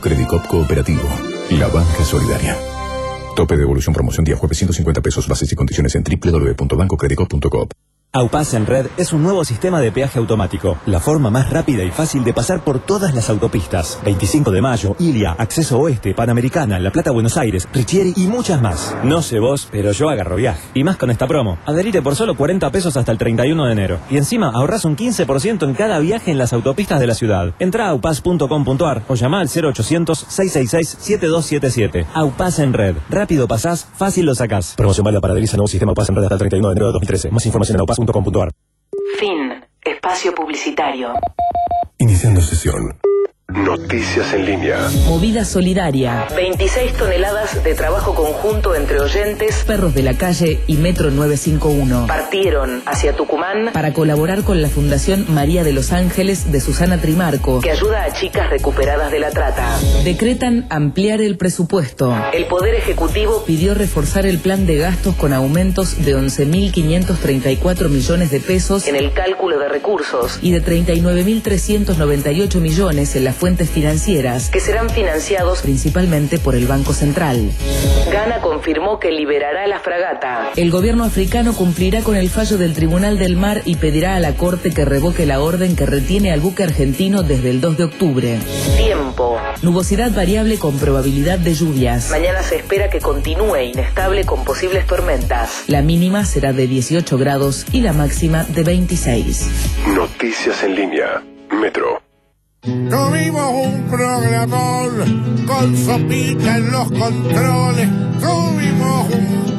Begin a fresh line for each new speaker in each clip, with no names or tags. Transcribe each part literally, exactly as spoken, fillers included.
Credicop Cooperativo, la banca solidaria. Tope de devolución promoción día jueves ciento cincuenta pesos. Bases y condiciones en doble u doble u doble u punto banco credicop punto com.
Aupaz en Red es un nuevo sistema de peaje automático, la forma más rápida y fácil de pasar por todas las autopistas. veinticinco de mayo, Ilia, Acceso Oeste, Panamericana, La Plata, Buenos Aires, Richieri y muchas más. No sé vos, pero yo agarro viaje. Y más con esta promo. Adherite por solo cuarenta pesos hasta el treinta y uno de enero. Y encima ahorrás un quince por ciento en cada viaje en las autopistas de la ciudad. Entrá a aupaz punto com punto ar o llama al cero ochocientos, seiscientos sesenta y seis, setenta y dos setenta y siete. Aupaz en Red. Rápido pasás, fácil lo sacás. Promoción válida para adherirse al nuevo sistema Aupaz en Red hasta el treinta y uno de enero de dos mil trece. Más información en aupaz punto com punto ar.
Fin. Espacio publicitario.
Iniciando sesión.
Noticias en línea.
Movida solidaria. veintiséis toneladas de trabajo conjunto entre oyentes, Perros de la Calle y Metro novecientos cincuenta y uno. Partieron hacia Tucumán para colaborar con la Fundación María de los Ángeles de Susana Trimarco, que ayuda a chicas recuperadas de la trata. Decretan ampliar el presupuesto. El Poder Ejecutivo pidió reforzar el plan de gastos con aumentos de once mil quinientos treinta y cuatro millones de pesos en el cálculo de recursos y de treinta y nueve mil trescientos noventa y ocho millones en la fuentes financieras, que serán financiados principalmente por el Banco Central. Ghana confirmó que liberará la fragata. El gobierno africano cumplirá con el fallo del Tribunal del Mar y pedirá a la Corte que revoque la orden que retiene al buque argentino desde el dos de octubre. Tiempo. Nubosidad variable con probabilidad de lluvias. Mañana se espera que continúe inestable con posibles tormentas. La mínima será de dieciocho grados y la máxima de veintiséis.
Noticias en línea. Metro.
Tuvimos un programón con Sopita en los controles. Tuvimos un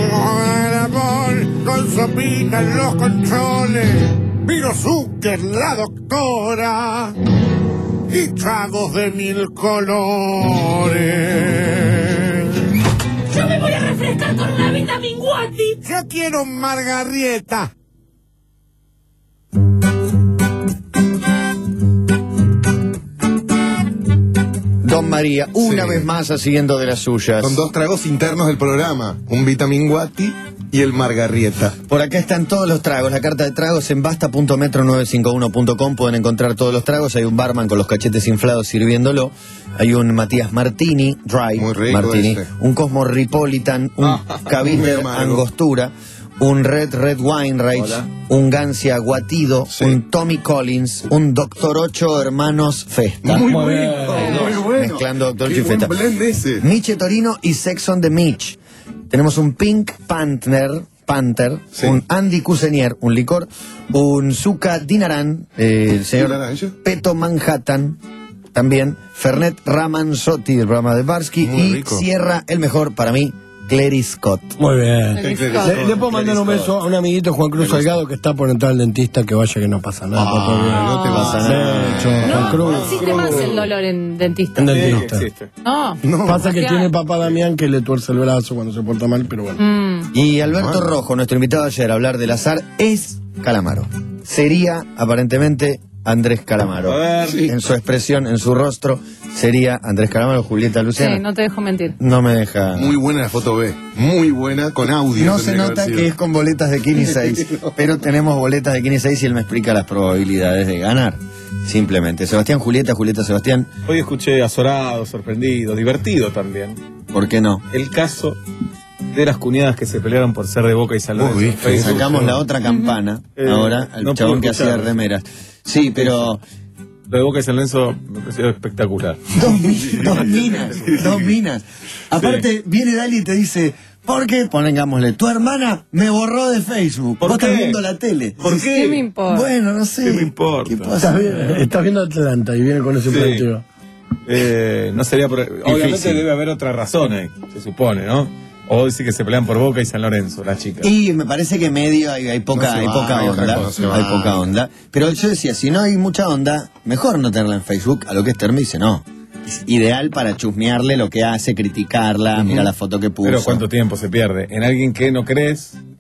programón con Sopita en los controles. Vino Zucker, la doctora, y tragos de mil colores.
Yo me voy a refrescar con una Vitamin Guati.
Yo quiero margarrieta.
Don María, una
Sí.
vez más haciendo de las suyas.
Con dos tragos internos del programa, un Vitamin Guati y el Margarrieta.
Por acá están todos los tragos, la carta de tragos en basta punto metro novecientos cincuenta y uno punto com, pueden encontrar todos los tragos, hay un barman con los cachetes inflados sirviéndolo, hay un Matías Martini, dry,
Muy rico
Martini,
ese.
un Cosmo Ripolitan, un Caviter
muy amargo.
Angostura, un Red Red Wine Rage,
Hola.
un Gancia Guatido,
Sí.
un Tommy Collins, un Doctor Ocho Hermanos Festa.
Muy bueno, muy bueno.
Mezclando Doctor
Qué
Ocho y Festa.
buen blend ese.
Miche Torino y Sex on the Mitch. Tenemos un Pink Panther, Panther,
Sí.
un Andy Cusenier, un licor, un Zucca Dinaran, eh, el señor
¿De naranja?
Peto Manhattan, también Fernet Ramanzotti del programa de Barsky,
Muy
y
rico.
cierra el mejor para mí, Clary Scott.
Muy bien.
Qué
Le,
claro.
le puedo mandar un beso a un amiguito, Juan Cruz Salgado, que está por entrar al dentista, que vaya que no pasa nada.
Ah,
por favor.
no te pasa
Sí,
nada.
yo, Juan
No,
Cruz.
no existe más el dolor en dentista.
En dentista.
No.
No.
Pasa que
Ya.
tiene el papá Damián que le tuerce el brazo cuando se porta mal, pero bueno.
Mm.
Y Alberto
Bueno.
Rojo, nuestro invitado ayer a hablar del azar, es Calamaro. Sería, aparentemente, Andrés Calamaro.
A ver. Sí.
En su expresión, en su rostro, sería Andrés Calamaro, Julieta Luciana.
Sí, no te dejo mentir.
No me deja.
Muy buena la foto B. Muy buena, con audio.
No se
tendría
nota
haber
que
sido.
es con boletas de Kini seis, pero tenemos boletas de Kini seis y él me explica las probabilidades de ganar. Simplemente. Sebastián, Julieta, Julieta, Sebastián,
Hoy escuché azorado, sorprendido, divertido también,
¿por qué no?
el caso de las cuñadas que se pelearon por ser de Boca y San Lorenzo.
Uy,
en Facebook.
Sacamos la otra campana,
Eh,
ahora, al
no
chabón
pude
que hacía
escucharlo.
remeras. Sí, pero
Lo de Boca y San Lorenzo me pareció espectacular.
dos, mi- dos minas, dos minas. Aparte, viene Dali y te dice, ¿por qué? Pongámosle, tu hermana me borró de Facebook.
¿Por
Vos
qué?
estás viendo la tele.
¿Por qué?
¿Qué me importa?
Bueno, no sé.
¿Qué me importa?
¿Qué pasa?
Estás, bien- estás viendo Atlanta y viene con ese
Sí.
planteo.
Eh, no sería por... Obviamente debe haber otra razón ahí, se supone, ¿no? O dice que se pelean por Boca y San Lorenzo, las chicas.
Y me parece que medio hay, hay poca,
No se
hay
va,
poca
hay otra
onda.
cosa, se
Hay
va.
poca onda. Pero yo decía, si no hay mucha onda, mejor no tenerla en Facebook. A lo que Esther me dice, no. Es ideal para chusmearle lo que hace, criticarla, mira la foto que puso.
Pero ¿cuánto tiempo se pierde? En alguien que no crees, no,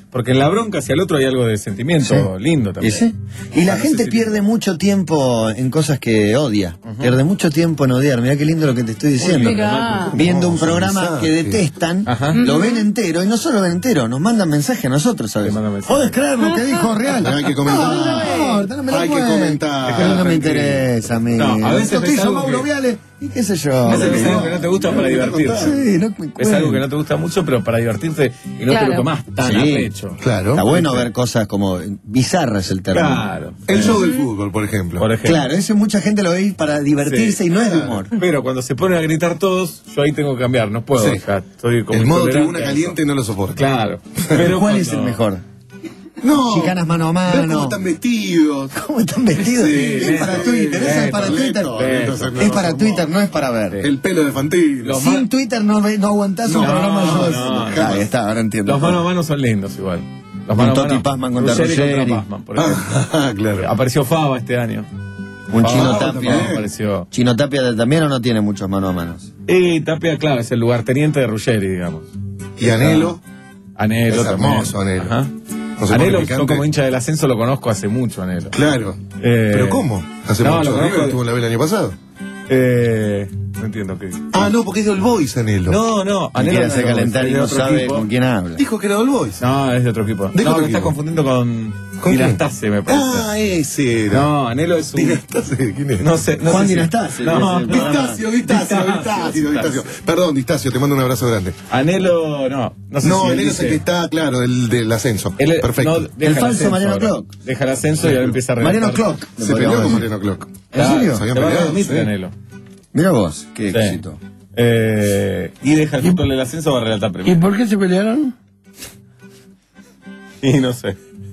Porque en la bronca hacia el otro hay algo de sentimiento
Sí.
lindo también.
¿Y, sí? y la
Ah, no
gente
sé si-
pierde mucho tiempo en cosas que odia.
Ujú.
Pierde mucho tiempo en odiar. Mirá qué lindo lo que te estoy diciendo.
Mirá.
Viendo un
Hermoso
programa
mensaje.
que detestan,
Ajá.
lo ven entero, y no solo ven entero, nos mandan mensaje a nosotros, ¿sabes?
Te mandan mensaje.
¿Podés creer lo que dijo Real?
Hay que comentar.
No, no me lo
Hay que
cuentes.
comentar.
Es que no me interesa a mí.
No, a veces
Esto te
es
hizo
algo
Mauro
que-
Viale, y qué sé yo.
A veces es algo que no te gusta para divertirte.
Sí, no me
Es algo que no te gusta mucho, pero para divertirte y no
Claro.
te lo tomás tan
Sí.
a pecho.
Claro.
Está bueno ver cosas como bizarras el término.
Claro.
El show del fútbol, por ejemplo.
Por ejemplo.
Claro, eso mucha gente lo ve para divertirse
Sí,
y no es de
claro.
humor.
Pero cuando se ponen a gritar todos, yo ahí tengo que cambiar, no puedo.
Sí.
dejar. Estoy como
El modo
intolerante
tribuna
a eso.
caliente no lo soporta.
Claro. Pero
¿Cuál
cuando-
es el mejor?
No.
Chicanas mano a
¿Ves cómo
mano.
están vestidos?
¿Cómo están vestidos?
Sí,
es para
sí,
Twitter, eso es para
Leto,
Twitter.
Leto,
Leto.
Es para Twitter, no es para ver.
El pelo de Fantino.
Los
Sin
ma-
Twitter no, ve- no aguantás un
No,
programa
no,
yo.
no,
Ah, ahí está, ahora entiendo.
Los mano a mano son lindos igual. Los
Un
mano a
Totti
mano.
Pazman contra
Ruggeri
Ruggeri.
Pazman, por ejemplo.
Ah, claro.
Apareció Fava este año.
Un
Fava
Chino
también
Tapia.
apareció.
Chino Tapia también o no tiene muchos mano a manos.
Y Tapia, claro, es el lugarteniente de Ruggeri, digamos.
Y Anhelo.
Anhelo
Es
también.
hermoso, Anhelo.
Ajá.
No se
Anhelo,
pone
yo
picante.
como hincha del ascenso lo conozco hace mucho, Anhelo.
Claro.
Eh,
¿Pero cómo? Hace
no,
mucho.
lo
River
conozco-
estuvo en la B el año pasado.
Eh, no entiendo qué.
Ah, no, porque es de All Boys, Anhelo.
No, no,
Me
Anhelo
quiere
no
hacer
lo-
calentar y
es de
no
otro
sabe
equipo.
con quién habla.
Dijo que era All Boys.
No, es de otro equipo.
¿De
no,
otro
me estás
equipo?
confundiendo con
¿Con quién?
Dinastase, me parece.
Ah, ese era.
No, Anhelo es un...
Dinastase, ¿quién es?
No sé, no
Juan
sé si-
Dinastase,
No,
ese.
no,
Distacio, Distacio, Distacio, Distacio. Perdón, Distacio, te mando un abrazo grande.
Anhelo, no. No, sé
No,
si él
Anhelo es el
dice-
que está, claro, el del ascenso.
él-
Perfecto.
no, deja
El falso
ascenso
Mariano
ahora.
Clock.
Deja el ascenso y ahora empieza a
Mariano
relatar.
Clock.
Se peleó con Mariano Clock.
¿En serio?
Se habían
Se va a
peleado,
Dimitri
sí.
Anhelo.
Mira vos, qué
Sí.
éxito.
Eh, y deja el fútbol del ascenso va a relatar
¿Y
primero.
por qué se pelearon?
Y no sé.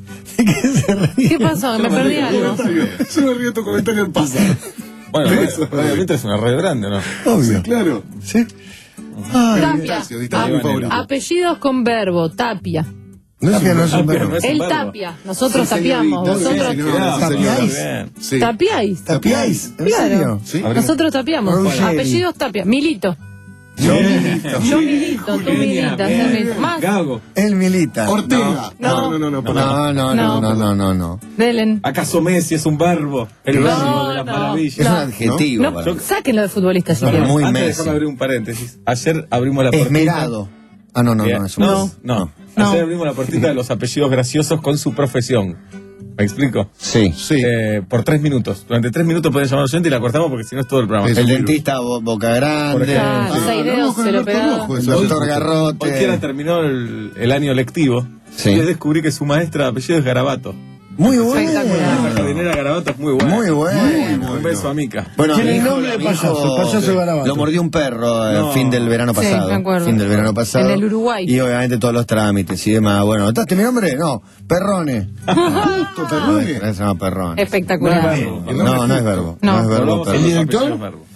¿Qué pasó? Me perdí algo.
Yo me río de tu comentario en pasado.
Bueno,
De
bueno,
eso.
obviamente es una red grande, ¿no?
Obvio. Claro.
¿Sí?
Tapia.
Distacio, Distacio, mi favorito.
Apellidos con verbo, Tapia.
Tapia no es un
Tapia
verbo.
no es un
Él
verbo.
tapia. Nosotros
Sí,
tapiamos.
señorita,
Vosotros
sí, señora,
Claro,
sí, señora.
¿Tapiáis?
bien.
Sí.
tapiáis.
¿Tapiáis? ¿En
Claro.
serio?
Sí.
Nosotros tapiamos.
Ruggeri.
Apellidos Tapia. Milito.
Yo milito.
Yo milito, tú militas. también. Más.
Gago.
Él milita.
Ortega.
No.
No, no, no, no.
No,
perdón.
no, no, no, no, no, no.
Delen.
¿Acaso Messi es un verbo? El
No,
verbo de la
no.
maravilla.
Es un
No.
adjetivo.
No,
para mí.
sáquenlo de futbolista si
No,
quieren.
muy
Antes
Messi.
déjame abrir un paréntesis. Ayer abrimos la puertita.
Esmerado. Ah, no, no,
Bien.
no, es un
no,
verbo.
no.
No.
Ayer abrimos la puertita de los apellidos graciosos con su profesión. ¿Me explico?
Sí.
Sí.
Eh, por tres minutos. Durante tres minutos pueden llamar a oyente y la cortamos porque si no es todo el programa.
Eso.
El dentista Bo- Boca
Por
Grande.
ejemplo.
Ah,
Ah,
seis dedos
hablamos con
se lo
Alberto
pegaron.
Rojo,
El
eso.
doctor
Hoy
Garrote.
quiera terminó el, el año lectivo
Sí.
y descubrí que su maestra de apellido es Garabato.
Muy
La
Espectacular.
jardinera Garabato es muy buena.
Muy bueno.
Un beso a Mica.
Bueno,
Tiene
mi
el
hijo-
nombre de
mi
payaso,
hijo
payaso Garabato.
Lo mordió un perro al
No.
fin del verano
Sí,
pasado.
me acuerdo.
Fin del verano pasado.
En el Uruguay.
Y obviamente todos los trámites y demás. Bueno, ¿notaste mi nombre? No, Perrone.
Justo, Perrone.
Se llama Perrone.
Espectacular.
No, no es verbo.
No.
No es verbo.
Volvamos a
Perrone.
los
director?
apellidos verbos.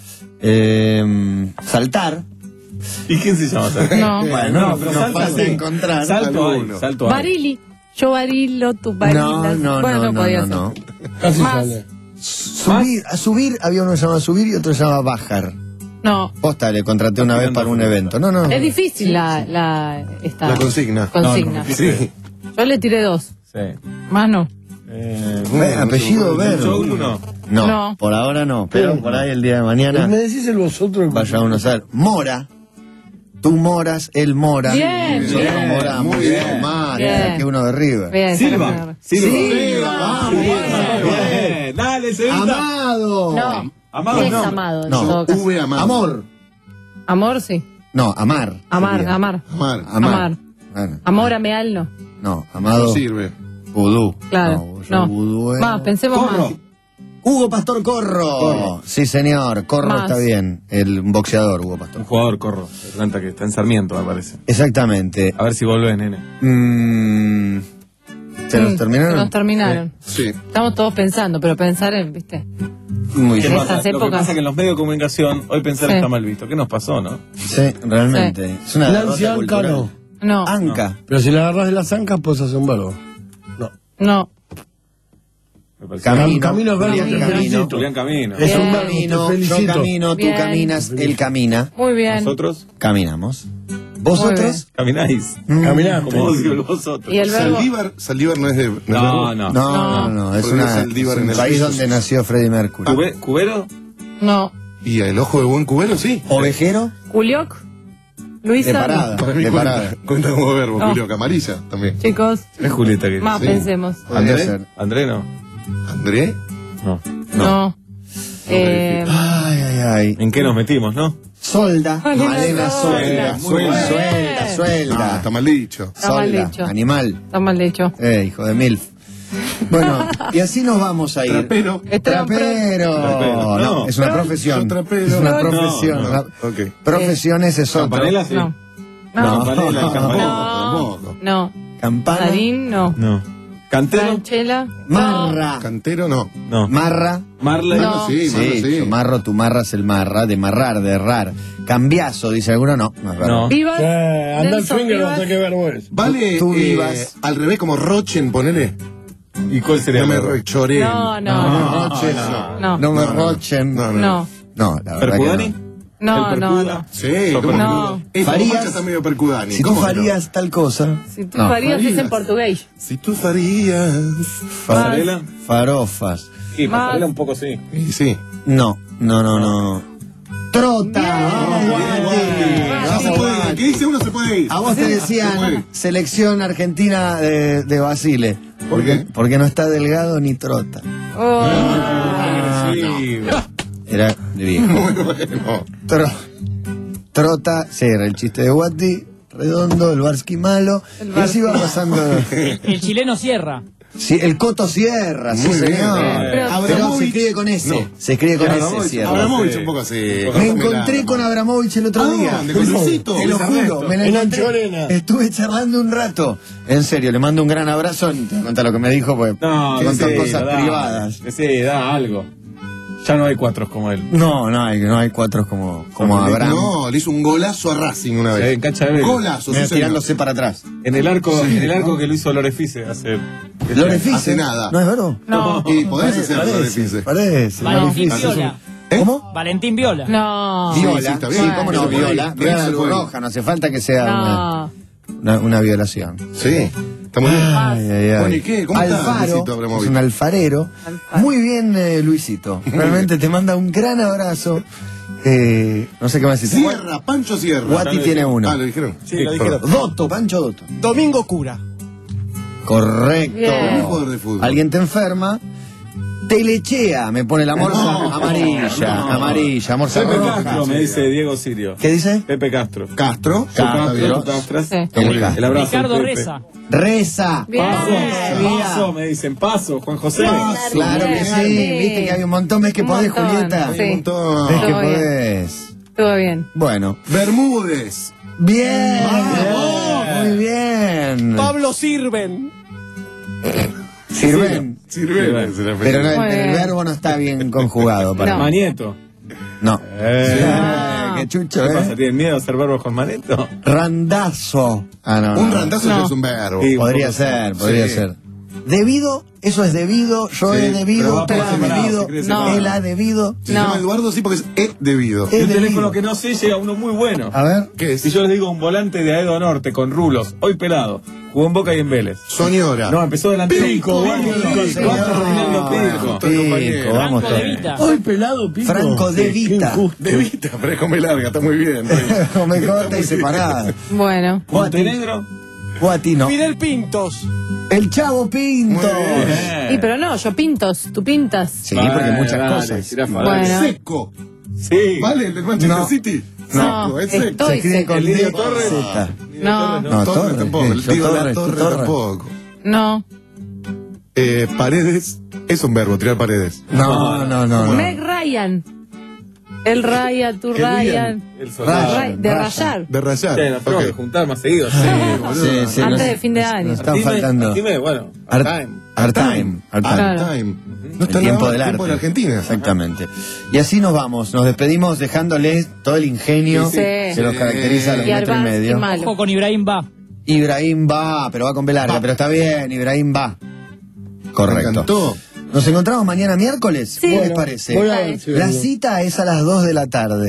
Eh, saltar.
¿Y quién se llama?
No.
Bueno,
No,
no,
pero
no
salta
fácil
sí.
encontrar.
Salto hay,
Alguno.
salto hay.
Barili. Yo barilo, tú
No,
barilas.
no,
Bueno,
no, no,
podía
no,
ser.
no.
Casi
Más.
sale.
Subir, a subir, había uno que se llama subir y otro que se llama bajar.
No.
Posta, le contraté una vez para un evento. No, no.
Es difícil la, la, esta
La consigna.
consigna.
Sí.
Yo le tiré dos.
Sí.
Más no.
Eh,
Eh, apellido verbo.
yo uno.
No,
No.
por ahora no. Pero por ahí el día de
Me
mañana
decís el vosotros.
vaya uno a saber. Mora. Tú moras, él mora.
Bien,
Nosotros
bien.
moramos.
Muy bien.
Mal,
Bien.
que uno de River.
Bien,
Silva.
sácame.
Silva.
Silva.
Bien, bien. Dale, Sevita.
Amado.
No.
Amado,
es
no.
amado en
No,
todo caso.
V Amado.
Amor.
Amor, sí.
No, amar.
Amar,
sería.
amar.
Amar.
Amar.
Amar.
Bueno,
Amor a meal, no.
no, amado.
No sirve.
Vudú.
Claro.
yo
No.
vudú es-
Más, pensemos más.
Corro.
Hugo Pastor Corro. Sí, señor. Corro
Más.
está bien. El boxeador Hugo Pastor.
Un jugador corro de Atlanta que está en Sarmiento, me parece.
Exactamente.
A ver si volvés, nene.
Mm, ¿Se nos
Mm,
terminaron?
Se nos terminaron.
Sí.
Estamos todos pensando, pero pensar en, ¿viste?
Muy
¿Qué
bien.
En
pasa?
estas
Lo que
épocas.
pasa es que en los medios de comunicación hoy pensar
Sí.
está mal visto. ¿Qué nos pasó, no?
Sí, realmente. Es una
Nancy
derrota
Anca
cultural.
no.
No.
Anca.
Pero si la agarras de las ancas, puedes hacer un verbo. No.
No.
Me parece.
Camino.
Camino es verbo,
Julián
te
Camino.
felicito.
Julián Camino.
Es un
Bien.
verbo,
Camino,
te
yo
felicito.
camino, tú
Bien.
caminas, él camina.
Muy bien.
Nosotros.
Caminamos. ¿Vosotros?
Camináis.
Mm.
Caminamos.
Como digo el vosotros.
Y el verbo.
Saldívar, Saldívar no es de.
No,
no.
no.
No, no, no, es,
Porque
una,
Saldívar
es
en
un
el
país
piso.
donde nació Freddie Mercury.
Cube- ¿Cubero?
No.
Y el ojo de buen cubero, sí.
¿Ovejero?
Julioc.
De
Luisa.
parada.
Para mí
De
cuenta,
parada.
cuenta como verbo,
No.
Julio Camarilla también.
Chicos,
Es Julieta que.
más
Sí.
pensemos.
Andrés Ser.
André no.
¿André?
No.
No. Eh,
Ay, ay, ay.
¿En qué nos metimos, no?
Solda.
Malena
Malena
Solda.
Solda.
Muy
Suelda,
bien.
suelda,
Ah,
suelda.
está mal dicho.
Está mal
Solda,
dicho.
animal.
está mal hecho.
Eh, hijo de milf. Bueno, y así nos vamos a ir.
Trapero.
Es
Trapero.
Trapero.
No,
No.
es una profesión.
Yo trapero.
Es una
No,
profesión.
no,
Una-
ok.
Profesiones es otro.
¿Campanela sí?
No.
No.
No.
Campanela, campanela.
No.
Tampoco.
No.
Campana.
Sarín, no.
No. ¿Cantero?
Franchella.
Marra.
Cantero, no.
No.
Marra.
Marley.
No.
Sí, mano,
Sí,
sí.
yo marro, tú marras el marra, de marrar, de errar. Cambiazo, dice alguno, no, no es verdad.
No.
Vivas.
Eh, anda el
Nelson
finger, no
Vivas.
sé qué verbo es.
Vale,
Tú
eh,
vivas.
al revés, como Rochen, ponele.
¿Y cuál sería?
No me
el verbo?
rechoré.
No, no,
no.
no.
Rochen,
No.
No me
No, no.
rochen.
No,
No.
No, la verdad
¿Percudani?
que no.
No,
¿El
no,
percuda?
no.
Sí,
Yo
¿cómo
no.
no? Esta
Farías-
bombacha está medio percudani.
Si tú
¿cómo que no?
farías tal cosa.
Si tú
No,
farías es
Farías.
en portugués.
Si tú farías.
¿Pasarela?
Farofas.
Sí,
Más.
pasarela un poco sí.
Y sí.
No, no, no, no. Trota. Vamos,
Ya
Guati.
se
Vamos,
puede ir.
Guati.
¿Qué dice uno? Se puede ir.
A vos te
Se
decían
puede.
selección argentina de, de Basile.
¿Por qué?
Porque no está delgado ni trota.
Oh.
Sí.
Era de viejo.
Muy bueno.
Tro- Trota, sí, era el chiste de Guati, redondo, el Barsky malo.
El
Y así va pasando.
El chileno cierra.
Sí, el Coto Sierra, sí,
Muy bien.
señor.
Eh,
Pero se
Abramovich.
escribe con S.
No.
Se escribe con S,
Abramovich,
Sierra.
Abramovich un poco así.
Me encontré con Abramovich el otro
¿A
día.
dónde? ¿Con Luisito?
Te lo
Luis
juro,
Ernesto.
me la
En
encontré.
Anchorena.
Estuve charlando un rato. En serio, le mando un gran abrazo. No te voy a contar lo que me dijo, pues.
No,
contó
sí,
cosas
da,
privadas.
Sí, da algo. Ya no hay cuatros como él.
No, no hay, no hay cuatros como, como Abraham.
No, le hizo un golazo a Racing una
Sí,
vez.
en cancha de Vélez.
Golazo,
Mira,
sí, señor.
tirándose para atrás.
En el arco, en el arco que lo hizo Lorefice hace.
Lorefice.
Hace nada.
¿No es verdad?
No.
Y podés
Parece,
hacer
parece,
Lorefice.
parece.
Valentín
Lorefice.
Viola.
¿Cómo?
Valentín Viola.
No.
Sí,
Viola.
sí, está
Sí,
bien.
cómo no,
Eso puede
viola.
ir.
Viola
Eso
de
puede ir.
roja, no hace falta que sea una,
No.
una, una violación.
Sí, está muy bien.
Ay, ay, ay.
Bueno, ¿y qué? ¿Cómo está
Alfaro,
Luisito Abramovich?
es un alfarero.
Alfaro.
Muy bien, eh, Luisito. Realmente te manda un gran abrazo. Eh, no sé qué más decir.
Sierra, Pancho Sierra.
Guati tiene uno.
Ah, lo dijeron.
Sí, lo dijeron.
Doto, Pancho Doto.
Domingo Cura.
Correcto.
Bien.
Un jugador de fútbol.
Alguien te enferma. Telechea, me pone la morsa
No,
amarilla,
no.
amarilla, morsa
Pepe
roja.
Castro, me dice Diego Sirio.
¿Qué dice?
Pepe Castro.
Castro.
Castro.
Está bien.
Castro.
Sí.
El Castro.
El abrazo.
Ricardo
Pepe.
Reza.
Reza.
Bien.
Paso, paso, me dicen, paso, Juan José.
Claro que sí,
Bien.
viste que hay un montón, ves que
Un
podés,
montón,
Julieta.
sí.
Un montón.
Ves que
Todo bien.
podés.
Estuvo bien.
Bueno.
Bermúdez.
Bien.
Vamos.
Muy bien.
Pablo Sirven.
Sirven.
Sirve.
Pero no, el,
Muy
el
bien.
verbo no está bien conjugado para
No.
mí.
Manieto.
No.
Eh.
Ah.
Qué chucho,
¿Qué pasa?
¿eh?
¿Tienen miedo a hacer verbos con Manieto?
Randazo. Ah, no, no.
Un randazo
No.
es un verbo.
Sí.
Podría
un poco
ser, podría
Sí.
ser. Debido, eso es debido, yo
Sí,
he debido,
pero va
tú
por
has
separado,
debido,
se quiere
No.
separar.
él ha debido.
Si
No.
se llama Eduardo, sí, porque es E debido.
Eh,
Y un
debido.
teléfono que no sé llega uno muy bueno.
A ver.
¿Qué es?
Si yo les digo un volante de Aedo Norte con rulos, hoy pelado, jugó en Boca y en Vélez.
Soñora.
No, empezó delantero.
Pico,
Pico,
Pico,
Pico,
señor.
Fernando Pico.
Pico, vamos
Franco de
todos.
Vita.
Hoy pelado, Pico.
Franco de Vita.
De Vita, pero es come larga, está muy bien.
Come corta y separada.
Bueno.
Montenegro.
Guatino.
Fidel Pintos.
El Chavo Pinto.
Muy
Eh.
Y pero no, yo pintos, tú pintas.
Sí, porque muchas
Dale,
cosas.
tirá para
Bueno.
adelante.
Seco.
Sí.
¿Vale? El del Manchester
No.
City.
No,
Seco, es
estoy
seco.
Se escribe con
El Lidio
D
Torres.
Z.
No.
No,
Torres
Torres.
tampoco.
¿qué?
El
Yo
tío de la
Torres,
Torre
Torres.
tampoco.
No.
Eh, paredes. Es un verbo, tirar paredes.
No, no, no, no.
Meg Ryan. El Ryan, tú
Qué bien.
Ryan.
El soldado.
Ray- de rayar.
De rayar.
Che, nos tenemos
Ok.
que juntar más seguido. Sí,
Sí, sí,
Antes
nos-
de fin de año.
Nos están
Artime-
faltando.
Artime, bueno,
Art
time.
Art time. Art time.
Claro.
Art time. No
El
está
tiempo
nada
del
mal,
arte.
tiempo de la Argentina.
Exactamente. Y así nos vamos. Nos despedimos dejándoles todo el ingenio
Sí.
que los
Sí.
caracteriza a los
Y
metros y
Arbaz y
medio.
malo.
Ojo con Ibrahim va.
Ibrahim va, pero va con B larga, pero está bien, Ibrahim va.
Me
Correcto.
encantó.
Nos encontramos mañana miércoles.
Sí.
¿Qué les
Bueno,
parece?
voy a ver si
La
vengo.
cita es a las dos de la tarde.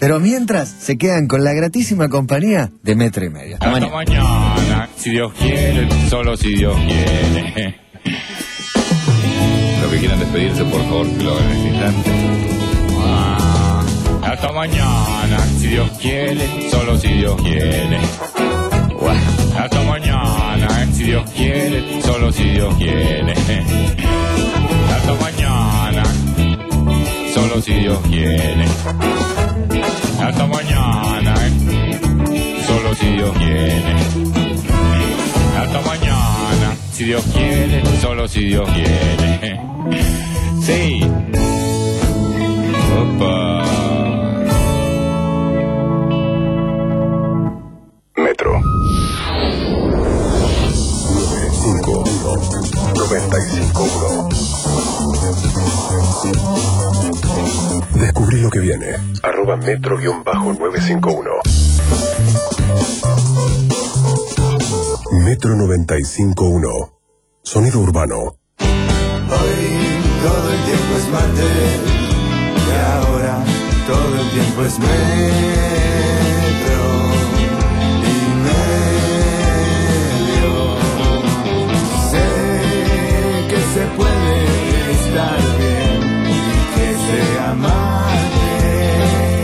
Pero mientras se quedan con la gratísima compañía de Metro y Medio. Hasta
Hasta mañana, si Dios quiere, solo si Dios quiere. Los que quieran despedirse, por favor, que lo hagan en este instante. Ah, hasta mañana, si Dios quiere, solo si Dios quiere. Uah. Hasta mañana, si Dios quiere, solo si Dios quiere. Hasta mañana, solo si Dios quiere. Hasta mañana, solo si Dios quiere. Hasta mañana, si Dios quiere, solo si Dios quiere. Sí. Opa.
Metro. noventa y cinco uno. Descubrí lo que viene. Arroba metro guión bajo nueve cinco uno. Metro noventa y cinco uno. Sonido urbano.
Hoy todo el tiempo es martes y ahora todo el tiempo es metro y medio. Sé que se puede estar bien y que sea martes,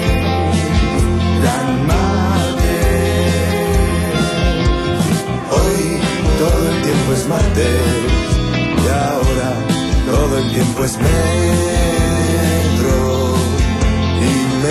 tan martes. Hoy todo el tiempo es martes y ahora todo el tiempo es metro y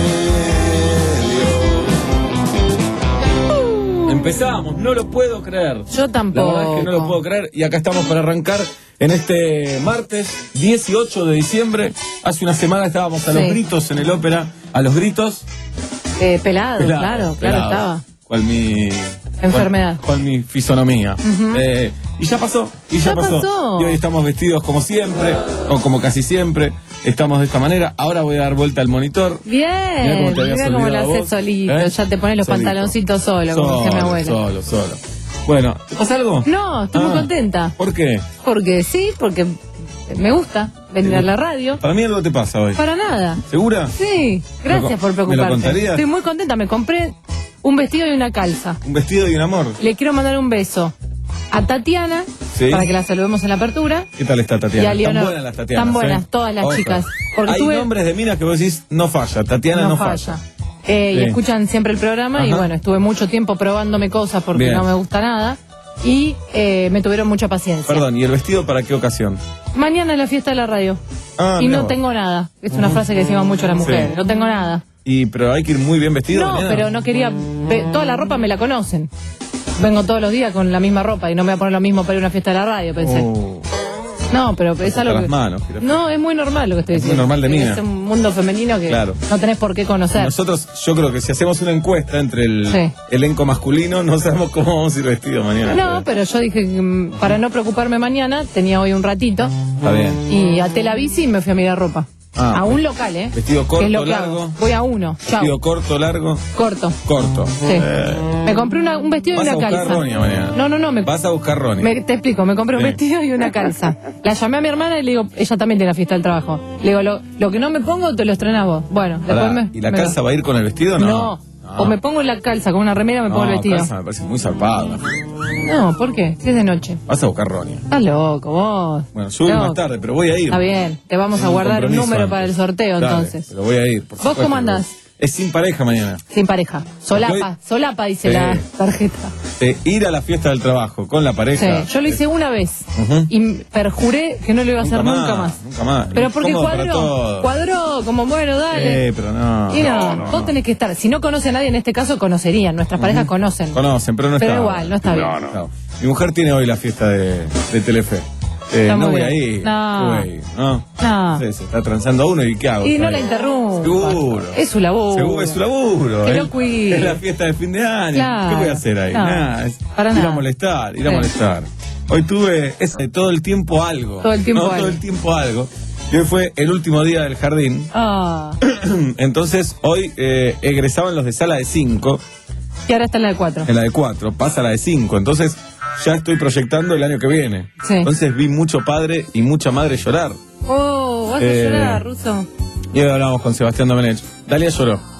medio. Empezamos, no lo puedo creer.
Yo tampoco.
La verdad es que no lo puedo creer. Y acá estamos para arrancar en este martes dieciocho de diciembre. Hace una semana estábamos a
Sí.
los gritos en el ópera. A los gritos.
Eh, pelado,
Pelado,
claro, claro
pelado.
estaba.
¿Cuál mi
Enfermedad.
¿Cuál, cuál mi fisonomía?
Ujú.
Eh, y ya pasó, y ya,
Ya pasó.
Y hoy estamos vestidos como siempre, o como casi siempre. Estamos de esta manera. Ahora voy a dar vuelta al monitor.
Bien,
Mirá cómo te habías
mira cómo lo
olvidado
haces
vos.
solito.
¿Eh?
Ya te pones los
Solito.
pantaloncitos solo, como dice mi
Solo,
abuela.
solo, solo. Bueno, ¿te pasa algo?
No, estoy muy
Ah,
contenta.
¿Por qué?
Porque sí, porque me gusta venir a la radio.
Para mí algo te pasa hoy.
Para nada.
¿Segura?
Sí, gracias
¿Me
por
lo
preocuparte.
contarías?
Estoy muy contenta, me compré un vestido y una calza.
Un vestido y un amor.
Le quiero mandar un beso a Tatiana,
Sí.
para que la saludemos en la apertura.
¿Qué tal está Tatiana?
Y a Leonor.
Tan buenas las Tatianas.
Tan buenas,
¿eh?
todas las
Ojo.
chicas. Porque
Hay
tuve-
nombres de minas que vos decís, no falla. Tatiana no,
no
falla.
falla. Eh,
Sí.
Y escuchan siempre el programa y
Ajá.
bueno, estuve mucho tiempo probándome cosas porque
Bien.
no me gusta nada y eh, me tuvieron mucha paciencia.
Perdón, ¿y el vestido para qué ocasión?
Mañana es la fiesta de la radio
Ah,
y
mirá
no
vos.
tengo nada. Es una frase que decimos mucho las mujeres,
Sí.
no tengo nada.
Y, pero hay que ir muy bien vestido.
No,
mañana.
pero no quería... ve- Toda la ropa me la conocen. Vengo todos los días con la misma ropa y no me voy a poner lo mismo para ir a una fiesta de la radio, pensé.
Oh,
No, pero es
hasta
algo
las
que...
manos, jirafa.
No, es muy normal lo que estoy
Es muy
diciendo.
normal de mina.
Es un mundo femenino que
Claro.
no tenés por qué conocer.
Nosotros, yo creo que si hacemos una encuesta entre el
Sí.
elenco masculino, no sabemos cómo vamos a ir vestidos mañana.
No, pero yo dije que mm, para no preocuparme mañana, tenía hoy un ratito
Está bien.
y até la bici y me fui a mirar ropa.
Ah,
a un local, ¿eh?
Vestido corto,
Que es lo que
largo.
hago. Voy a uno. Chao.
Vestido corto, largo,
Corto.
corto.
Sí.
Eh,
Me compré una- un vestido y
vas a
una
buscar
calza.
a Ronia mañana.
No, no, no. Me,
Vas a buscar Ronnie.
me- te explico. Me compré un
Sí.
vestido y una calza. La llamé a mi hermana y le digo, ella también tiene la fiesta del trabajo. Le digo, lo, lo que no me pongo te lo estrenás vos. Bueno,
Pará,
después me.
¿y la
me
calza
lo-
va a ir con el vestido? No.
No. O me pongo la calza con una remera o me pongo el
No,
vestido.
calza me parece muy zarpado.
No, ¿por qué? Si es de noche.
Vas a buscar Ronnie.
Estás loco, vos.
Bueno, yo voy
Loco.
más tarde, pero voy a ir.
Está bien, te vamos a
Tengo un
guardar un
compromiso
número
antes.
para el sorteo
Dale,
entonces.
Pero voy a ir. por
¿Vos
supuesto
cómo
que
andás?
voy. Es sin pareja mañana.
Sin pareja. Solapa, solapa dice
Sí.
la tarjeta.
Eh, ir a la fiesta del trabajo con la pareja.
Sí, yo lo hice una vez
Ujú.
y perjuré que no lo iba a hacer nunca más.
Nunca más.
Pero porque
Incómodo para
cuadró,
todos.
cuadró, como bueno, dale.
Eh, pero no.
y no,
no, no,
vos
no.
tenés que estar. Si no conoce a nadie, en este caso conocerían. Nuestras parejas conocen.
Conocen, pero no
Pero
está.
igual, no está bien.
No, no. Mi mujer tiene hoy la fiesta de, de Telefe. Eh,
Está
no
muy
voy a
bien.
ir.
No.
¿Qué voy a ir? No.
No.
Sí, se está transando a uno y ¿qué hago?
Y no
Está
la
ahí.
interrumpa.
Seguro.
Es su laburo.
Seguro, es su laburo.
Que
¿eh?
lo cuide.
Es la fiesta de fin de año.
Claro.
¿Qué voy a hacer ahí?
No,
Nada. Es
para
ir
nada.
a molestar, ir a
Sí.
molestar. Hoy tuve es, de todo el tiempo algo.
Todo el tiempo
No,
algo.
Todo el tiempo algo. Y hoy fue el último día del jardín.
Ah.
Entonces, hoy eh, egresaban los de sala de cinco.
Y ahora está en la de cuatro.
En la de cuatro, pasa la de cinco. Entonces, ya estoy proyectando el año que viene.
Sí.
Entonces, vi mucho padre y mucha madre llorar.
Oh, vas a
Eh,
llorar, Ruso.
Y hoy hablamos con Sebastián Domenech. Dalia lloró.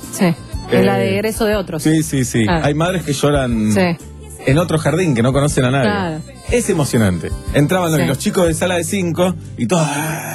Sí.
Eh,
Es la de egreso de otros.
Sí, sí, sí.
Claro.
Hay madres que lloran
Sí.
en otro jardín que no conocen a nadie.
Claro.
Es emocionante. Entraban
Sí.
los chicos de sala de cinco y todo.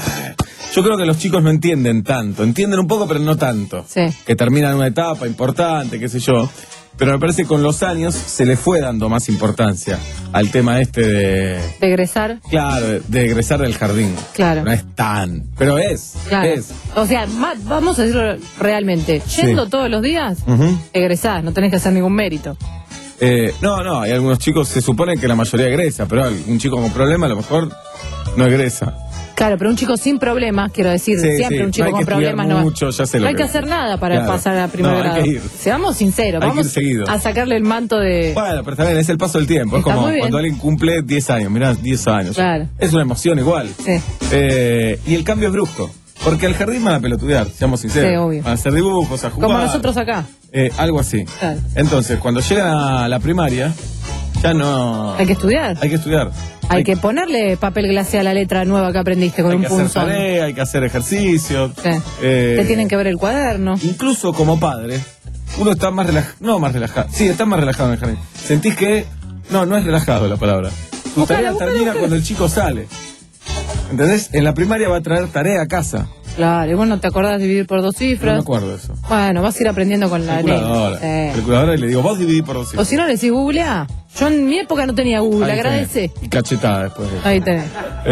Yo creo que los chicos no entienden tanto. Entienden un poco, pero no tanto.
Sí.
Que terminan una etapa importante, qué sé yo. Pero me parece que con los años se le fue dando más importancia al tema este de...
De egresar.
Claro, de, de egresar del jardín.
Claro.
No es tan... Pero es.
Claro.
Es.
O sea, ma- vamos a decirlo realmente. Yendo
Sí.
todos los días,
Ujú.
egresás, no tenés que hacer ningún mérito.
Eh, no, no, hay algunos chicos, se supone que la mayoría egresa, pero un chico con problema a lo mejor no egresa.
Claro, pero un chico sin problemas, quiero decir,
Sí,
siempre
sí,
un chico
no hay
con
que estudiar
problemas no va-
mucho, ya sé lo
no hay que
que-
hacer nada para
Claro.
pasar a primer
No, hay
grado.
que ir.
Seamos sinceros,
Hay que ir
vamos
seguido.
a sacarle el manto de...
Bueno, pero también es el paso del tiempo.
Está
es como
muy bien.
cuando alguien cumple diez años. Mirá, diez años.
Claro.
Es una emoción igual.
Sí.
Eh, y el cambio es brusco. Porque al jardín van a pelotudear, seamos sinceros.
Sí, obvio.
Van a hacer dibujos, a jugar.
Como nosotros acá.
Eh, algo así.
Claro.
Entonces, cuando llegan a la primaria, ya no...
Hay que estudiar.
Hay que estudiar.
Hay que ponerle papel glacé a la letra nueva que aprendiste con
Hay
un
que hacer
punzón.
tarea, hay que hacer ejercicio.
Sí.
Eh,
Te tienen que ver el cuaderno.
Incluso como padre, uno está más relajado. No, más relajado. Sí, está más relajado en el jardín. Sentís que. No, no es relajado la palabra. Tu
Buscala,
tarea
buscala,
termina
buscala.
cuando el chico sale. ¿Entendés? En la primaria va a traer tarea a casa.
Claro, y vos no te acordás de dividir por dos
No
cifras.
me acuerdo de eso.
Bueno, vas a ir aprendiendo con la
Calculadora.
ley. Sí.
Calculadora y le digo, vos dividí por dos
O
cifras.
si no le decís googlea. Yo en mi época no tenía Google,
Ahí tenés.
agradece.
Y cachetada después de eso.
Ahí tenés.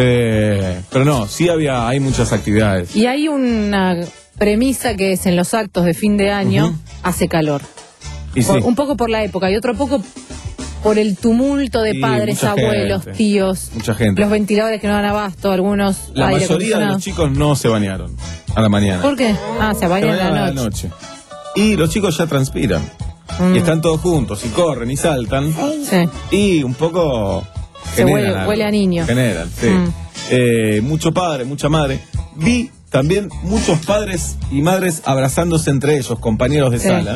Eh, pero no, sí había, hay muchas actividades.
Y hay una premisa que es en los actos de fin de año
Ujú.
hace calor.
Y
Por-
sí.
un poco por la época y otro poco por el tumulto de
Sí,
padres,
mucha
abuelos,
gente.
tíos,
Mucha gente.
los ventiladores que no dan abasto, algunos
La
aire
mayoría de
acondicionado.
los chicos no se bañaron a la mañana.
¿Por qué? Ah, se
Se
bañan en
bañaron
la
a
noche.
Y los chicos ya transpiran.
Mm.
Y están todos juntos, y corren, y saltan.
Sí.
Y un poco...
Se
generan
huele-
algo.
huele a niño.
Generan, sí.
Mm.
Eh, mucho padre, mucha madre. Vi también muchos padres y madres abrazándose entre ellos, compañeros de
Sí.
sala.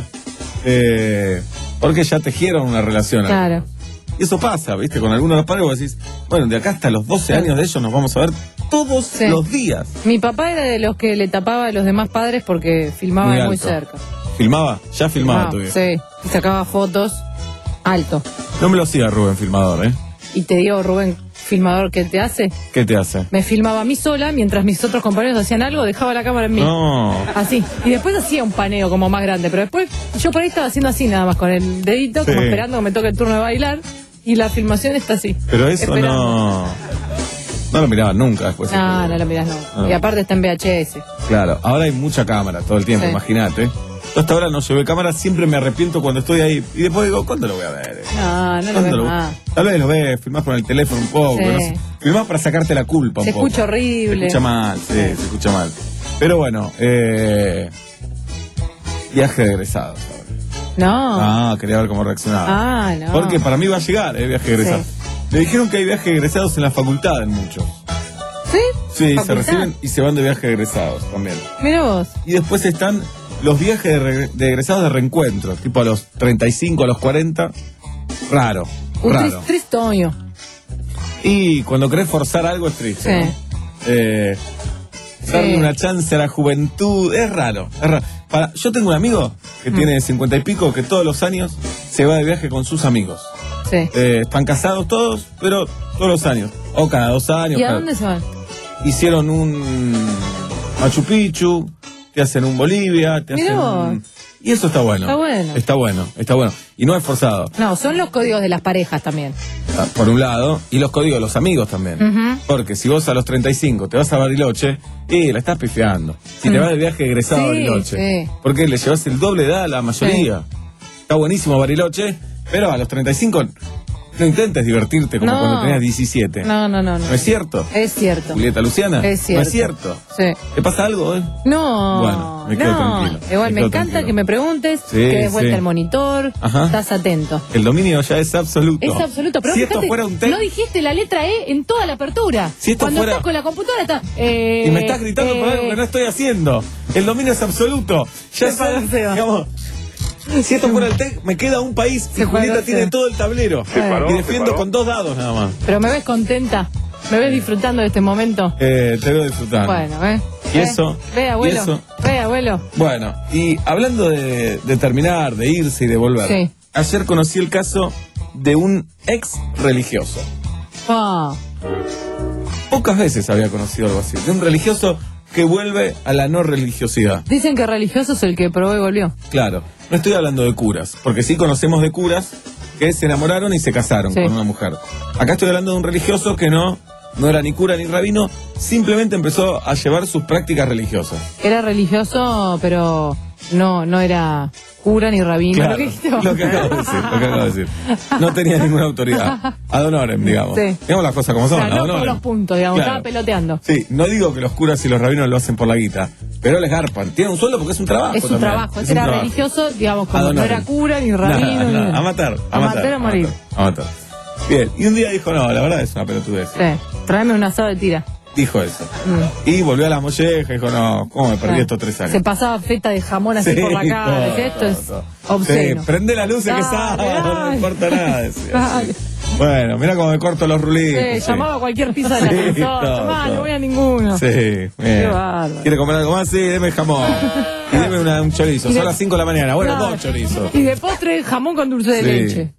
Eh, porque ya tejieron una relación.
Claro.
Y eso pasa, ¿viste? Con algunos de los padres vos decís, bueno, de acá hasta los doce años de ellos nos vamos a ver todos
Sí.
los días.
Mi papá era de los que le tapaba a los demás padres porque filmaba
Muy
muy,
alto.
cerca.
¿Filmaba? Ya filmaba
Ah,
tu viejo.
sí, y sacaba fotos alto.
No me lo siga Rubén Filmador, ¿eh?
Y te digo, Rubén, filmador, ¿qué te hace?
¿Qué te hace?
Me filmaba a mí sola mientras mis otros compañeros hacían algo, dejaba la cámara en mí.
No.
Así. Y después hacía un paneo como más grande, pero después yo por ahí estaba haciendo así nada más con el dedito, como
Sí.
esperando que me toque el turno de bailar. Y la filmación está así.
Pero eso
esperando.
no... No lo miraba nunca después.
No, no lo mirás, no.
Ah.
Y aparte está en V H S.
Claro, ahora hay mucha cámara todo el tiempo,
Sí.
imagínate. Yo hasta ahora no llevé cámara, siempre me arrepiento cuando estoy ahí. Y después digo, ¿cuándo lo voy a ver?
No, no lo ves
¿Cuándo lo-
más.
Tal vez lo ves, filmás con el teléfono un poco.
Sí.
No sé. Filmás para sacarte la culpa un
Se
poco.
escucha horrible.
Se escucha mal, sí, se escucha mal. Pero bueno, eh... viaje de egresados.
No.
Ah, quería ver cómo reaccionaba.
Ah, no.
Porque para mí va a llegar el viaje de egresados. Me dijeron que hay viaje de egresados en la facultad en muchos.
¿Sí?
Sí, se
¿Facultad?
reciben y se van de viaje de egresados también.
Mira vos.
Y después están los viajes de, re- de egresados de reencuentro, tipo a los treinta y cinco, a los cuarenta. Raro,
Un
raro.
tris- tristonio.
Y cuando querés forzar algo es triste.
Sí.
¿no? Eh, darle
Sí.
una chance a la juventud, es raro. Es raro. Para, yo tengo un amigo que
Mm.
tiene cincuenta y pico que todos los años se va de viaje con sus amigos.
Sí.
Eh, están casados todos, pero todos los años. O cada dos años.
¿Y a
cada-
dónde se van?
Hicieron un Machu Picchu, te hacen un Bolivia, te
Mirá
hacen
vos.
un... Y eso está bueno.
Está bueno.
Está bueno, está bueno. Y no es forzado,
No, son los códigos de las parejas también.
ah, por un lado, y los códigos de los amigos también.
Ujú.
Porque si vos a los treinta y cinco te vas a Bariloche, y la estás pifiando. Si te
Mm.
vas de viaje egresado a
Sí,
Bariloche,
sí.
porque le llevas el doble de edad a la mayoría. Está buenísimo Bariloche, pero a los treinta y cinco no intentes divertirte como
No.
cuando tenías diecisiete.
No, no, no. no.
¿No es cierto?
Es cierto.
Julieta Luciana.
Es cierto.
¿No es cierto?
Sí.
¿Te pasa algo, eh?
No.
Bueno, me quedo
no.
tranquilo.
Igual
Me
me,
quedo
encanta
tranquilo.
que me preguntes,
Sí,
que des vuelta
sí.
el monitor,
Ajá.
estás atento.
El dominio ya es absoluto.
Es absoluto, pero
si
fíjate,
esto fuera un test
no dijiste la letra E en toda la apertura.
Si esto
Cuando
fuera-
estás con la computadora estás... Eh,
y me estás gritando por
eh,
algo que no estoy haciendo. El dominio es absoluto. Ya
Se
sé,
paró, Seba.
digamos, si esto fuera el test, me queda un país y
Se
Julieta
paró,
tiene
Seba.
todo el tablero.
Se paró,
y
se
defiendo
paró.
con dos dados nada más.
Pero me ves contenta, me ves disfrutando de este momento.
Eh, te veo disfrutando.
Bueno, ¿eh?
Y eso.
Ve, abuelo.
Y eso.
Ve, abuelo.
Bueno, y hablando de, de terminar, de irse y de volver.
Sí.
Ayer conocí el caso de un ex religioso.
Ah.
Pocas veces había conocido algo así. De un religioso que vuelve a la no religiosidad.
Dicen que religioso es el que probó y volvió.
Claro, no estoy hablando de curas, porque sí conocemos de curas que se enamoraron y se casaron
Sí.
con una mujer. Acá estoy hablando de un religioso que no, no era ni cura ni rabino, simplemente empezó a llevar sus prácticas religiosas.
Era religioso, pero no, no era cura ni rabino.
Claro,
¿Lo que dijiste vos?
lo que acabo de decir, lo que acabo de decir. No tenía ninguna autoridad. Ad honorem, digamos.
Sí.
Digamos las cosas como son,
O sea,
ad
no por
honorem.
los puntos, digamos,
Claro.
estaba peloteando.
Sí, no digo que los curas y los rabinos lo hacen por la guita, pero les garpan. Tienen un sueldo porque es un trabajo.
Es un
también.
trabajo.
Es
Este
un
era
trabajo.
religioso, digamos,
Ad
como no
honorem.
era cura ni rabino.
Nada,
ni
nada,
nada.
a matar, a,
A
matar,
matar o morir.
A matar. Bien, y un día dijo, no, la verdad es una pelotudez.
Sí, tráeme un asado de tira.
Dijo eso.
Mm.
Y volvió a la molleja y dijo, no, ¿cómo me perdí
Ah.
estos tres años?
Se pasaba feta de jamón así
Sí,
por la cara.
todo,
Decía, esto es
todo.
obsceno.
Sí, prende la luz que
Dale,
sábado, no
dale.
importa nada. Decía.
Dale.
Bueno, mira cómo me corto los rulitos.
Sí,
sí.
llamaba a cualquier pizza del
Sí,
ascensor.
todo,
Tomá,
todo.
no voy a ninguno.
Sí, bien.
Qué bárbaro.
¿Quiere comer algo más? Sí, deme jamón. Y deme una- un chorizo.
Y de-
Son las cinco de la mañana. Bueno,
Claro.
dos chorizos.
Y de postre, jamón con dulce de
Sí.
leche.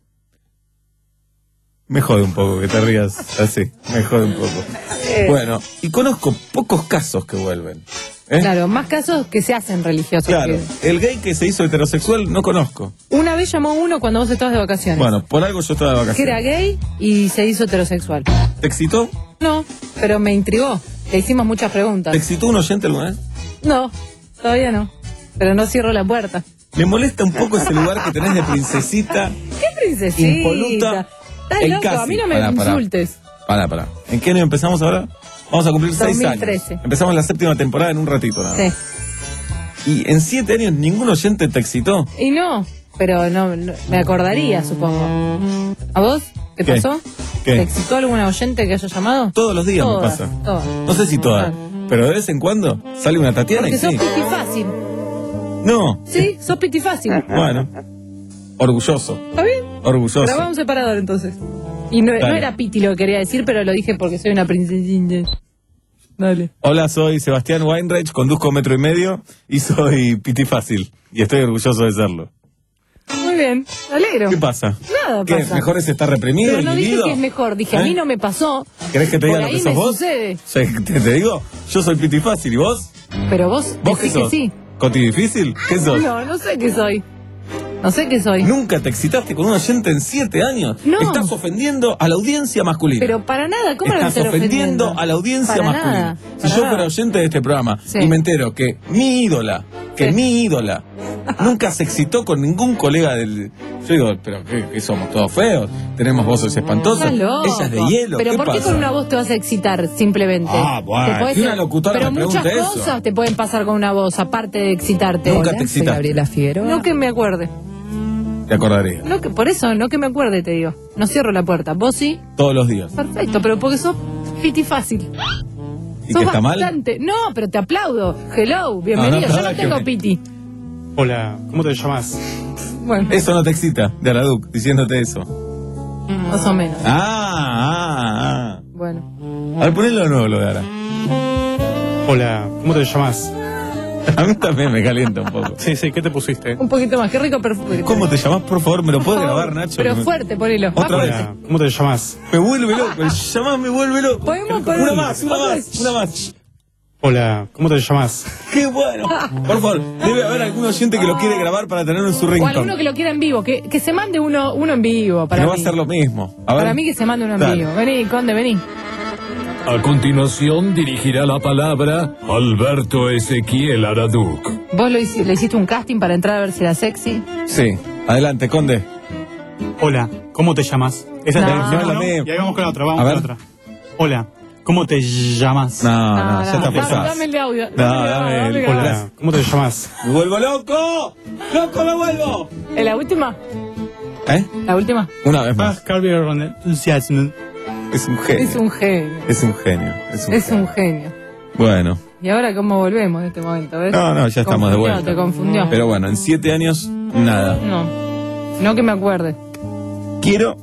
Me jode un poco que te rías así. Me jode un poco.
Eh.
Bueno, y conozco pocos casos que vuelven. ¿eh?
Claro, más casos que se hacen religiosos.
Claro,
que-
el gay que se hizo heterosexual no conozco.
Una vez llamó uno cuando vos estabas de vacaciones.
Bueno, por algo yo estaba de
que era
vacaciones.
gay y se hizo heterosexual.
¿Te excitó?
No, pero me intrigó. Le hicimos muchas preguntas.
¿Te excitó un oyente alguna vez?
No, todavía no. Pero no cierro la puerta.
Me molesta un poco ese lugar que tenés de princesita.
¿Qué princesita?
Impoluta.
Estás
en
loco,
casi.
a mí no me
Pará, pará.
insultes.
Pará, pará. ¿En qué año empezamos ahora? Vamos a cumplir seis
dos mil trece.
años. Empezamos la séptima temporada en un ratito nada más.
Sí.
Y en siete años ningún oyente te excitó.
Y no, pero no, no- me acordaría, supongo. ¿A vos? ¿Qué,
¿Qué?
pasó?
¿Qué?
¿Te excitó alguna oyente que haya llamado?
Todos los días
Todas,
me pasa.
todas.
No sé si todas, pero de vez en cuando sale una Tatiana
Porque
y
sos
sí.
piti fácil.
No,
Sí, sos piti fácil.
bueno. Orgulloso.
¿Está bien?
Orgulloso.
Grabá un separador entonces. Y no, no
Dale.
era piti lo que quería decir, pero lo dije porque soy una princesita. Dale.
Hola, soy Sebastián Weinreich, conduzco metro y medio y soy piti fácil. Y estoy orgulloso de serlo.
Muy bien, me alegro.
¿Qué pasa?
Nada
¿Qué?
pasa.
¿Mejor es estar reprimido,
Pero no dije
inhibido?
que es mejor, dije a mí
¿Eh?
no me pasó.
¿Querés que te diga
Por
lo que
ahí
sos
me
vos?
sucede.
Sí, ¿Te, te digo? Yo soy piti fácil, ¿y vos?
Pero vos,
¿Vos qué
decís que
sos?
sí.
¿Coti difícil? ¿Qué sos?
No, no sé qué soy. No sé qué soy.
¿Nunca te excitaste con un oyente en siete años?
No.
Estás ofendiendo a la audiencia masculina.
Pero para nada, ¿cómo la voy a
Estás
estar
ofendiendo
ofendiendo?
a la audiencia
Para
masculina.
nada,
Si
para
yo
nada.
fuera oyente de este programa
Sí.
y me entero que mi ídola, que
Sí.
mi ídola, nunca se excitó con ningún colega del... Yo digo, pero ¿qué, qué somos? ¿Todos feos? ¿Tenemos voces espantosas?
Estás loco.
Ella es de hielo,
Pero
¿qué
¿por qué
pasa?
con una voz te vas a excitar simplemente?
Ah, bueno,
Te podés-
que una locutora
Pero
me
muchas
pregunte eso.
cosas te pueden pasar con una voz, aparte de excitarte.
Nunca
Hola,
te excitaste.
soy Gabriela Figueroa. No que me acuerde.
Te acordaría.
No que, por eso, no que me acuerde, te digo. No cierro la puerta. Vos sí,
Todos los días.
perfecto, pero porque sos piti fácil.
¿Y
sos
que está mal?
bastante. No, pero te aplaudo. Hello, bienvenido.
No, no,
Yo
nada
no
que
tengo
ver.
piti.
Hola, ¿cómo te llamas?
Bueno,
Eso no te excita, de Araduc, diciéndote eso.
más o menos.
Ah, ah,
Bueno.
ah. A ver, ponelo de nuevo lo de Ara.
Hola, ¿cómo te llamas?
A mí también me calienta un poco.
Sí, sí, ¿qué te pusiste?
Un poquito más. Qué rico perfume.
¿Cómo te llamás, por favor? ¿Me lo puedes grabar, Nacho?
Pero
Que me-
fuerte, ponelo. Más
Otra vez.
fuerte.
Hola, ¿cómo te llamas?
Me vuelve loco, el llamás me vuelve loco.
Podemos poner-
Una más, una más, una más.
Hola, ¿cómo te llamas?
¡Qué bueno! Por favor, debe haber algún oyente que lo quiere grabar para tenerlo en su
O alguno
ringtone.
que lo quiera en vivo. Que, que se mande uno, uno en vivo. Para
No
mí.
va a ser lo mismo. A ver.
Para mí que se mande uno en
Dale.
vivo. Vení, Conde, vení.
A continuación dirigirá la palabra Alberto Ezequiel Araduc.
Vos lo hici- le hiciste un casting para entrar a ver si era sexy.
Sí, adelante, Conde.
Hola, ¿cómo te llamas? Esa
No.
te dijimos,
No,
¿no?
la
Y ahí vamos con la otra, vamos
A
con
ver.
la otra. Hola, ¿cómo te llamas?
No, no,
No,
ya
no,
está
dame-
pesado.
Dame el de audio.
No,
Dame el de
dame
audio,
el-
dame el
Hola.
audio.
Hola, ¿cómo te llamas?
¡Me vuelvo loco! ¡Loco, me vuelvo!
¿Es la última?
¿Eh?
¿La última?
Una vez más.
entusiasmo.
Es un genio.
Es un genio.
Es un genio. Es un
Es
genio.
un genio.
Bueno.
¿Y ahora cómo volvemos en este momento? ¿Ves?
No, no, ya estamos de
Confundió,
vuelta.
Te confundió.
Pero bueno, en siete años, nada.
No. No que me acuerde.
Quiero,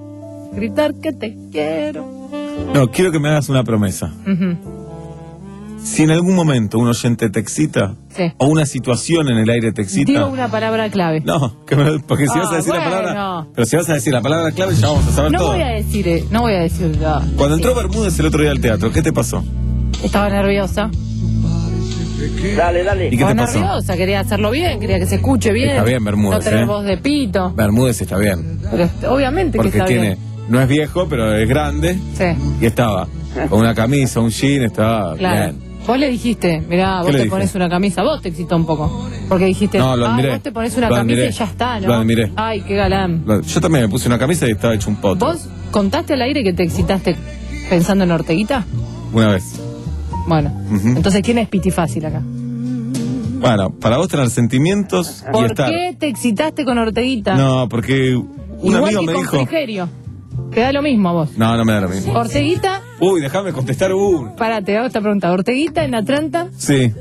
Gritar que te quiero.
no, quiero que me hagas una promesa.
Ujú.
Si en algún momento un oyente te excita,
Sí.
o una situación en el aire te excita.
Digo una palabra clave.
No, que me- porque si
Ah,
vas a decir
bueno.
la palabra. Pero si vas a decir la palabra clave, ya vamos a saber
No
todo.
voy a decir, eh, no voy a decir. ah,
Cuando entró Bermúdez el otro día al teatro, ¿qué te pasó?
Estaba nerviosa.
Dale, dale.
¿Y qué
Estaba
te pasó?
nerviosa, quería hacerlo bien, quería que se escuche bien.
Está bien, Bermúdez,
No tener
¿eh?
voz de pito.
Bermúdez está bien.
Pero obviamente
Porque
que está
tiene.
bien.
No es viejo, pero es grande.
Sí,
Y estaba con una camisa, un jean, estaba
claro.
bien.
Vos le dijiste, mirá,
¿Qué
vos
le
te
dije?
pones una camisa, vos te excitó un poco. Porque dijiste,
No, lo
ah,
admiré.
vos te pones una
Lo
camisa
admiré.
y ya está, ¿no?
Lo admiré.
Ay, qué galán.
Lo- Yo también me puse una camisa y estaba hecho un poto.
¿Vos contaste al aire que te excitaste pensando en Orteguita?
Una vez.
Bueno,
Ujú.
entonces, ¿quién es Piti Fácil acá?
Bueno, para vos tener sentimientos y
¿Por
estar.
qué te excitaste con Orteguita?
No, porque un
Igual
amigo
que
me
con
dijo.
Frigerio. Te da lo mismo a vos.
No, no me da lo mismo.
Orteguita,
Uy, déjame contestar uno.
pará, te hago esta pregunta. ¿Orteguita en Atlanta
Sí.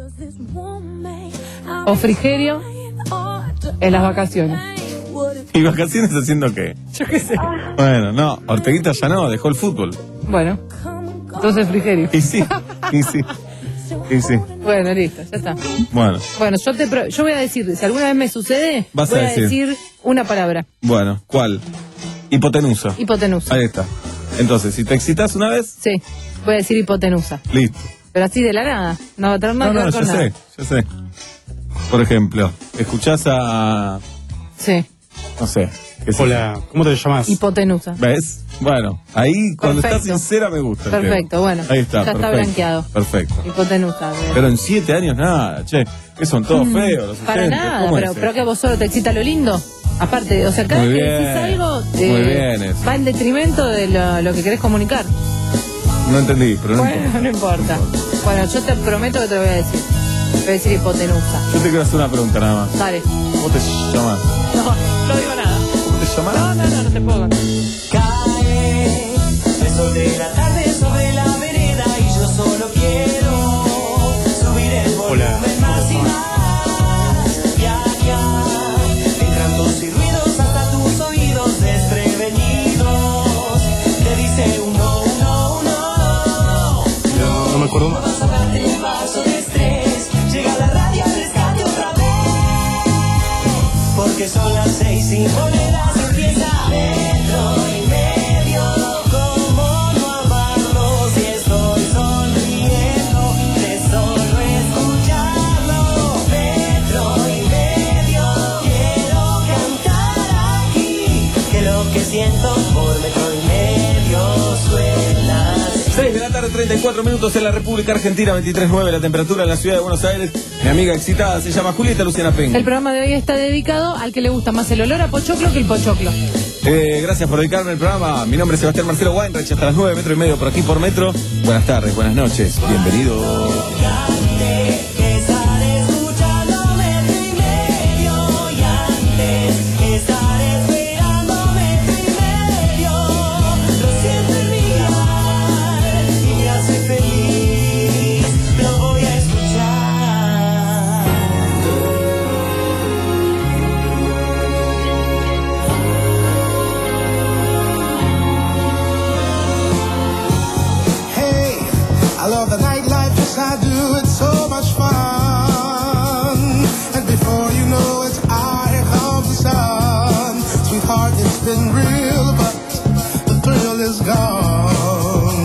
o Frigerio en las vacaciones?
¿Y vacaciones haciendo qué?
Yo qué sé.
Bueno, no, Orteguita ya no, dejó el fútbol.
Bueno, entonces Frigerio.
Y sí, y sí. Y sí.
Bueno, listo, ya está.
Bueno,
Bueno, yo te pro- yo voy a decir, si alguna vez me sucede,
Vas a
voy a
decir.
decir una palabra.
bueno, ¿cuál? Hipotenusa.
Hipotenusa.
Ahí está. Entonces, si te excitas una vez,
Sí, voy a decir hipotenusa.
listo.
Pero así de la nada. No va a tener nada
No,
que
no,
ver
yo
con nada.
sé, yo sé. Por ejemplo, escuchás a.
Sí,
No sé. qué sé
Hola, ¿cómo te llamas?
hipotenusa.
yo. ¿Ves? Bueno, ahí cuando
Perfecto.
estás sincera me gusta. el
Perfecto,
tema.
bueno.
Ahí está,
Ya está
perfecto.
blanqueado.
Perfecto.
Hipotenusa. bien.
Pero en siete años nada, che. Que son todos
Mm,
feos los
Para
oyentes.
nada,
¿Cómo
pero,
es
pero
eso?
que a vos solo te excita lo lindo. Aparte, o sea, cada
Muy
vez que
bien,
decís algo,
muy bien eso.
va en detrimento de lo, lo que querés comunicar.
No entendí, pero no
Bueno,
importa.
no importa. Bueno, yo te prometo que te lo voy a decir. Te voy a decir hipotenusa.
Yo te quiero hacer una pregunta nada más.
Dale.
¿Cómo te llamas?
No, no digo nada.
¿Cómo te llamas?
No, no, no, no te puedo contar.
Cae el sol de la tarde sobre la vereda y yo solo quiero subir el volumen más y más. Viajar, entran tus y ruidos hasta tus oídos desprevenidos. Te dice uno, uno, uno.
No me acuerdo más.
Vas a darte el vaso de estrés. Llega la radio al rescate otra vez. Porque son las seis y monedas empieza metro y medio. ¿Cómo no amarlo si estoy sonriendo de solo escucharlo? Metro y medio. Quiero cantar aquí que lo que siento por metro y medio suena así.
seis de la tarde, treinta y cuatro minutos en la República Argentina, veintitrés nueve la temperatura en la ciudad de Buenos Aires. Mi amiga excitada se llama Julieta Luciana Pengo.
El programa de hoy está dedicado al que le gusta más el olor a pochoclo que el pochoclo.
Eh, gracias por dedicarme al programa. Mi nombre es Sebastián Marcelo Weinreich, hasta las nueve, metro y medio por aquí por metro. Buenas tardes, buenas noches, bienvenido.
Estar escuchando metro y medio y antes estar esperando metro y medio. Lo siento en mi mirar y me hace feliz. Lo voy a escuchar.
Hey, I love the nightlife, yes I do, it's so much fun. And before you know it, ah, here comes the sun. Sweetheart, it's been real, but the thrill is gone.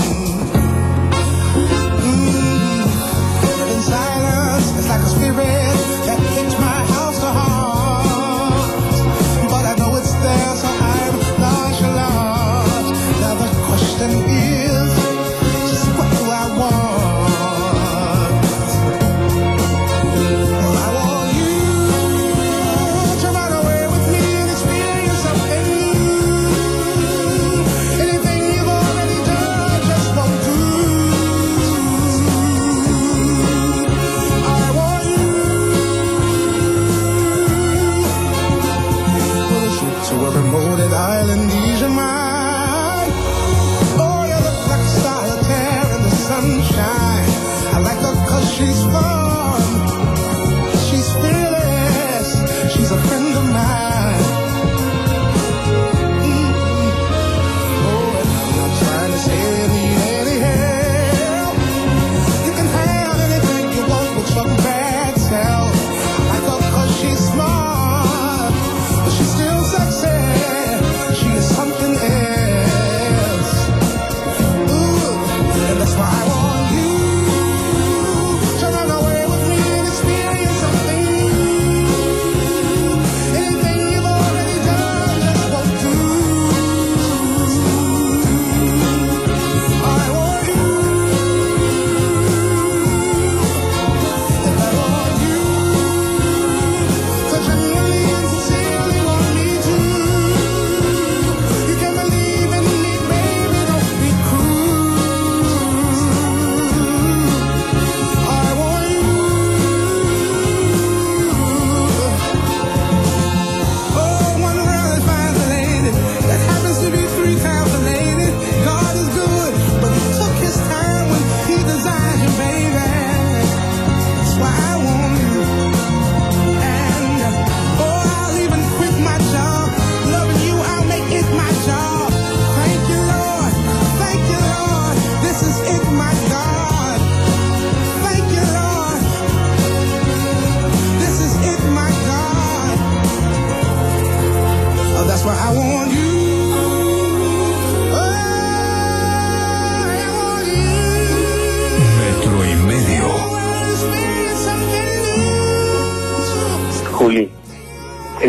Mm, living in silence, it's like a spirit that hits my house to heart. But I know it's there, so I'm nonchalant. Now the question is, just what do I want? Well, I want you to run away with me and experience something new.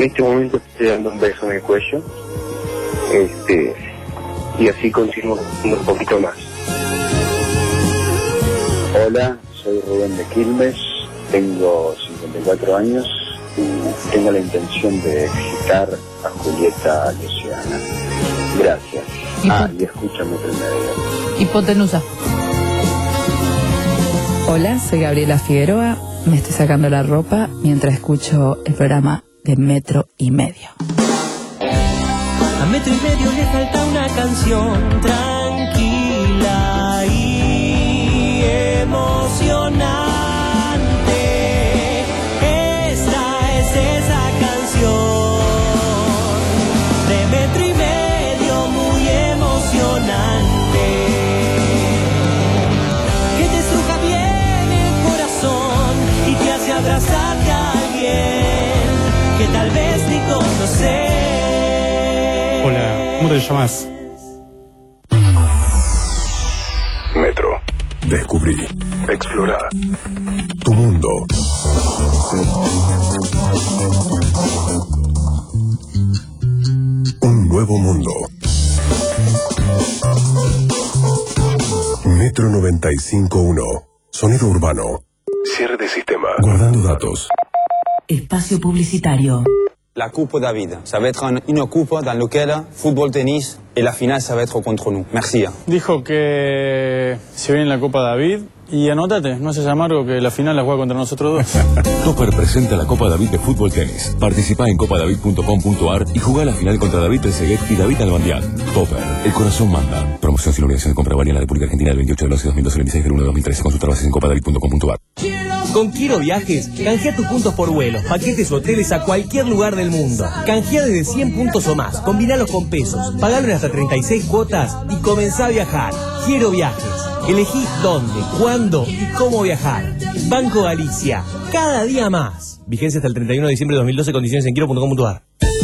este momento estoy dando un beso en el cuello. Este, y así continúo un poquito más. Hola, soy Rubén de Quilmes, tengo cincuenta y cuatro años y tengo la intención de excitar a Julieta Luciana. Gracias. Ah, y escúchame primero.
Hipotenusa.
Hola, soy Gabriela Figueroa, me estoy sacando la ropa mientras escucho el programa de Metro y Medio.
A Metro y Medio le falta una canción tranquila y emocionante. Esta es esa canción de Metro y Medio, muy emocionante, que te estruja bien el corazón y te hace abrazarte a alguien que tal vez ni conoces.
Hola, ¿cómo te llamas?
Metro.
Descubrí.
Explorar.
Tu mundo. Un nuevo mundo. Metro noventa y cinco punto uno. Sonido urbano.
Cierre de sistema.
Guardando datos.
Espacio publicitario.
La Coupe David, ça va être une coupe dans laquelle football, tennis et la finale ça va être contre nous. Merci.
Dijo que se viene la Copa David y anótate, no seas amargo que la final la juega contra nosotros dos.
Topper presenta la Copa David de Fútbol Tenis. Participa en copa david punto com punto ar y juega la final contra David Trezeguet y David Albandián. Topper, el corazón manda. Promoción sin obligación de compra válida en la República Argentina del veintiocho de doce de dos mil doce al veintiséis del uno de dos mil trece. Consulta bases en copa david punto com punto ar.
Con Quiero Viajes, canjea tus puntos por vuelos, paquetes o hoteles a cualquier lugar del mundo. Canjea desde cien puntos o más, combinalos con pesos, pagalo en hasta treinta y seis cuotas y comenzá a viajar. Quiero Viajes. Elegí dónde, cuándo y cómo viajar. Banco Galicia. Cada día más. Vigencia hasta el treinta y uno de diciembre de dos mil doce. Condiciones en quiero punto com punto ar.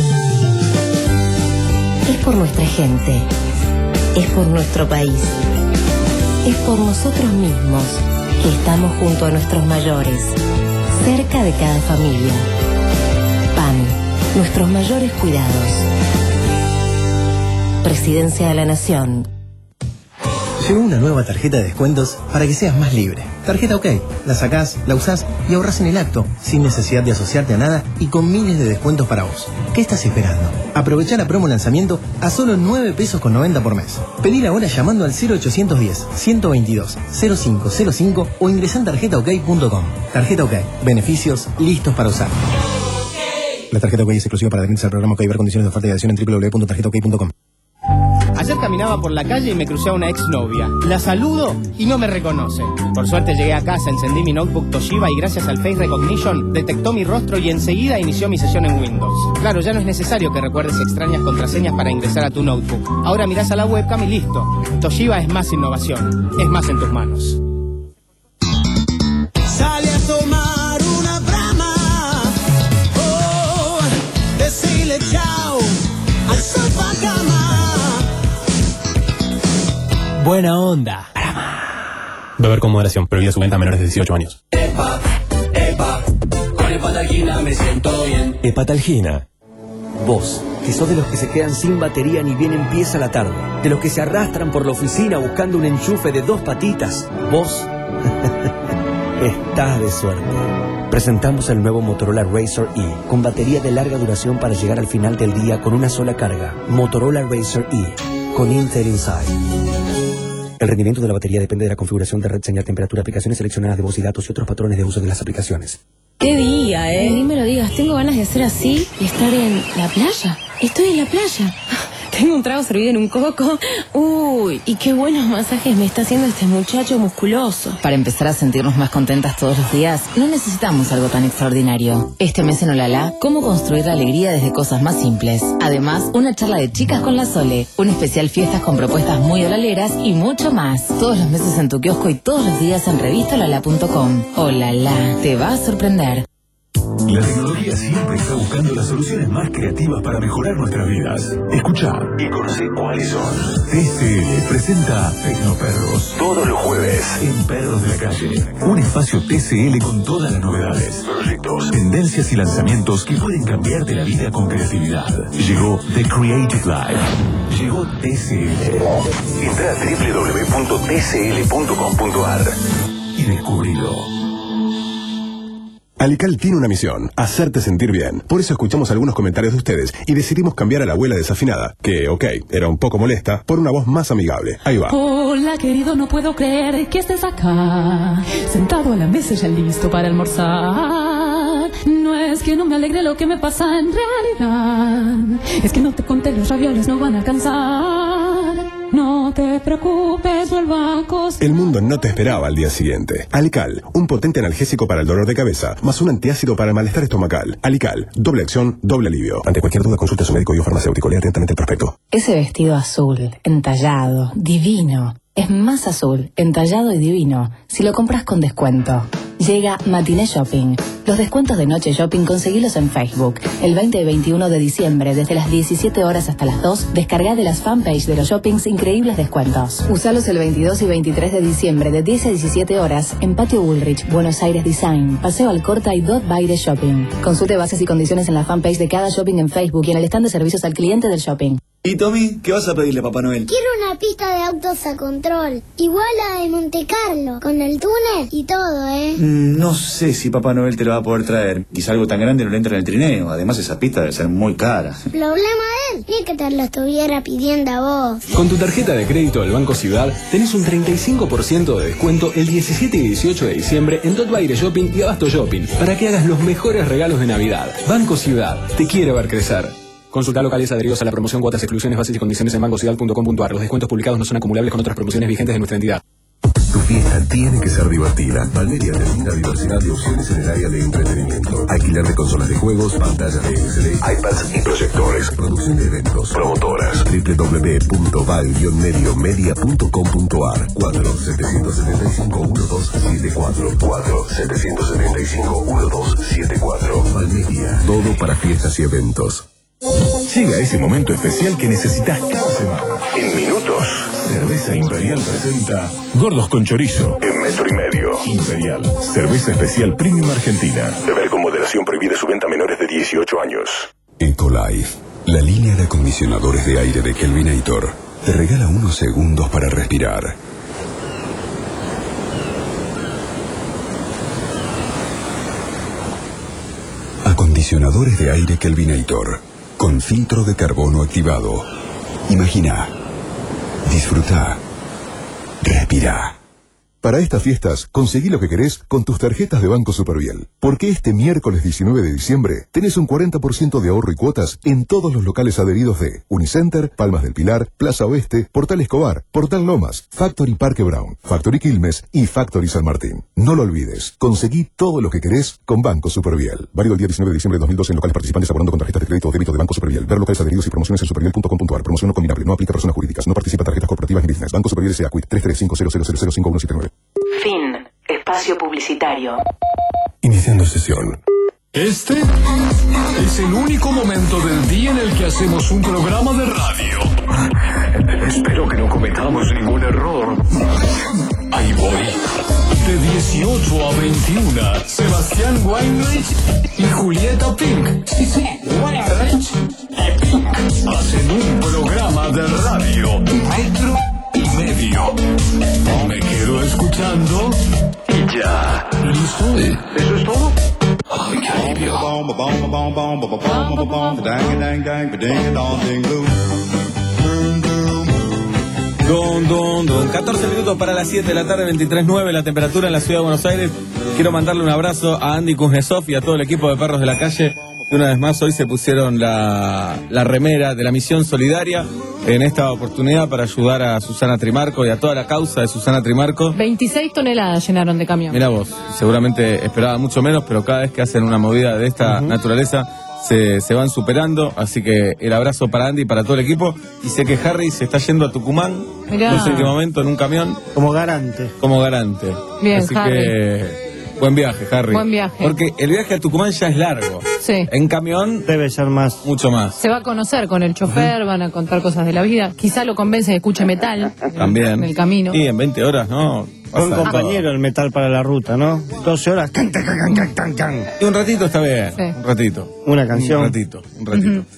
Es por nuestra gente. Es por nuestro país. Es por nosotros mismos que estamos junto a nuestros mayores. Cerca de cada familia. P A N. Nuestros mayores cuidados. Presidencia de la Nación.
Llegó una nueva tarjeta de descuentos para que seas más libre. Tarjeta OK. La sacás, la usás y ahorrás en el acto, sin necesidad de asociarte a nada y con miles de descuentos para vos. ¿Qué estás esperando? Aprovechá la promo lanzamiento a solo nueve pesos con noventa por mes. Pedila ahora llamando al cero ochocientos diez, ciento veintidós, cero cinco cero cinco o ingresá en tarjeta ok punto com. Tarjeta OK. Beneficios listos para usar. La tarjeta OK es exclusiva para adherirse al programa OK. Ver condiciones de oferta y adhesión en doble u doble u doble u punto tarjeta ok punto com.
Ayer caminaba por la calle y me crucé a una exnovia. La saludo y no me reconoce. Por suerte llegué a casa, encendí mi notebook Toshiba y gracias al Face Recognition detectó mi rostro y enseguida inició mi sesión en Windows. Claro, ya no es necesario que recuerdes extrañas contraseñas para ingresar a tu notebook. Ahora mirás a la webcam y listo. Toshiba es más innovación. Es más en tus manos.
Sale a tomar una brama. Oh, decirle chao al sofacama.
Buena onda. Beber con moderación, prohibida su venta a menores de dieciocho años.
Epa, epa, con Hepatalgina me siento bien.
Hepatalgina. Vos, que sos de los que se quedan sin batería ni bien empieza la tarde, de los que se arrastran por la oficina buscando un enchufe de dos patitas, vos estás de suerte. Presentamos el nuevo Motorola Razr E, con batería de larga duración para llegar al final del día con una sola carga. Motorola Razr E, con Intel Inside. El rendimiento de la batería depende de la configuración de red, señal, temperatura, aplicaciones seleccionadas de voz y datos y otros patrones de uso de las aplicaciones.
¿Qué día, eh? Ni me lo digas, tengo ganas de hacer así y estar en la playa. Estoy en la playa. Tengo un trago servido en un coco. Uy, y qué buenos masajes me está haciendo este muchacho musculoso. Para empezar a sentirnos más contentas todos los días, no necesitamos algo tan extraordinario. Este mes en Olala, cómo construir la alegría desde cosas más simples. Además, una charla de chicas con la Sole, un especial fiestas con propuestas muy olaleras y mucho más. Todos los meses en tu kiosco y todos los días en revista olala punto com. Olala, te va a sorprender.
La tecnología siempre está buscando las soluciones más creativas para mejorar nuestras vidas. Escucha y conoce cuáles son. T C L presenta Tecnoperros todos los jueves en Perros de la Calle. Un espacio T C L con todas las novedades, proyectos, tendencias y lanzamientos que pueden cambiarte la vida con creatividad. Llegó The Creative Live. Llegó T C L. Entra a doble u doble u doble u punto t c l punto com punto a r y descubrilo.
Alical tiene una misión, hacerte sentir bien. Por eso escuchamos algunos comentarios de ustedes y decidimos cambiar a la abuela desafinada, que, ok, era un poco molesta, por una voz más amigable. Ahí va.
Hola, querido, no puedo creer que estés acá, sentado a la mesa ya listo para almorzar. No es que no me alegre lo que me pasa en realidad, es que no te conté, los ravioles no van a alcanzar. No te preocupes, vuelvo a acostar.
El mundo no te esperaba al día siguiente. Alical, un potente analgésico para el dolor de cabeza, más un antiácido para el malestar estomacal. Alical, doble acción, doble alivio. Ante cualquier duda, consulte a su médico y o farmacéutico. Lea atentamente el prospecto.
Ese vestido azul, entallado, divino, es más azul, entallado y divino si lo compras con descuento. Llega Matiné Shopping. Los descuentos de Noche Shopping conseguilos en Facebook. El veinte y veintiuno de diciembre, desde las diecisiete horas hasta las dos, descarga de las fanpage de los shoppings increíbles descuentos. Usalos el veintidós y veintitrés de diciembre, de diez a diecisiete horas, en Patio Bullrich, Buenos Aires Design, Paseo Alcorta y Dot Baile Shopping. Consulte bases y condiciones en la fanpage de cada shopping en Facebook y en el stand de servicios al cliente del shopping.
¿Y Tommy, qué vas a pedirle a Papá Noel?
Quiero una pista de autos a control, igual a la de Monte Carlo, con el túnel y todo, ¿eh?
Mm, no sé si Papá Noel te lo va a poder traer. Quizá algo tan grande no le entra en el trineo. Además, esa pista debe ser muy cara.
Problema de él, ni que te lo estuviera pidiendo a vos.
Con tu tarjeta de crédito del Banco Ciudad tenés un treinta y cinco por ciento de descuento el diecisiete y dieciocho de diciembre en Dot Baile Shopping y Abasto Shopping para que hagas los mejores regalos de Navidad. Banco Ciudad, te quiere ver crecer. Consulta locales adheridos a la promoción, cuotas, exclusiones, bases y condiciones en bancociudad punto com punto a r. Los descuentos publicados no son acumulables con otras promociones vigentes de nuestra entidad.
Tu fiesta tiene que ser divertida. Palmeria te brinda diversidad de opciones en el área de entretenimiento. Alquiler de consolas de juegos, pantallas de L C D, iPads y proyectores. Producción de eventos. Promotoras. doble u doble u doble u punto val guion medio media punto com punto a r. cuatro siete siete cinco uno dos siete cuatro. cuatro siete siete cinco uno dos siete cuatro. Palmeria. Todo para fiestas y eventos. Llega ese momento especial que necesitas cada semana. En minutos, Cerveza Imperial presenta Gordos con Chorizo en metro y medio. Imperial, cerveza especial premium argentina. Beber con moderación, prohibida su venta a menores de dieciocho años. Ecolife, la línea de acondicionadores de aire de Kelvinator, te regala unos segundos para respirar. Acondicionadores de aire Kelvinator con filtro de carbono activado. Imagina, disfruta, respira. Para estas fiestas, conseguí lo que querés con tus tarjetas de Banco Superviel. Porque este miércoles diecinueve de diciembre tenés un cuarenta por ciento de ahorro y cuotas en todos los locales adheridos de Unicenter, Palmas del Pilar, Plaza Oeste, Portal Escobar, Portal Lomas, Factory Parque Brown, Factory Quilmes y Factory San Martín. No lo olvides, conseguí todo lo que querés con Banco Superviel. Válido el día diecinueve de diciembre de dos mil doce en locales participantes abonando con tarjetas de crédito o débito de Banco Superviel. Ver locales adheridos y promociones en superviel punto com punto a r. Promoción no combinable, no aplica a personas jurídicas, no participa tarjetas corporativas ni business. Banco Superviel S A. Quit tres tres cinco cero cero cero cero cinco uno siete nueve.
Fin. Espacio publicitario.
Iniciando sesión.
Este es el único momento del día en el que hacemos un programa de radio. Espero que no cometamos ningún error. Ahí voy. De dieciocho a veintiuno, Sebastián Weinreich y Julieta Pink. Sí, sí, Weinreich y Pink hacen un programa de radio. Metro y medio. Me quedo escuchando y ya. ¿Listo? ¿Eso es todo? ¡Ay, qué alivio!
Don, don, don. catorce minutos para las siete de la tarde, veintitrés nueve la temperatura en la ciudad de Buenos Aires. Quiero mandarle un abrazo a Andy Kuznetsov y a todo el equipo de Perros de la Calle, que una vez más hoy se pusieron la, la remera de la misión solidaria en esta oportunidad para ayudar a Susana Trimarco y a toda la causa de Susana Trimarco.
veintiséis toneladas llenaron de camión.
Mirá vos, seguramente esperaba mucho menos, pero cada vez que hacen una movida de esta uh-huh. naturaleza se, se van superando, así que el abrazo para Andy y para todo el equipo. Y sé que Harry se está yendo a Tucumán,
Mirá.
no sé en qué momento, en un camión.
Como garante.
Como garante.
Bien,
así
Harry.
que Buen viaje, Harry.
Buen viaje.
Porque el viaje a Tucumán ya es largo.
Sí.
En camión
debe ser más.
Mucho más.
Se va a conocer con el chofer, van a contar cosas de la vida. Quizá lo convence que escuche metal.
También.
En el camino.
Y en veinte horas, ¿no?
Un compañero el metal para la ruta, ¿no? doce horas. Can, can, can, can, can, can.
Y un ratito está bien.
Sí.
Un ratito.
Una canción.
Un ratito. Un ratito. Uh-huh.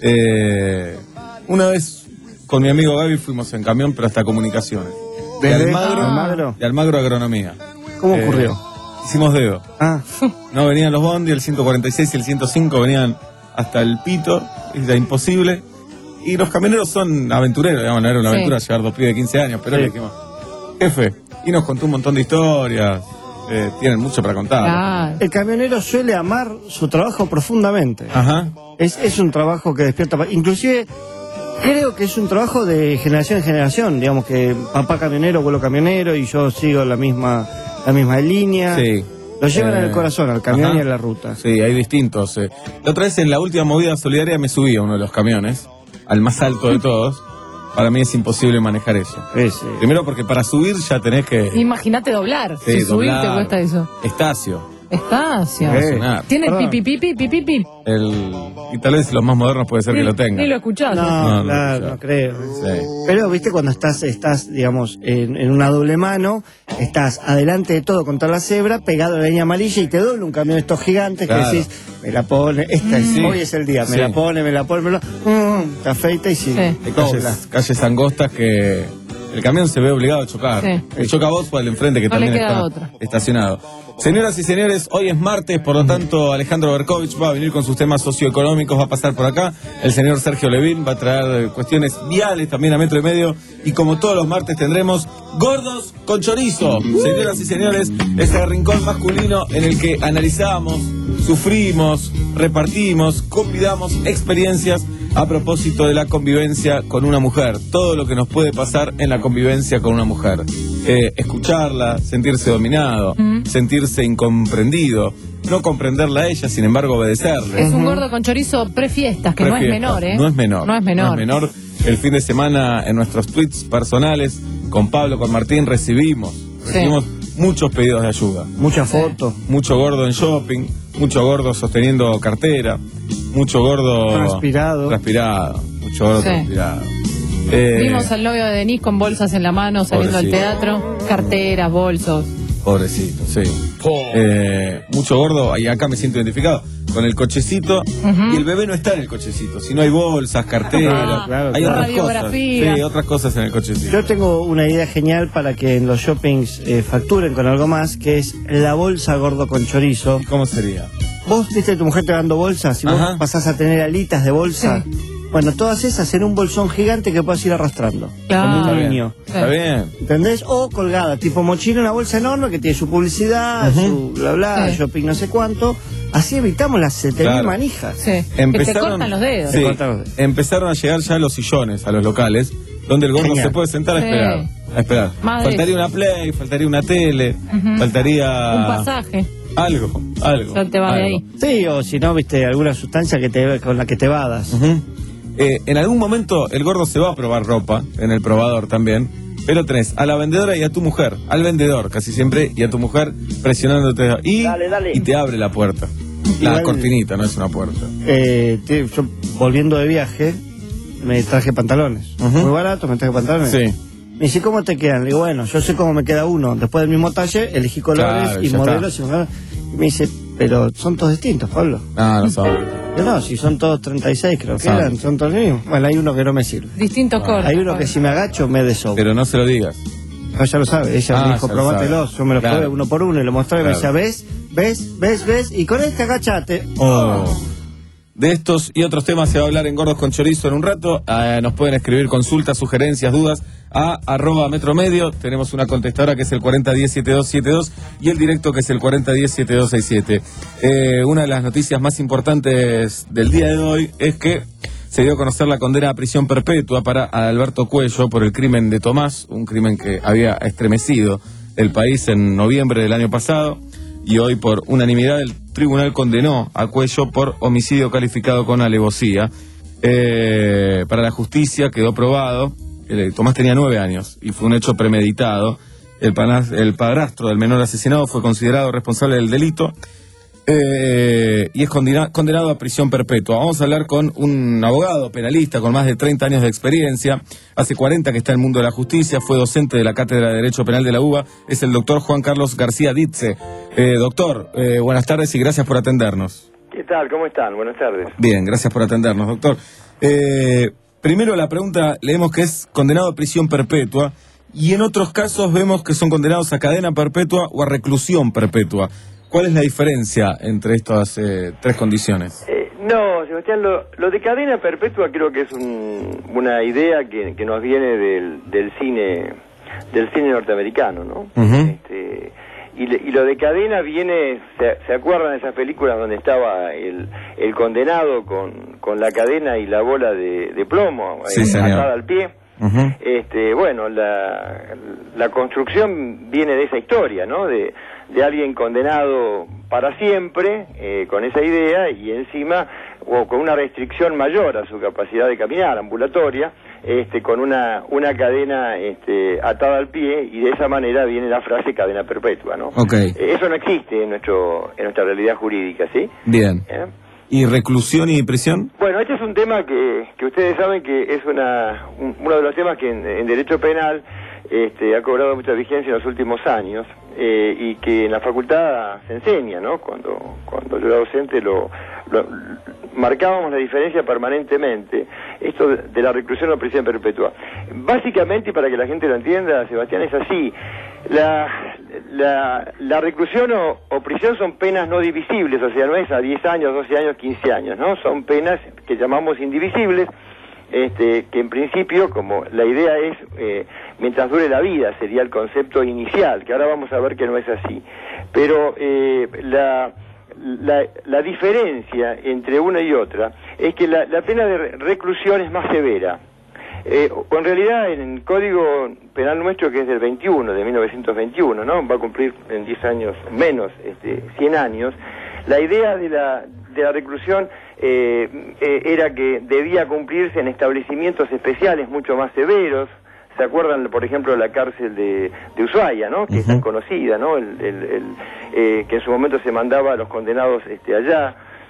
eh, una vez con mi amigo Gaby fuimos en camión, pero hasta comunicaciones. De Almagro,
ah. Almagro.
de Almagro a Agronomía.
¿Cómo
eh,
ocurrió?
Hicimos dedo.
Ah.
No venían los bondi, el ciento cuarenta y seis y el ciento cinco venían hasta el pito, era imposible. Y los camioneros son aventureros, digamos, no era una
Sí.
aventura llevar dos pibes de quince años, pero
Sí.
le dijimos, jefe, y nos contó un montón de historias, eh, tienen mucho para contar.
Claro.
El camionero suele amar su trabajo profundamente.
Ajá.
Es, es un trabajo que despierta... pa- Inclusive, creo que es un trabajo de generación en generación. Digamos que papá camionero, abuelo camionero, y yo sigo la misma, la misma línea.
Sí.
Lo llevan
Eh,
en el corazón, al camión
ajá.
y a la ruta.
Sí, hay distintos. eh. La otra vez en la última movida solidaria me subí a uno de los camiones, al más alto de todos. Para mí es imposible manejar eso.
Sí, sí.
Primero porque para subir ya tenés que...
Imagínate doblar.
Sí,
si subir te
doblar.
cuesta eso.
Estacio.
Estacio.
Eh.
Tiene el
Perdón.
pipi pipi pipi pipi.
El... Y tal vez los más modernos puede ser que lo tengan.
Ni lo escuchás.
No,
No, no,
claro,
ya.
no creo.
Sí.
Pero, viste, cuando estás, estás digamos, en, en una doble mano, estás adelante de todo contra la cebra, pegado a la línea amarilla y te dobla un camión de estos gigantes
Claro.
que decís, me la pone, esta es,
Sí.
hoy es el día, me
Sí.
la pone, me la pone, me la mm, te afeita y sí,
Sí.
Hay
dobla.
calles, calles angostas que el camión se ve obligado a chocar.
Sí.
El choca a vos o al de enfrente que
No le
también
queda
está
otra.
estacionado. Señoras y señores, hoy es martes, por lo tanto Alejandro Berkovich va a venir con sus temas socioeconómicos, va a pasar por acá. El señor Sergio Levín va a traer cuestiones viales también a metro y medio. Y como todos los martes tendremos Gordos con Chorizo. Señoras y señores, ese rincón masculino en el que analizamos, sufrimos, repartimos, convidamos experiencias a propósito de la convivencia con una mujer. Todo lo que nos puede pasar en la convivencia con una mujer. Eh, escucharla, sentirse dominado,
Mm.
sentirse incomprendido, no comprenderla a ella, sin embargo obedecerle.
Es un gordo con chorizo prefiestas, que no es
Prefiesta.
menor, ¿eh?
No es menor.
No es menor.
No es menor. El fin de semana en nuestros tweets personales, con Pablo, con Martín, recibimos, recibimos muchos pedidos de ayuda.
Muchas fotos.
Mucho gordo en shopping, mucho gordo sosteniendo cartera, mucho gordo
Transpirado.
transpirado, mucho gordo
Sí.
transpirado. Eh,
Vimos al novio de Denise con bolsas en la mano saliendo al
Pobrecito.
teatro. Carteras, bolsos.
Pobrecito, sí. Eh, mucho gordo, y acá me siento identificado, con el cochecito,
Ujú.
y el bebé no está en el cochecito, sino hay bolsas, carteras,
Ah, claro,
hay
claro.
otras cosas.
Radiografía.
Sí, otras cosas en el cochecito.
Yo tengo una idea genial para que en los shoppings eh, facturen con algo más, que es la bolsa gordo con chorizo.
¿Cómo sería?
Vos viste a tu mujer te dando bolsas y
Ajá.
vos pasás a tener alitas de bolsa. Bueno, todas esas en un bolsón gigante que puedas ir arrastrando.
Claro.
Como
Está
un
bien.
niño.
Está bien.
¿Entendés? O colgada, tipo mochila, una bolsa enorme que tiene su publicidad,
Ujú.
su bla bla,
Sí.
shopping no sé cuánto. Así evitamos las siete mil
Claro.
manijas.
Sí. Que te cortan los dedos.
sí,
Te cortan los dedos.
empezaron a llegar ya los sillones a los locales, donde el gordo
Genial.
se puede sentar a
Sí.
esperar. A esperar.
Más de
Faltaría
eso.
una play, faltaría una tele,
Ujú.
faltaría
Un pasaje.
algo, algo.
Ya te vas de
algo.
ahí.
Sí, o si no, viste, alguna sustancia que te, con la que te vadas.
Ujú. Eh, en algún momento el gordo se va a probar ropa, en el probador también, pero tenés a la vendedora y a tu mujer, al vendedor casi siempre, y a tu mujer presionándote y,
Dale, dale.
y te abre la puerta. La
Igual-
cortinita, no es una puerta.
Eh, te- yo, volviendo de viaje, me traje pantalones.
Ujú.
Muy barato, me traje pantalones.
Sí.
Me dice, ¿cómo te quedan? Le digo, bueno, yo sé cómo me queda uno. Después del mismo talle, elegí colores
Claro,
y
ya
modelos. Y, y me dice, pero son todos distintos, Pablo.
No, no sabes.
Yo no, si son todos treinta y seis, creo que
Sabe.
eran, son todos los mismos. Bueno, hay uno que no me sirve.
Distintos cortes.
Hay uno que si me agacho me desobra.
Pero no se lo digas.
No, ya lo sabe, ella
Ah,
me dijo,
ya lo
probátelo.
sabe.
Yo me lo
Claro.
probé uno por uno y lo mostré y me
Claro.
decía, ¿ves? ¿Ves? ¿Ves? ¿Ves? Y con este agachate.
Oh. De estos y otros temas se va a hablar en Gordos con Chorizo en un rato. Eh, nos pueden escribir consultas, sugerencias, dudas a arroba metromedio. Tenemos una contestadora que es el cuarenta diez setenta y dos setenta y dos y el directo que es el cuarenta diez setenta y dos sesenta y siete. Eh, una de las noticias más importantes del día de hoy es que se dio a conocer la condena a prisión perpetua para Alberto Cuello por el crimen de Tomás, un crimen que había estremecido el país en noviembre del año pasado. Y hoy, por unanimidad, el tribunal condenó a Cuello por homicidio calificado con alevosía. Eh, para la justicia quedó probado, eh, Tomás tenía nueve años y fue un hecho premeditado el, panas, el padrastro del menor asesinado, fue considerado responsable del delito eh, y es condena, condenado a prisión perpetua. Vamos a hablar con un abogado penalista con más de treinta años de experiencia, hace cuarenta que está en el mundo de la justicia, fue docente de la Cátedra de Derecho Penal de la U B A, es el doctor Juan Carlos García Ditze. Eh, doctor, eh, buenas tardes y gracias por atendernos.
¿Qué tal? ¿Cómo están? Buenas tardes.
Bien, gracias por atendernos, doctor. Eh, primero la pregunta, leemos que es condenado a prisión perpetua y en otros casos vemos que son condenados a cadena perpetua o a reclusión perpetua. ¿Cuál es la diferencia entre estas eh, tres condiciones?
Eh, no, Sebastián, lo, lo de cadena perpetua creo que es un, una idea que, que nos viene del, del cine del cine norteamericano, ¿no? Uh-huh. Este, y, le, y lo de cadena viene, ¿se, ¿se acuerdan de esas películas donde estaba el, el condenado con, con la cadena y la bola de, de plomo
sí,
eh,
señor.
atada al pie? Uh-huh. Este, bueno, la, la construcción viene de esa historia, ¿no? De, de alguien condenado para siempre eh, con esa idea y encima o con una restricción mayor a su capacidad de caminar, ambulatoria, este, con una una cadena este, atada al pie, y de esa manera viene la frase cadena perpetua, ¿no?
Okay.
Eh, eso no existe en nuestro en nuestra realidad jurídica, ¿sí?
Bien.
¿Eh?
¿Y reclusión y prisión?
Bueno, este es un tema que, que ustedes saben que es una un, uno de los temas que en, en derecho penal este, ha cobrado mucha vigencia en los últimos años eh, y que en la facultad se enseña, ¿no? Cuando cuando yo era docente lo, lo marcábamos la diferencia permanentemente, esto de, de la reclusión o prisión perpetua. Básicamente, y para que la gente lo entienda, Sebastián, es así. La, la, la reclusión o, o prisión son penas no divisibles, o sea, no es a diez años, doce años, quince años, ¿no? Son penas que llamamos indivisibles, este, que en principio, como la idea es, eh, mientras dure la vida, sería el concepto inicial, que ahora vamos a ver que no es así. Pero eh, la, la, la diferencia entre una y otra es que la, la pena de reclusión es más severa. Eh, en realidad, en el Código Penal nuestro, que es del veintiuno, de mil novecientos veintiuno, ¿no? Va a cumplir en diez años menos, este, cien años. La idea de la, de la reclusión eh, eh, era que debía cumplirse en establecimientos especiales mucho más severos. ¿Se acuerdan, por ejemplo, de la cárcel de, de Ushuaia, ¿no? Que uh-huh. es tan conocida, ¿no? El, el, el, eh, que en su momento se mandaba a los condenados este, allá,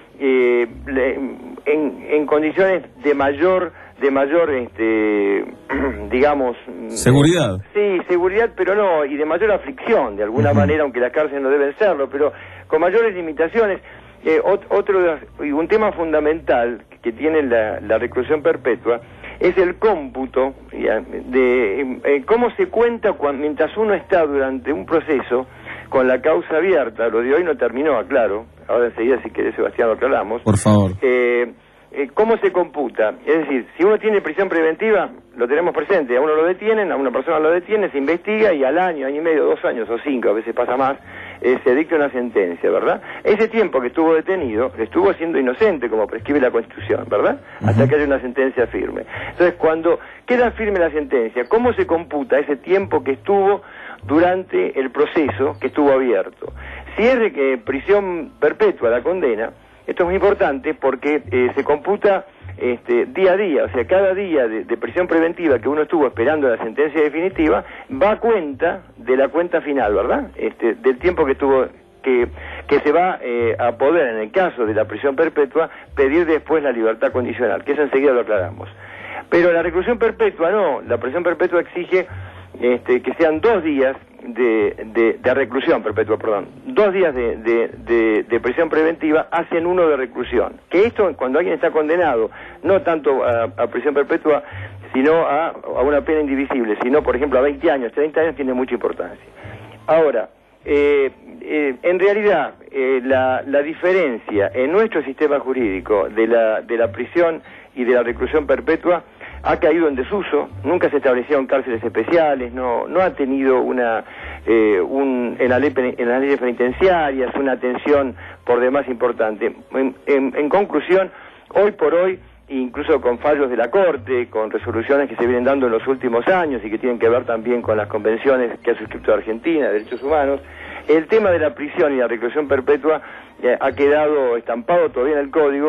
eh, le, en, en condiciones de mayor... de mayor, este, digamos...
¿Seguridad?
Eh, sí, seguridad, pero no, y de mayor aflicción, de alguna uh-huh. manera, aunque las cárceles no deben serlo, pero con mayores limitaciones. Eh, ot- otro de, un tema fundamental que tiene la, la reclusión perpetua es el cómputo ya, de eh, cómo se cuenta cuando, mientras uno está durante un proceso con la causa abierta. Lo de hoy no terminó, aclaro, ahora enseguida si querés, Sebastián, lo aclaramos.
Por favor.
Eh, ¿Cómo se computa? Es decir, si uno tiene prisión preventiva, lo tenemos presente, a uno lo detienen, a una persona lo detiene, se investiga y al año, año y medio, dos años o cinco, a veces pasa más, eh, se dicta una sentencia, ¿verdad? Ese tiempo que estuvo detenido, estuvo siendo inocente, como prescribe la Constitución, ¿verdad? Uh-huh. Hasta que haya una sentencia firme. Entonces, cuando queda firme la sentencia, ¿cómo se computa ese tiempo que estuvo durante el proceso que estuvo abierto? Si es de que prisión perpetua la condena, esto es muy importante porque eh, se computa este, día a día, o sea, cada día de, de prisión preventiva que uno estuvo esperando la sentencia definitiva, va a cuenta de la cuenta final, ¿verdad? Este, del tiempo que estuvo, que, que se va eh, a poder, en el caso de la prisión perpetua, pedir después la libertad condicional, que eso enseguida lo aclaramos. Pero la reclusión perpetua no, la prisión perpetua exige este, que sean dos días de, de, de reclusión perpetua, perdón, dos días de, de, de, de prisión preventiva hacen uno de reclusión. Que esto, cuando alguien está condenado, no tanto a, a prisión perpetua, sino a, a una pena indivisible, sino, por ejemplo, a veinte años, treinta años, tiene mucha importancia. Ahora, eh, eh, en realidad, eh, la, la diferencia en nuestro sistema jurídico de la, de la prisión y de la reclusión perpetua ha caído en desuso, nunca se establecieron cárceles especiales, no no ha tenido una eh, un en la ley en las leyes penitenciarias una atención por demás importante. En, en, en conclusión, hoy por hoy, incluso con fallos de la Corte, con resoluciones que se vienen dando en los últimos años y que tienen que ver también con las convenciones que ha suscrito Argentina de derechos humanos, el tema de la prisión y la reclusión perpetua eh, ha quedado estampado todavía en el Código,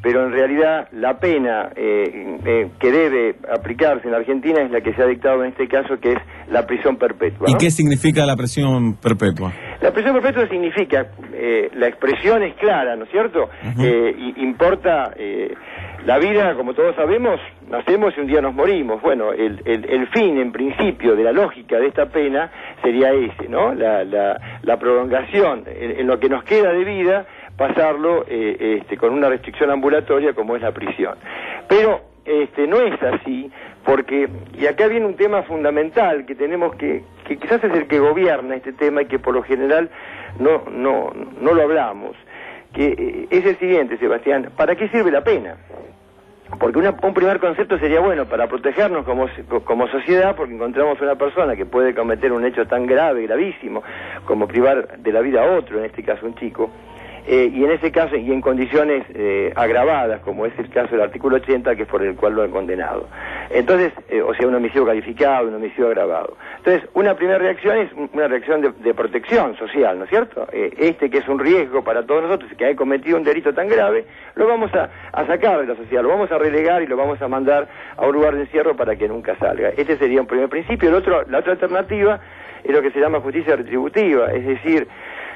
pero en realidad la pena eh, eh, que debe aplicarse en la Argentina es la que se ha dictado en este caso, que es la prisión perpetua, ¿no?
¿Y qué significa la prisión perpetua?
La prisión perpetua significa, eh, la expresión es clara, ¿no es cierto? Uh-huh. eh, y, importa, eh, la vida, como todos sabemos, nacemos y un día nos morimos. Bueno, el, el, el fin, en principio, de la lógica de esta pena sería ese, ¿no? La, la, la prolongación en, en lo que nos queda de vida, pasarlo eh, este, con una restricción ambulatoria como es la prisión. Pero este, no es así, porque, y acá viene un tema fundamental que tenemos que, que quizás es el que gobierna este tema y que por lo general no, no, no lo hablamos, que eh, es el siguiente, Sebastián: ¿para qué sirve la pena? Porque una, un primer concepto sería, bueno, para protegernos como, como sociedad, porque encontramos una persona que puede cometer un hecho tan grave, gravísimo, como privar de la vida a otro, en este caso un chico, eh, y en ese caso, y en condiciones eh, agravadas, como es el caso del artículo ochenta, que es por el cual lo han condenado. Entonces, eh, o sea, un homicidio calificado, un homicidio agravado. Entonces, una primera reacción es una reacción de, de protección social, ¿no es cierto? Eh, este que es un riesgo para todos nosotros, que ha cometido un delito tan grave, lo vamos a, a sacar de la sociedad, lo vamos a relegar y lo vamos a mandar a un lugar de encierro para que nunca salga. Este sería un primer principio. El otro, la otra alternativa es lo que se llama justicia retributiva, es decir,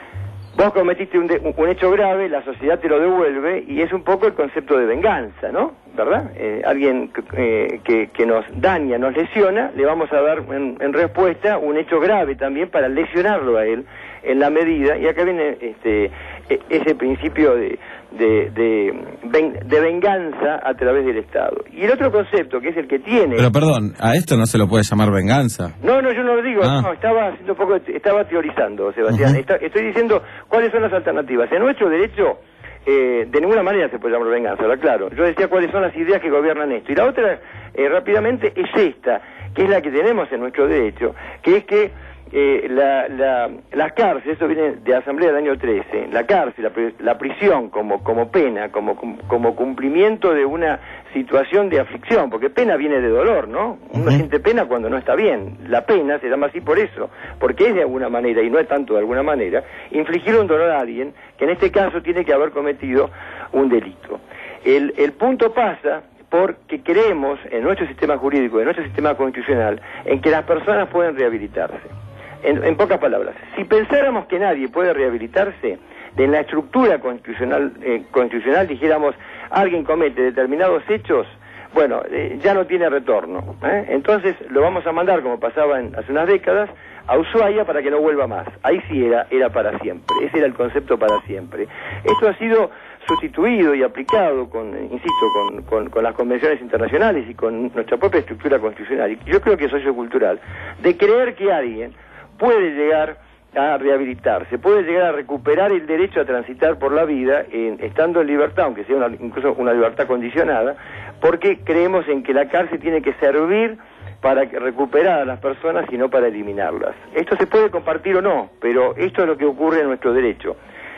vos cometiste un, de, un hecho grave, la sociedad te lo devuelve, y es un poco el concepto de venganza, ¿no? ¿Verdad? Eh, alguien eh, que, que nos daña, nos lesiona, le vamos a dar en, en respuesta un hecho grave también para lesionarlo a él en la medida, y acá viene este ese principio de, de, de, de venganza a través del Estado. Y el otro concepto, que es el que tiene...
Pero perdón, ¿a esto no se lo puede llamar venganza?
No, no, yo no lo digo,
ah.
no, estaba haciendo un poco, estaba teorizando, Sebastián. Uh-huh. Está, estoy diciendo cuáles son las alternativas. En nuestro derecho, eh, de ninguna manera se puede llamar venganza, ¿verdad? Claro. Yo decía cuáles son las ideas que gobiernan esto. Y la otra, eh, rápidamente, es esta, que es la que tenemos en nuestro derecho, que es que Eh, la, la, las cárceles, eso viene de Asamblea del año trece, la cárcel, la, la prisión como, como pena, como, como cumplimiento de una situación de aflicción, porque pena viene de dolor, ¿no? Uno uh-huh. siente pena cuando no está bien. La pena se llama así por eso, porque es de alguna manera, y no es tanto de alguna manera, infligir un dolor a alguien que en este caso tiene que haber cometido un delito. El, el punto pasa porque creemos en nuestro sistema jurídico, en nuestro sistema constitucional, en que las personas pueden rehabilitarse. En, en pocas palabras, si pensáramos que nadie puede rehabilitarse, de la estructura constitucional, eh, constitucional dijéramos, alguien comete determinados hechos, bueno, eh, ya no tiene retorno, ¿eh? Entonces lo vamos a mandar, como pasaba en, hace unas décadas, a Ushuaia para que no vuelva más. Ahí sí era, era para siempre, ese era el concepto para siempre. Esto ha sido sustituido y aplicado con, insisto, con, con, con las convenciones internacionales y con nuestra propia estructura constitucional, y yo creo que es sociocultural, de creer que alguien puede llegar a rehabilitarse, puede llegar a recuperar el derecho a transitar por la vida en, estando en libertad, aunque sea una, incluso una libertad condicionada, porque creemos en que la cárcel tiene que servir para recuperar a las personas y no para eliminarlas. Esto se puede compartir o no, pero esto es lo que ocurre en nuestro derecho.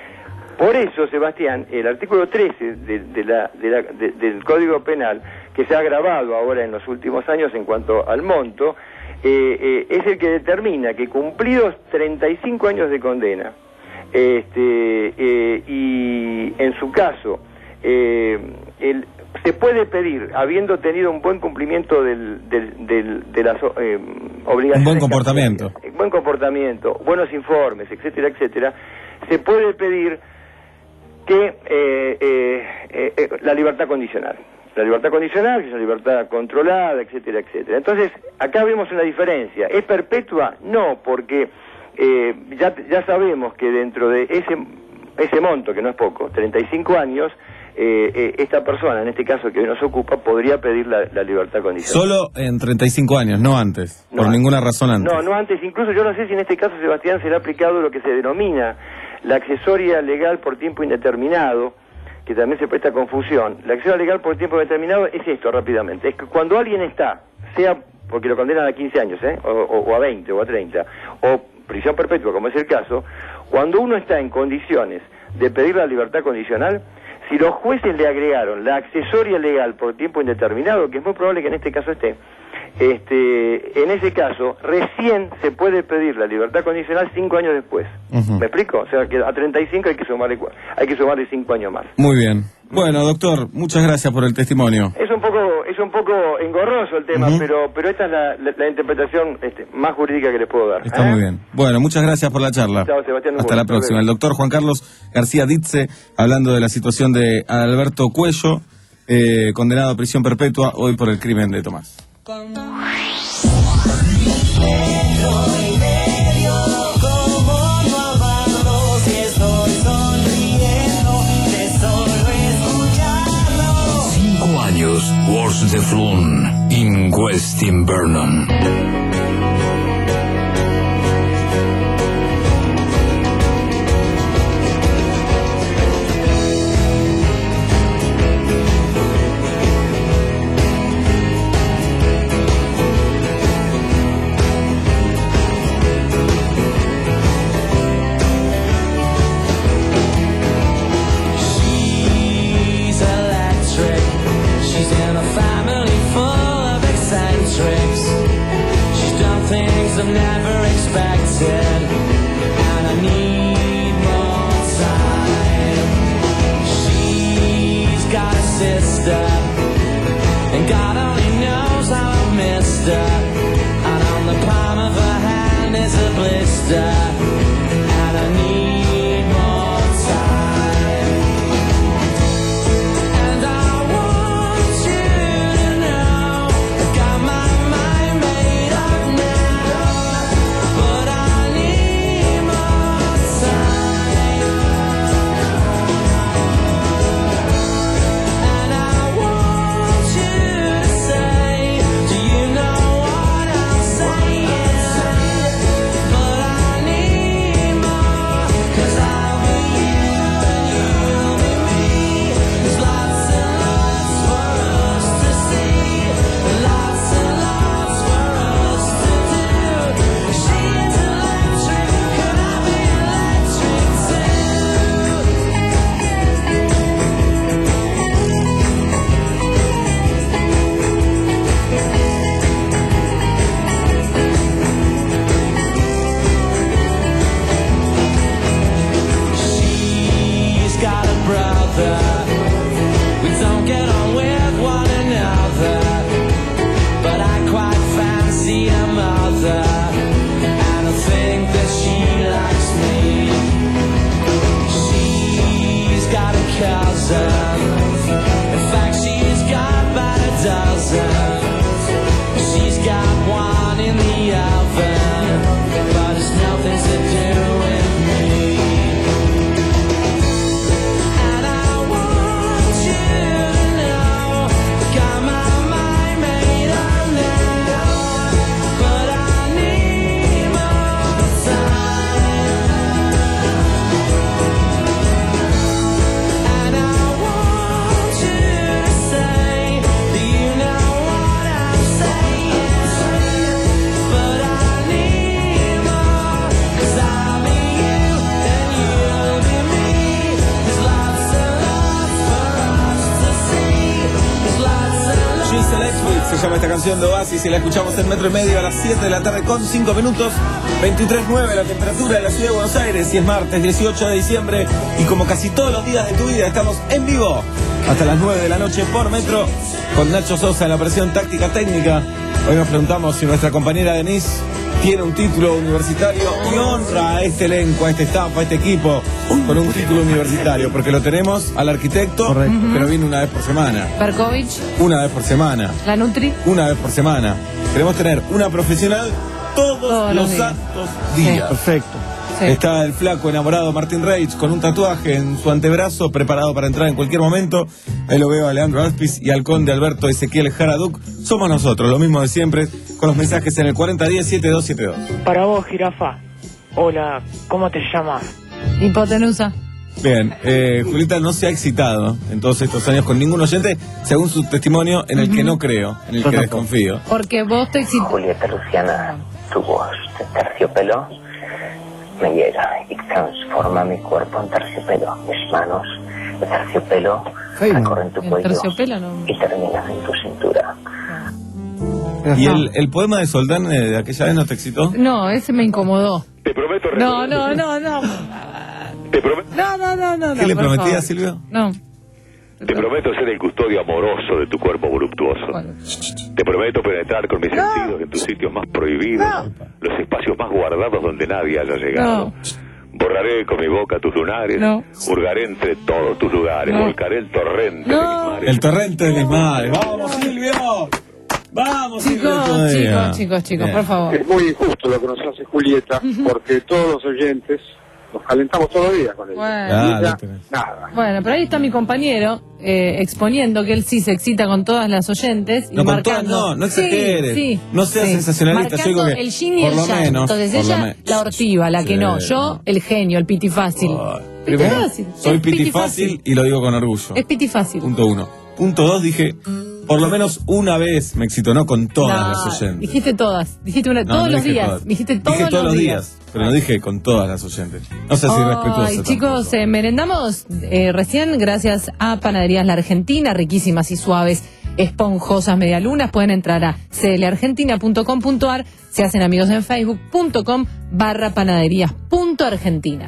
Por eso, Sebastián, el artículo trece de, de la, de la, de, del Código Penal, que se ha agravado ahora en los últimos años en cuanto al monto, Eh, eh, es el que determina que cumplidos treinta y cinco años de condena, este, eh, y en su caso eh, el, se puede pedir, habiendo tenido un buen cumplimiento del, del, del, de las eh, obligaciones,
un buen comportamiento,
buen comportamiento, buenos informes, etcétera, etcétera, se puede pedir que eh, eh, eh, eh, la libertad condicional. La libertad condicional, que es una libertad controlada, etcétera, etcétera. Entonces, acá vemos una diferencia. ¿Es perpetua? No, porque eh, ya, ya sabemos que dentro de ese, ese monto, que no es poco, treinta y cinco años, eh, eh, esta persona, en este caso que hoy nos ocupa, podría pedir la, la libertad condicional.
Solo en treinta y cinco años, no antes, no por antes. Ninguna razón antes.
No, no antes. Incluso yo no sé si en este caso, Sebastián, será aplicado lo que se denomina la accesoria legal por tiempo indeterminado, que también se presta confusión. La acceso legal por tiempo determinado es esto, rápidamente, es que cuando alguien está, sea porque lo condenan a quince años, ¿eh? o, o, o a veinte, o a treinta, o prisión perpetua, como es el caso, cuando uno está en condiciones de pedir la libertad condicional, si los jueces le agregaron la accesoria legal por tiempo indeterminado, que es muy probable que en este caso esté, este, en ese caso, recién se puede pedir la libertad condicional cinco años después. Uh-huh. ¿Me explico? O sea, que a treinta y cinco hay que sumarle, hay que sumarle cinco años más.
Muy bien. Bueno, doctor, muchas gracias por el testimonio.
Es un poco es un poco engorroso el tema,
Uh-huh.
pero pero esta es la, la, la interpretación este, más jurídica que les puedo dar.
Está
¿eh?
muy bien. Bueno, muchas gracias por la charla.
Chao, Sebastián.
Hasta la próxima. El doctor Juan Carlos García Ditze, hablando de la situación de Alberto Cuello, eh, condenado a prisión perpetua hoy por el crimen de Tomás.
Wars de Flun, Inquest in Vernon.
I've never expected, and I need more time. She's got a sister, and God only knows how I've missed her. And on the palm of her hand is a blister, and I need more time. And I want you to know I got my mind made up now. But I need more time. And I want you to say, do you know what I'm saying? But I need more, 'cause I'll be you and you'll be me. There's lots and lots for us to see, lots and lots for us to do. She's electric, could I be electric She's got a brother, we don't get on with one another, but I quite fancy her mother, and I think that she likes me. She's got a cousin, in fact she's got about a dozen. She's got one in the oven, but it's nothing to do with me. And I want you to know I got my mind made up now, but I need more time. And I want you to say, do you know what I'm saying? But I need more, 'cause I'll be you and you'll be me. There's lots and lots for us to see. There's lots and lots.
She's Electric se llama esta canción de Oasis y la escuchamos en Metro y Medio a las siete de la tarde con cinco minutos. veintitrés nueve la temperatura de la ciudad de Buenos Aires y es martes dieciocho de diciembre y como casi todos los días de tu vida estamos en vivo hasta las nueve de la noche por Metro con Nacho Sosa en la operación táctica técnica. Hoy nos preguntamos si nuestra compañera Denise tiene un título universitario y honra a este elenco, a este staff, a este equipo con un título universitario, porque lo tenemos al arquitecto,
Correcto.
pero viene una vez por semana.
Berkovich,
Una vez por semana.
la Nutri.
Una vez por semana. Queremos tener una profesional todos,
Todos
los
los días.
santos días.
Perfecto.
Sí.
Está el flaco enamorado Martín Reich con un tatuaje en su antebrazo preparado para entrar en cualquier momento. Ahí lo veo a Leandro Aspis y al conde Alberto Ezequiel Jaraduc. Somos nosotros, lo mismo de siempre, con los mensajes en el cuarenta diez setenta y dos setenta y dos.
Para vos, jirafa. Hola, ¿cómo te llamas?
Hipotenusa.
Bien, eh, Julita no se ha excitado en todos estos años con ningún oyente, según su testimonio, en el que no creo, en el que desconfío.
Porque vos te excitas.
Julieta Luciana, tu voz de terciopelo me llega y transforma mi cuerpo en terciopelo. Mis manos de terciopelo recorren tu
El
cuello
terciopelo no.
y terminan en tu cintura.
¿Y el, el poema de Soldán eh, de aquella vez no te excitó?
No, ese me incomodó.
Te prometo
No, no, no, no.
Te prometo.
No, no, no, no.
¿Qué
no,
le
por
prometía,
favor.
Silvio?
No.
Te prometo ser el custodio amoroso de tu cuerpo voluptuoso.
Bueno.
Te prometo penetrar con mis
No.
sentidos en tus sitios más prohibidos,
No.
los espacios más guardados donde nadie haya llegado.
No.
Borraré con mi boca tus lunares,
No.
hurgaré entre todos tus lugares,
No.
volcaré el torrente de mis mares.
El torrente de mis mares. ¡Vamos, Silvio! ¡Vamos, Silvio!
Chicos,
todavía!
chicos, chicos, chicos,
Bien.
por favor.
Es muy injusto lo que nos hace Julieta, porque todos los oyentes nos calentamos todos los días con ella.
Bueno.
Y ella,
Claro, tenés.
nada.
Bueno, pero ahí está mi compañero eh, exponiendo que él sí se excita con todas las oyentes y
No, con
marcando.
todas no, no
Sí,
exageres.
sí,
No seas
sí.
sensacionalista, yo
Marcando
digo que
el yin y
por
el
lo
yang.
menos,
Entonces
por lo
ella,
me-
la ortiva, la que
Sí.
no. Yo, el genio, el pitifácil.
Primero,
Pitifácil.
soy
Es
pitifácil y lo digo con orgullo.
Es pitifácil.
Punto uno. Punto dos, dije, por lo menos una vez me excitó, no con todas
No,
las oyentes.
Dijiste todas. Dijiste una,
No,
todos
no
los
dije
días.
todas.
Dijiste todos,
Dije todos
los días.
pero no dije con todas las oyentes. No sé si respetuoso.
Ay, chicos, eh, merendamos eh, recién gracias a Panaderías La Argentina, riquísimas y suaves, esponjosas medialunas. Pueden entrar a c l argentina punto com punto a r, se hacen amigos en facebook punto com barra panaderías punto argentina.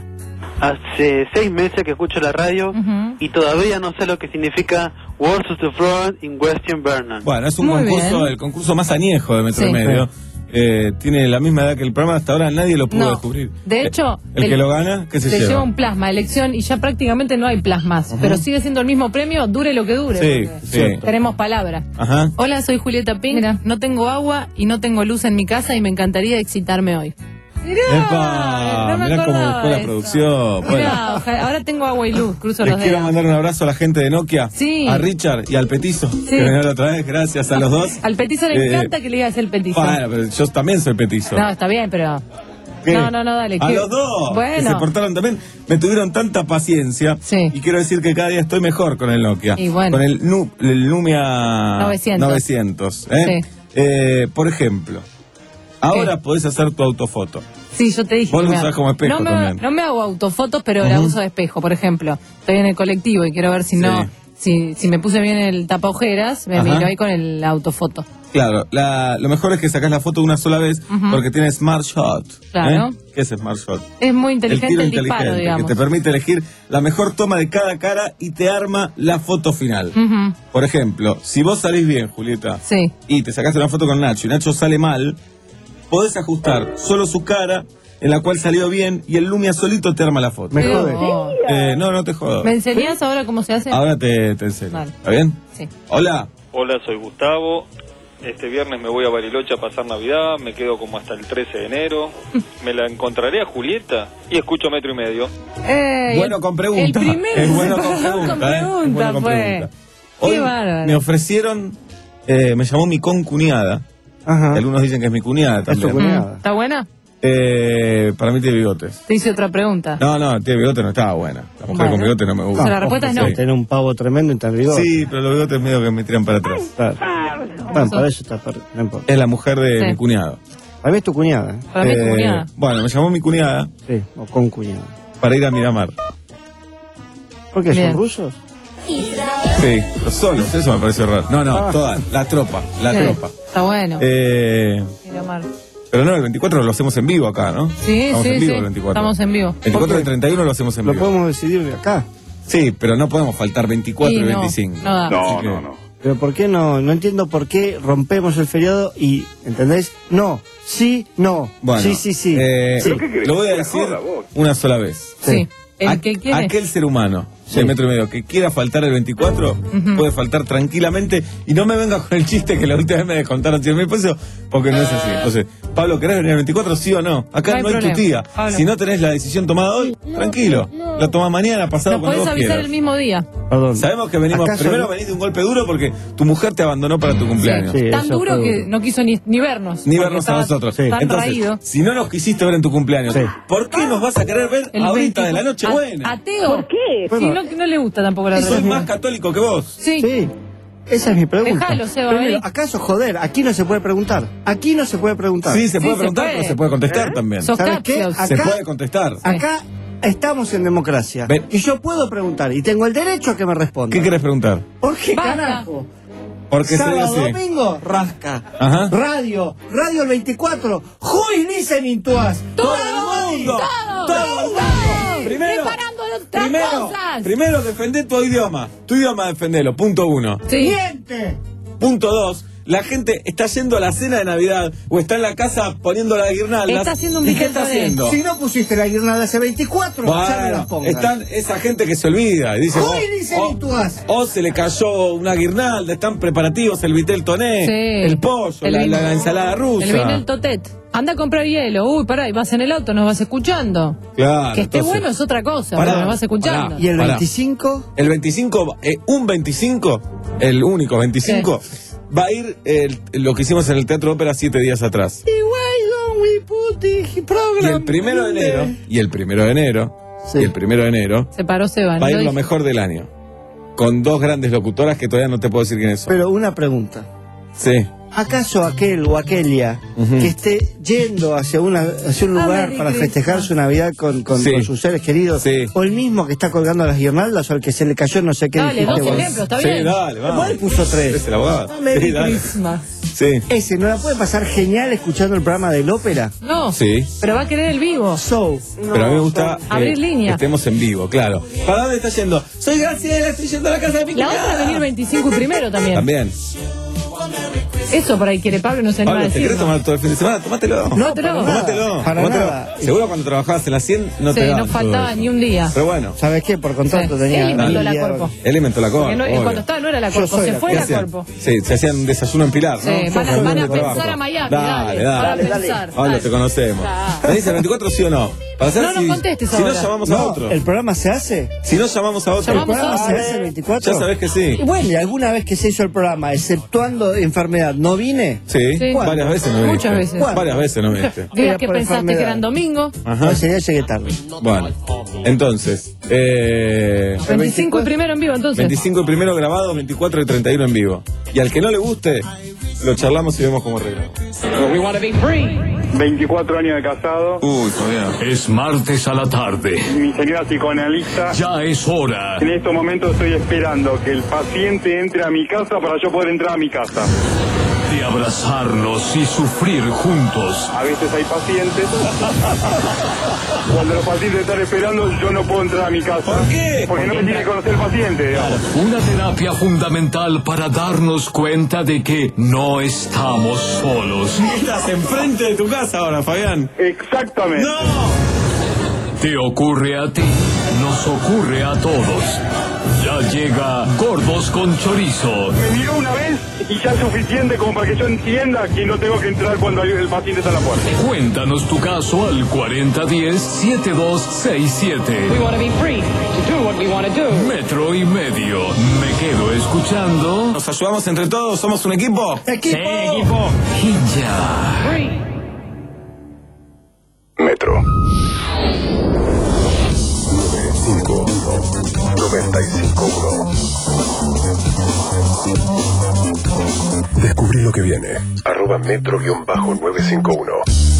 Hace seis meses que escucho la radio y todavía no sé lo que significa Words of the Floor in Western Vernon.
Bueno, es un
Muy
concurso,
bien.
el concurso más añejo de Metro
Sí.
Medio. Eh, tiene la misma edad que el programa, hasta ahora nadie lo pudo
No.
descubrir.
De hecho,
el, que lo gana, ¿qué se,
se
lleva?
lleva un plasma, elección, y ya prácticamente no hay plasmas,
Ujú.
pero sigue siendo el mismo premio, dure lo que dure.
Sí,
porque
sí.
Tenemos palabra.
Ajá.
Hola, soy Julieta Pink. Mira, no tengo agua y no tengo luz en mi casa y me encantaría excitarme hoy. Mirá,
¡Epa!
no me
Mirá cómo
acordaba
fue la
de eso.
producción. Bueno,
Mirá, ojalá- ahora tengo agua y luz, cruzo
les
los
quiero
dedos.
mandar un abrazo a la gente de Nokia,
Sí.
a Richard y al Petizo, que vinieron la otra vez, gracias a los dos.
Al petizo le
Eh,
encanta que le digas el petizo.
Bueno, pero yo también soy Petizo.
No, está bien, pero...
¿Qué?
No, no, no, dale.
A
¿qué?
los dos, que
Bueno.
se portaron también, me tuvieron tanta paciencia. Y quiero decir que cada día estoy mejor con el Nokia.
Y bueno.
Con el, Nu- el Lumia
novecientos.
novecientos, ¿eh?
Sí.
Eh, por ejemplo, ahora podés hacer tu autofoto.
Sí, yo te dije.
Vos
que
lo
me
usás
hago-
como espejo
no me,
también.
no me hago autofotos, pero la
Ujú.
uso de espejo. Por ejemplo, estoy en el colectivo y quiero ver si no, si, si me puse bien el tapa ojeras, me
Ajá.
miro ahí con el autofoto.
Claro, la, lo mejor es que sacás la foto una sola vez
Ujú.
porque tiene Smart Shot.
Claro.
¿eh? ¿Qué es Smart Shot?
Es muy inteligente
tiro
el, disparo,
inteligente,
digamos.
que te permite elegir la mejor toma de cada cara y te arma la foto final.
Ujú.
Por ejemplo, si vos salís bien, Julieta,
Sí.
y te sacaste una foto con Nacho y Nacho sale mal, podés ajustar solo su cara en la cual salió bien y el Lumia solito te arma la foto.
Me jode.
Eh, no, no te jodo.
¿Me enseñás ahora cómo se hace?
Ahora te, te enseño.
Vale.
¿Está bien?
Sí.
Hola.
Hola, soy Gustavo. Este viernes me voy a Bariloche a pasar Navidad, me quedo como hasta el trece de enero. Me la encontraré a Julieta y escucho Metro y Medio.
Ey,
Bueno con pregunta.
El primero
Es bueno
se
con
pasó
pregunta,
con
¿eh? Es
pregunta,
bueno con
fue.
pregunta.
Qué
Hoy
bárbaro.
me ofrecieron, eh, me llamó mi concuñada.
Ajá.
Algunos dicen que es mi cuñada también.
Mm, ¿Está buena?
Eh, para mí tiene bigotes.
Te hice otra pregunta.
No, no, tiene bigote no estaba buena. La mujer
Bueno.
con bigote no me gusta.
O sea, la respuesta es no.
Sí.
Tiene un pavo tremendo en tal bigote.
Sí, pero los bigotes medio que me tiran para atrás.
Claro. Bueno, para eso está per- no importa.
Es la mujer de
Sí.
mi cuñado.
Para mí es tu cuñada. ¿eh?
Para mí es tu
Eh,
cuñada.
Bueno, me llamó mi cuñada
Sí, o con cuñada.
para ir a Miramar.
¿Por qué?
Bien.
¿Son rusos?
Sí, los solos, eso me pareció raro. No, no,
Ah.
toda, la tropa, la
Sí,
tropa.
Está bueno.
Eh,
Mira, Mar.
pero no, el veinticuatro lo hacemos en vivo acá, ¿no?
Sí,
Estamos
sí,
en vivo
sí.
el veinticuatro.
Estamos en vivo.
veinticuatro y treinta y uno lo hacemos en
Lo
vivo.
podemos decidir de acá.
Sí, pero no podemos faltar veinticuatro y,
Y no,
veinticinco.
no da.
Así que-
Pero ¿por qué no? No entiendo por qué rompemos el feriado y, ¿entendés? No, sí, no.
Bueno,
sí, sí, sí.
eh,
Sí.
lo voy a decir una sola vez.
Sí. El
A-
que quiere.
Aquel ser humano
Sí.
de metro y medio que quiera faltar el veinticuatro
Ujú.
puede faltar tranquilamente y no me venga con el chiste que la última vez me descontaron cien mil pesos porque no es así. Entonces, Pablo, ¿querés venir el veinticuatro? Sí o no. Acá
No hay
no hay, tu
problema,
tía.
Pablo.
Si no tenés la decisión tomada hoy, tranquilo. La tomás mañana, pasado,
Nos
cuando
podés
vos
avisar
quieras.
el mismo día.
Perdón.
Sabemos que venimos,
¿Acaso
primero
no?
venís de un golpe duro porque tu mujer te abandonó para tu cumpleaños.
Sí,
Tan
eso
duro
fue
que
duro.
no quiso ni, ni vernos.
Ni
porque
vernos a
estaba
nosotros.
Tan
Entonces,
raído.
si no nos quisiste ver en tu cumpleaños,
Sí.
¿por qué nos vas a querer ver
El
ahorita
veinticuatro.
de la noche
A-
buena?
Ateo. ¿Por qué? Si no, no le gusta tampoco la
Soy
religión.
más católico que vos.
Sí.
Sí. Esa es mi pregunta.
Déjalo, Seba,
Primero,
vení.
¿acaso joder? Aquí no se puede preguntar. Aquí no se puede preguntar.
Sí, se puede
se
preguntar,
puede.
pero se puede contestar también.
Sos
¿Sabes qué?
capcios.
Se
Acá-
puede contestar.
Acá estamos en democracia.
Ven.
Y yo puedo preguntar. Y tengo el derecho a que me responda.
¿Qué querés preguntar?
¿Por qué
Basta.
carajo?
Porque se
Sábado,
así.
domingo, rasca.
Ajá.
Radio, Radio el veinticuatro. Who is listening to us?
Todo
el mundo.
Todo.
Todo el mundo. Primero,
Disparando de otras
primero,
cosas.
primero defendé tu idioma. Tu idioma defendelo, punto uno.
Sí.
¡Miente!
Punto dos. La gente está yendo a la cena de Navidad o está en la casa poniendo las guirnaldas.
Está haciendo un
¿Y qué
Vitel
está
Toné.
haciendo?
Si no pusiste la guirnalda hace veinticuatro, ya me la
Bueno,
pongas.
están esa gente que se olvida y dice,
Hoy
oh,
dice
oh,
Lituas.
oh, se le cayó una guirnalda, están preparativos el vitel toné,
Sí.
el pollo,
El
la,
vin-
la- la ensalada rusa.
El Vitel Totet. Anda a comprar hielo. Uy, pará, y vas en el auto, nos vas escuchando.
Claro,
Que esté
entonces,
bueno es otra cosa,
pará,
pero nos vas escuchando.
pará.
¿Y el
Pará.
veinticinco?
El veinticinco, eh, un veinticinco, el único veinticinco, va a ir el- lo que hicimos en el Teatro Ópera siete días atrás.
Y why don't we put the program
Y el primero de
in
enero,
there?
y el primero de enero,
Sí.
y el primero de enero,
Se paró Seba.
va a
¿no?
ir lo mejor del año. Con dos grandes locutoras que todavía no te puedo decir quiénes son.
Pero una pregunta.
Sí.
¿Acaso aquel o aquella
Ujú.
que esté yendo hacia, una, hacia un
Ah,
lugar
Merry
para
Christmas.
festejar su Navidad con, con,
Sí.
con sus seres queridos,
Sí.
o el mismo que está colgando las guirnaldas, o el que se le cayó no sé qué
Dale,
dijiste
dos
vos?
ejemplos, está
Sí,
bien.
dale, vamos.
Igual puso tres.
Es el abogado.
Merry
Sí, dale.
Christmas.
Sí.
Ese, ¿no la puede pasar genial escuchando el programa del ópera?
No,
Sí.
pero va a querer el vivo.
So,
Pero a mí me gusta
Abrir
eh,
línea.
que estemos en vivo, claro. ¿Para dónde está yendo? Soy Graciela, estoy yendo a la casa de mi
La otra es venir veinticinco y primero también.
También.
Eso por ahí quiere Pablo y no se anima a
Pablo, ¿te
decir.
querés tomar todo el fin de semana? Tómatelo.
No, Tómatelo.
Tómatelo.
Para
Tómatelo.
nada.
Seguro cuando trabajabas en la cien no
Sí,
te daban
no
todo
faltaba
eso.
ni un día.
Pero bueno,
¿sabes qué? Por contrato
Sí.
tenía...
Él inventó la
mil
cuerpo.
días.
él inventó la cosa.
Porque no-
obvio.
cuando estaba no era la
Yo
cuerpo,
soy
se
la
fue
¿Qué
la
hacían?
cuerpo.
Sí, se hacían un desayuno en Pilar,
Sí,
¿no?
van a,
Fue
van a
hablando de trabajo.
pensar a Miami.
Dale,
Dale, van a
dale.
pensar.
Pablo,
Dale.
te conocemos.
Claro.
¿Me dice el veinticuatro sí o no? Para saber
No, no
si,
contestes
si no
ahora.
llamamos a
No,
otro.
¿el programa se hace?
Si no llamamos a otro.
¿El
Llamamos
programa
a-
se hace el veinticuatro?
Ya sabés que sí.
Y bueno, ¿y alguna vez que se hizo el programa, exceptuando enfermedad, no vine?
Sí,
Sí.
varias veces no viniste.
Muchas veces.
Varias veces no viniste.
Días
Era
que
por
pensaste
enfermedad.
que eran domingo.
Ajá.
No, ese día llegué tarde.
Bueno, entonces, eh,
veinticinco y primero en vivo, entonces.
veinticinco y primero grabado, veinticuatro y treinta y uno en vivo. Y al que no le guste, lo charlamos y vemos cómo arreglamos.
veinticuatro años de casado.
Uy, todavía.
Es martes a la tarde.
Mi señora psicoanalista.
Ya es hora
En estos momentos estoy esperando que el paciente entre a mi casa para yo poder entrar a mi casa.
de abrazarnos y sufrir juntos.
A veces hay pacientes. Cuando los pacientes están esperando, yo no puedo entrar a mi casa.
¿Por qué?
Porque no me tiene que conocer el paciente, digamos.
Una terapia fundamental para darnos cuenta de que no estamos solos.
Estás enfrente de tu casa ahora, Fabián.
Exactamente.
¡No!
Te ocurre a ti, nos ocurre a todos. Ya llega Gordos con Chorizo.
Me miró una vez y ya es suficiente como para que yo entienda que no tengo que entrar cuando el paciente está en la puerta.
Cuéntanos tu caso al cuarenta diez, setenta y dos sesenta y siete.
We want to be free to do what we want to do.
Metro y medio. Me quedo escuchando.
¿Nos ayudamos entre todos? ¿Somos un equipo?
¡Equipo!
Sí, equipo.
Y ya.
Free.
Metro. cinco noventa y cinco uno. Descubrí lo que viene. Arroba metro guión bajo nueve cinco uno.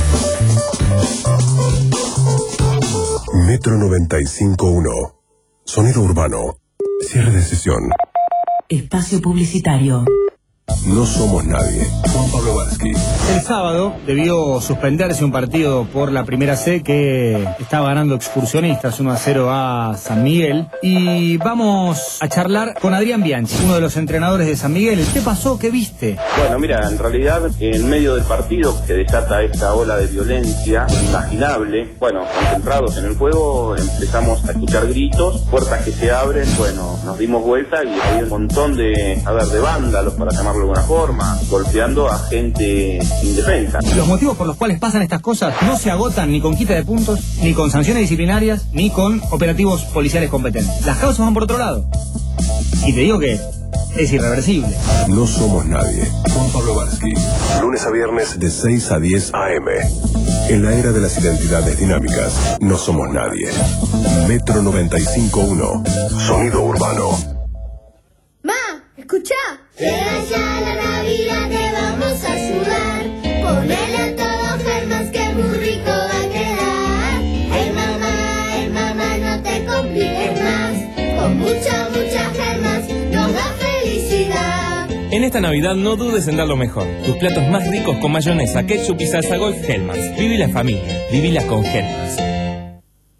Metro noventa y cinco uno. Sonido urbano. Cierre de sesión.
Espacio publicitario.
No somos nadie. Juan Pablo Varsky.
El sábado debió suspenderse un partido por la primera C que estaba ganando Excursionistas uno a cero a San Miguel. Y vamos a charlar con Adrián Bianchi, uno de los entrenadores de San Miguel. ¿Qué pasó? ¿Qué viste?
Bueno, mira, en realidad, en medio del partido que desata esta ola de violencia inimaginable, bueno, concentrados en el juego, empezamos a escuchar gritos, puertas que se abren, bueno, nos dimos vuelta y había un montón de, a ver, de vándalos, para llamarlo de alguna forma, golpeando a gente indefensa.
Los motivos por los cuales pasan estas cosas no se agotan ni con quita de puntos, ni con sanciones disciplinarias, ni con operativos policiales competentes. Las causas van por otro lado. Y te digo que es irreversible.
No somos nadie. Juan Pablo Varsky. Lunes a viernes de seis a diez a eme. En la era de las identidades dinámicas, no somos nadie. Metro noventa y cinco uno. Sonido urbano.
Ma, escuchá. Llega ya la Navidad, te vamos a ayudar. Ponele a todo germas que muy rico va a quedar. Hey mamá, hey mamá, no te compliques más. Con muchas, muchas germas nos da felicidad.
En esta Navidad no dudes en dar lo mejor. Tus platos más ricos con mayonesa, ketchup y salsa golf Hellmann's. Viví la familia, vivila con Hellmann's.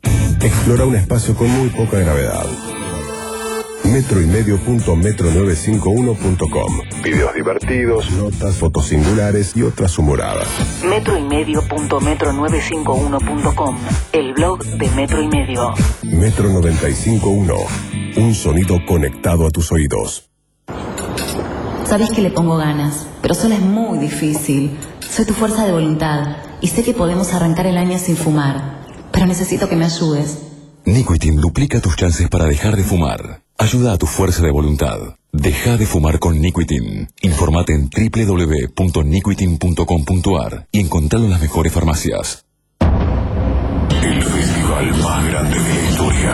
Explora un espacio con muy poca gravedad. metro y medio punto metro novecientos cincuenta y uno punto com. Videos divertidos, notas, fotos singulares y otras humoradas.
metro y medio punto metro novecientos cincuenta y uno punto com. El blog de Metro y Medio.
Metro noventa y cinco punto uno. Un sonido conectado a tus oídos.
Sabes que le pongo ganas, pero sola es muy difícil. Soy tu fuerza de voluntad y sé que podemos arrancar el año sin fumar, pero necesito que me ayudes.
Nicotin duplica tus chances para dejar de fumar. Ayuda a tu fuerza de voluntad. Deja de fumar con Nicotin. Informate en doble u doble u doble u punto nicotin punto com punto a r y encontralo en las mejores farmacias.
El festival más grande de la historia.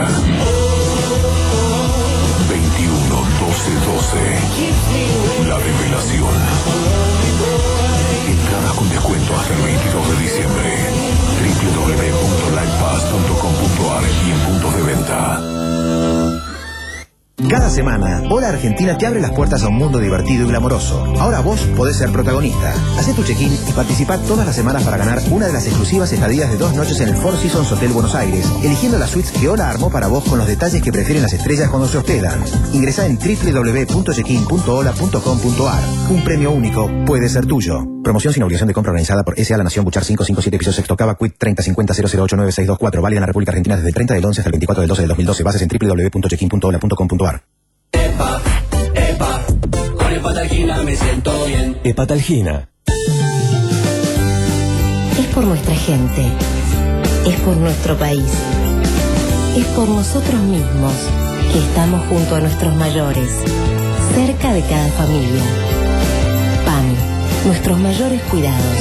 veintiuno, doce, doce. La revelación. Entradas con descuento hasta el veintidós de diciembre. doble u doble u doble u punto live pass punto com punto a r y en puntos de venta.
Cada semana, Hola Argentina te abre las puertas a un mundo divertido y glamoroso. Ahora vos podés ser protagonista. Hacé tu check-in y participá todas las semanas para ganar una de las exclusivas estadías de dos noches en el Four Seasons Hotel Buenos Aires, eligiendo las suites que Hola armó para vos con los detalles que prefieren las estrellas cuando se hospedan. Ingresá en doble u doble u doble u punto checkin punto hola punto com punto a r. Un premio único puede ser tuyo. Promoción sin obligación de compra organizada por S A La Nación Buchar quinientos cincuenta y siete Piso Sexto Cava Quit treinta cincuenta cero cero ocho nueve seis dos cuatro. Válida en la República Argentina desde el treinta del once hasta el veinticuatro del doce del dos mil doce. Bases en doble u doble u doble u punto checkin punto hola punto com punto a r.
Epa, epa, con Hepatalgina me siento bien.
Hepatalgina.
Es por nuestra gente, es por nuestro país, es por nosotros mismos que estamos junto a nuestros mayores, cerca de cada familia. P A M, nuestros mayores cuidados.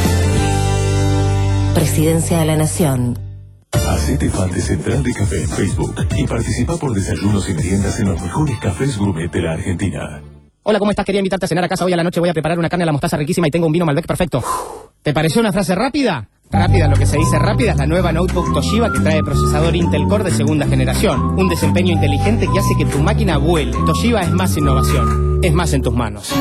Presidencia de la Nación.
Hacete fan de Central de Café en Facebook y participa por desayunos y meriendas en los mejores cafés gourmet de la Argentina.
Hola, ¿cómo estás? Quería invitarte a cenar a casa hoy a la noche. Voy a preparar una carne a la mostaza riquísima y tengo un vino Malbec perfecto. ¿Te pareció una frase rápida? Rápida, lo que se dice rápida, es la nueva notebook Toshiba que trae procesador Intel Core de segunda generación. Un desempeño inteligente que hace que tu máquina vuele. Toshiba es más innovación. Es más en tus manos.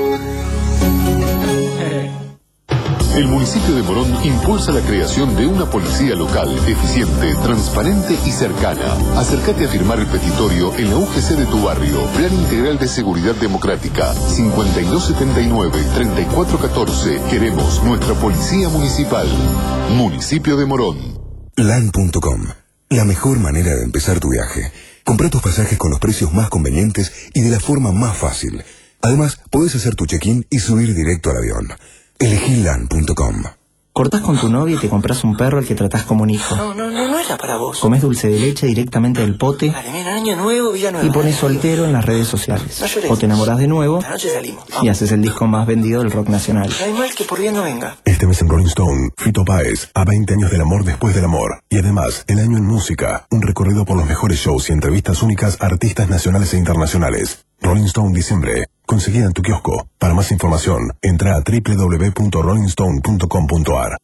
El municipio de Morón impulsa la creación de una policía local, eficiente, transparente y cercana. Acércate a firmar el petitorio en la U G C de tu barrio. Plan Integral de Seguridad Democrática. cincuenta y dos setenta y nueve, treinta y cuatro catorce. Queremos nuestra policía municipal. Municipio de Morón.
LAN punto com. La mejor manera de empezar tu viaje. Compra tus pasajes con los precios más convenientes y de la forma más fácil. Además, podés hacer tu check-in y subir directo al avión. Elegí LAN punto com.
Cortás con tu novia y te compras un perro al que tratás como un hijo.
No, no, no, no era para vos.
Comés dulce de leche directamente del pote.
Dale, mira, año nuevo, Villa Nueva.
Y pones soltero en las redes sociales.
No llores.
O te enamorás de nuevo.
Esta noche salimos.
Y haces el disco más vendido del rock nacional.
No hay mal que por bien no venga.
Este mes en Rolling Stone, Fito Páez, a veinte años del amor después del amor. Y además, el año en música, un recorrido por los mejores shows y entrevistas únicas a artistas nacionales e internacionales. Rolling Stone diciembre. Conseguida en tu kiosco. Para más información, entra a doble u doble u doble u punto rolling stone punto com punto a r.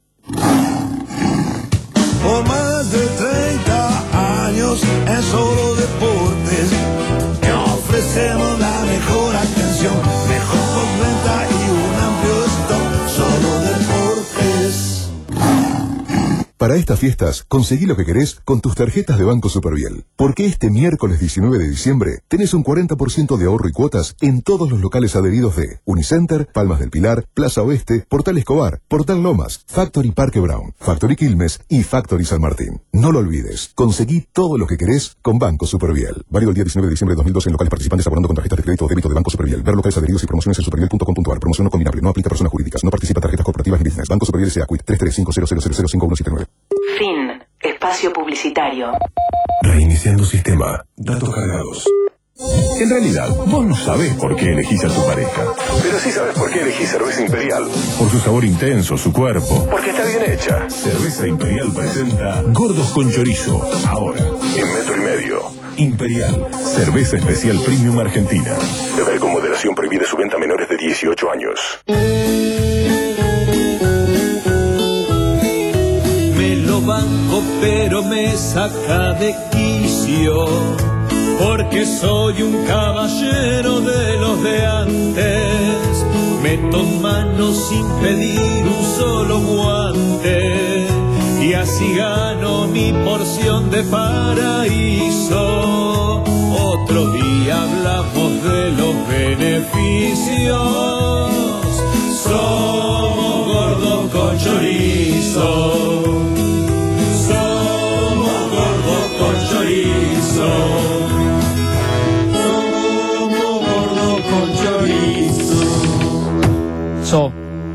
Por más de treinta años en Solo Deportes te ofrecemos la mejor atención, mejor postventa y un amplio stock. Solo Deportes.
Para estas fiestas, conseguí lo que querés con tus tarjetas de Banco Superviel. Porque este miércoles diecinueve de diciembre tenés un cuarenta por ciento de ahorro y cuotas en todos los locales adheridos de Unicenter, Palmas del Pilar, Plaza Oeste, Portal Escobar, Portal Lomas, Factory Parque Brown, Factory Quilmes y Factory San Martín. No lo olvides, conseguí todo lo que querés con Banco Superviel. Válido el día diecinueve de diciembre de dos mil doce en locales participantes abonando con tarjetas de crédito o débito de Banco Superviel. Ver locales adheridos y promociones en superviel punto com punto a r. Promoción no combinable, no aplica a personas jurídicas, no participa tarjetas corporativas ni business. Banco Superviel S A. Quit tres tres cinco cero cero cero cero cinco uno siete nueve.
Fin. Espacio publicitario.
Reiniciando sistema. Datos cargados.
En realidad, vos no sabés por qué elegís a tu pareja.
Pero sí sabes por qué elegí Cerveza Imperial.
Por su sabor intenso, su cuerpo.
Porque está bien hecha.
Cerveza Imperial presenta Gordos con Chorizo. Ahora,
en metro y medio.
Imperial. Cerveza especial premium argentina.
Beber con moderación, prohibida su venta a menores de dieciocho años.
Me lo banco, pero me saca de quicio. Porque soy un caballero de los de antes. Meto manos sin pedir un solo guante.
y así gano mi porción de paraíso. Otro día hablamos de los beneficios. Somos gordos con chorizo. Somos gordos con chorizo. Somos gordos con chorizo.
So.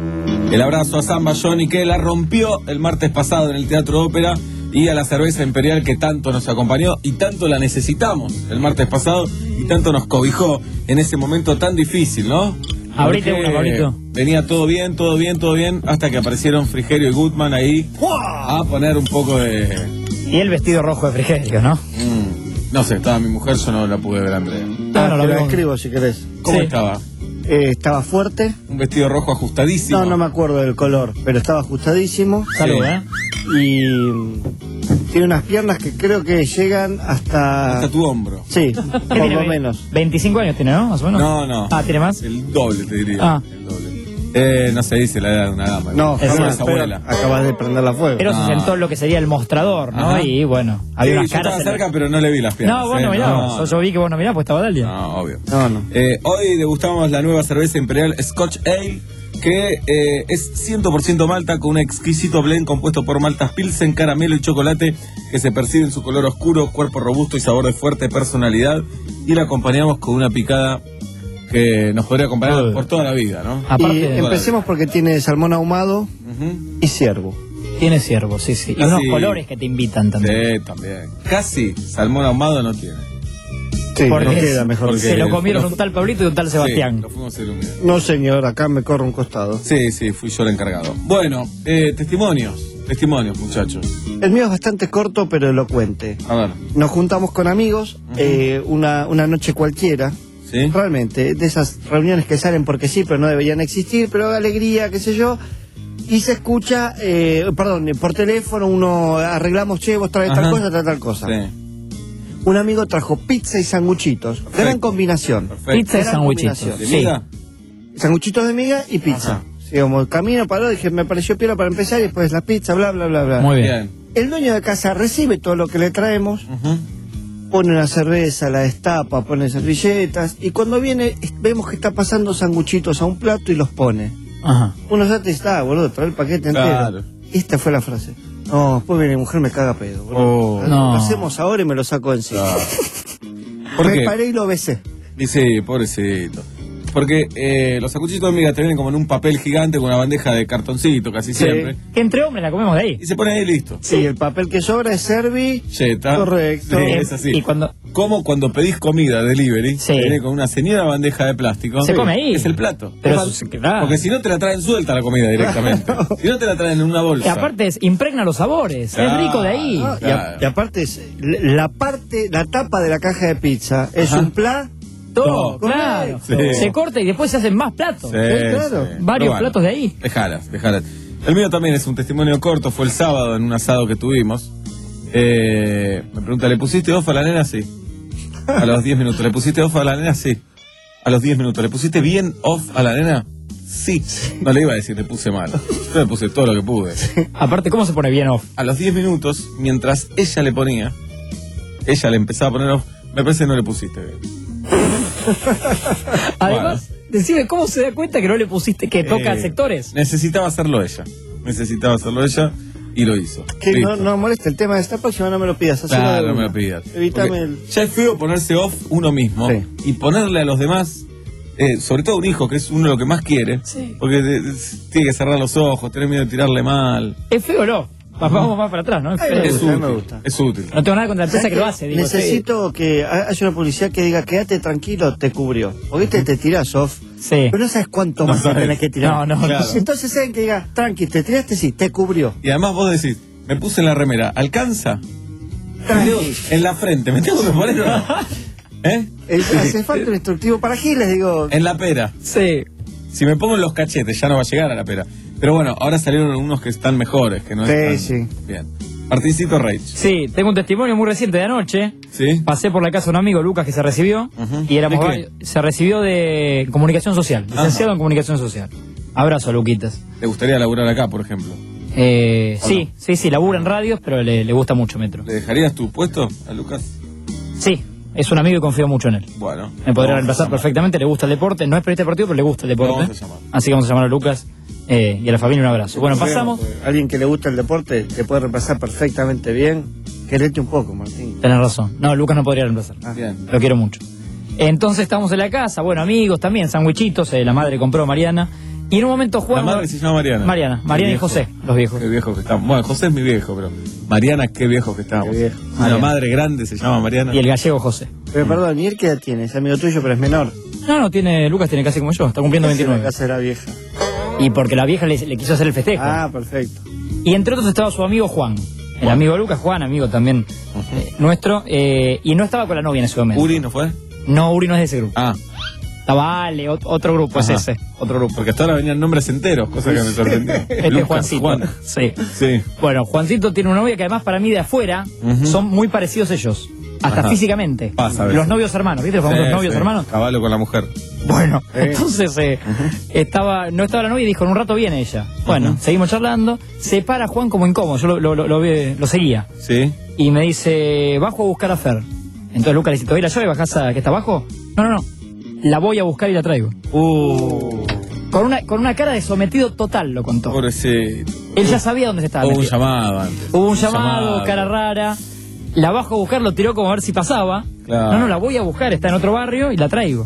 El abrazo a Samba Johnny, que la rompió el martes pasado en el Teatro Ópera, y a la cerveza imperial que tanto nos acompañó y tanto la necesitamos el martes pasado y tanto nos cobijó en ese momento tan difícil, ¿no?
Abrite una, Pablito.
Venía todo bien, todo bien, todo bien, hasta que aparecieron Frigerio y Gutman ahí a poner un poco de...
Y el vestido rojo de Frigerio, ¿no?
Mm, no sé, estaba mi mujer, yo no la pude ver, Andrea.
Ah,
no,
te
lo
lo
veo.
escribo si querés.
¿Cómo
Sí.
estaba?
Eh, estaba fuerte.
Un vestido rojo ajustadísimo.
No, no me acuerdo del color, pero estaba ajustadísimo.
Salud, ¿eh?
Y mm, tiene unas piernas que creo que llegan hasta...
Hasta tu hombro.
Sí,
¿Qué
por
tiene?
lo menos.
veinticinco años tiene, ¿no? Más o menos.
No, no.
Ah, ¿tiene más?
El doble, te diría.
Ah.
El doble. Eh, no se dice la edad de una dama.
No,
es
jamás,
esa
pero
abuela.
acabas de prender la fuego.
Pero se
No.
sentó en lo que sería el mostrador, ¿no?
Ajá.
Y bueno,
Sí,
había
yo
unas caras.
estaba
en
cerca,
la-
pero no le vi las piernas.
No, vos
eh,
no mirabas.
no,
Yo, yo vi que vos no mirabas, pues estaba Dalia.
No, obvio.
No, no.
Eh, hoy degustamos la nueva cerveza imperial Scotch Ale, que eh, es cien por ciento malta, con un exquisito blend compuesto por maltas pilsen, caramelo y chocolate, que se percibe en su color oscuro, cuerpo robusto y sabor de fuerte personalidad. Y la acompañamos con una picada que nos podría acompañar
Uy.
por toda la vida, ¿no?
Aparte
Y
de-
empecemos porque tiene salmón ahumado
Ujú.
y ciervo.
Tiene ciervo, sí, sí. Y
Ah,
unos
sí.
colores que te invitan también.
Sí, también. Casi salmón ahumado no tiene.
Sí,
Porque
no queda mejor
porque-
Se
que...
lo comieron
lo-
un tal Pablito y un tal Sebastián.
Sí, lo fuimos a hacer un día.
No, señor, acá me corro un costado.
Sí, sí, fui yo el encargado. Bueno, eh, testimonios. Testimonios, muchachos.
El mío es bastante corto, pero elocuente.
A ver.
Nos juntamos con amigos, eh, una, una noche cualquiera.
¿Sí?
Realmente, de esas reuniones que salen porque sí, pero no deberían existir, pero alegría, qué sé yo. Y se escucha, eh, perdón, por teléfono uno arreglamos, che, vos traes tal
Ajá.
cosa, tal, tal cosa.
Sí.
Un amigo trajo pizza y sanguchitos. Gran combinación.
Perfecto.
Pizza y
Gran
sanguchitos.
combinación.
¿De miga?
Sanguchitos de miga y pizza.
Ajá.
Sí, como camino paró, dije, me pareció piola para empezar y después la pizza, bla, bla, bla, bla.
Muy bien.
Bien.
El dueño de casa recibe todo lo que le traemos,
Ujú.
pone una cerveza, la destapa, pone servilletas y cuando viene es- vemos que está pasando sanguchitos a un plato y los pone.
Ajá.
Uno ya te está, boludo, trae el paquete
Claro.
entero. Esta fue la frase. No, después viene mi mujer, me caga pedo, boludo.
Oh.
Lo
No.
hacemos ahora y me lo saco encima.
Claro. ¿Por
Me
qué?
paré y lo besé.
Y sí, pobrecito. Porque eh, los sanguchitos de miga te vienen como en un papel gigante con una bandeja de cartoncito casi
Sí.
siempre.
Que entre hombres la comemos de ahí.
Y se pone ahí listo.
Sí, el papel que sobra es servi.
Cheta.
Correcto.
Sí, es así.
Y cuando
Como cuando pedís comida delivery,
Sí.
te viene con una señora bandeja de plástico.
Se come ahí.
Es el plato.
Pero
Es
eso-
fal-
claro.
Porque si no te la traen suelta la comida directamente. Si no te la traen en una
Y
bolsa.
aparte es, impregna los sabores.
Claro.
Es rico de ahí.
Ah, y, a-
Claro.
y aparte, es, la parte, la tapa de la caja de pizza es
Ajá.
un plato.
Todo, claro.
Sí.
Se corta y después se hacen más platos.
Sí,
claro.
sí.
Varios
Pero
platos de ahí.
Dejalas, dejalas. El mío también es un testimonio corto, fue el sábado en un asado que tuvimos. Eh, me pregunta, ¿le pusiste off a la nena? Sí. A los diez minutos. ¿Le pusiste off a la nena? Sí. A los diez minutos. ¿Le pusiste bien off a la nena? Sí. No le iba a decir, le puse mal. Yo le puse todo lo que pude.
Aparte, ¿cómo se pone bien off?
A los diez minutos, mientras ella le ponía, ella le empezaba a poner off, me parece que no le pusiste bien.
Además, decime, ¿cómo se da cuenta que no le pusiste que toca
Eh,
sectores?
Necesitaba hacerlo ella. Necesitaba hacerlo ella y lo hizo.
Que no,
Listo.
no molesta el tema de esta próxima, no me lo pidas. hacelo
Claro,
de
no me
una.
lo pidas.
Evítame
Porque
el...
Ya es feo ponerse off uno mismo
Sí.
y ponerle a los demás, eh, sobre todo un hijo, que es uno de lo que más quiere,
Sí.
porque de- de- tiene que cerrar los ojos, tener miedo de tirarle mal.
Es feo, ¿no? Vamos más para atrás, ¿no? Es
Ay,
feo.
me
Es
gusta,
útil,
me gusta.
es útil.
No tengo nada contra la empresa que lo hace. Digo,
Necesito que ha- haya una publicidad que diga, quédate tranquilo, te cubrió. Porque viste, te tiras off,
Sí.
pero no sabes cuánto
No
más te
sabes.
tenés que tirar.
No, no,
Claro.
Entonces saben que diga, tranqui, te tiraste, sí, te cubrió.
Y además vos decís, me puse en la remera, ¿alcanza?
Tranqui.
En la frente, ¿me tengo que poner o no? ¿Eh?
Eh, Hace falta un instructivo para giles, digo.
En la pera.
Sí.
Si me pongo en los cachetes, ya no va a llegar a la pera. Pero bueno, ahora salieron unos que están mejores, que no
Sí,
están...
sí.
Bien. Martincito Reich.
Sí, tengo un testimonio muy reciente de anoche.
¿Sí?
Pasé por la casa de un amigo, Lucas, que se recibió.
Ujú.
Y éramos
¿De qué?
varios- se recibió de comunicación social, licenciado en comunicación social. Abrazo, Luquitas.
¿Te gustaría laburar acá, por ejemplo?
Eh, sí, sí, sí, labura en radios, pero le, le gusta mucho Metro.
¿Le dejarías tu puesto a Lucas?
Sí, es un amigo y confío mucho en él.
Bueno.
Me podría
vamos a
reemplazar
llamar.
perfectamente, le gusta el deporte, no es periodista deportivo, pero le gusta el deporte.
Lo vamos a llamar.
Así que vamos a llamar a Lucas eh, y a la familia un abrazo. Bueno, pasamos.
Alguien que le gusta el deporte te puede reemplazar perfectamente bien. Querete un poco, Martín.
Tenés razón. No, Lucas no podría reemplazar.
Ah.
Bien.
Lo quiero mucho. Entonces estamos en la casa, bueno, amigos también, sandwichitos, eh, la madre compró Mariana. Y en un momento Juan...
La madre se llama Mariana.
Mariana, Mariana y José, los viejos.
Qué viejos que estamos. Bueno, José es mi viejo, pero Mariana, qué viejos que estamos.
Qué viejo.
Una
Mariana.
madre grande se llama Mariana.
Y el gallego José.
Pero perdón, ¿y él qué edad tiene? Es amigo tuyo, pero es menor.
No, no, tiene, Lucas tiene casi como yo, está cumpliendo
¿Qué hace
veintinueve.
la casa de la vieja?
Y porque la vieja le, le quiso hacer el festejo.
Ah, perfecto.
Y entre otros estaba su amigo Juan. El amigo de Lucas, Juan, amigo también eh, nuestro. Eh, y no estaba con la novia en ese momento.
¿Uri no fue?
No, Uri no es de ese grupo.
Ah.
Estaba Ale, ot- otro grupo,
Ajá.
es ese. Otro grupo.
Porque hasta ahora venían nombres enteros, cosa que me sorprendió.
Este es
Lucas,
Juancito.
Juan.
Sí.
Sí.
Bueno, Juancito tiene una novia que además para mí de afuera
Ujú.
son muy parecidos ellos. Hasta
Ajá.
físicamente.
Pasa a veces.
Los novios hermanos, ¿viste? Los famosos
Sí,
novios
sí.
hermanos.
Caballo con la mujer.
Bueno,
Eh.
entonces eh, estaba, no estaba la novia y dijo, en un rato viene ella. Bueno,
Ujú.
seguimos charlando. Se para Juan como incómodo, yo lo, lo, lo, lo, vi- lo seguía.
Sí.
Y me dice, bajo a buscar a Fer. Entonces Lucas le dice, ¿te doy la llave y bajás a que está abajo? No, no, no. La voy a buscar y la traigo.
Uh.
Con una, con una cara de sometido total lo contó.
Pobrecito.
Él ya sabía dónde se estaba
Hubo un
metido.
llamado antes.
Hubo un llamado, cara rara. La bajo a buscar, lo tiró como a ver si pasaba.
Claro.
No, no, la voy a buscar, está en otro barrio y la traigo.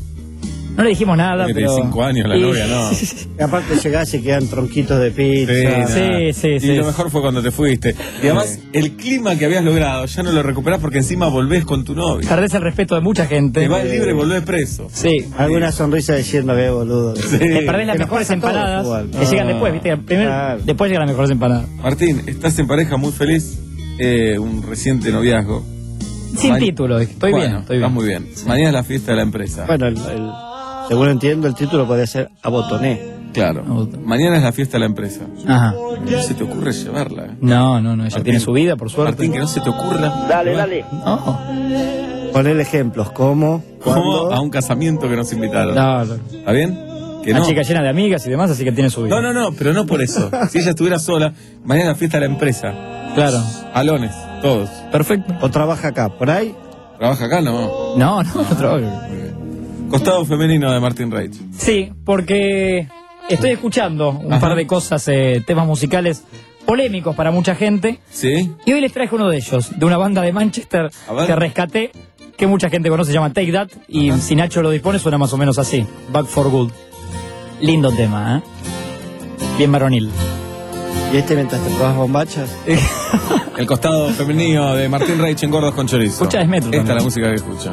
No le dijimos nada,
Que
pero...
tiene cinco años la
Y-
novia, no.
Y aparte llegás y quedan tronquitos de pizza.
Sí, nada.
Sí, sí,
y
sí.
lo mejor fue cuando te fuiste. Y además, el clima que habías logrado ya no lo recuperás porque encima volvés con tu novia.
Perdés el respeto de mucha gente.
Te vas libre y volvés preso.
Sí.
Alguna sonrisa diciendo que boludo.
Sí.
Te perdés las
Que nos
mejores
pasa a todos
empanadas
igual.
que llegan
Ah.
después, ¿viste? Primero,
Claro.
después llegan las mejores empanadas.
Martín, estás en pareja muy feliz. Eh, un reciente noviazgo.
Sin
Ma-
título, estoy
Bueno,
bien, estoy
estás
bien.
muy bien. Mañana es la fiesta de la empresa.
Bueno, el, el- según entiendo, el título podría ser Abotoné.
Claro. Mañana es la fiesta de la empresa.
Ajá.
No se te ocurre llevarla. eh.
No, no, no, ella
Martín,
tiene su vida, por suerte.
Martín, que no se te ocurra.
Dale, dale.
No,
Poner ejemplos, ¿cómo?
Como
¿Cuándo?
a un casamiento que nos invitaron.
no, no.
¿Está bien? Que
Una
no.
chica llena de amigas y demás, así que tiene su vida.
No, no, no, pero no por eso. Si ella estuviera sola, mañana es la fiesta de la empresa.
Claro.
Alones, todos.
Perfecto.
¿O trabaja acá? ¿Por ahí?
¿Trabaja acá? No.
No, no, otro.
Costado femenino de Martín Reich.
Sí, porque estoy escuchando un
Ajá.
par de cosas, eh, temas musicales polémicos para mucha gente.
¿Sí?
Y hoy les traje uno de ellos, de una banda de Manchester
A ver.
que rescaté, que mucha gente conoce, se llama Take That, y si Nacho lo dispone suena más o menos así, Back for Good. Lindo tema, ¿eh? Bien varonil.
¿Y este mientras te probas bombachas?
El costado femenino de Martín Reich en Gordos con Chorizo.
Escucha, es Metro
Esta es
también.
la música que escucha.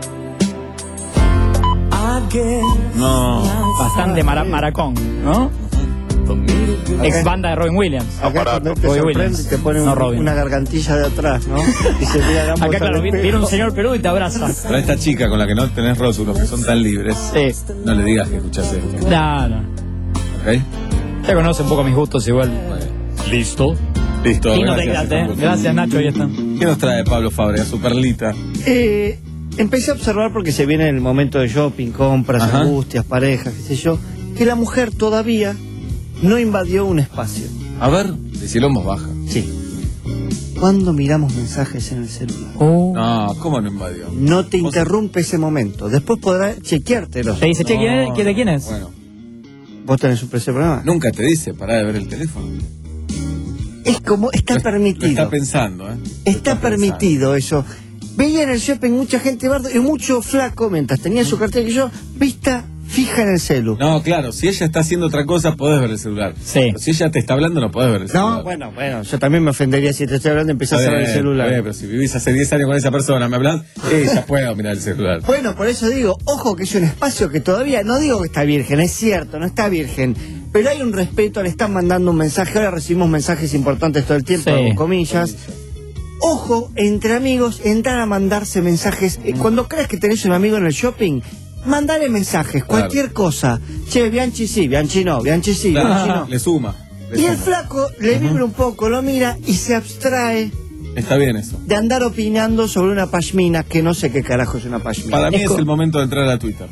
No.
Bastante mara- maracón, ¿no? Ex banda de Robin Williams.
Acá cuando te
Robin
sorprende
Williams.
te pone un-
No, Robin.
una gargantilla de atrás, ¿no? Y se mira ambos
Acá, claro,
al
viene
espejo.
un señor peludo y te abraza.
Para esta chica con la que no tenés rótulos, que son tan libres,
Sí.
no le digas que escuchás esto.
No, no.
¿Ok?
Ya conoce un poco mis gustos igual.
¿Listo? Listo.
Y no te
gracias.
gracias, ¿eh? Gracias, Nacho, ahí está.
¿Qué nos trae Pablo Fábrega, su perlita?
Eh, empecé a observar porque se viene el momento de shopping, compras,
Ajá.
angustias, parejas, qué sé yo, que la mujer todavía no invadió un espacio.
A ver, decilo en voz baja.
Sí. ¿Cuándo miramos mensajes en el celular?
No, ¿cómo no invadió?
No te interrumpe ese momento. Después podrá chequeártelos.
Te dice, che, ¿quién es? ¿Quién- ¿de quién es?
Bueno,
¿Vos tenés un precio programa?
nunca te dice, pará de ver el teléfono.
Es como, está
Lo
permitido.
está pensando, ¿eh?
Está permitido eso. Veía en el shopping mucha gente bardo y mucho flaco, mientras tenía su cartera que yo, vista fija en el celu.
No, claro, si ella está haciendo otra cosa, podés ver el celular.
Sí.
Pero si ella te está hablando, no podés ver el celular.
No, bueno, bueno, yo también me ofendería si te estoy hablando y empezás a ver el celular.
Está bien, pero si vivís hace diez años con esa persona, me hablas, eh, ya puedo mirar el celular.
Bueno, por eso digo, ojo que es un espacio que todavía, no digo que está virgen, es cierto, no está virgen, pero hay un respeto, le están mandando un mensaje, ahora recibimos mensajes importantes todo el tiempo,
Sí.
con comillas. Ojo, entre amigos, entrar a mandarse mensajes. Eh, Cuando creas que tenés un amigo en el shopping, mandale mensajes, cualquier cosa. Che, Bianchi sí, Bianchi no, Bianchi sí, Bianchi no.
Le suma. le
Y el
suma.
flaco le vibra un poco, lo mira y se abstrae
Está bien eso.
de andar opinando sobre una pashmina que no sé qué carajo es una pashmina.
Para mí
Es
es
co-
el momento de entrar a Twitter.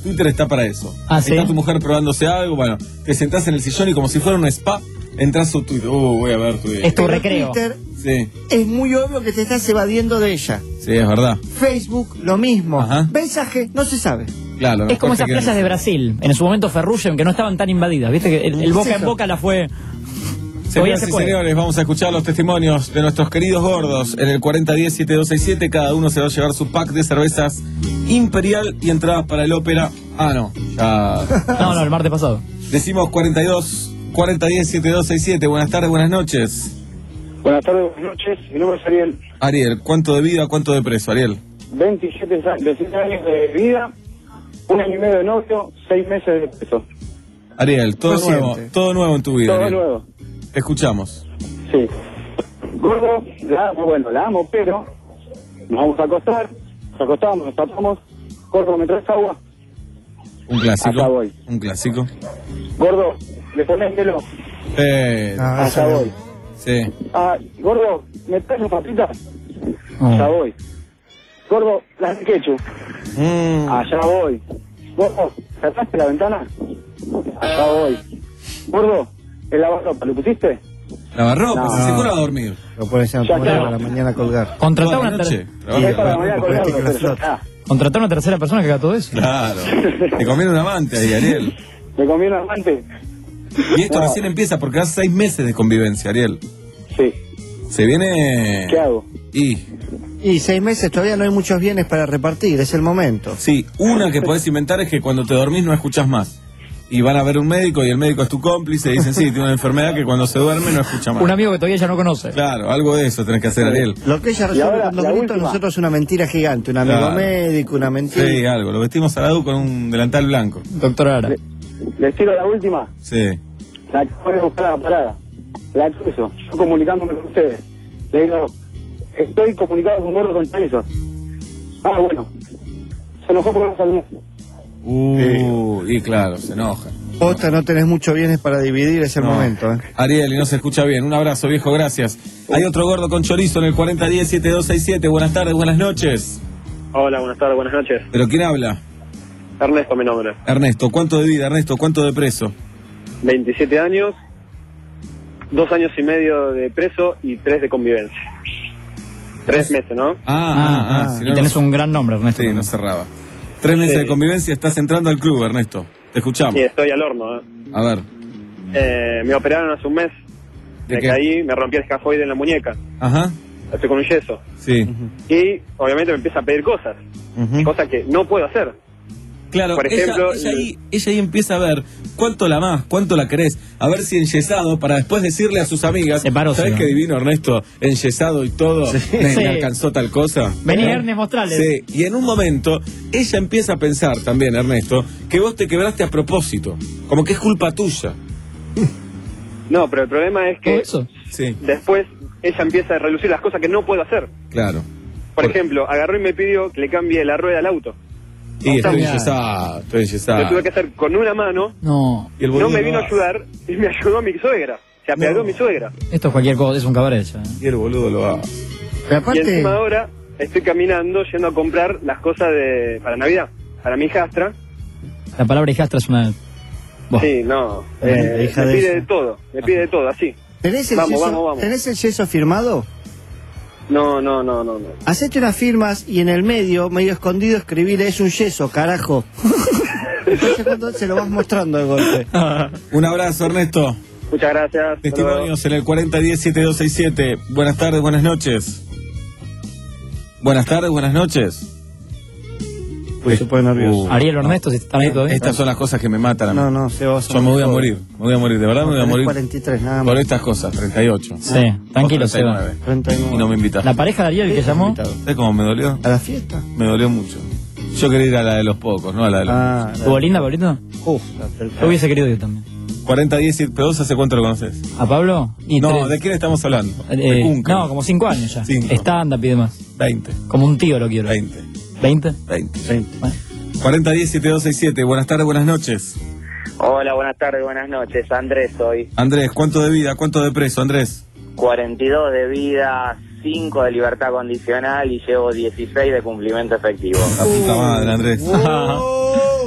Twitter está para eso.
Ah, ¿sí?
Está tu mujer probándose algo, bueno, te sentás en el sillón y como si fuera un spa, entras a su Twitter. Uh, voy a ver tu
Es tu
Pero
recreo.
Twitter
Sí,
es muy obvio que te estás evadiendo de ella.
sí, es verdad.
Facebook, lo mismo.
Ajá.
Mensaje, no se sabe.
Claro.
Es como
mejor
esas
te
playas
quedas-
de Brasil, en su momento Ferrugem, que no estaban tan invadidas. Viste que el, el boca en boca la fue. Todavía
Señoras
se
y
puede.
señores, vamos a escuchar los testimonios de nuestros queridos gordos en el cuarenta diez siete dos seis siete. Cada uno se va a llevar su pack de cervezas Imperial y entradas para el ópera. Ah, no, ya.
No, no, el martes pasado.
Decimos cuarenta y dos cuarenta diez siete dos seis siete. Buenas tardes, buenas noches.
Buenas tardes, buenas noches. Mi nombre es Ariel.
Ariel, ¿cuánto de vida, cuánto de preso, Ariel?
veintisiete años de vida, un año y medio de novio, seis meses de preso.
Ariel, todo
Reciente.
nuevo, todo nuevo en tu vida.
Todo
Ariel.
nuevo.
Te escuchamos.
Sí. Gordo, la amo, bueno, la amo, pero nos vamos a acostar, nos acostamos, nos tapamos. Gordo, ¿me traes agua?
Un clásico.
Allá voy.
Un clásico.
Gordo, ¿le pones hielo?
Eh,
Ah, allá voy.
Sí.
Ah, gordo, ¿me traes las papitas?
Oh.
Allá voy. Gordo, las de ketchup.
Mm.
Allá voy. Gordo, ¿cerraste la ventana? Allá voy. Gordo, ¿el lavarropa lo pusiste?
Lavarropa,
No.
se seguro a dormir.
Lo pones a
Ya
poner
está.
a la mañana a colgar.
Contratar
Toda la
una,
noche.
ter-
Trabaja.
Es para la mañana colgado, pero ya está.
contratar una tercera persona que haga todo eso.
Claro. Te conviene un amante ahí, Ariel.
¿Me conviene un amante?
Y esto
No.
recién empieza porque hace seis meses de convivencia, Ariel.
Sí.
Se viene...
¿Qué hago?
Y...
Y seis meses todavía no hay muchos bienes para repartir, es el momento.
Sí, una que podés inventar es que cuando te dormís no escuchás más. Y van a ver un médico y el médico es tu cómplice y dicen, sí, tiene una enfermedad que cuando se duerme no escucha más.
Un amigo que todavía ya no conoce.
Claro, algo de eso tenés que hacer, Ariel.
Lo que ella
Y
resuelve
ahora,
con dos
la
gritos,
última.
nosotros una mentira gigante. Un amigo
Claro.
médico, una mentira.
Sí, algo. Lo vestimos a la D U con un delantal blanco.
Doctor Ara.
¿Les tiro la última?
Sí.
La que voy a buscar a la parada. La cruzo. Yo comunicándome con ustedes. Le digo, estoy comunicado con Gordo con chorizo. Ah, bueno. Se enojó porque no salí.
Uh, y claro, se enoja.
Posta, no tenés muchos bienes para dividir, es el
No.
momento. ¿eh?
Ariel, y no se escucha bien. Un abrazo, viejo, gracias. Hay otro gordo con chorizo en el cuarenta diez siete dos seis siete. Buenas tardes, buenas noches.
Hola, buenas tardes, buenas noches.
¿Pero quién habla?
Ernesto, mi nombre.
Ernesto, ¿cuánto de vida, Ernesto? ¿Cuánto de preso?
veintisiete años, dos años y medio de preso y tres de convivencia. Tres meses, ¿no?
Ah, ah, ah. si
y
no,
tenés
no-
un gran nombre, Ernesto.
Sí, no cerraba. Tres meses
Sí.
de convivencia, estás entrando al club, Ernesto. Te escuchamos.
Y estoy al horno. ¿eh?
A ver.
Eh, me operaron hace un mes.
¿De
Me
qué?
caí, me rompí el escafoide en la muñeca.
Ajá.
Estoy con un yeso.
Sí.
Y obviamente me empieza a pedir cosas.
Ujú.
Cosas que no puedo hacer.
Claro,
Por
ella-
ejemplo,
ella, ahí, ella ahí empieza a ver cuánto la más, cuánto la querés, a ver si enyesado, para después decirle a sus amigas, ¿sabes qué divino, Ernesto? Enyesado y todo, me, me
Sí.
alcanzó tal cosa.
Vení,
¿Eh?
Ernest, mostrale.
Sí, y en un momento, ella empieza a pensar también, Ernesto, que vos te quebraste a propósito, como que es culpa tuya.
No, pero el problema es que
Sí,
después ella empieza a relucir las cosas que no puedo hacer.
claro.
Por ejemplo, agarró y me pidió que le cambie la rueda al auto.
Y estoy
Está-
enyesado, estoy enyesado.
Lo tuve que hacer con una mano,
No.
Y el
no
boludo
me vino
va.
a ayudar y me ayudó mi suegra. Se apiadó mi suegra.
Esto es cualquier cosa, es un cabaret ya. ¿eh?
Y el boludo lo va.
Y encima ahora estoy caminando yendo a comprar las cosas de para Navidad, para mi hijastra.
La palabra hijastra es una... Buah.
Sí, no.
Eh,
Eh,
hija
me
de
pide
ella.
de todo, me pide de todo, así.
¿Tenés el,
Vamos,
yeso,
vamos, vamos.
¿Tenés el yeso firmado?
No, no, no, no, no.
Hacete unas firmas y en el medio, medio escondido, escribile es un yeso, carajo. Entonces cuando se lo vas mostrando de golpe.
Un abrazo, Ernesto.
Muchas gracias. hasta luego.
Testimonios en el cuarenta diez siete dos seis siete. Buenas tardes, buenas noches. Buenas tardes, buenas noches.
Uy, se pone nervioso.
Uh,
Ariel o Ernesto, si están ahí todavía.
Estas son las cosas que me matan a mí.
No, no, se va a
Yo me voy a morir, me voy a morir, de verdad me voy a
Tenés
morir
cuarenta y tres, nada
por
más.
estas cosas, treinta y ocho.
Sí, tranquilo,
Vos treinta y nueve.
treinta y nueve.
Y no me invitas.
La pareja de Ariel que llamó...
¿Sabes cómo me dolió?
¿A la fiesta?
Me dolió mucho. Yo quería ir a la de los pocos, no a la de los
Ah,
muchos.
¿Estuvo linda, Pablito?
Uf, la del-
Yo hubiese querido ir también.
cuarenta diez, pero vos hace cuánto lo conoces.
¿A Pablo? Y
No,
tres-
¿de quién estamos hablando?
eh,
De Kunkel.
no, como cinco años ya.
Cinco.
Stand-up y demás.
veinte.
Como un tío lo quiero.
veinte.
¿veinte?
veinte.
Bueno.
cuarenta diez siete dos seis siete. Buenas tardes, buenas noches.
Hola, buenas tardes, buenas noches. Andrés soy.
Andrés, ¿cuánto de vida, cuánto de preso, Andrés?
cuarenta y dos de vida, cinco de libertad condicional y llevo dieciséis de cumplimiento efectivo.
La puta madre, Andrés.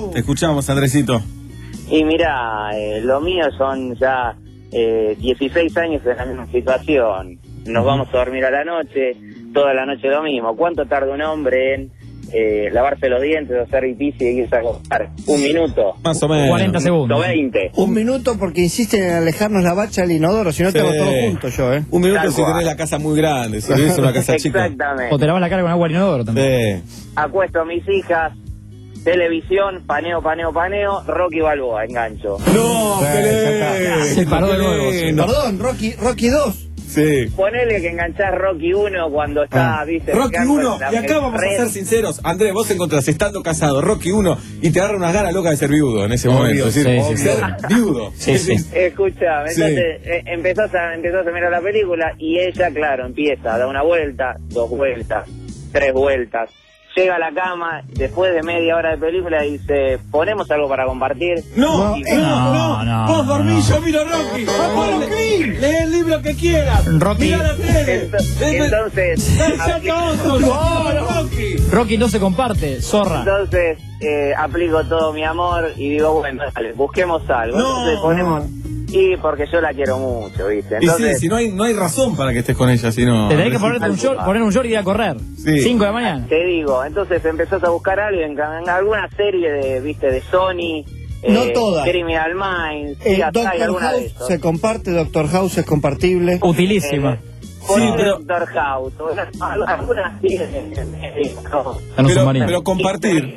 Te escuchamos, Andresito.
Y mira, eh, lo mío son ya eh, dieciséis años en la misma situación. Nos vamos a dormir a la noche, toda la noche lo mismo. ¿Cuánto tarda un hombre en eh, lavarse los dientes, hacer pipí y irse a acostar? Un minuto.
Más o menos.
cuarenta segundos.
veinte.
Un minuto porque insisten en alejarnos la bacha del inodoro, si no
Sí.
te hago todo junto yo, ¿eh?
Un minuto
Tal
si
cual.
tenés la casa muy grande, si vivís en una casa chica.
Exactamente.
O te lavas la cara con agua al inodoro también.
Sí.
Acuesto a mis hijas, televisión, paneo, paneo, paneo, Rocky Balboa, engancho.
No, qué lindo,
Se paró de
qué
nuevo.
lindo.
Perdón, Rocky, Rocky dos.
Sí.
Ponele que enganchás Rocky uno cuando está, viste,
Rocky
pegando
uno,
en la-
y acá vamos a
red.
ser sinceros. Andrés, vos encontrás estando casado, Rocky uno, y te agarra una gana loca de ser viudo en ese
Obvio,
momento. Es decir,
sí, sí,
ser
sí.
viudo.
Sí, sí.
Escuchame,
Sí.
entonces eh, empezás, a, empezás a mirar la película y ella, claro, empieza, da una vuelta, dos vueltas, tres vueltas, llega a la cama, después de media hora de película dice, ¿ponemos algo para compartir?
No,
Y-
no, no,
No, no,
vos dormís,
no.
yo miro Rocky. Vos lee, lee el libro que quieras.
Rocky.
Mirá la tele.
Ent-
Lee-
entonces,
Dale, saca otro. No, Rocky.
Rocky no se comparte, zorra.
entonces eh, aplico todo mi amor y digo, bueno, dale, busquemos algo.
No.
Entonces ponemos, y porque yo la quiero mucho, ¿viste?
Y sí,
Entonces,
si no hay, no hay razón para que estés con ella, si no.
Te tenés que ponerte un short, poner un short y ir a correr.
Sí.
cinco de la mañana.
te digo, entonces empezás a buscar algo en, en alguna serie de, viste, de Sony,
No
eh,
todas.
Criminal Minds,
Eh,
C S I,
Doctor
alguna de
House
esos.
se comparte, Doctor House es compartible.
Utilísima.
Pon
Sí, pero-
Doctor House, o sea, alguna serie de- de- de-
Está en un
Pero,
submarino.
pero compartir,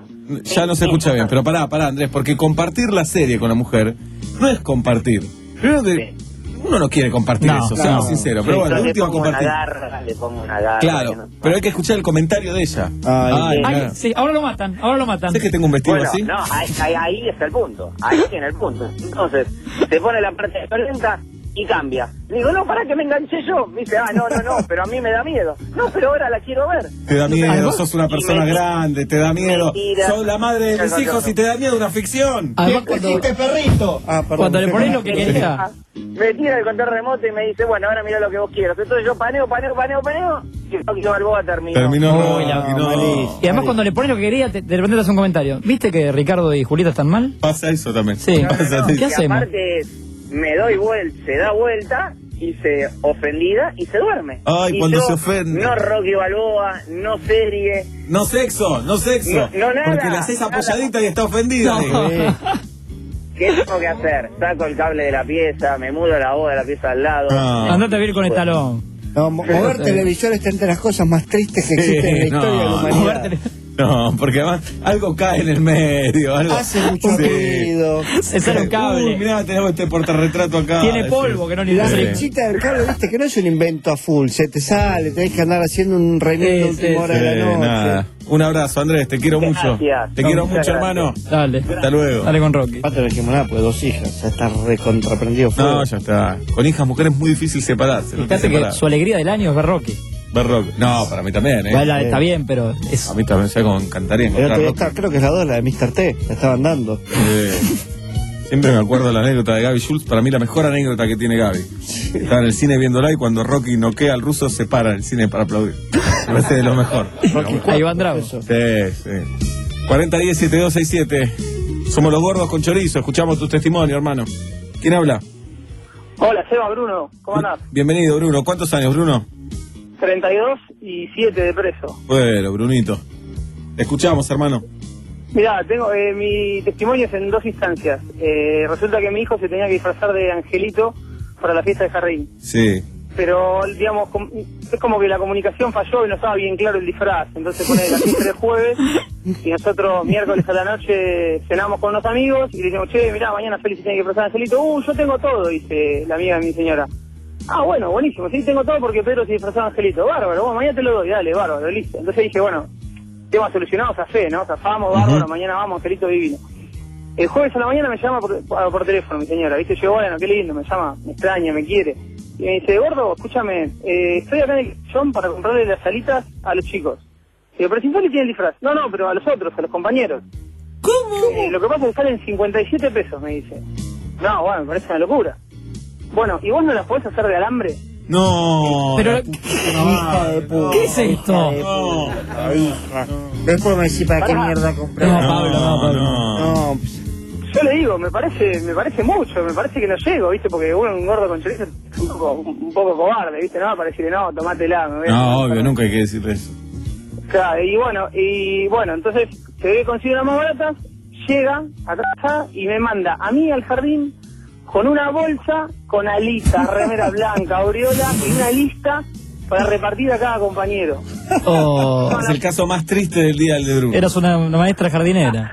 ya no se escucha bien, pero pará, pará, Andrés, porque compartir la serie con la mujer no es compartir. Primero que uno no quiere compartir
No,
eso,
no.
seamos sinceros, pero
Yo
bueno, de
le
última
pongo
compartir.
una garra, le pongo una garra. que
Claro,
no-
pero hay que escuchar el comentario de ella.
Ay,
Ay,
Ay,
claro.
sí, ahora lo matan, ahora lo matan.
¿Sabes que tengo un vestido
Bueno,
así?
no, ahí, ahí, ahí está el punto. Ahí tiene el punto. Entonces, te pone la parte violenta y cambia. Le digo, no, para que me enganché yo. Me dice, ah, no, no, no, pero a mí me da miedo. No, pero ahora la quiero ver.
Te da miedo,
Además-
sos una persona
y me-
grande, te da miedo.
Mentira.
Sos la madre de
No,
mis
no,
hijos
no.
y te da miedo una ficción.
Además,
¿Qué
cuando,
hiciste, perrito? Ah, perdón.
cuando le
qué
pones
mal.
lo que quería.
Me tira el control remoto y me dice, bueno, ahora mira lo que vos quieras. Entonces yo paneo, paneo, paneo, paneo. Y Rocky Balboa terminó.
Terminó
Uy, la-
Rocky, no.
malísimo.
Y además cuando le pones lo que quería, te- de repente te hace un comentario. ¿Viste que Ricardo y Julieta están mal?
Pasa eso también.
Sí.
Pasa
¿Qué
eso.
Y
hacemos?
aparte, me doy vuelta, se da vuelta y se ofendida y se duerme.
Ay,
Y
cuando
yo,
se ofende.
No Rocky Balboa, no serie.
No sexo, no sexo.
No, no, nada,
porque le haces
nada.
apoyadita y está ofendida.
No.
digo.
¿Qué tengo que hacer? Saco el cable de la pieza, me mudo la voz de la pieza al lado.
Ah.
Andate a vivir con Estalón.
No, mo- mover televisor está entre las cosas más tristes que existen en la
no,
historia de la
Mover
humanidad.
tele-
No, porque además algo cae en el medio. Algo.
Hace mucho
Sí.
ruido.
Se sale un
Uy,
cable.
mirá, tenemos este portarretrato acá.
Tiene polvo que no ni
La
Sí.
flechita del cable, viste que no es un invento a full, se te sale, tenés que andar haciendo un reinicio
Sí,
de última
sí,
hora de
Eh,
la noche.
nada. Un abrazo, Andrés, te quiero mucho.
Gracias.
Te quiero
Muchas
mucho,
gracias.
hermano.
Dale.
Hasta luego.
Dale con Rocky.
Aparte no dijimos nada, pues dos hijas, ya está recontraprendido fuego.
No, ya está. Con hijas mujeres es muy difícil separarse. No te
Fíjate que
separás.
su alegría del año es ver Rocky.
Ver rock. No, para mí también, ¿eh?
Vale, está bien, pero es...
A mí también, ¿sabes cómo me encantaría
El
encontrar
otro día
rock?
está- creo que es la dos, la de mister T, la estaban dando.
Eh, siempre me acuerdo de la anécdota de Gaby Schultz. Para mí la mejor anécdota que tiene Gaby. Estaba en el cine viéndola y cuando Rocky noquea al ruso se para en el cine para aplaudir. Me parece de lo mejor.
Ahí van Drago.
Sí, sí. cuarenta diez setenta y dos sesenta y siete. Somos los gordos con chorizo. Escuchamos tu testimonio, hermano. ¿Quién habla?
Hola, Seba, Bruno, ¿cómo andás?
Bienvenido, Bruno. ¿Cuántos años, Bruno?
treinta y dos y siete de preso.
Bueno, Brunito. Te escuchamos, hermano.
Mirá, tengo, eh, mi testimonio es en dos instancias. Eh, resulta que mi hijo se tenía que disfrazar de angelito para la fiesta de jardín.
Sí.
Pero, digamos, com- es como que la comunicación falló y no estaba bien claro el disfraz. Entonces pone la fiesta de jueves y nosotros miércoles a la noche cenamos con unos amigos y le decimos, che, mirá, mañana Félix se tiene que disfrazar de angelito. Uh, yo tengo todo, dice la amiga de mi señora. Ah, bueno, buenísimo, sí, tengo todo porque Pedro se disfrazó de angelito. Bárbaro, bueno, mañana te lo doy, dale, bárbaro, listo. Entonces dije, bueno, tema solucionado, a fe, ¿no? Zafamos, bárbaro,
Ujú.
mañana vamos, angelito divino. El jueves a la mañana me llama por, por, por teléfono mi señora, ¿viste? Yo, bueno, qué lindo, me llama, me extraña, me quiere. Y me dice, gordo, escúchame, eh, estoy acá en el sillón para comprarle las alitas a los chicos. Digo, pero si Feli tiene el disfraz. No, no, pero a los otros, a los compañeros. ¿Cómo? Eh, lo que pasa es que salen cincuenta y siete pesos, me dice. No, bueno, me parece una locura. Bueno, ¿y vos no las podés hacer de alambre?
No.
Pero,
Hija de puta.
¿qué es esto?
Hija de puta, hija. Después me decís para qué mierda compré.
No, Pablo, no, Pablo.
No,
Yo le digo, me parece me parece mucho, me parece que no llego, ¿viste? Porque uno, un gordo con chorizo es un poco, un poco cobarde, ¿viste? No, para decirle, no, tomátela. Me voy a-
No, obvio, nunca hay que decirle eso.
Claro, y bueno, y bueno, entonces se ve que consigue una más barata, llega a casa y me manda a mí al jardín con una bolsa con alitas, remera blanca, aureola y una lista para repartir a cada compañero.
Oh,
Es el caso más triste del día del de Bruno.
eras una, una maestra jardinera.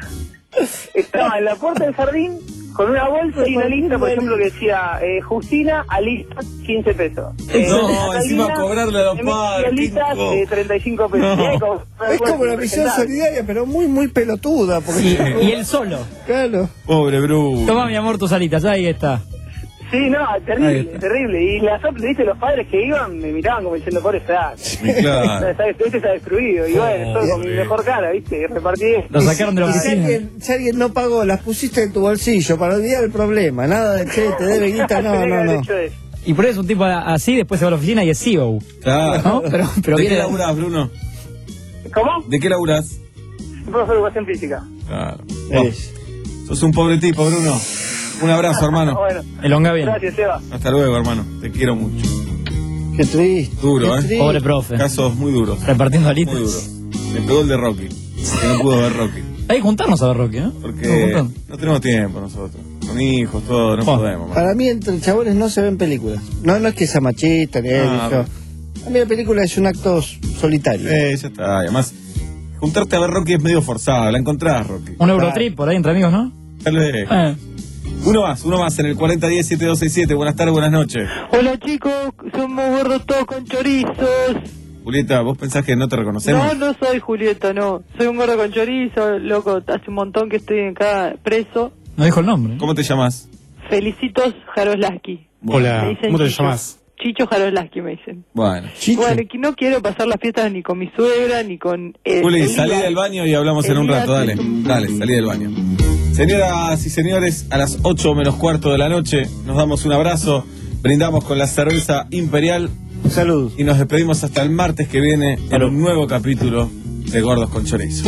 Estaba en la puerta del jardín con una bolsa y una lista, por ejemplo, que decía eh, Justina, alista, quince pesos. Eh,
No,
Catalina,
encima cobrarle a los
Emi-
padres,
alitas,
qué inco-
eh, treinta y cinco pesos.
No.
Y ahí como-
es como una misión solidaria, pero muy, muy pelotuda. Porque
Y, y él solo.
Claro.
Pobre Bruno.
Toma, mi amor, tus alitas, ahí está.
Sí, no,
Ahí
terrible,
está.
terrible. Y las otras, viste, los padres que iban me miraban como diciendo, pobre está.
Claro.
Está, este está destruido. Y bueno, todo con mi mejor cara, viste, repartí esto.
Lo sacaron de la
Y si
oficina.
alguien, si alguien no pagó, las pusiste en tu bolsillo para olvidar el problema. Nada de che, te debe guita, no,
Tenía que
no,
haber
no.
hecho eso.
Y por eso un tipo así después se va a la oficina y es C E O.
Claro.
¿No? Pero, pero
¿De
viene.
qué laburás, Bruno?
¿Cómo?
¿De qué laburás?
Profesor de educación física.
Claro.
Es.
Sos un pobre tipo, Bruno. Un abrazo, hermano.
Bueno,
Elonga bien.
gracias, Seba.
Hasta luego, hermano. Te quiero mucho.
Qué triste.
Duro,
qué
¿eh?
triste.
Pobre profe.
Casos muy duros.
Repartiendo
Muy
alitas.
duros. Me pegó el de Rocky. Que no pudo ver Rocky.
Hay que juntarnos a ver Rocky, ¿no?
Porque no tenemos tiempo nosotros. Con hijos, todo, no
Oh.
podemos. man.
Para mí, entre chabones no se ven películas. No, no es que sea machista, ni él,
Ah,
ni yo. A mí la película es un acto solitario.
Eh, ya está. Además, juntarte a ver Rocky es medio forzado. La encontrás, Rocky.
Un Eurotrip por ahí entre amigos, ¿no?
Tal vez.
Eh.
Uno más, uno más en el cuarenta diez siete dos seis siete. Buenas tardes, buenas noches.
Hola chicos, somos gordos todos con chorizos.
Julieta, ¿vos pensás que no te reconocemos?
No, no soy Julieta, no. Soy un gordo con chorizo, loco, hace un montón que estoy acá preso.
No dijo el nombre.
¿Cómo te llamas?
Felicitos Jaroslaski.
Hola,
Me dicen
¿cómo te
Chicho.
llamas?
Chicho Jaroslaski me dicen.
Bueno.
Bueno, que no quiero pasar las fiestas ni con mi suegra, ni con... eh,
Juli,
Elías.
salí del baño y hablamos en un
Elías
rato, dale.
es un-
Dale, salí del baño. Señoras y señores, a las ocho menos cuarto de la noche nos damos un abrazo, brindamos con la cerveza Imperial.
Salud.
Y nos despedimos hasta el martes que viene en un nuevo capítulo de Gordos con Chorizo.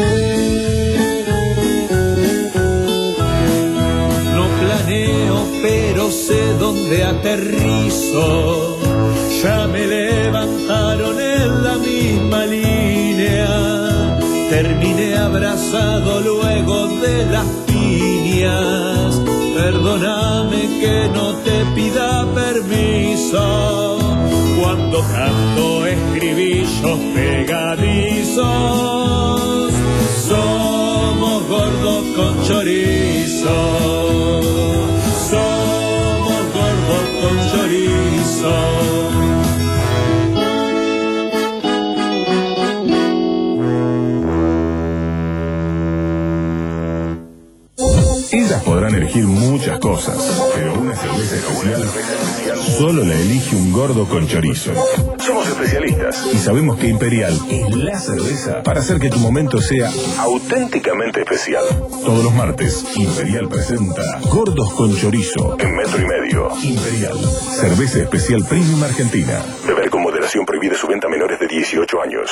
No planeo, pero sé dónde aterrizo. Ya me levantaron en la misma línea. Terminé abrazado luego de las piñas. Perdóname que no te pida permiso cuando canto estribillos pegadizos. Somos gordos con chorizo. Somos gordos con chorizo.
Ellas podrán elegir muchas cosas, pero una cerveza especial solo la elige un gordo con chorizo. Somos especialistas y sabemos que Imperial es la cerveza para hacer que tu momento sea auténticamente especial. Todos los martes, Imperial presenta Gordos con Chorizo en metro y medio. Imperial, cerveza especial premium argentina. Beber con moderación, prohibida su venta a menores de dieciocho años.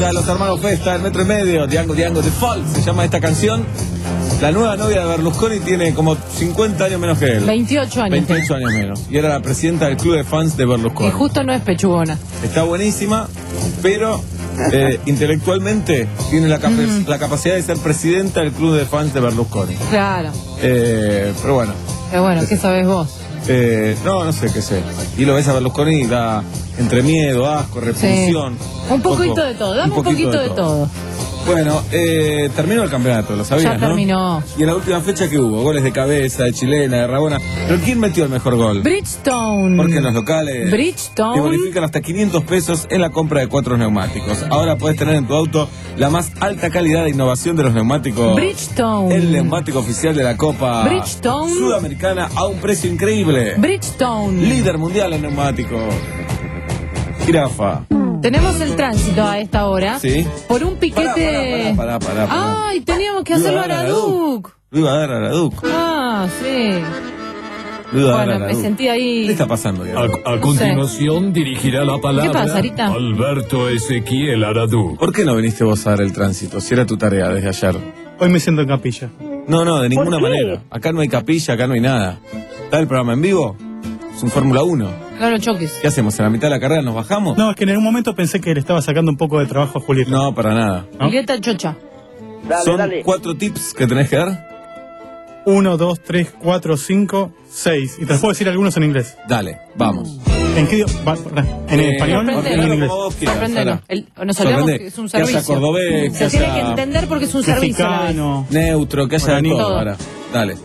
para los hermanos Festa, el metro y medio, Diango Diango de Fall, se llama esta canción. La nueva novia de Berlusconi tiene como cincuenta años menos que él.
veintiocho años.
veintiocho años menos. Y era la presidenta del club de fans de Berlusconi.
Y justo no es pechugona.
Está buenísima, pero eh, intelectualmente tiene la, capa
Mm.
la capacidad de ser presidenta del club de fans de Berlusconi.
Claro.
Eh, pero bueno.
Pero bueno, ¿qué sabés vos?
Eh, no, no sé qué sé. Y lo ves a Berlusconi y da entre miedo, asco, repulsión.
Sí. Un poquito
poco-
de todo, dame un
poquito
poquito de todo.
Bueno, eh, terminó el campeonato, lo sabías,
Ya
¿no?
terminó.
Y en la última fecha que hubo, goles de cabeza, de chilena, de Rabona. Pero ¿quién metió el mejor gol?
Bridgestone.
Porque en los locales
Bridgestone.
te bonifican hasta quinientos pesos en la compra de cuatro neumáticos. Ahora puedes tener en tu auto la más alta calidad de innovación de los neumáticos.
Bridgestone.
El neumático oficial de la Copa
Bridgestone.
Sudamericana a un precio increíble.
Bridgestone.
Líder mundial en neumáticos. Jirafa.
Tenemos el tránsito a esta hora.
Sí.
Por un piquete.
Pará, pará, pará.
Ay, teníamos que
Lo iba
hacerlo
a
a
dar a
la
la
Duc.
Lo iba a dar a la Duc.
Ah, sí.
Lo iba a dar
Bueno,
a la
me
Duc.
sentí ahí.
¿Qué está pasando, Diego?
A, a continuación dirigirá la palabra
¿Qué pasa, Rita?
Alberto Ezequiel Aradú.
¿Por qué no viniste vos a dar el tránsito? Si era tu tarea desde ayer.
Hoy me siento en capilla.
No, no, de ninguna
¿Por qué?
manera. Acá no hay capilla, acá no hay nada. ¿Está el programa en vivo? Es un Fórmula uno.
No lo choques.
¿Qué hacemos? ¿En la mitad de la carrera nos bajamos?
No, es que en algún momento pensé que le estaba sacando un poco de trabajo a Julieta.
No, para nada.
Julieta Chocha.
Son cuatro tips que tenés que dar.
Uno, dos, tres, cuatro, cinco, seis. Y te los puedo decir algunos en inglés.
Dale, vamos.
¿En qué idioma? ¿En
Eh,
español o
sorprendelo.
en inglés?
Como vos quieras,
Sorprendelo.
Sara.
El- nos olvidamos
Sorprende.
que es un
Que haya
servicio.
cordobés,
Se
que
tiene
haya
que entender porque es un servicio. a la vez.
Mexicano.
neutro, que haya de
Guaraní.
todo.
Todo.
Ahora, dale.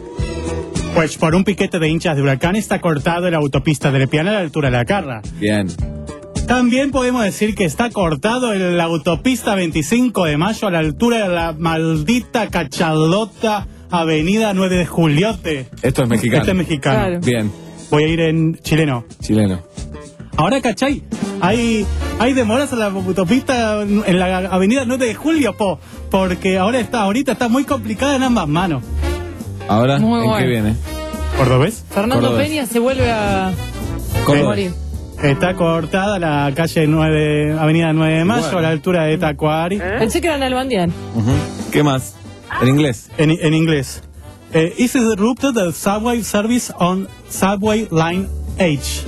Pues por un piquete de hinchas de Huracán está cortado la autopista de Lepiana a la altura de la Carra.
Bien.
También podemos decir que está cortado el- la autopista veinticinco de mayo a la altura de la maldita cachalota avenida nueve de Juliote.
Esto es mexicano.
Este es mexicano.
Claro.
Bien.
Voy a ir en chileno.
Chileno.
Ahora, ¿cachai? Hay, hay demoras en la autopista en la avenida nueve de julio, po, porque ahora está, ahorita está muy complicada en ambas manos.
Ahora,
Muy
¿en qué
bueno.
viene?
¿Cordobés?
Fernando
Cordobés.
Peña se vuelve a
Cordobés.
morir.
Está cortada la calle nueve, avenida nueve de mayo
Bueno.
a la altura de Tacuari.
Pensé que eran Albandián.
Ujú. ¿Qué más? En inglés.
En, en inglés. Eh, is interrupted the subway service on subway line H.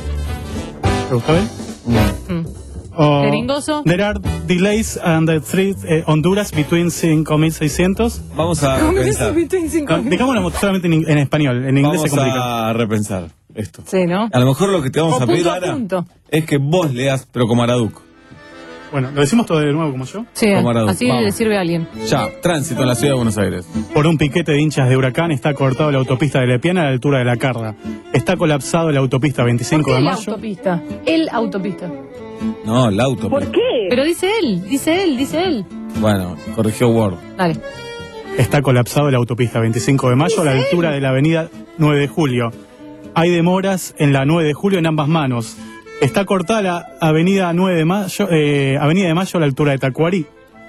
¿Te gusta ver?
Mm.
O,
Jeringoso.
There are delays on the three eh, Honduras between cinco mil seiscientos.
Vamos a repensar.
No, digámoslo solamente en, en español, en inglés
Vamos
se complica.
a repensar esto.
Sí, ¿no?
A lo mejor lo que te vamos
O
a pedir
punto a
ahora
punto.
es que vos leas, pero como Araduc.
Bueno, ¿lo decimos todo de nuevo como yo?
Sí,
Como Araduc.
así
Vamos.
le sirve a alguien.
Ya, tránsito en la ciudad de Buenos Aires.
Por un piquete de hinchas de Huracán está cortado la autopista de Lepiana a la altura de la Carda. Está colapsado la autopista
¿Por
veinticinco
qué
de
la
mayo.
autopista? El autopista.
No, el auto. pero-
qué? Pero dice él, dice él, dice él.
Bueno, corrigió Word.
Dale.
Está colapsado la autopista veinticinco de mayo a la altura de la avenida nueve de julio. Hay demoras en la nueve de julio en ambas manos. Está cortada la avenida nueve de mayo, eh, avenida de Mayo a la altura de Tacuarí.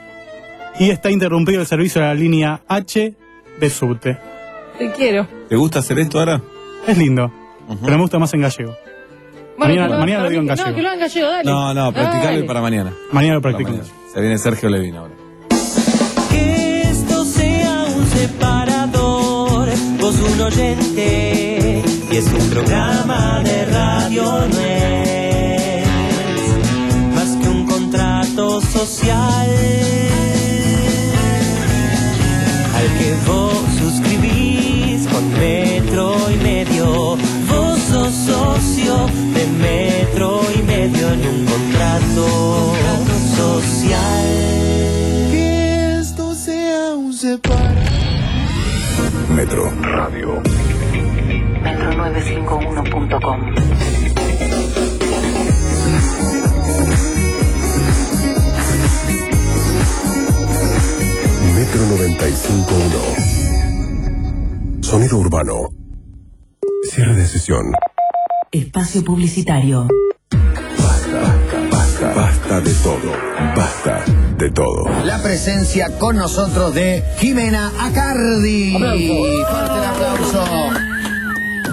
Y está interrumpido el servicio de la línea H de subte.
Te quiero.
¿Te gusta hacer esto ahora?
Es lindo, pero me gusta más en gallego. mañana
que lo-
mañana lo
para
digo en
mí-
gallego.
No, que lo hagan gallego, dale.
No, no, practicalo
Dale.
para mañana.
Mañana lo
Para
practico.
mañana. Se viene Sergio Levin ahora.
Que esto sea un separador, vos un oyente, y es un programa de radio, no es más que un contrato social al que vos suscribís con metro y medio. Vos sos socio de metro y medio en un contrato social. Que esto sea un separador.
Metro Radio.
metro novecientos cincuenta y uno punto com.
Metro noventa y cinco punto uno. Sonido urbano. Cierre de sesión.
Espacio publicitario.
Basta, basta de todo. Basta de todo.
La presencia con nosotros de Jimena Acardi. Fuerte el aplauso.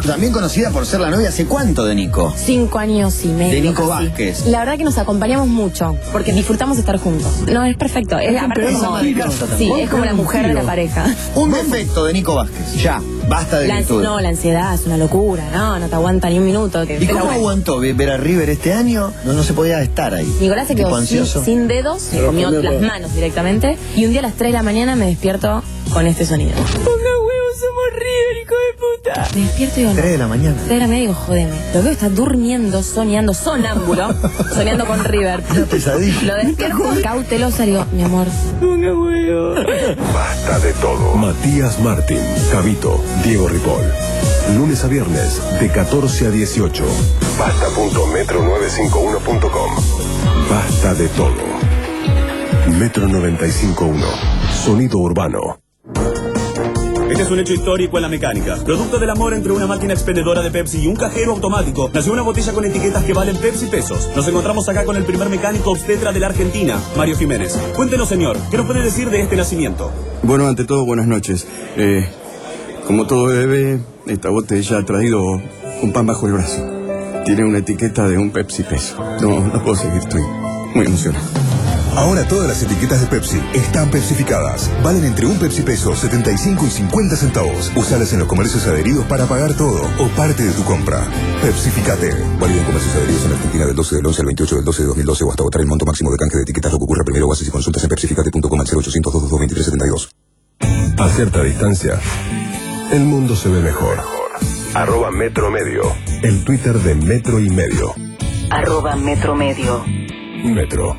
también conocida por ser la novia hace cuánto de Nico.
Cinco años y medio.
De Nico
casi.
Vázquez.
La verdad que nos acompañamos mucho, porque disfrutamos estar juntos. No, es perfecto. Es, aparte es como, sí, es como la mujer de la pareja.
Un defecto de Nico Vázquez. Ya, basta de
La,
virtud.
no, la ansiedad es una locura, no, no te aguanta ni un minuto. Que,
¿Y cómo
bueno.
aguantó ver ver a River este año? No, no se podía estar ahí.
Nicolás se
Tipo
quedó sin,
ansioso.
sin dedos, se
Pero
comió
comió
las
todo.
manos directamente, y un día a las tres de la mañana me despierto con este sonido. ¡Ponga huevos, somos River, hijo de puta! Me despierto y digo, no.
tres de la mañana.
tres de la mañana y digo, jódeme. Lo veo está durmiendo, soñando, sonámbulo, soñando con River.
Una pesadilla.
Lo despierto cautelosa y digo, mi amor, ponga huevos.
Basta de todo. Matías Martín, Javito, Diego Ripoll. Lunes a viernes, de catorce a dieciocho. Basta punto metro novecientos cincuenta y uno punto com. Basta de todo. Metro noventa y cinco punto uno. Sonido urbano.
Este es un hecho histórico en la mecánica. Producto del amor entre una máquina expendedora de Pepsi y un cajero automático, nació una botella con etiquetas que valen Pepsi pesos. Nos encontramos acá con el primer mecánico obstetra de la Argentina, Mario Jiménez. Cuéntenos, señor, ¿qué nos puede decir de este nacimiento?
Bueno, ante todo, buenas noches. Eh, como todo bebé, esta botella ha traído un pan bajo el brazo. Tiene una etiqueta de un Pepsi peso. No, no puedo seguir, estoy muy emocionado.
Ahora todas las etiquetas de Pepsi están pepsificadas. Valen entre un Pepsi peso, setenta y cinco y cincuenta centavos. Usalas en los comercios adheridos para pagar todo o parte de tu compra. Pepsificate. Válido en comercios adheridos en Argentina del doce del once al veintiocho del doce de dos mil doce o hasta agotar el monto máximo de canje de etiquetas. Lo que ocurra primero o haces y consultas en pepsificate punto com al cero ochocientos, dos dos dos, veintitrés setenta y dos. A cierta distancia, el mundo se ve mejor. Arroba Metro Medio. El Twitter de Metro y Medio.
Arroba Metro Medio.
Metro.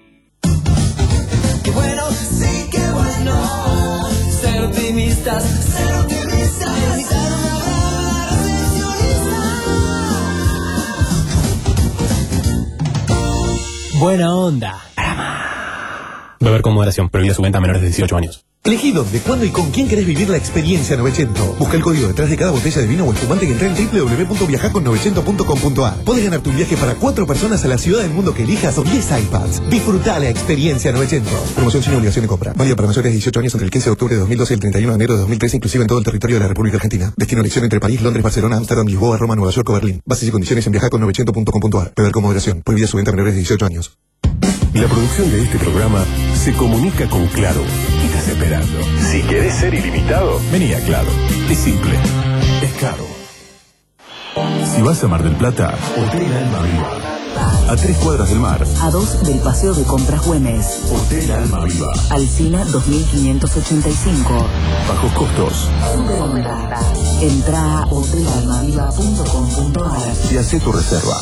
Qué bueno, sí, qué bueno. Ser optimistas, ser optimistas. Evitar una brava recepcionista.
Buena onda. Beber con moderación, prohibida su venta a menores de dieciocho años.
Elegí dónde, cuándo y con quién querés vivir la experiencia novecientos. Busca el código detrás de cada botella de vino o espumante y entra en doble u doble u doble u punto viajar con novecientos punto com punto a r. Podés ganar tu viaje para cuatro personas a la ciudad del mundo que elijas o diez iPads. Disfrutá la experiencia novecientos. Promoción sin obligación de compra. Válida para mayores de dieciocho años entre el quince de octubre de dos mil doce y el treinta y uno de enero de dos mil trece, inclusive en todo el territorio de la República Argentina. Destino elección entre París, Londres, Barcelona, Ámsterdam, Lisboa, Roma, Nueva York o Berlín. Bases y condiciones en viajar con novecientos punto com punto a r. Beber con moderación. Prohibida su venta a menores de dieciocho años.
La producción de este programa se comunica con Claro. ¿Qué estás esperando? Si querés ser ilimitado, vení a Claro. Es simple. Es Claro. Si vas a Mar del Plata, Hotel Alma Viva. A tres cuadras del mar.
A dos del Paseo de Compras Güemes.
Hotel Alma Viva.
Alsina dos mil quinientos ochenta y cinco.
Bajos costos.
Super onda. Entra a hotel alma viva punto com punto a r
Y hacé tu reserva.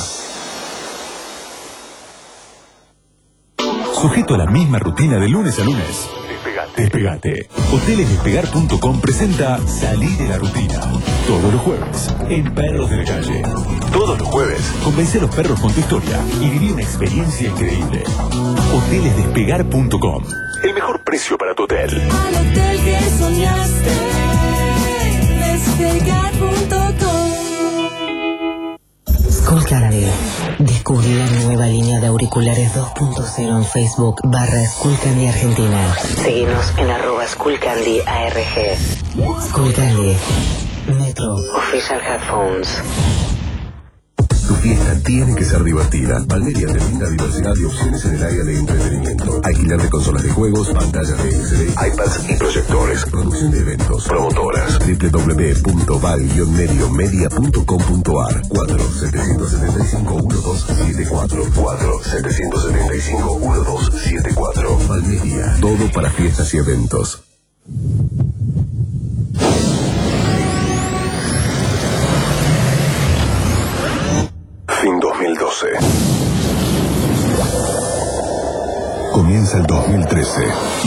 Sujeto a la misma rutina de lunes a lunes. Despegate. Despegate. Hoteles Despegar punto com presenta Salir de la Rutina. Todos los jueves, en Perros de la Calle. Todos los jueves, convence a los perros con tu historia y viví una experiencia increíble. Hoteles Despegar punto com. El mejor precio para tu hotel.
Al hotel que soñaste, despegar punto com.
Skullcandy. Descubrí la nueva línea de auriculares dos punto cero en Facebook barra Skullcandy Argentina. Seguinos en arroba Skullcandy A R G. Skullcandy. Metro. Official Headphones.
Tu fiesta tiene que ser divertida. Valmeria te brinda diversidad de opciones en el área de entretenimiento. Alquiler de consolas de juegos, pantallas de L C D, iPads y proyectores. Producción de eventos. Promotoras. doble u doble u doble u punto val guion medio media punto com punto a r. cuatro siete siete cinco uno dos siete cuatro. cuatro siete siete cinco uno dos siete cuatro. Valmeria. Todo para fiestas y eventos. Fin dos mil doce. Comienza el dos mil trece.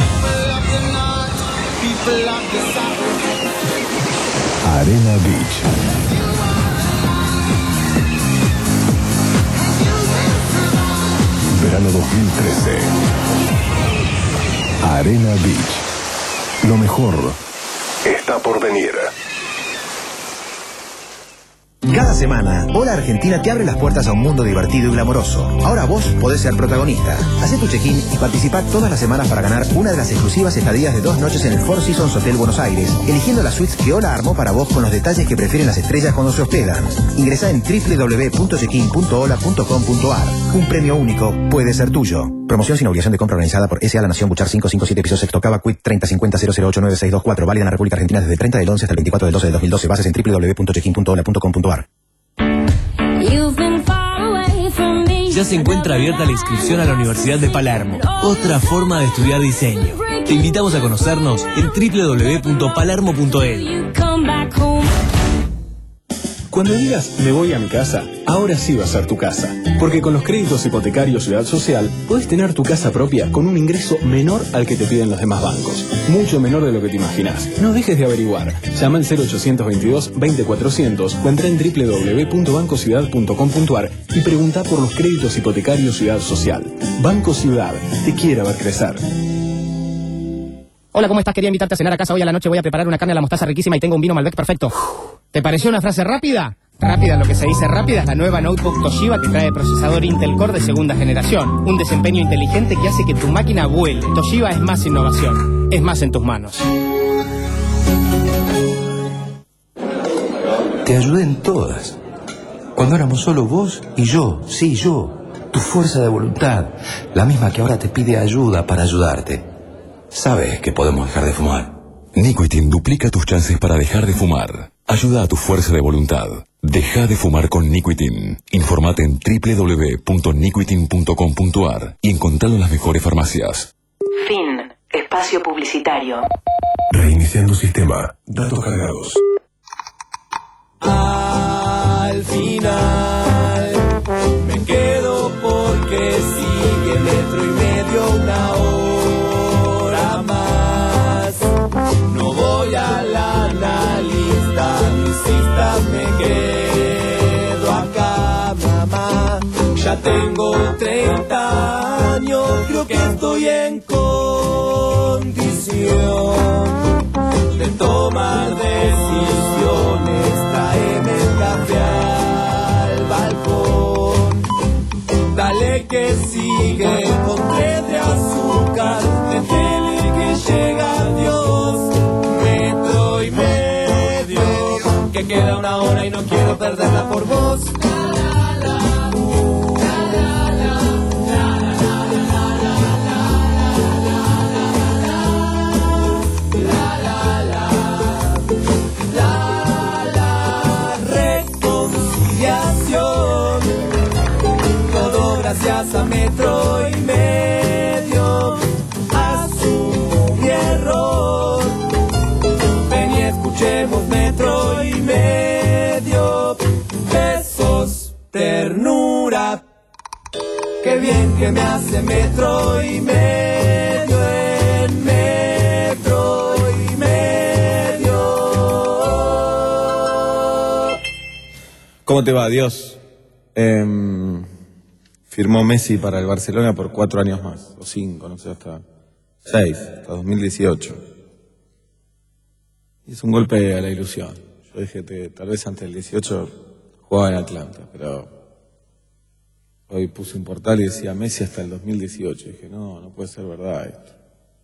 Arena Beach. Verano dos mil trece. Arena Beach. Lo mejor está por venir.
Cada semana, Hola Argentina te abre las puertas a un mundo divertido y glamoroso. Ahora vos podés ser protagonista. Hacé tu check-in y participá todas las semanas para ganar una de las exclusivas estadías de dos noches en el Four Seasons Hotel Buenos Aires, eligiendo las suites que Hola armó para vos con los detalles que prefieren las estrellas cuando se hospedan. Ingresá en doble u doble u doble u punto checkin punto hola punto com punto ar. Un premio único puede ser tuyo. Promoción sin obligación de compra organizada por S A La Nación Buchar quinientos cincuenta y siete piso sexto Cava Quit treinta cincuenta cero cero ocho nueve seis dos cuatro. Válida en la República Argentina desde el treinta del once hasta el veinticuatro del doce de dos mil doce. Bases en doble u doble u doble u punto checkin punto hola punto com punto ar.
Ya se encuentra abierta la inscripción a la Universidad de Palermo. Otra forma de estudiar diseño. Te invitamos a conocernos en doble u doble u doble u punto palermo punto e d u.
Cuando digas me voy a mi casa, ahora sí va a ser tu casa. Porque con los créditos hipotecarios Ciudad Social, puedes tener tu casa propia con un ingreso menor al que te piden los demás bancos. Mucho menor de lo que te imaginas. No dejes de averiguar. Llama al cero ochocientos veintidós veinte cuatrocientos o entra en doble u doble u doble u punto banco ciudad punto com punto ar y pregunta por los créditos hipotecarios Ciudad Social. Banco Ciudad, te quiere ver crecer.
Hola, ¿cómo estás? Quería invitarte a cenar a casa. Hoy a la noche voy a preparar una carne a la mostaza riquísima y tengo un vino Malbec perfecto. ¿Te pareció una frase rápida? Rápida, lo que se dice rápida, es la nueva notebook Toshiba que trae procesador Intel Core de segunda generación. Un desempeño inteligente que hace que tu máquina vuele. Toshiba es más innovación. Es más en tus manos.
Te ayudé en todas. Cuando éramos solo vos y yo, sí, yo. Tu fuerza de voluntad, la misma que ahora te pide ayuda para ayudarte. Sabes que podemos dejar de fumar.
Nicotin duplica tus chances para dejar de fumar. Ayuda a tu fuerza de voluntad. Deja de fumar con Nicotin. Informate en doble u doble u doble u punto nicotin punto com punto ar y encontralo en las mejores farmacias.
Fin. Espacio publicitario.
Reiniciando sistema. Datos cargados.
Al final me quedo porque sigue metro y medio una hora más. No voy a la analista, misista, me quedo acá, mamá. Ya tengo treinta años, creo que estoy en condición de tomar decisiones. Tráeme el café al balcón. Dale que sigue con tres de azúcar. Métele que llega Dios. Metro y medio. Que queda una hora y no quiero perderla por vos. Gracias a metro y medio, asumo mi error. Ven y escuchemos metro y medio. Besos, ternura. Qué bien que me hace metro y medio en metro y medio.
¿Cómo te va, Dios? Eh... Firmó Messi para el Barcelona por cuatro años más, o cinco, no sé, hasta seis, hasta dos mil dieciocho. Y es un golpe a la ilusión. Yo dije que tal vez antes del dieciocho jugaba en Atlanta, pero hoy puse un portal y decía Messi hasta el dos mil dieciocho. Y dije, no, no puede ser verdad esto.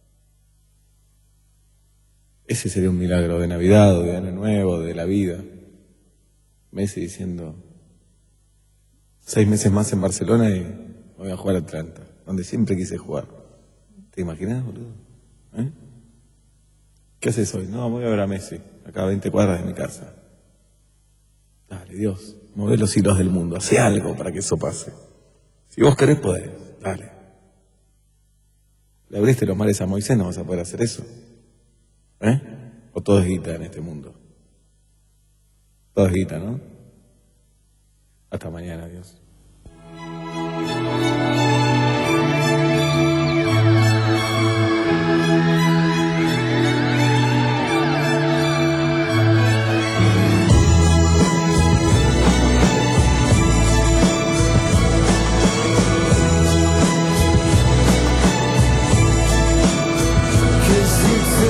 Ese sería un milagro de Navidad o de Año Nuevo, de la vida. Messi diciendo... Seis meses más en Barcelona y voy a jugar a Atlanta, donde siempre quise jugar. ¿Te imaginas, boludo? ¿Eh? ¿Qué haces hoy? No, voy a ver a Messi, acá a veinte cuadras de mi casa. Dale, Dios, mueve los hilos del mundo, hace algo para que eso pase. Si vos querés, podés, dale. Le abriste los mares a Moisés, no vas a poder hacer eso. ¿Eh? O todo es guita en este mundo. Todo es guita, ¿no? Hasta mañana, Dios.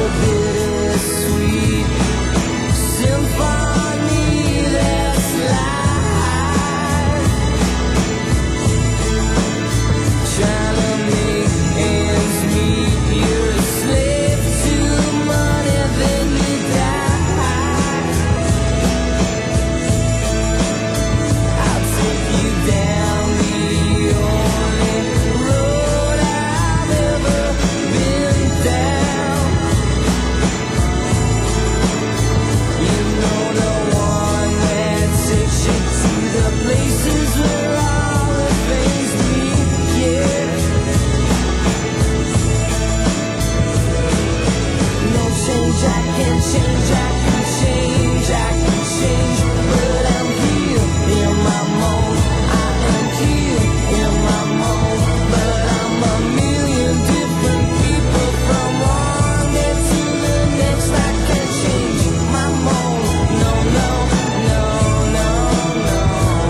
Symphony that's life.
change, I can change, I can change, but I'm here in my mode. I am here in my mode, but I'm a million different people from one day to the next. I can't change my mode. No, no, no, no, no,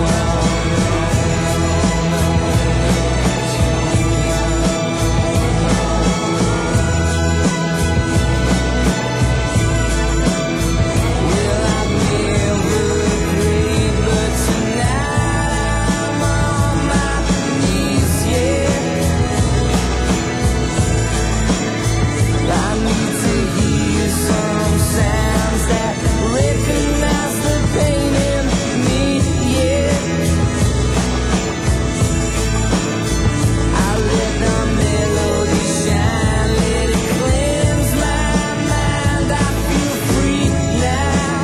Well, I never agreed, but tonight I'm on my knees, yeah. I need to hear some sounds that recognize the pain in me, yeah. I let the melody shine, let it cleanse my mind. I feel free now.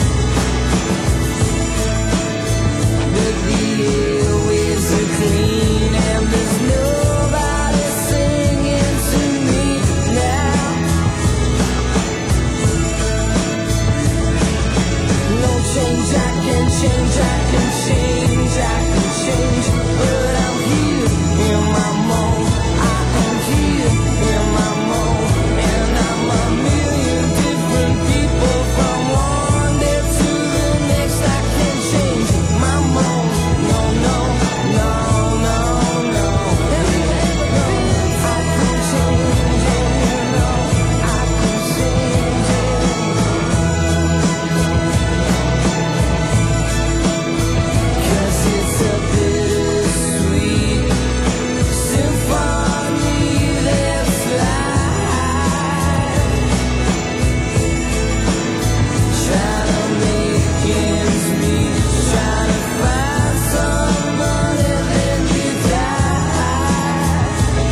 But the airwaves are clean and there's nobody singing to me now. No change, I can change, I can change, I can change, but I'm here in my mode. I am here in my mode, and I'm a million different people from one day to the next. I can change my mode. No, no, no, no, no. Have you ever been? I can change it, you know. I can change it. 'Cause it's a bittersweet symphony that's life. Trying to make ends meet, trying to find somebody, then you die.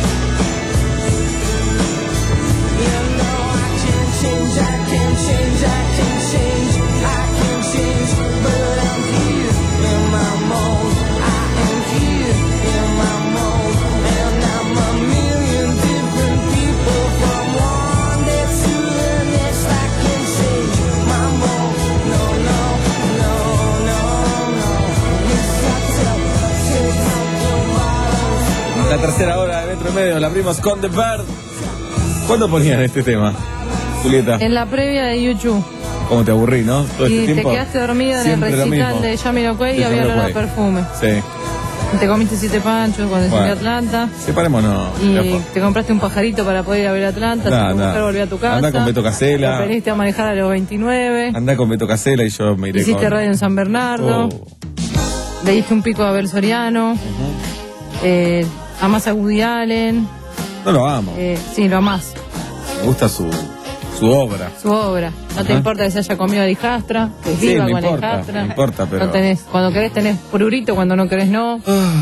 You know I can change, I can change, I can change, I can change, but I'm here in my mode. I am here in my mode, and I'm a million different people from one day to the next. I can change my mode. No, no, no, no, no. Yes, I tell, take out the bottles.
La tercera hora de Metro y Medio, la abrimos con The Bird. ¿Cuándo ponían este tema, Julieta?
En la previa de YouTube.
¿Cómo te aburrí, no? Todo
Y
este
te
tiempo.
quedaste dormido en el
Siempre lo
recital
mismo.
de Jamiroquai y
De
había olor a
Jamiroquai.
perfume.
Sí.
Y te comiste siete panchos cuando
Bueno.
llegué a Atlanta.
Separémonos.
Y te compraste un pajarito para poder ir a ver Atlanta.
Nah,
así tu
nah.
mujer volvió a tu casa.
Andá con Beto Casella.
Aprendiste a manejar a los veintinueve.
Andá con Beto Casella y yo me iré
Hiciste
con...
radio en San Bernardo.
Oh.
Le diste un pico a Abel Soriano. eh, amás a Woody Allen.
No lo amo.
Eh, sí, lo amás.
Me gusta su, su obra.
Su obra. No te
Ajá.
importa que se haya comido a Dijastra, que
Sí,
viva
me
con
importa,
Dijastra.
me importa, pero-
No tenés, cuando querés tenés prurito, cuando no querés no.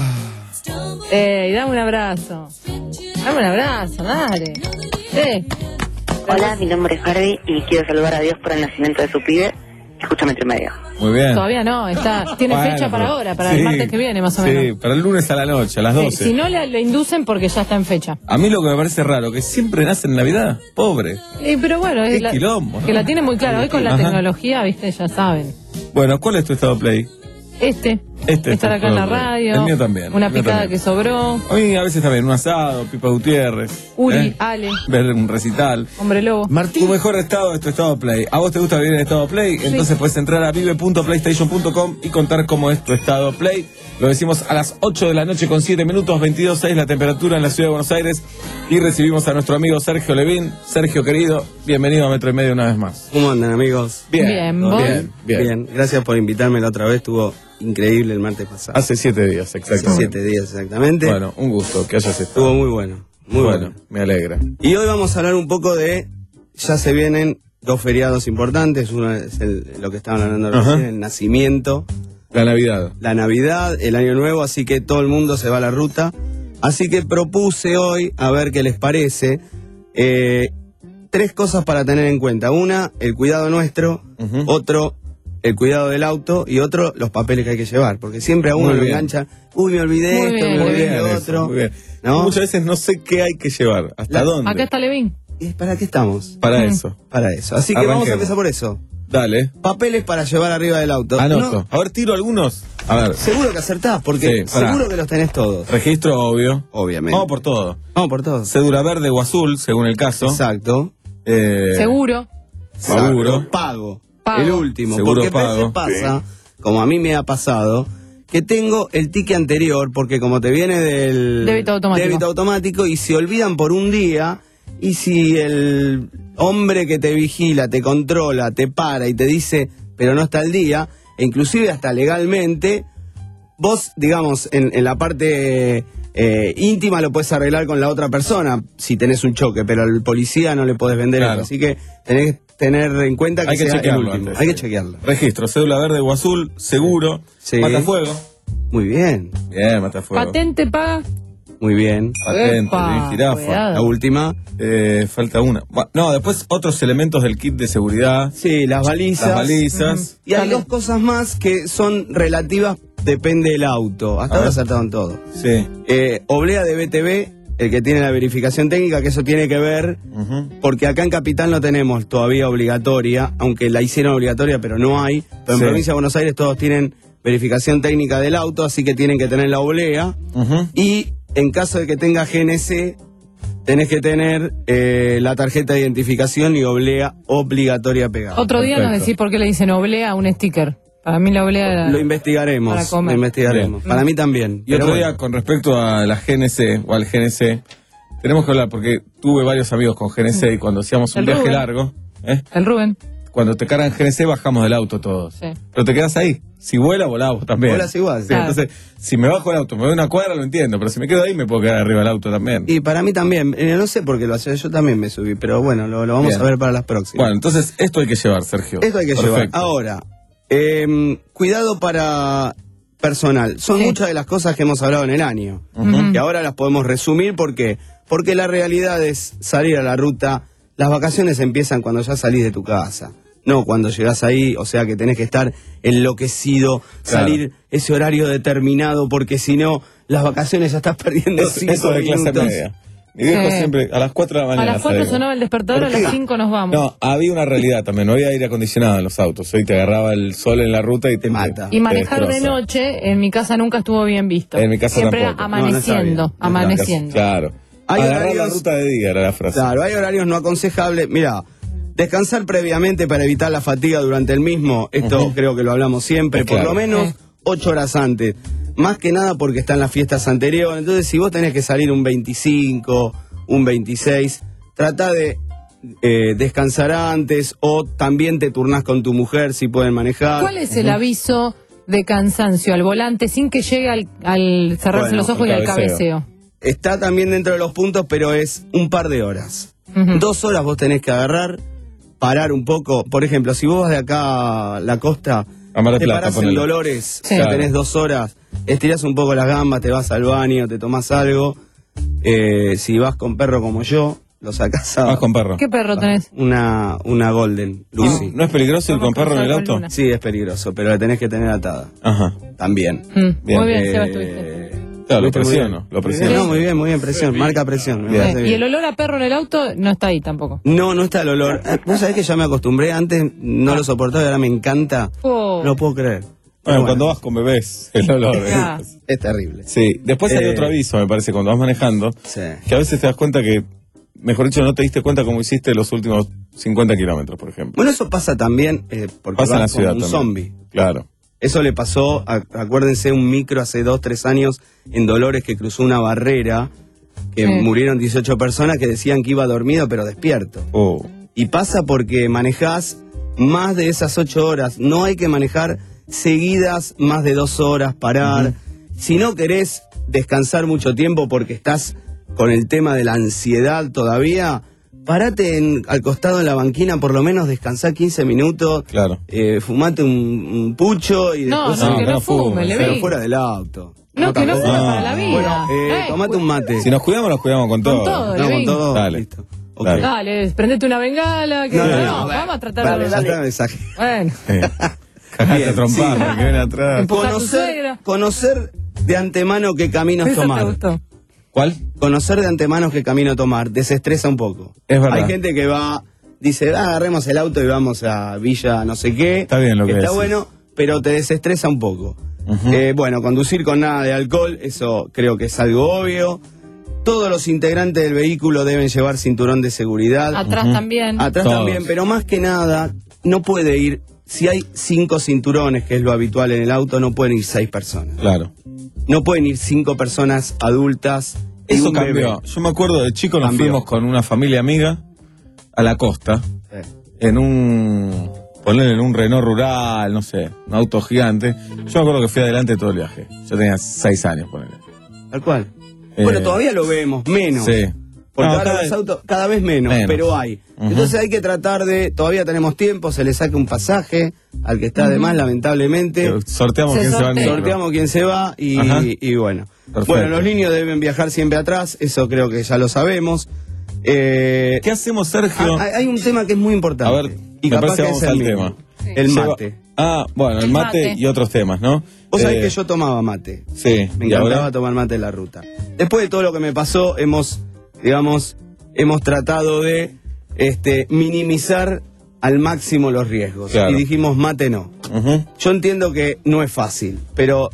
Ey, dame un abrazo. Dame un abrazo, dale. Sí.
Hola, mi nombre es Harvey y quiero saludar a Dios por el nacimiento de su pibe. Escucha Metro y Medio.
Muy bien.
Todavía no, está, tiene
Bueno,
fecha para
pero-
ahora, para
sí,
el martes que viene, más o
Sí,
menos.
para el lunes a la noche, a las
Sí,
doce.
si no le, le inducen porque ya está en fecha.
A mí lo que me parece raro, que siempre nace en Navidad, pobre.
Eh, pero bueno,
Qué
es la-
quilombo, ¿no?
que la tiene muy clara. Hoy con la
Ajá.
tecnología, viste, ya saben.
Bueno, ¿cuál es tu estado play?
Este,
Este
estar
es tu
acá en la
estado play.
radio.
El mío también.
Una
el mío
picada
también.
que sobró.
A mí a veces también un asado, Pipa Gutiérrez.
Uri,
¿eh?
Ale,
Ver un recital.
Hombre Lobo.
Tu mejor estado es tu estado play. ¿A vos te gusta vivir en estado play? Entonces puedes entrar a vive punto playstation punto com y contar cómo es tu estado play. Lo decimos a las ocho de la noche con siete minutos, veintidós punto seis la temperatura en la ciudad de Buenos Aires. Y recibimos a nuestro amigo Sergio Levín. Sergio, querido, bienvenido a Metro y Medio una vez más.
¿Cómo andan, amigos?
Bien, Bien, ¿vos? bien, bien.
Gracias por invitarme la otra vez. Estuvo increíble el martes pasado.
Hace siete días, exactamente.
Hace siete días, exactamente.
Bueno, un gusto que hayas estado.
Estuvo muy bueno. Muy bueno.
bueno. Me alegra.
Y hoy vamos a hablar un poco de... Ya se vienen dos feriados importantes. Uno es el- lo que estaban hablando
Ajá.
recién, el nacimiento.
La Navidad.
La Navidad, el Año Nuevo, así que todo el mundo se va a la ruta. Así que propuse hoy, a ver qué les parece, eh, tres cosas para tener en cuenta. Una, el cuidado nuestro. Otro, el cuidado del auto. Y otro, los papeles que hay que llevar. Porque siempre a uno
Muy
lo
bien.
engancha. Uy, me olvidé
Muy
esto,
bien.
me
Muy
olvidé
bien,
lo
eso,
otro.
muy bien.
¿No?
Muchas veces no sé qué hay que llevar. ¿Hasta
La-
dónde?
Acá está Levín.
eh, ¿para qué estamos?
Para
Mm.
eso.
Para eso. Así que vamos a
Arranquemos.
empezar por eso.
Dale.
Papeles para llevar arriba del auto.
Anoto.
No,
A ver, tiro algunos. A ver.
seguro que acertás, porque
Sí, pará.
seguro que los tenés todos.
Registro obvio.
Obviamente.
Vamos por todo.
Vamos por todos.
Cédula verde o azul, según el caso.
Exacto.
Eh,
Seguro.
Seguro.
Pago.
Pago.
El último.
Seguro
porque a veces
pago.
pasa, como a mí me ha pasado, que tengo el ticket anterior, porque como te viene del
Débito automático.
débito automático y se olvidan por un día, y si el hombre que te vigila, te controla, te para y te dice, pero no está al día, e inclusive hasta legalmente, vos, digamos, en, en la parte eh, íntima lo puedes arreglar con la otra persona si tenés un choque, pero al policía no le podés vender
Claro.
eso. Así que tenés que tener en cuenta que,
Hay que
sea el
chequearlo
último.
antes.
Hay que chequearlo.
Registro, cédula verde o azul, seguro.
Sí.
Matafuego.
Muy bien,
Bien, matafuego.
Patente paga.
muy bien.
Patente,
Epa,
bien, jirafa.
cuidado.
La última.
Eh, falta una. Ba- No, después otros elementos del kit de seguridad.
Sí, las balizas.
Las balizas.
Y hay dos cosas más que son relativas, depende del auto. Hasta
A
ahora
ver.
saltaron todo.
Sí.
Eh, oblea de B T V, el que tiene la verificación técnica, que eso tiene que ver,
Ujú.
porque acá en Capital no tenemos todavía obligatoria, aunque la hicieron obligatoria, pero no hay. Pero en
Sí.
Provincia de Buenos Aires todos tienen verificación técnica del auto, así que tienen que tener la oblea.
Ujú.
Y en caso de que tenga G N C, tenés que tener eh, la tarjeta de identificación y oblea obligatoria pegada.
Otro día nos
Perfecto.
decís por qué le dicen oblea a un sticker. Para mí la oblea era...
Lo investigaremos.
Para comer.
Lo investigaremos.
Bien.
Para mí también.
Y
pero
otro
bueno.
día, con respecto a la G N C o al G N C, tenemos que hablar porque tuve varios amigos con G N C y cuando hacíamos un
El
viaje
Rubén.
largo, ¿eh?
El Rubén.
Cuando te cargan G N C bajamos del auto todos.
Sí.
Pero te quedas ahí. Si vuela, volás vos también.
Volás igual,
Sí,
claro.
Entonces, si me bajo del auto, me voy a una cuadra, lo entiendo. Pero si me quedo ahí, me puedo quedar arriba del auto también.
Y para mí también. Eh, no sé por qué lo hacía. Yo también me subí. Pero bueno, lo, lo vamos
Bien.
a ver para las próximas.
Bueno, entonces esto hay que llevar, Sergio.
Esto hay que llevar.
Perfecto.
Ahora, eh, cuidado para personal. Son
Sí.
muchas de las cosas que hemos hablado en el año.
Ujú.
Que ahora las podemos resumir. ¿Por qué? Porque la realidad es salir a la ruta. Las vacaciones empiezan cuando ya salís de tu casa. No cuando llegás ahí, o sea que tenés que estar enloquecido,
Claro.
salir ese horario determinado, porque si no, las vacaciones ya estás perdiendo
Eso,
cinco
eso de clase
minutos.
media. Mi viejo
Sí.
siempre, a las cuatro de la
A
mañana.
las cuatro
salgo.
sonaba el despertador, a
¿Por qué?
las cinco nos vamos.
No, había una realidad también, no había aire acondicionado en los autos. Hoy te agarraba el sol en la ruta y te
mata.
Y manejar de
destroza.
noche, en mi casa nunca estuvo bien visto.
En mi casa
Siempre
tampoco.
amaneciendo,
No, no está bien.
amaneciendo.
Claro.
Hay
Agarrar la
horarios-
ruta de día era la frase.
Claro, hay horarios no aconsejables. Mira, descansar previamente para evitar la fatiga durante el mismo, esto
Ujú.
creo que lo hablamos siempre,
Es
por
claro.
lo menos
Sí.
ocho horas antes. Más que nada porque están las fiestas anteriores. Entonces, si vos tenés que salir un veinticinco, un veintiséis, trata de eh, descansar antes o también te turnás con tu mujer si pueden manejar.
¿Cuál es el aviso de cansancio al volante sin que llegue al, al cerrarse
Bueno,
los ojos
el
y al
cabeceo.
cabeceo?
Está también dentro de los puntos, pero es un par de horas.
Ujú.
Dos horas vos tenés que agarrar, parar un poco. Por ejemplo, si vos vas de acá a la costa,
A Mar del
te
Plata,
parás en
ponele.
Dolores,
Sí.
ya tenés dos horas, estirás un poco las gambas, te vas al baño, te tomás algo. Eh, si vas con perro como yo, lo sacás a
Vas con perro.
¿Qué perro tenés?
una, una Golden Lucy.
¿No es peligroso ir con
Vamos a
perro en el
cruzar con
auto?
Luna.
Sí, es peligroso, pero la tenés que tener atada.
Ajá.
También.
Mm,
Bien.
Muy bien,
Eh,
Seba, estuviste.
Claro, lo
Estuviste muy
presiono,
bien.
lo presiono.
No, muy bien, muy bien, presión, marca presión. me
Bien.
parece
Eh,
bien.
y el olor a perro en el auto no está ahí tampoco.
No, no está el olor. Eh, Vos sabés que ya me acostumbré, antes no lo soportaba y ahora me encanta.
Oh.
No lo puedo creer.
Bueno,
Pero bueno,
cuando vas con bebés, el olor. ¿eh?
Ah.
es terrible.
Sí, después hay
Eh,
otro aviso, me parece, cuando vas manejando,
Sí.
que a veces te das cuenta que, mejor dicho, no te diste cuenta cómo hiciste los últimos cincuenta kilómetros, por ejemplo.
Bueno, eso pasa también eh, porque
Pasa en la
vas como
ciudad
un
también.
zombie.
Claro.
Eso le pasó, a- acuérdense, un micro hace dos, tres años en Dolores que cruzó una barrera, que
Sí.
murieron dieciocho personas que decían que iba dormido pero despierto.
Oh.
Y pasa porque manejás más de esas ocho horas. No hay que manejar seguidas más de dos horas, parar.
Ujú.
Si no querés descansar mucho tiempo porque estás con el tema de la ansiedad todavía, parate en- al costado de la banquina, por lo menos descansar quince minutos,
Claro.
eh, fumate un, un pucho y
No,
después...
no,
No,
que
que
no
no
fume,
fume,
le
pero
vi.
fuera del auto.
No, que no
tampoco.
fume
Ah.
para la vida.
Bueno, eh,
Eh,
tomate un mate.
Si nos cuidamos, nos cuidamos con todo.
Con todo.
No, con
Levín.
todo.
Dale.
Listo. Ok.
Dale.
Dale, prendete una bengala. Que
No,
no,
no, no,
vamos a tratar
Dale,
de...
ya está el mensaje.
Bueno,
Eh, Cagate
Bien,
a trompar,
sí.
que viene atrás.
Empujar a tu
Conocer,
suegra.
conocer de antemano qué caminos
Eso te
tomar.
gustó.
¿Cuál?
Conocer de antemano qué camino tomar, desestresa un poco.
Es verdad.
Hay gente que va, dice, ah, agarremos el auto y vamos a Villa no sé qué.
Está bien lo que
Está
decís.
bueno, pero te desestresa un poco.
Ujú.
Eh, bueno, conducir con nada de alcohol, eso creo que es algo obvio. Todos los integrantes del vehículo deben llevar cinturón de seguridad.
Atrás también.
Atrás
Todos.
también, pero más que nada, no puede ir, si hay cinco cinturones, que es lo habitual en el auto, no pueden ir seis personas.
Claro.
No pueden ir cinco personas adultas. y
Eso
un bebé.
cambió. Yo me acuerdo de chico, nos
Cambió.
fuimos con una familia amiga a la costa,
Sí.
en un, poner en un Renault rural, no sé, un auto gigante. Yo me acuerdo que fui adelante todo el viaje. Yo tenía seis años, ponele.
Tal cual.
Eh,
Bueno, todavía lo vemos, menos.
Sí.
Porque
No,
ahora
cada
los
vez-
autos, cada vez menos,
Menos.
pero hay.
Ujú.
Entonces hay que tratar de, todavía tenemos tiempo, se le saque un pasaje al que está de más, lamentablemente.
Eh, Sorteamos
Se
quién se va en
sortea.
el
Sorteamos quién se va y,
Ajá.
y bueno.
Perfecto.
Bueno, los niños deben viajar siempre atrás, eso creo que ya lo sabemos. Eh,
¿Qué hacemos, Sergio?
hay, hay un tema que es muy importante.
A ver,
y
me
capaz
parece
que
vamos
es el
al
mismo.
tema.
El
Lleva-
mate.
Ah, bueno, el
El
mate,
mate.
y otros temas, ¿no?
Vos sabés
Eh,
que yo tomaba mate.
Sí,
Me
y
encantaba
ahora.
tomar mate en la ruta. Después de todo lo que me pasó, hemos, digamos, hemos tratado de este, minimizar al máximo los riesgos.
Claro.
Y dijimos, mate no.
Ujú.
Yo entiendo que no es fácil, pero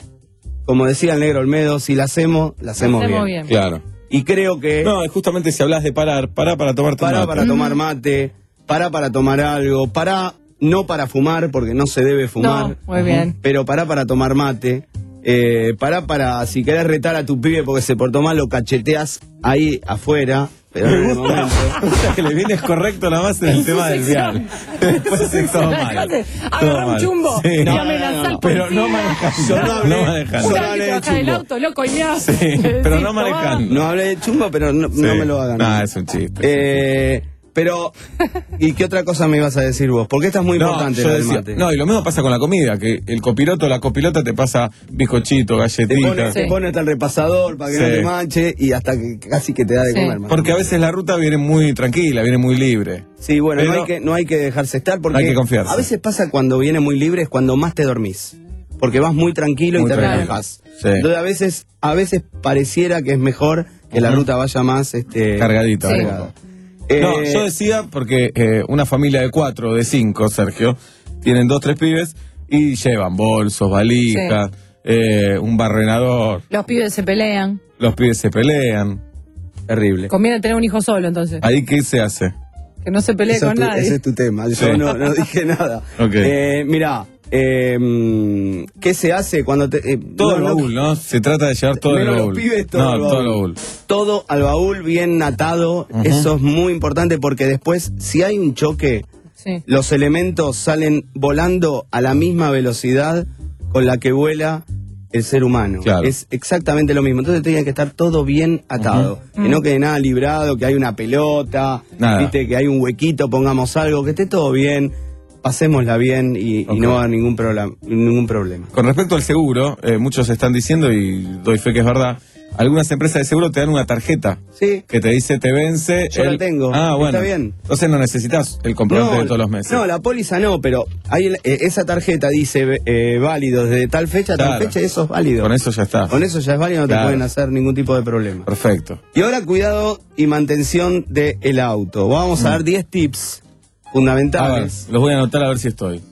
como decía el negro Olmedo, si la hacemos, la hacemos,
Hacemos
bien.
bien.
Claro.
Y creo que
No, es justamente si hablas de parar, pará para tomarte un
para
mate.
para tomar mate, para para tomar algo, para no para fumar, porque no se debe fumar.
No, muy bien.
Pero pará para tomar mate, eh, pará para, si querés retar a tu pibe porque se portó mal, lo cacheteas ahí afuera, pero en el momento.
Me gusta que le vienes correcto nada más en el tema del vial. Después es todo mal.
Agarra
Todo
un
mal.
chumbo
Sí.
y
No,
amenazar al
pero no
policía.
manejando.
Yo no hablé-
no manejando.
yo
Una
no
vez
hablé
que
de
te bajás del
chumbo.
auto, loco, y mirá.
Sí, pero no manejando.
No hablé de chumbo, pero no, no
Sí.
me lo hagan.
Nah, es un chiste.
Eh, pero, ¿y qué otra cosa me ibas a decir vos? Porque esta es muy
No,
importante,
yo
la del
decía-
mate.
no, y lo mismo pasa con la comida, que el copiloto o la copilota te pasa bizcochito,
Te pone,
galletitas.
te pone hasta el repasador para que
Sí.
no te manche y hasta que casi que te da de
Sí.
comer. man.
Porque a veces la ruta viene muy tranquila, viene muy libre.
Sí, bueno, no
Pero-
hay, que, no hay que dejarse estar porque
No hay que confiarse.
a veces pasa cuando viene muy libre es cuando más te dormís. Porque vas muy tranquilo
Muy
y te
tranquilo.
relajas.
Sí.
Entonces a veces, a veces pareciera que es mejor que la
Ujú.
ruta vaya más este,
Cargadita.
Sí.
cargada.
No,
Eh,
yo decía porque eh, una familia de cuatro, de cinco, Sergio, tienen dos, tres pibes y llevan bolsos, valijas, eh, un barrenador,
Los pibes se pelean.
los pibes se pelean.
terrible.
Conviene tener un hijo solo, entonces.
¿Ahí qué se hace?
Que no se pelee
Eso es
con
tu-
nadie.
ese es tu tema. Yo
Sí.
no, no dije nada.
Ok.
Eh, mirá, eh, mm, ¿qué se hace cuando te. eh,
Todo
no,
el
no-
baúl, ¿no? Se trata de llevar todo el
Menos los
baúl.
pibes, todo
no,
el
todo el
baúl.
baúl.
Todo al baúl bien atado,
Ujú.
eso es muy importante porque después, si hay un choque,
Sí.
los elementos salen volando a la misma velocidad con la que vuela el ser humano.
Claro.
Es exactamente lo mismo. Entonces tiene que estar todo bien atado. Que no quede nada librado, que hay una pelota,
Nada.
viste, que hay un huequito, pongamos algo, que esté todo bien, pasémosla bien y, y
Ok.
no va a haber ningún, prola- ningún problema.
Con respecto al seguro, eh, muchos están diciendo, y doy fe que es verdad, algunas empresas de seguro te dan una tarjeta
Sí.
que te dice te vence.
Yo la tengo.
Ah,
Está
bueno.
bien.
Entonces no necesitas el comprobante de todos los meses.
No, la póliza no, pero hay el- eh, esa tarjeta dice eh, válido desde tal fecha a tal
Claro.
fecha, eso es válido.
Con eso ya está.
Con eso ya es válido, no
Claro.
te pueden hacer ningún tipo de problema.
Perfecto.
Y ahora cuidado y mantención del auto. Vamos a
Mm.
dar diez tips
A ver,
fundamentales.
los voy a anotar a ver si estoy.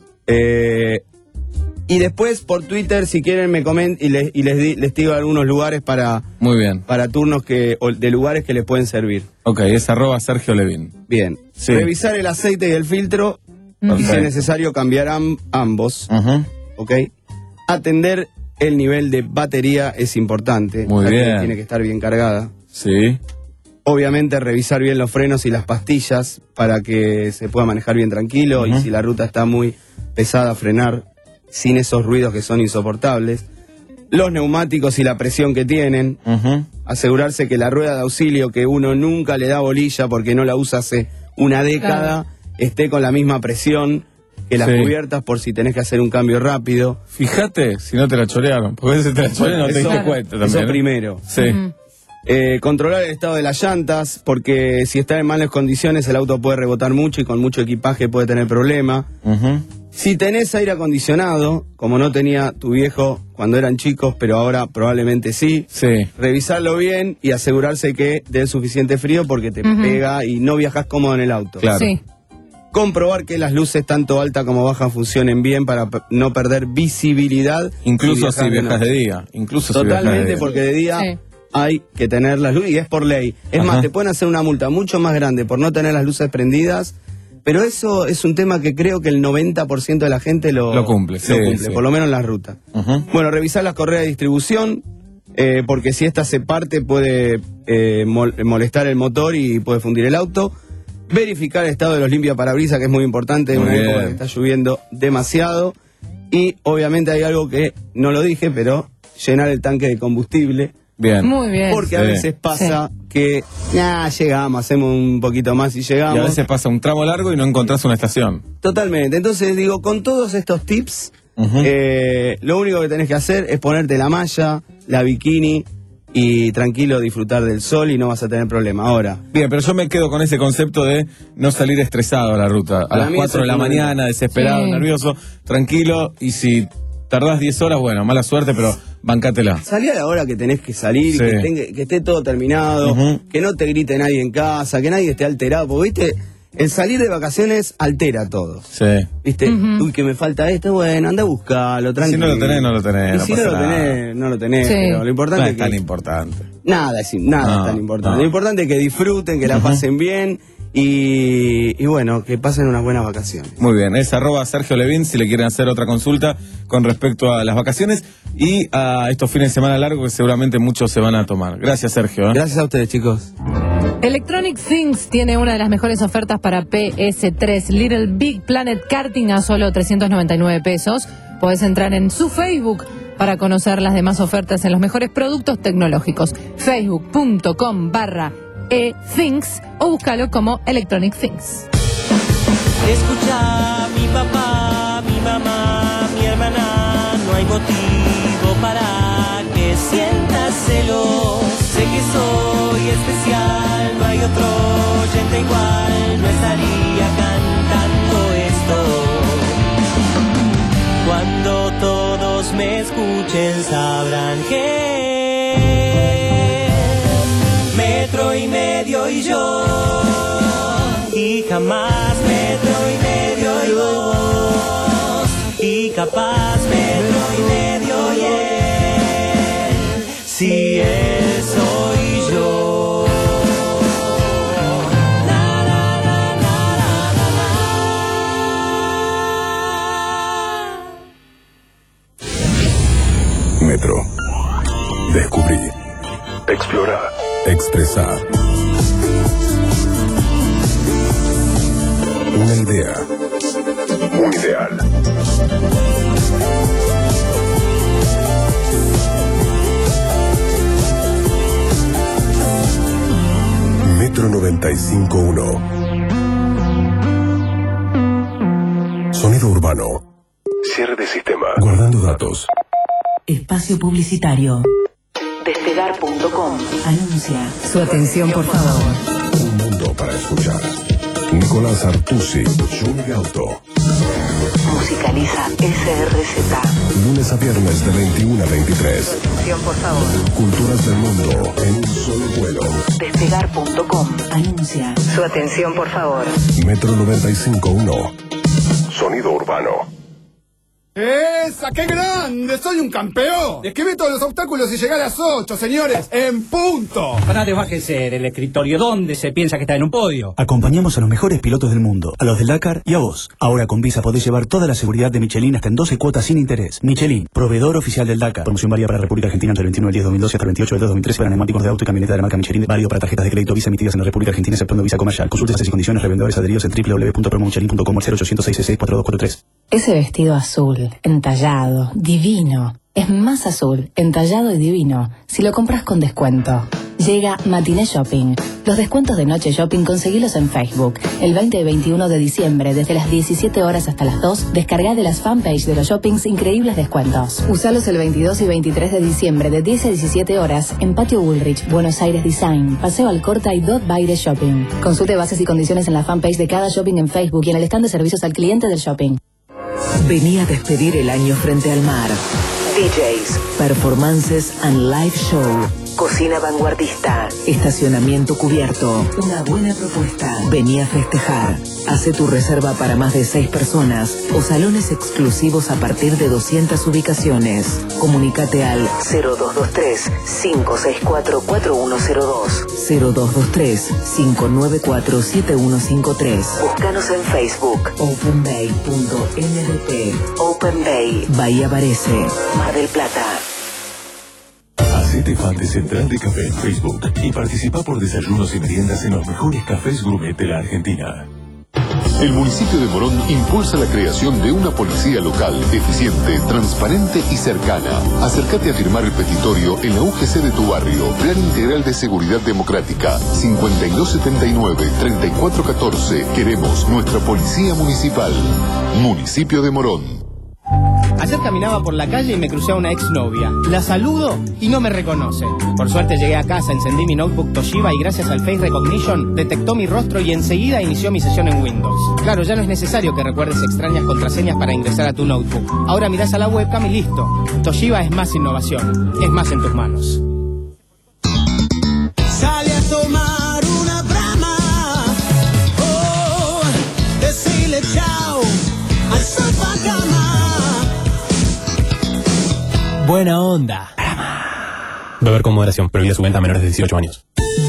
Eh, y después por Twitter, si quieren, me comenten y les, y les, di- les digo algunos lugares para,
Muy bien.
para turnos que, o de lugares que les pueden servir.
Ok, es arroba Sergio Levin.
Bien.
Sí.
Revisar el aceite y el filtro. Y si
Perfecto.
es necesario, cambiar am- ambos.
Ujú.
¿Ok? Atender el nivel de batería es importante.
Muy
La que
bien.
Tiene que estar bien cargada.
Sí.
Obviamente revisar bien los frenos y las pastillas para que se pueda manejar bien tranquilo y
Ujú.
si la ruta está muy pesada, frenar sin esos ruidos que son insoportables. Los neumáticos y la presión que tienen.
Ujú.
Asegurarse que la rueda de auxilio que uno nunca le da bolilla porque no la usa hace una década esté con la misma presión que las
Sí.
cubiertas por si tenés que hacer un cambio rápido.
Fíjate si no te la chorearon. Porque a veces te la chorean y no te
Eso-
diste cuenta también.
Eso
¿eh?
primero.
Sí.
Ujú.
Eh, controlar el estado de las llantas, porque si está en malas condiciones el auto puede rebotar mucho y con mucho equipaje puede tener problemas.
Ujú.
Si tenés aire acondicionado, como no tenía tu viejo cuando eran chicos, pero ahora probablemente sí,
sí.
revisarlo bien y asegurarse que dé suficiente frío porque te
Ujú.
pega y no viajas cómodo en el auto.
Claro.
Sí.
Comprobar que las luces tanto alta como baja funcionen bien para p- no perder visibilidad.
Incluso si
de
viajas
noche.
de día. Incluso si viajas de
Totalmente,
día.
porque de día
Sí.
hay que tener las luces y es por ley. Es
Ajá.
más, te pueden hacer una multa mucho más grande por no tener las luces prendidas. Pero eso es un tema que creo que el noventa por ciento de la gente lo,
Lo cumple, sí,
cumple,
sí.
por lo menos en la ruta.
Ujú.
Bueno, revisar las correas de distribución, eh, porque si esta se parte puede eh, mol- molestar el motor y puede fundir el auto. Verificar el estado de los limpiaparabrisas, que es muy importante en
Muy
una
bien.
época que está lloviendo demasiado. Y obviamente hay algo que no lo dije, pero llenar el tanque de combustible.
Bien.
Muy bien.
Porque a
Sí.
veces pasa que ya llegamos, hacemos un poquito más y llegamos.
Y a veces pasa un tramo largo y no encontrás una estación.
Totalmente. Entonces digo, con todos estos tips,
Ujú.
eh, lo único que tenés que hacer es ponerte la malla, la bikini y tranquilo disfrutar del sol y no vas a tener problema. Ahora,
Bien, pero yo me quedo con ese concepto de no salir estresado a la ruta. A
Para
las
mí
cuatro
eso
de la
es fundamental.
mañana, desesperado,
Sí.
nervioso, tranquilo. Y si tardás diez horas, bueno, mala suerte, pero bancátela.
salí a la hora que tenés que salir,
Sí.
que, tenga- que esté todo terminado,
Ujú.
que no te grite nadie en casa, que nadie esté alterado, porque viste, el salir de vacaciones altera todo.
Sí.
¿Viste?
Ujú.
Uy, que me falta esto, bueno, anda a buscarlo,
Si
tranquilo.
no lo tenés, no lo tenés.
Y
no
si
pasa
no lo
nada.
tenés, no lo tenés,
Sí.
pero lo importante
No
es
es
que...
tan importante.
Nada, es, nada
No,
es tan importante.
no.
Lo importante es que disfruten, que la pasen bien y, y bueno, que pasen unas buenas vacaciones.
Muy bien, es arroba Sergio Levin si le quieren hacer otra consulta con respecto a las vacaciones y a estos fines de semana largos que seguramente muchos se van a tomar. Gracias, Sergio. ¿eh?
Gracias a ustedes, chicos.
Electronic Things tiene una de las mejores ofertas para P S tres, Little Big Planet Karting a solo trescientos noventa y nueve pesos. Podés entrar en su Facebook para conocer las demás ofertas en los mejores productos tecnológicos. Facebook.com barra eThings o búscalo como Electronic Things.
Escucha, mi papá, mi mamá, mi hermana, no hay motivo para que sientas celos. Sé que soy especial, no hay otro oyente igual, no estaría cantando esto. Cuando todos me escuchen sabrán que metro y medio y yo, y jamás metro y medio y vos, y capaz metro y medio y él, si él soy yo. Na, na, na, na, na, na, na.
Metro. Descubrí. Explorar. Expresar. Una idea. Un ideal. Metro noventa y cinco punto uno. Sonido urbano. Cierre de sistema. Guardando datos.
Espacio publicitario. Despegar punto com anuncia. Su atención, por favor.
Un mundo para escuchar. Nicolás Artusi, Juni Auto.
Musicaliza S R Z.
Lunes a viernes de veintiuno a veintitrés.
Atención, por favor.
Culturas del mundo en un solo vuelo.
Despegar punto com anuncia. Su atención, por favor.
Metro noventa y cinco punto uno. Sonido urbano.
¡Esa, qué grande! ¡Soy un campeón! Esquivé todos los obstáculos y llegué a las ocho, señores, en punto.
Parate, bájese del escritorio. ¿Dónde se piensa que está en un podio?
Acompañamos a los mejores pilotos del mundo, a los del Dakar y a vos. Ahora con Visa podés llevar toda la seguridad de Michelin hasta en doce cuotas sin interés. Michelin, proveedor oficial del Dakar. Promoción válida para la República Argentina entre el veintiuno del diez de dos mil doce hasta el veintiocho del dos de dos mil trece para neumáticos de auto y camioneta de la marca Michelin. Válido para tarjetas de crédito Visa emitidas en la República Argentina exceptuando Visa Comercial. Consulte bases y condiciones, revendedores adheridos en doble u doble u doble u punto promomichelin punto com o cero ochocientos seis seis cuatro dos cuatro tres.
Ese vestido azul, entallado, divino. Es más azul, entallado y divino si lo compras con descuento. Llega Matiné Shopping. Los descuentos de Noche Shopping conseguilos en Facebook. El veinte y veintiuno de diciembre, desde las diecisiete horas hasta las dos, descarga de las fanpage de los shoppings increíbles descuentos. Usalos el veintidós y veintitrés de diciembre, de diez a diecisiete horas, en Patio Bullrich, Buenos Aires Design, Paseo Alcorta y Dot Baire Shopping. Consulte bases y condiciones en la fanpage de cada shopping en Facebook y en el stand de servicios al cliente del shopping.
Vení a despedir el año frente al mar. D Js, performances and live show. Cocina vanguardista. Estacionamiento cubierto. Una buena propuesta. Vení a festejar. Hace tu reserva para más de seis personas o salones exclusivos a partir de doscientas ubicaciones. Comunícate al cero dos dos tres, cinco seis cuatro, cuatro uno cero dos, cero dos dos tres, cinco nueve cuatro, siete uno cinco tres. Búscanos en Facebook. open bay punto n d p. Open Bay. Bahía Varese. Mar del Plata.
Hacete fan de Central de Café en Facebook y participa por desayunos y meriendas en los mejores cafés gourmet de la Argentina.
El municipio de Morón impulsa la creación de una policía local, eficiente, transparente y cercana. Acércate a firmar el petitorio en la U G C de tu barrio. Plan Integral de Seguridad Democrática. cincuenta y dos setenta y nueve, treinta y cuatro catorce. Queremos nuestra policía municipal. Municipio de Morón.
Ayer caminaba por la calle y me crucé a una exnovia. La saludo y no me reconoce. Por suerte llegué a casa, encendí mi notebook Toshiba y gracias al Face Recognition detectó mi rostro y enseguida inició mi sesión en Windows. Claro, ya no es necesario que recuerdes extrañas contraseñas para ingresar a tu notebook. Ahora mirás a la webcam y listo. Toshiba es más innovación, es más en tus manos.
Sale a tomar una brama. Oh, decirle chao al sofacama.
Buena onda. Beber con moderación. Prohibida su venta a menores de dieciocho años.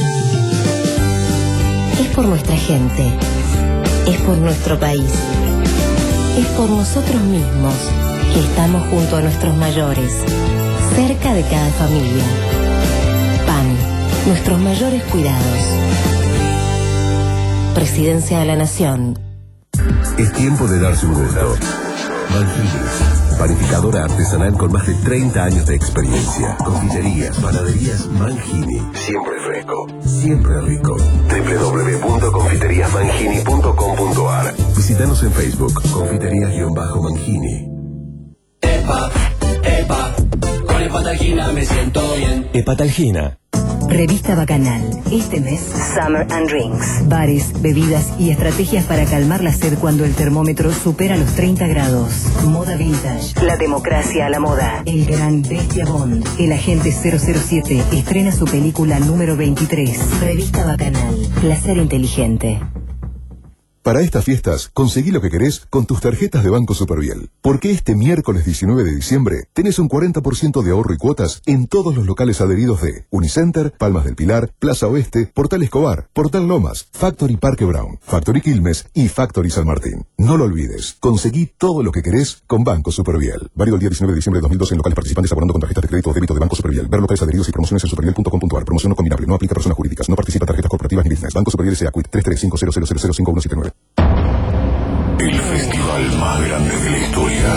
Es por nuestra gente. Es por nuestro país. Es por nosotros mismos que estamos junto a nuestros mayores. Cerca de cada familia. P A N. Nuestros mayores cuidados. Presidencia de la Nación.
Es tiempo de darse un gusto. Mangini. Panificadora artesanal con más de treinta años de experiencia. Confiterías, panaderías Mangini. Siempre fresco, siempre rico. doble u doble u doble u punto confiterías mangini punto com punto a r. Visítanos en Facebook, confiterías-mangini.
Epa, epa, con Hepatalgina me siento bien.
Hepatalgina.
Revista Bacanal. Este mes, Summer and Drinks. Bares, bebidas y estrategias para calmar la sed cuando el termómetro supera los treinta grados. Moda vintage. La democracia a la moda. El gran Bestia Bond. El agente cero cero siete estrena su película número veintitrés. Revista Bacanal. Placer inteligente.
Para estas fiestas, conseguí lo que querés con tus tarjetas de Banco Superviel. Porque este miércoles diecinueve de diciembre tenés un cuarenta por ciento de ahorro y cuotas en todos los locales adheridos de Unicenter, Palmas del Pilar, Plaza Oeste, Portal Escobar, Portal Lomas, Factory Parque Brown, Factory Quilmes y Factory San Martín. No lo olvides, conseguí todo lo que querés con Banco Superviel. Válido el día diecinueve de diciembre de dos mil doce en locales participantes abonando con tarjetas de crédito o débito de Banco Superviel. Ver locales adheridos y promociones en superviel punto com punto a r. Promoción no combinable, no aplica a personas jurídicas, no participa tarjetas corporativas ni business. Banco Superviel S A. Quit tres tres cinco cero cero cero cero cinco uno siete nueve.
El festival más grande de la historia.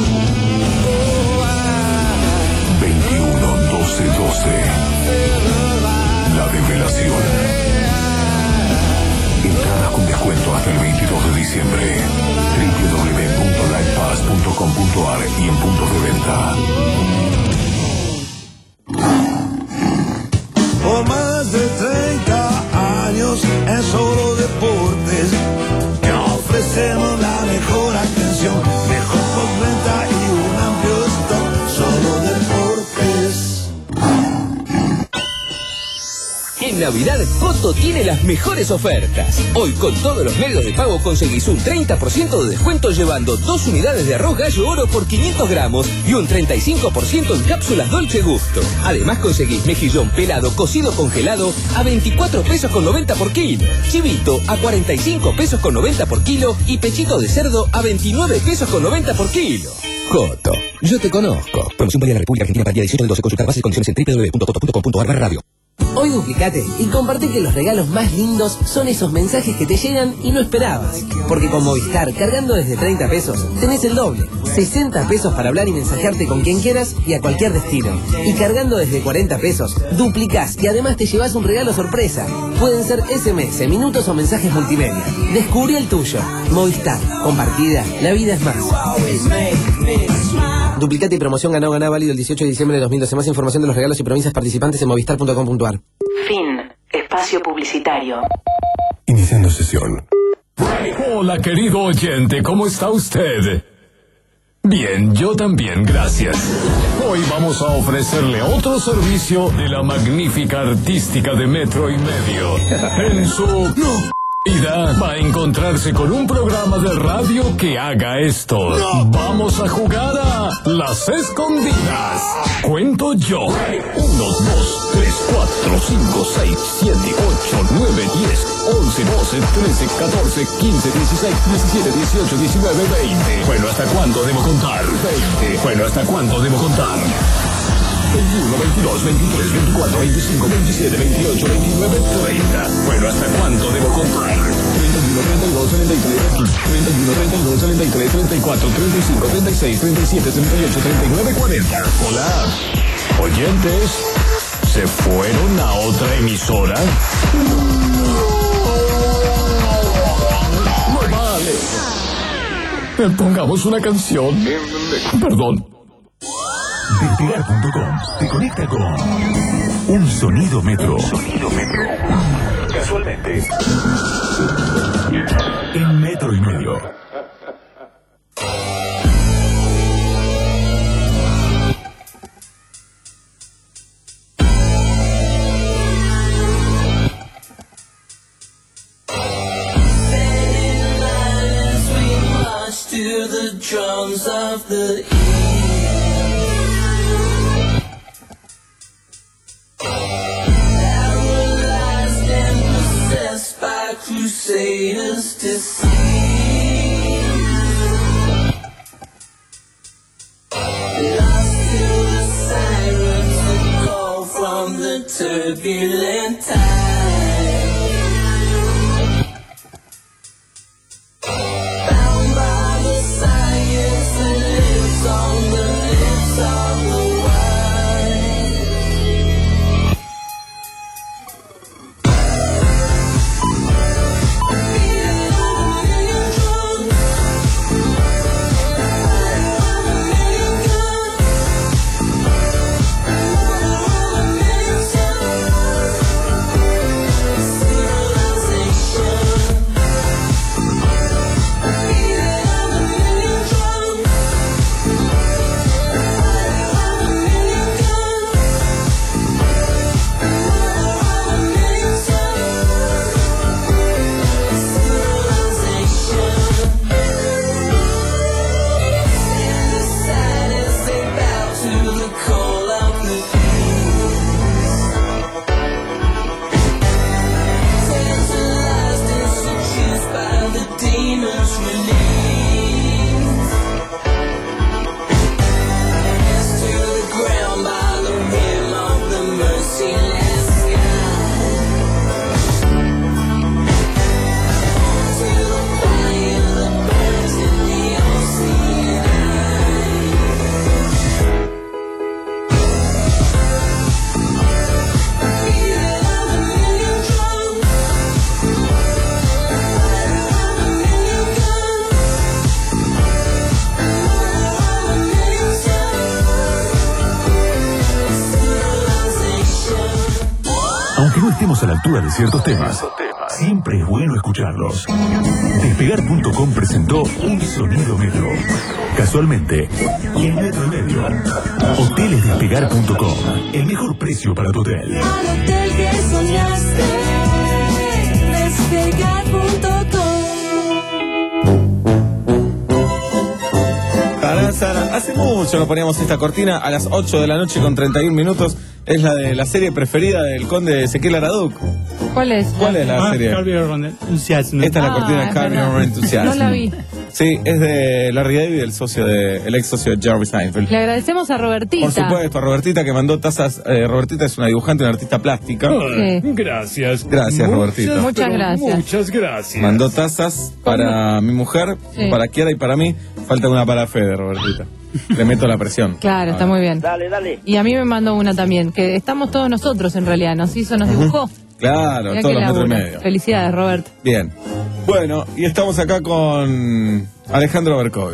veintiuno, doce, doce. La revelación. Entradas con descuento hasta el veintidós de diciembre. doble u doble u doble u punto livepass punto com punto a r y en puntos de venta.
Por más de treinta años en Solo Deportes te ofrecemos la mejor atención, mejor postventa y un amplio stock. Solo Deportes.
En Navidad, Coto tiene las mejores ofertas. Hoy con todos los medios de pago conseguís un treinta por ciento de descuento llevando dos unidades de arroz gallo oro por quinientos gramos y un treinta y cinco por ciento en cápsulas Dolce Gusto. Además conseguís mejillón pelado cocido congelado a veinticuatro pesos con noventa por kilo, chivito a cuarenta y cinco pesos con noventa por kilo y pechito de cerdo a veintinueve pesos con noventa por kilo. Coto, yo te conozco. Promoción válida en la República Argentina para el día dieciocho del doce. Consultar bases y condiciones en doble u doble u doble u punto coto punto com punto a r barra radio. Hoy duplicate y compartí que los regalos más lindos son esos mensajes que te llegan y no esperabas. Porque con Movistar, cargando desde treinta pesos, tenés el doble. sesenta pesos para hablar y mensajearte con quien quieras y a cualquier destino. Y cargando desde cuarenta pesos, duplicás y además te llevas un regalo sorpresa. Pueden ser ese eme ese, minutos o mensajes multimedia. Descubrí el tuyo. Movistar. Compartida. La vida es más. Duplicate y promoción ganado ganá válido el dieciocho de diciembre de dos mil doce. Más información de los regalos y provincias participantes en movistar punto com punto a r.
Fin. Espacio publicitario.
Iniciando sesión.
Hola, querido oyente, ¿cómo está usted? Bien, yo también, gracias. Hoy vamos a ofrecerle otro servicio de la magnífica artística de Metro y Medio. En su vida va a encontrarse con un programa de radio que haga esto. No. Vamos a jugar a Las Escondidas. Cuento yo. Uno, dos, tres, cuatro, cinco, seis, siete, ocho, nueve, diez, once, doce, trece, catorce, quince, dieciséis, diecisiete, dieciocho, diecinueve, veinte. Bueno, ¿hasta cuánto debo contar? veinte. Bueno, ¿hasta cuánto debo contar? veintiuno, veintidós, veintitrés, veinticuatro, veinticinco, veintisiete, veintiocho, veintinueve, treinta. Bueno, ¿hasta cuánto debo contar? treinta y uno, treinta y dos, treinta y tres, treinta y uno, treinta y dos, treinta y tres, treinta y cuatro, treinta y cinco, treinta y seis, treinta y siete, treinta y ocho, treinta y nueve, cuarenta. Hola, oyentes, ¿se fueron a otra emisora? No vale. Pongamos una canción. Perdón.
Despegar punto com te conecta con un sonido metro. Sonido metro. Casualmente. En Metro y Medio.
To the drums of the paralyzed and possessed by crusaders to see. Lost to the sirens that call from the turbulent tide.
A la altura de ciertos temas, siempre es bueno escucharlos. Despegar punto com presentó un sonido metro. Casualmente, y en Metro y Medio. Hoteles Despegar punto com, el mejor precio para tu hotel.
Al hotel que soñaste, Despegar punto com.
Hace mucho no poníamos esta cortina a las ocho de la noche con treinta y un minutos. Es la de la serie preferida del conde Ezequiel Araduc.
¿Cuál es?
¿Cuál es la
ah,
serie?
Carry
On Enthusiasm. Esta es la cortina de
ah,
Carry On Enthusiasm.
No la vi.
Sí, es de Larry David, el socio de, el ex socio de Jerry Seinfeld.
Le agradecemos a Robertita.
Por supuesto, a Robertita que mandó tazas. Eh, Robertita es una dibujante, una artista plástica.
Sí.
Gracias.
Gracias, Robertita.
Muchas gracias.
Muchas gracias.
Mandó tazas para mi mujer,
Sí.
para Kiara y para mí. Falta una para Fede, Robertita. Le meto la presión.
Claro, está muy bien.
Dale, dale.
Y a mí me mandó una también, que estamos todos nosotros en realidad, nos hizo, nos dibujó.
Claro,
Mirá
todos
qué
los metros y
laburo.
medio.
Felicidades, Robert.
Bien. Bueno, y estamos acá con Alejandro Berkovich.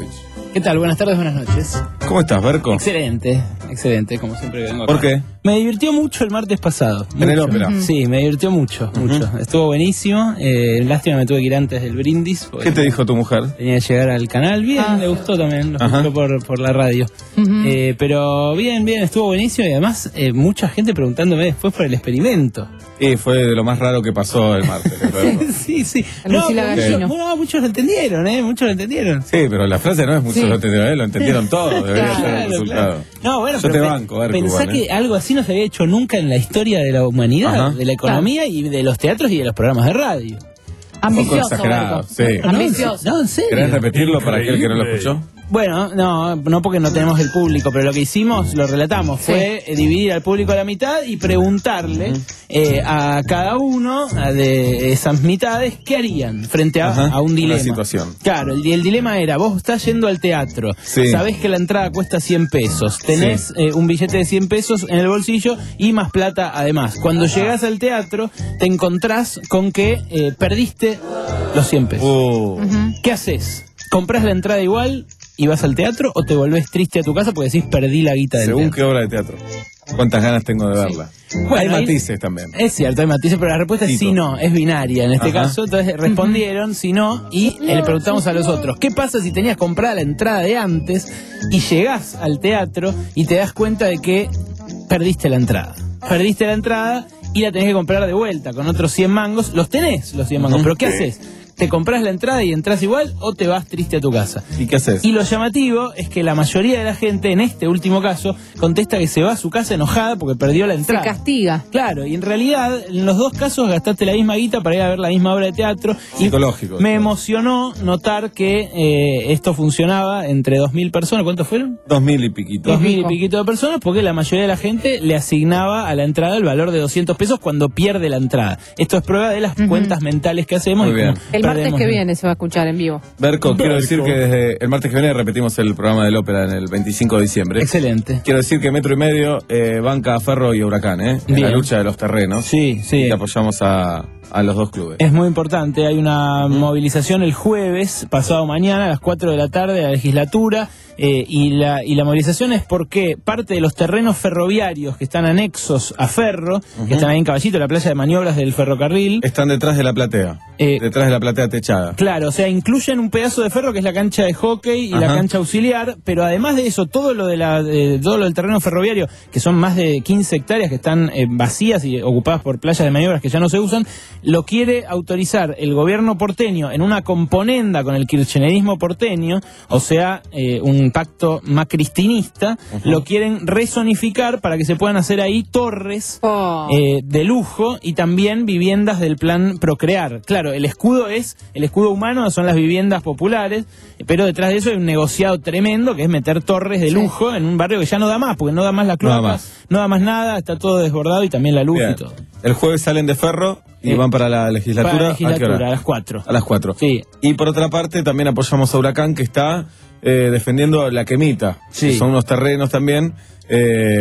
¿Qué tal? Buenas tardes, buenas noches.
¿Cómo estás, Berco?
Excelente, excelente, como siempre vengo acá.
¿Por qué?
Me divirtió mucho el martes pasado.
¿En el
mucho.
ópera? Uh-huh.
Sí, me divirtió mucho,
Uh-huh.
mucho. Estuvo buenísimo. Eh, lástima me tuve que ir antes del brindis.
¿Qué te dijo tu mujer?
Tenía que llegar al canal. Bien,
Ah.
le gustó también, lo
Ajá.
escuchó por, por la radio.
Ujú.
Eh, pero bien, bien, estuvo buenísimo y además eh, mucha gente preguntándome después por el experimento.
Sí, fue de lo más raro que pasó el martes. Berco.
Sí, sí.
El
No,
mucilagallino.
muchos, bueno, muchos lo entendieron, ¿eh? Muchos lo entendieron.
Sí, pero la frase no es mucho
Sí.
lo entendieron, lo entendieron todos, debería ser el
Claro,
resultado.
claro. No, bueno,
Yo
pero
te
pe-
banco, Berco,
pensá
igual, ¿eh?
que algo así no se había hecho nunca en la historia de la humanidad,
Ajá.
de la economía y de los teatros y de los programas de radio.
Un poco
Ambicioso,
exagerado,
Berco.
sí.
Ambicioso.
No, en serio.
¿Querés repetirlo para aquel que no lo escuchó?
Bueno, no, no porque no tenemos el público, pero lo que hicimos, lo relatamos, fue eh, dividir al público a la mitad y preguntarle eh, a cada uno a de esas mitades qué harían frente a,
Ajá,
a un
una
dilema.
situación.
Claro, el, el dilema era, vos estás yendo al teatro,
Sí.
sabés que la entrada cuesta cien pesos, tenés
Sí.
eh, un billete de cien pesos en el bolsillo y más plata además. Cuando llegás al teatro, te encontrás con que eh, perdiste los cien pesos.
Uh,
¿Qué haces? ¿Comprás la entrada igual y vas al teatro o te volvés triste a tu casa porque decís perdí la guita del
según
teatro?
qué obra de teatro. ¿Cuántas ganas tengo de verla?
Bueno,
hay
ahí-
matices también.
Es cierto, hay matices, pero la respuesta es
Tito.
sí, no, es binaria en este
Ajá.
caso. Entonces respondieron sí, no, y eh, le preguntamos a los otros, ¿qué pasa si tenías comprada la entrada de antes y llegás al teatro y te das cuenta de que perdiste la entrada? Perdiste la entrada y la tenés que comprar de vuelta con otros cien mangos. Los tenés, los cien mangos,
Ujú.
pero ¿qué
Sí.
haces? ¿Te compras la entrada y entras igual o te vas triste a tu casa?
¿Y qué haces?
Y lo llamativo es que la mayoría de la gente, en este último caso, contesta que se va a su casa enojada porque perdió la
Se
entrada.
castiga.
Claro, y en realidad, en los dos casos gastaste la misma guita para ir a ver la misma obra de teatro. Y
Psicológico.
me emocionó notar que eh, esto funcionaba entre dos mil personas. ¿Cuántos fueron?
Dos mil y piquito.
Dos mil y piquito de personas, porque la mayoría de la gente le asignaba a la entrada el valor de doscientos pesos cuando pierde la entrada. Esto es prueba de las cuentas mentales que hacemos.
Muy
y
bien.
cómo
El martes
perdemos-
que viene se va a escuchar en vivo.
Berco, quiero
Berco.
decir que desde el martes que viene repetimos el programa del ópera en el veinticinco de diciembre.
Excelente.
Quiero decir que Metro y Medio eh, banca a Ferro y a Huracán, ¿eh? En
Bien.
la lucha de los terrenos.
Sí, sí.
Y apoyamos a, a los dos clubes.
Es muy importante, hay una movilización el jueves, pasado mañana, a las cuatro de la tarde, de la legislatura, eh, y, la, y la movilización es porque parte de los terrenos ferroviarios que están anexos a Ferro, que están ahí en Caballito, la playa de maniobras del ferrocarril,
Están detrás de la platea.
Eh,
detrás de la platea techada.
claro, o sea, incluyen un pedazo de ferro que es la cancha de hockey y la
Ajá.
cancha auxiliar, pero además de eso, todo lo de la eh, todo lo del terreno ferroviario, que son más de quince hectáreas que están eh, vacías y ocupadas por playas de maniobras que ya no se usan, lo quiere autorizar el gobierno porteño en una componenda con el kirchnerismo porteño, o sea, eh, un pacto macristinista, lo quieren rezonificar para que se puedan hacer ahí torres
Oh.
eh, de lujo y también viviendas del plan Procrear. Claro, el escudo es, el escudo humano son las viviendas populares, pero detrás de eso hay un negociado tremendo que es meter torres de lujo en un barrio que ya no da más, porque no da más la
No da
cloaca,
más.
no da más nada, está todo desbordado y también la luz
Bien.
y todo.
El jueves salen de Ferro y
Eh,
van para la legislatura.
Para la
¿A qué
legislatura,
hora?
a las cuatro.
A las cuatro.
Sí.
Y por otra parte, también apoyamos a Huracán, que está eh, defendiendo la Quemita.
Sí.
Que son unos terrenos también eh,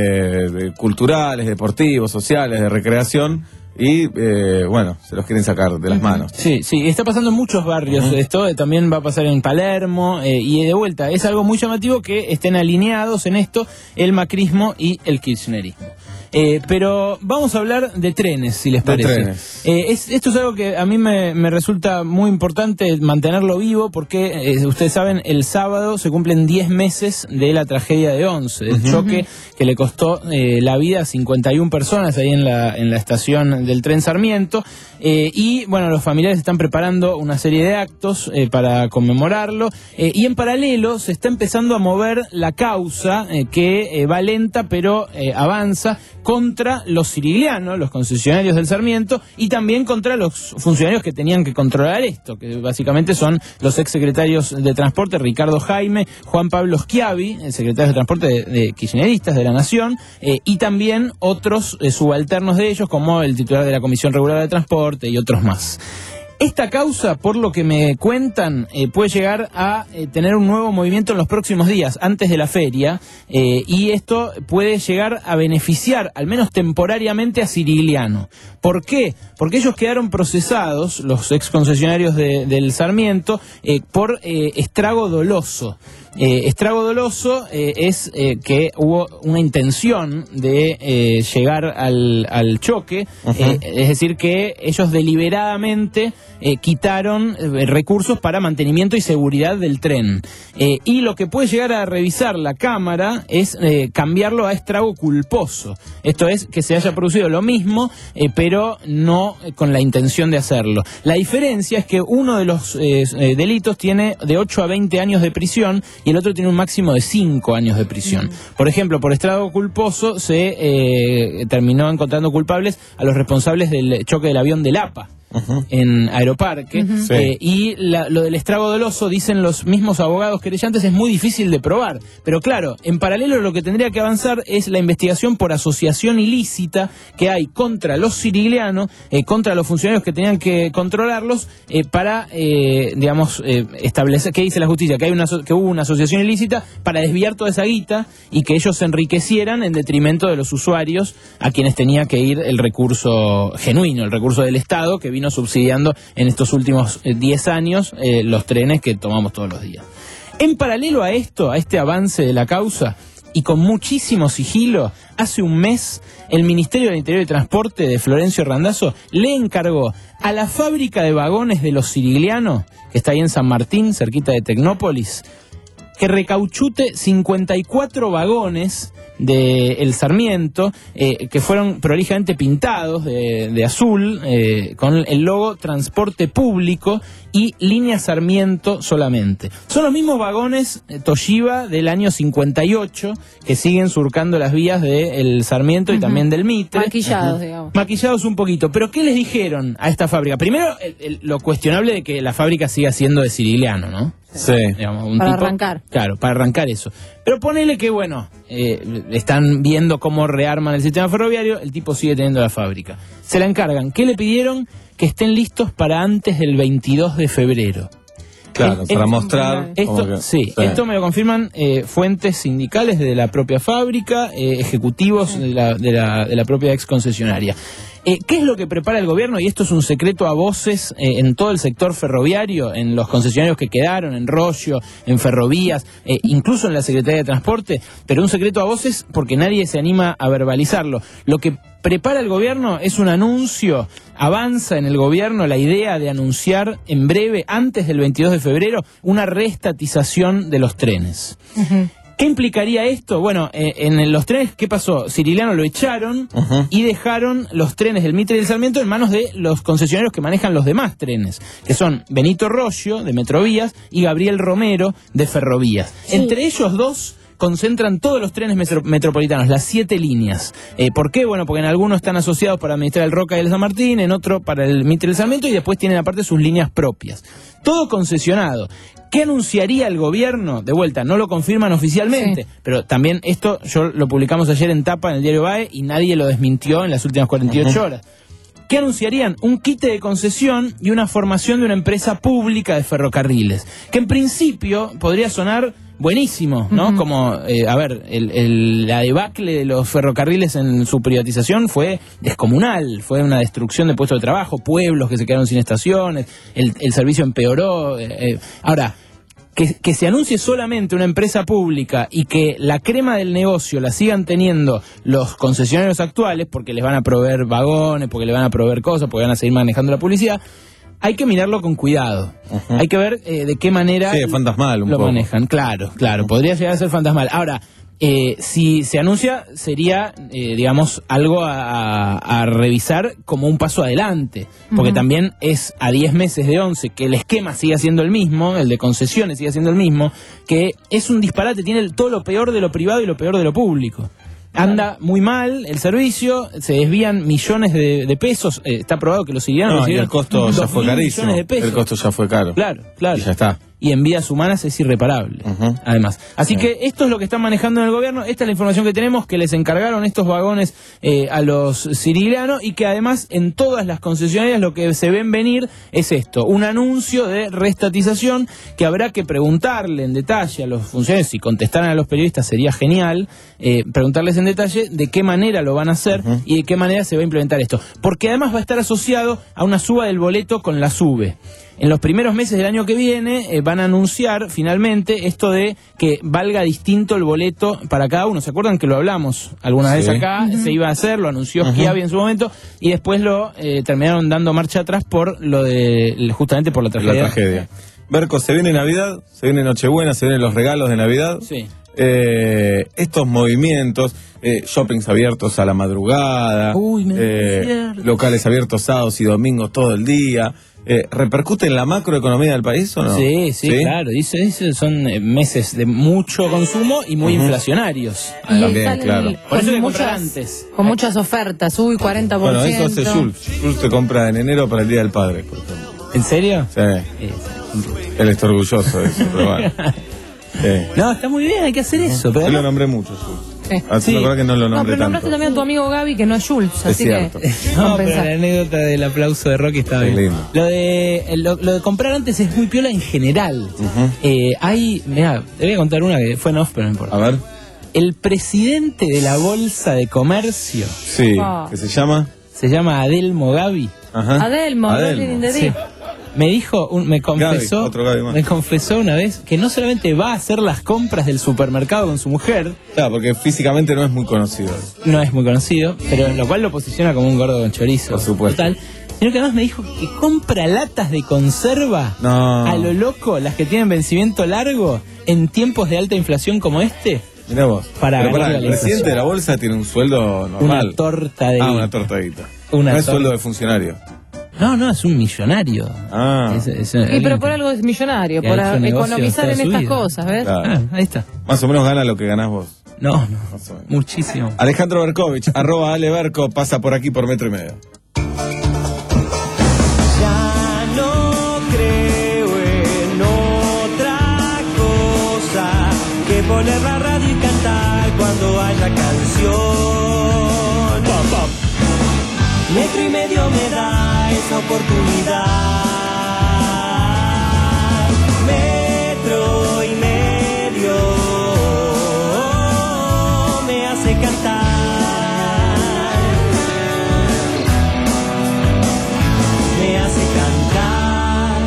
de- culturales, deportivos, sociales, de recreación. Y eh, bueno, se los quieren sacar de las manos.
Sí, sí, está pasando en muchos barrios
Ujú.
esto, eh, también va a pasar en Palermo, eh, y de vuelta, es algo muy llamativo que estén alineados en esto el macrismo y el kirchnerismo. Eh, pero vamos a hablar de trenes, si les
De
parece.
trenes.
Eh, es, esto es algo que a mí me, me resulta muy importante mantenerlo vivo porque, eh, ustedes saben, el sábado se cumplen diez meses de la tragedia de Once, del
Ujú.
choque que le costó eh, la vida a cincuenta y una personas ahí en la, en la estación del tren Sarmiento. Eh, y bueno, los familiares están preparando una serie de actos eh, para conmemorarlo. Eh, y en paralelo se está empezando a mover la causa eh, que eh, va lenta pero eh, avanza contra los siriglianos, los concesionarios del Sarmiento, y también contra los funcionarios que tenían que controlar esto, que básicamente son los exsecretarios de Transporte, Ricardo Jaime, Juan Pablo Schiavi, el secretario de Transporte de, de kirchneristas de la Nación, eh, y también otros eh, subalternos de ellos, como el titular de la Comisión Regular de Transporte y otros más. Esta causa, por lo que me cuentan, eh, puede llegar a eh, tener un nuevo movimiento en los próximos días, antes de la feria, eh, y esto puede llegar a beneficiar, al menos temporariamente, a Cirigliano. ¿Por qué? Porque ellos quedaron procesados, los ex concesionarios de, del Sarmiento, eh, por eh, estrago doloso. Eh, estrago doloso eh, es eh, que hubo una intención de eh, llegar al, al choque, uh-huh. eh, es decir, que ellos deliberadamente eh, quitaron eh, recursos para mantenimiento y seguridad del tren. Eh, y lo que puede llegar a revisar la Cámara es eh, cambiarlo a estrago culposo. Esto es, que se haya producido lo mismo, eh, pero no eh, con la intención de hacerlo. La diferencia es que uno de los eh, eh, delitos tiene de ocho a veinte años de prisión y el otro tiene un máximo de cinco años de prisión. Mm. Por ejemplo, por estrago culposo se eh, terminó encontrando culpables a los responsables del choque del avión del A P A. Uh-huh. En Aeroparque, uh-huh. sí. eh, y la, lo del estrago doloso, dicen los mismos abogados querellantes, es muy difícil de probar, pero claro, en paralelo lo que tendría que avanzar es la investigación por asociación ilícita que hay contra los ciriglianos, eh, contra los funcionarios que tenían que controlarlos, eh, para, eh, digamos, eh, establecer, ¿qué dice la justicia? Que, hay una, que hubo una asociación ilícita para desviar toda esa guita y que ellos se enriquecieran en detrimento de los usuarios a quienes tenía que ir el recurso genuino, el recurso del Estado, que vino subsidiando en estos últimos diez eh, años eh, los trenes que tomamos todos los días. En paralelo a esto, a este avance de la causa, y con muchísimo sigilo, hace un mes el Ministerio del Interior y Transporte de Florencio Randazzo le encargó a la fábrica de vagones de los Cirigliano, que está ahí en San Martín, cerquita de Tecnópolis, que recauchute cincuenta y cuatro vagones de El Sarmiento, eh, que fueron prolijamente pintados de, de azul, eh, con el logo Transporte Público y Línea Sarmiento solamente. Son los mismos vagones eh, Toshiba del año cincuenta y ocho, que siguen surcando las vías de El Sarmiento, uh-huh. y también del Mitre.
Maquillados, uh-huh. digamos.
Maquillados un poquito. ¿Pero qué les dijeron a esta fábrica? Primero, el, el, lo cuestionable de que la fábrica siga siendo de Cirigliano, ¿no?
Sí.
Digamos, un
para
tipo,
arrancar.
Claro, para arrancar eso. Pero ponele que, bueno, eh, están viendo cómo rearman el sistema ferroviario, el tipo sigue teniendo la fábrica. Se la encargan. ¿Qué le pidieron? Que estén listos para antes del veintidós de febrero.
Claro,
es,
para
es,
mostrar...
Esto,
que,
sí,
sí,
esto me lo confirman eh, fuentes sindicales de la propia fábrica, eh, ejecutivos sí. de, la, de, la, de la propia ex concesionaria. Eh, ¿Qué es lo que prepara el gobierno? Y esto es un secreto a voces eh, en todo el sector ferroviario, en los concesionarios que quedaron, en Rollo, en Ferrovías, eh, incluso en la Secretaría de Transporte, pero un secreto a voces porque nadie se anima a verbalizarlo. Lo que prepara el gobierno es un anuncio, avanza en el gobierno la idea de anunciar en breve, antes del veintidós de febrero, una reestatización de los trenes. Uh-huh. ¿Qué implicaría esto? Bueno, eh, en los trenes, ¿qué pasó? Cirigliano lo echaron uh-huh. y dejaron los trenes del Mitre y del Sarmiento en manos de los concesionarios que manejan los demás trenes, que son Benito Rollo, de Metrovías, y Gabriel Romero, de Ferrovías. Sí. Entre ellos dos concentran todos los trenes metro metropolitanos, las siete líneas. Eh, ¿Por qué? Bueno, porque en algunos están asociados para administrar el Roca y el San Martín, en otro para el Mitre y el Sarmiento, y después tienen aparte sus líneas propias. Todo concesionado. ¿Qué anunciaría el gobierno? De vuelta, no lo confirman oficialmente, sí. pero también esto yo lo publicamos ayer en tapa en el diario B A E y nadie lo desmintió en las últimas cuarenta y ocho uh-huh. horas. ¿Qué anunciarían? Un quite de concesión y una formación de una empresa pública de ferrocarriles, que en principio podría sonar buenísimo, ¿no? Uh-huh. Como, eh, a ver, el, el, la debacle de los ferrocarriles en su privatización fue descomunal, fue una destrucción de puestos de trabajo, pueblos que se quedaron sin estaciones, el, el servicio empeoró. Eh, eh. Ahora, que, que se anuncie solamente una empresa pública y que la crema del negocio la sigan teniendo los concesionarios actuales, porque les van a proveer vagones, porque les van a proveer cosas, porque van a seguir manejando la publicidad, hay que mirarlo con cuidado. Uh-huh. Hay que ver eh, de qué manera
sí, fantasmal un
lo
poco.
manejan. Claro, claro, uh-huh. podría llegar a ser fantasmal. Ahora, eh, si se anuncia, sería, eh, digamos, algo a, a revisar como un paso adelante. Porque uh-huh. también es a diez meses de once que el esquema siga siendo el mismo, el de concesiones siga siendo el mismo, que es un disparate, tiene el, todo lo peor de lo privado y lo peor de lo público. Anda muy mal el servicio, se desvían millones de, de pesos, eh, está probado que los ciriglianos
no, y el costo ya fue carísimo,
de pesos.
El costo ya fue caro.
Claro, claro.
Y ya está.
y en vidas humanas es irreparable, uh-huh. además. Así uh-huh. que esto es lo que están manejando en el gobierno, esta es la información que tenemos, que les encargaron estos vagones eh, a los sicilianos y que además en todas las concesionarias lo que se ven venir es esto, un anuncio de reestatización que habrá que preguntarle en detalle a los funcionarios, si contestaran a los periodistas sería genial, eh, preguntarles en detalle de qué manera lo van a hacer uh-huh. y de qué manera se va a implementar esto, porque además va a estar asociado a una suba del boleto con la SUBE. En los primeros meses del año que viene eh, van a anunciar finalmente esto de que valga distinto el boleto para cada uno. ¿Se acuerdan que lo hablamos alguna sí. vez acá? Uh-huh. Se iba a hacer, lo anunció uh-huh. Schiavi en su momento y después lo eh, terminaron dando marcha atrás por lo de justamente por la tragedia.
La tragedia. Berco, se viene Navidad, se viene Nochebuena, se vienen los regalos de Navidad.
Sí.
Eh, estos movimientos, eh, shoppings abiertos a la madrugada,
Uy, me
eh, locales abiertos sábados y domingos todo el día. Eh, ¿Repercute en la macroeconomía del país o no?
Sí, sí, ¿Sí? claro. Dice, dice, son meses de mucho consumo y muy uh-huh. inflacionarios.
Y
también, claro.
Por eso
muchas,
antes.
Con muchas ofertas, uy, cuarenta por ciento.
Bueno, eso hace Jules. Jules te compra en enero para el Día del Padre, por ejemplo.
¿En serio?
Sí. Eh, Él está orgulloso de eso, pero bueno. Eh.
No, está muy bien, hay que hacer eso.
Pero... Yo lo nombré mucho, Jules.
Sí.
Ah, sí. Me que no lo nombré
No, pero nombraste
tanto.
también a tu amigo Gaby, que no es Jules,
es
así
cierto.
que...
No, pero la anécdota del aplauso de Rocky está bien.
Lindo.
Lo de, lo, lo de comprar antes es muy piola en general.
Uh-huh.
Eh, hay, mirá, te voy a contar una que fue en off, pero no importa.
A ver.
El presidente de la Bolsa de Comercio.
Sí, oh. ¿Qué se llama?
Se llama Adelmo Gavi.
Ajá. Adelmo, Adelmo.
Sí. Me dijo, un, me confesó,
Gaby, otro Gaby más.
me confesó una vez que no solamente va a hacer las compras del supermercado con su mujer.
Claro, porque físicamente no es muy conocido.
No es muy conocido, pero lo cual lo posiciona como un gordo con chorizo.
Por supuesto.
Total. Sino que además me dijo que compra latas de conserva
no.
a lo loco, las que tienen vencimiento largo, en tiempos de alta inflación como este.
Mirá vos.
Para
Pero para, el presidente de la bolsa tiene un sueldo normal.
Una torta de...
Ah, una tortadita.
Una
no es
torta.
sueldo de funcionario.
No, no, es un millonario.
Ah.
Es, es,
y es pero por algo es millonario, por a, economizar en estas cosas, ¿ves?
Claro.
Ah, ahí está.
Más o menos gana lo que ganás vos.
No, no, muchísimo.
Alejandro Berkovich, arroba Ale Berco, pasa por aquí por metro y medio.
Ya no creo en otra cosa que poner la radio y cantar cuando haya canción. Pam, pam. Metro y medio me da esa oportunidad. Metro y medio me hace cantar. Me hace cantar.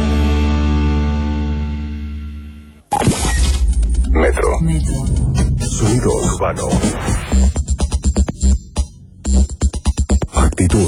Metro. Metro. Sonido urbano. Actitud.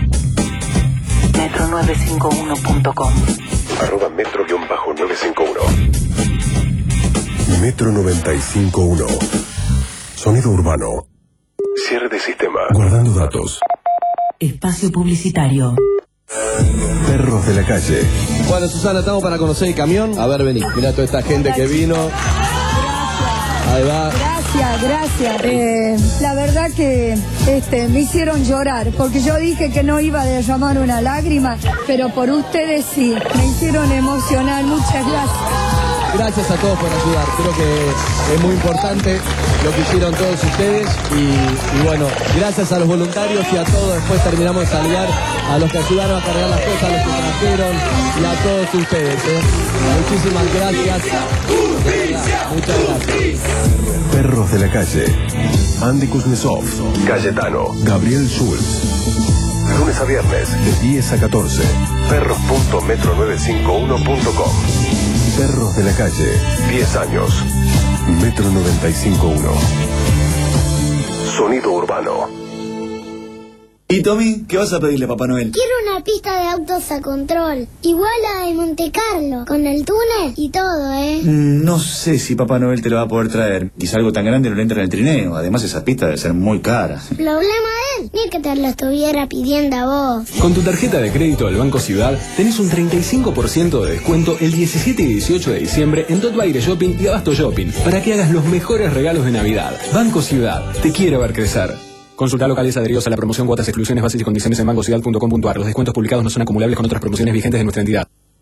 metro nueve cinco uno punto com.
Arroba metro nueve cinco uno. Metro noventa y cinco punto uno. Sonido urbano. Cierre de sistema. Guardando datos.
Espacio publicitario.
Perros de la calle.
Bueno, Susana, estamos para conocer el camión. A ver, vení. Mirá toda esta gente que vino. Ahí va.
Gracias, gracias. Eh, la verdad que este, me hicieron llorar, porque yo dije que no iba a derramar una lágrima, pero por ustedes sí, me hicieron emocionar. Muchas gracias.
Gracias a todos por ayudar. Creo que es muy importante lo que hicieron todos ustedes y, y bueno, gracias a los voluntarios y a todos. Después terminamos de saludar a los que ayudaron a cargar las cosas, a los que trajeron y a todos ustedes. ¿eh? Muchísimas gracias. Muchas gracias.
Perros de la calle. Andy Kuznetsov, Cayetano, Gabriel Schulz. Lunes a viernes de diez a catorce. perros punto metro nueve cinco uno punto com. Perros de la calle, diez años. Metro noventa y cinco punto uno. Sonido urbano.
¿Y Tommy, qué vas a pedirle a Papá Noel?
Quiero una pista de autos a control, igual a la de Monte Carlo, con el túnel y todo, ¿eh?
Mm, no sé si Papá Noel te lo va a poder traer. Quizá algo tan grande no le entra en el trineo. Además, esa pista debe ser muy cara.
Problema de él, ni que te lo estuviera pidiendo a vos.
Con tu tarjeta de crédito del Banco Ciudad tenés un treinta y cinco por ciento de descuento el diecisiete y dieciocho de diciembre en Tot Baile Shopping y Abasto Shopping para que hagas los mejores regalos de Navidad. Banco Ciudad, te quiere ver crecer. Consulta locales adheridos a la promoción, cuotas, exclusiones, bases y condiciones en bancociudad punto com punto ar. Los descuentos publicados no son acumulables con otras promociones vigentes de nuestra entidad.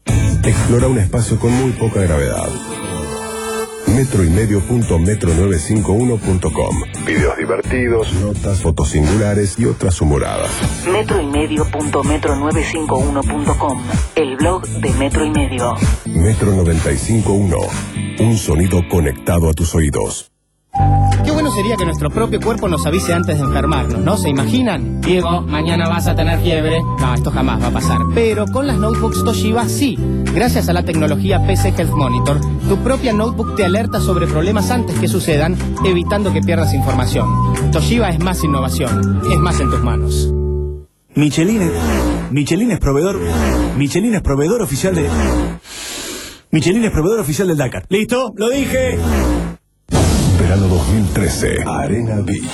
Explora un espacio con muy poca gravedad. metro y medio punto metro novecientos cincuenta y uno punto com. Videos divertidos, notas, fotos singulares y otras humoradas.
metro y medio punto metro novecientos cincuenta y uno punto com. El blog de Metro y Medio.
Metro novecientos cincuenta y uno. Un sonido conectado a tus oídos.
Qué bueno sería que nuestro propio cuerpo nos avise antes de enfermarnos, ¿no? ¿Se imaginan? Diego, mañana vas a tener fiebre. No, esto jamás va a pasar. Pero con las notebooks Toshiba sí. Gracias a la tecnología P C Health Monitor, tu propia notebook te alerta sobre problemas antes que sucedan, evitando que pierdas información. Toshiba es más innovación, es más en tus manos.
Michelin es, Michelin es proveedor, Michelin es proveedor oficial de... Michelin es proveedor oficial del Dakar. ¿Listo? ¡Lo dije!
Verano dos mil trece, Arena Beach.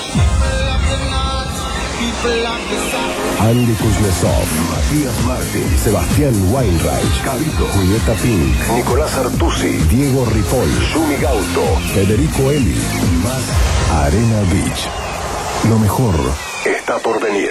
Andy Kuznetsov, Matías Martín, Sebastián Weinreich, Cabito, Julieta Pink, Nicolás Artusi, Diego Ripoll, Yumi Gauto, Federico Eli y más. Arena Beach. Lo mejor está por venir.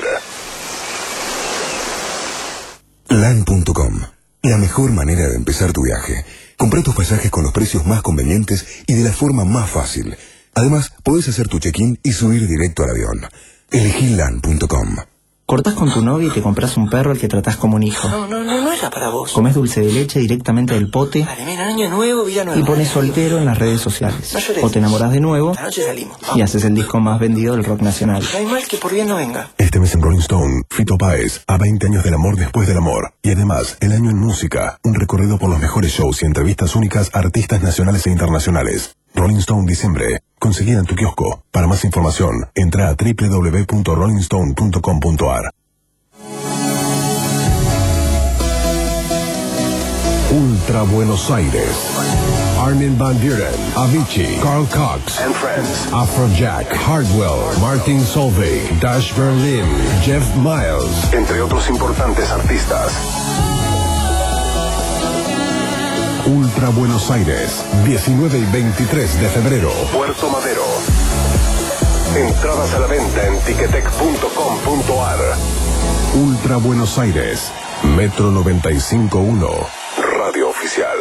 LAN punto com. La mejor manera de empezar tu viaje. Comprá tus pasajes con los precios más convenientes y de la forma más fácil. Además, podés hacer tu check-in y subir directo al avión. Elegí LAN punto com.
Cortás con tu novia y te compras un perro al que tratás como un hijo.
No, no, no, no era para vos.
Comés dulce de leche directamente del pote.
Vale, mira, año nuevo, vida nueva.
Y pones soltero en las redes sociales.
No llores.
O te enamorás de nuevo.
Esta noche salimos.
Y haces el disco más vendido del rock nacional.
No hay mal que por bien no venga.
Este mes en Rolling Stone, Fito Páez, a veinte años del amor después del amor. Y además, el año en música, un recorrido por los mejores shows y entrevistas únicas a artistas nacionales e internacionales. Rolling Stone diciembre. Conseguida en tu kiosco. Para más información, entra a doble u doble u doble u punto rolling stone punto com punto a r. Ultra Buenos Aires. Armin van Buren, Avicii, Carl Cox and Friends, Afrojack, Hardwell, Martin Solveig, Dash Berlin, Jeff Miles, entre otros importantes artistas. Ultra Buenos Aires, diecinueve y veintitrés de febrero, Puerto Madero. Entradas a la venta en ticketek punto com punto a r. Ultra Buenos Aires, Metro novecientos cincuenta y uno, Radio Oficial.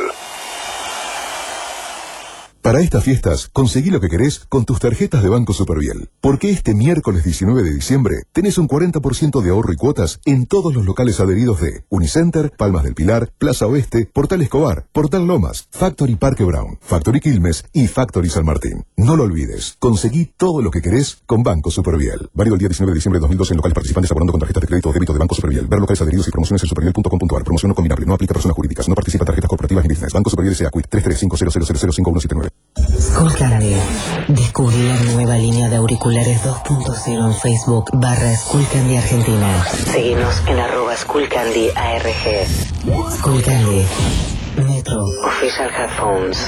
Para estas fiestas, conseguí lo que querés con tus tarjetas de Banco Superviel. Porque este miércoles diecinueve de diciembre tenés un cuarenta por ciento de ahorro y cuotas en todos los locales adheridos de Unicenter, Palmas del Pilar, Plaza Oeste, Portal Escobar, Portal Lomas, Factory Parque Brown, Factory Quilmes y Factory San Martín. No lo olvides, conseguí todo lo que querés con Banco Superviel. Válido el día diecinueve de diciembre de dos mil doce en locales participantes abonando con tarjetas de crédito o débito de Banco Superviel. Ver locales adheridos y promociones en superviel punto com punto a r. Promoción no combinable, no aplica a personas jurídicas, no participa tarjetas corporativas ni business. Banco Superviel S A Quit tres tres cinco cero cero cero cero cinco uno siete nueve.
Skullcandy. Descubrí la nueva línea de auriculares dos punto cero en Facebook barra Skullcandy Argentina. Seguinos en arroba Skullcandy A R G. Skullcandy. Metro. Official Headphones.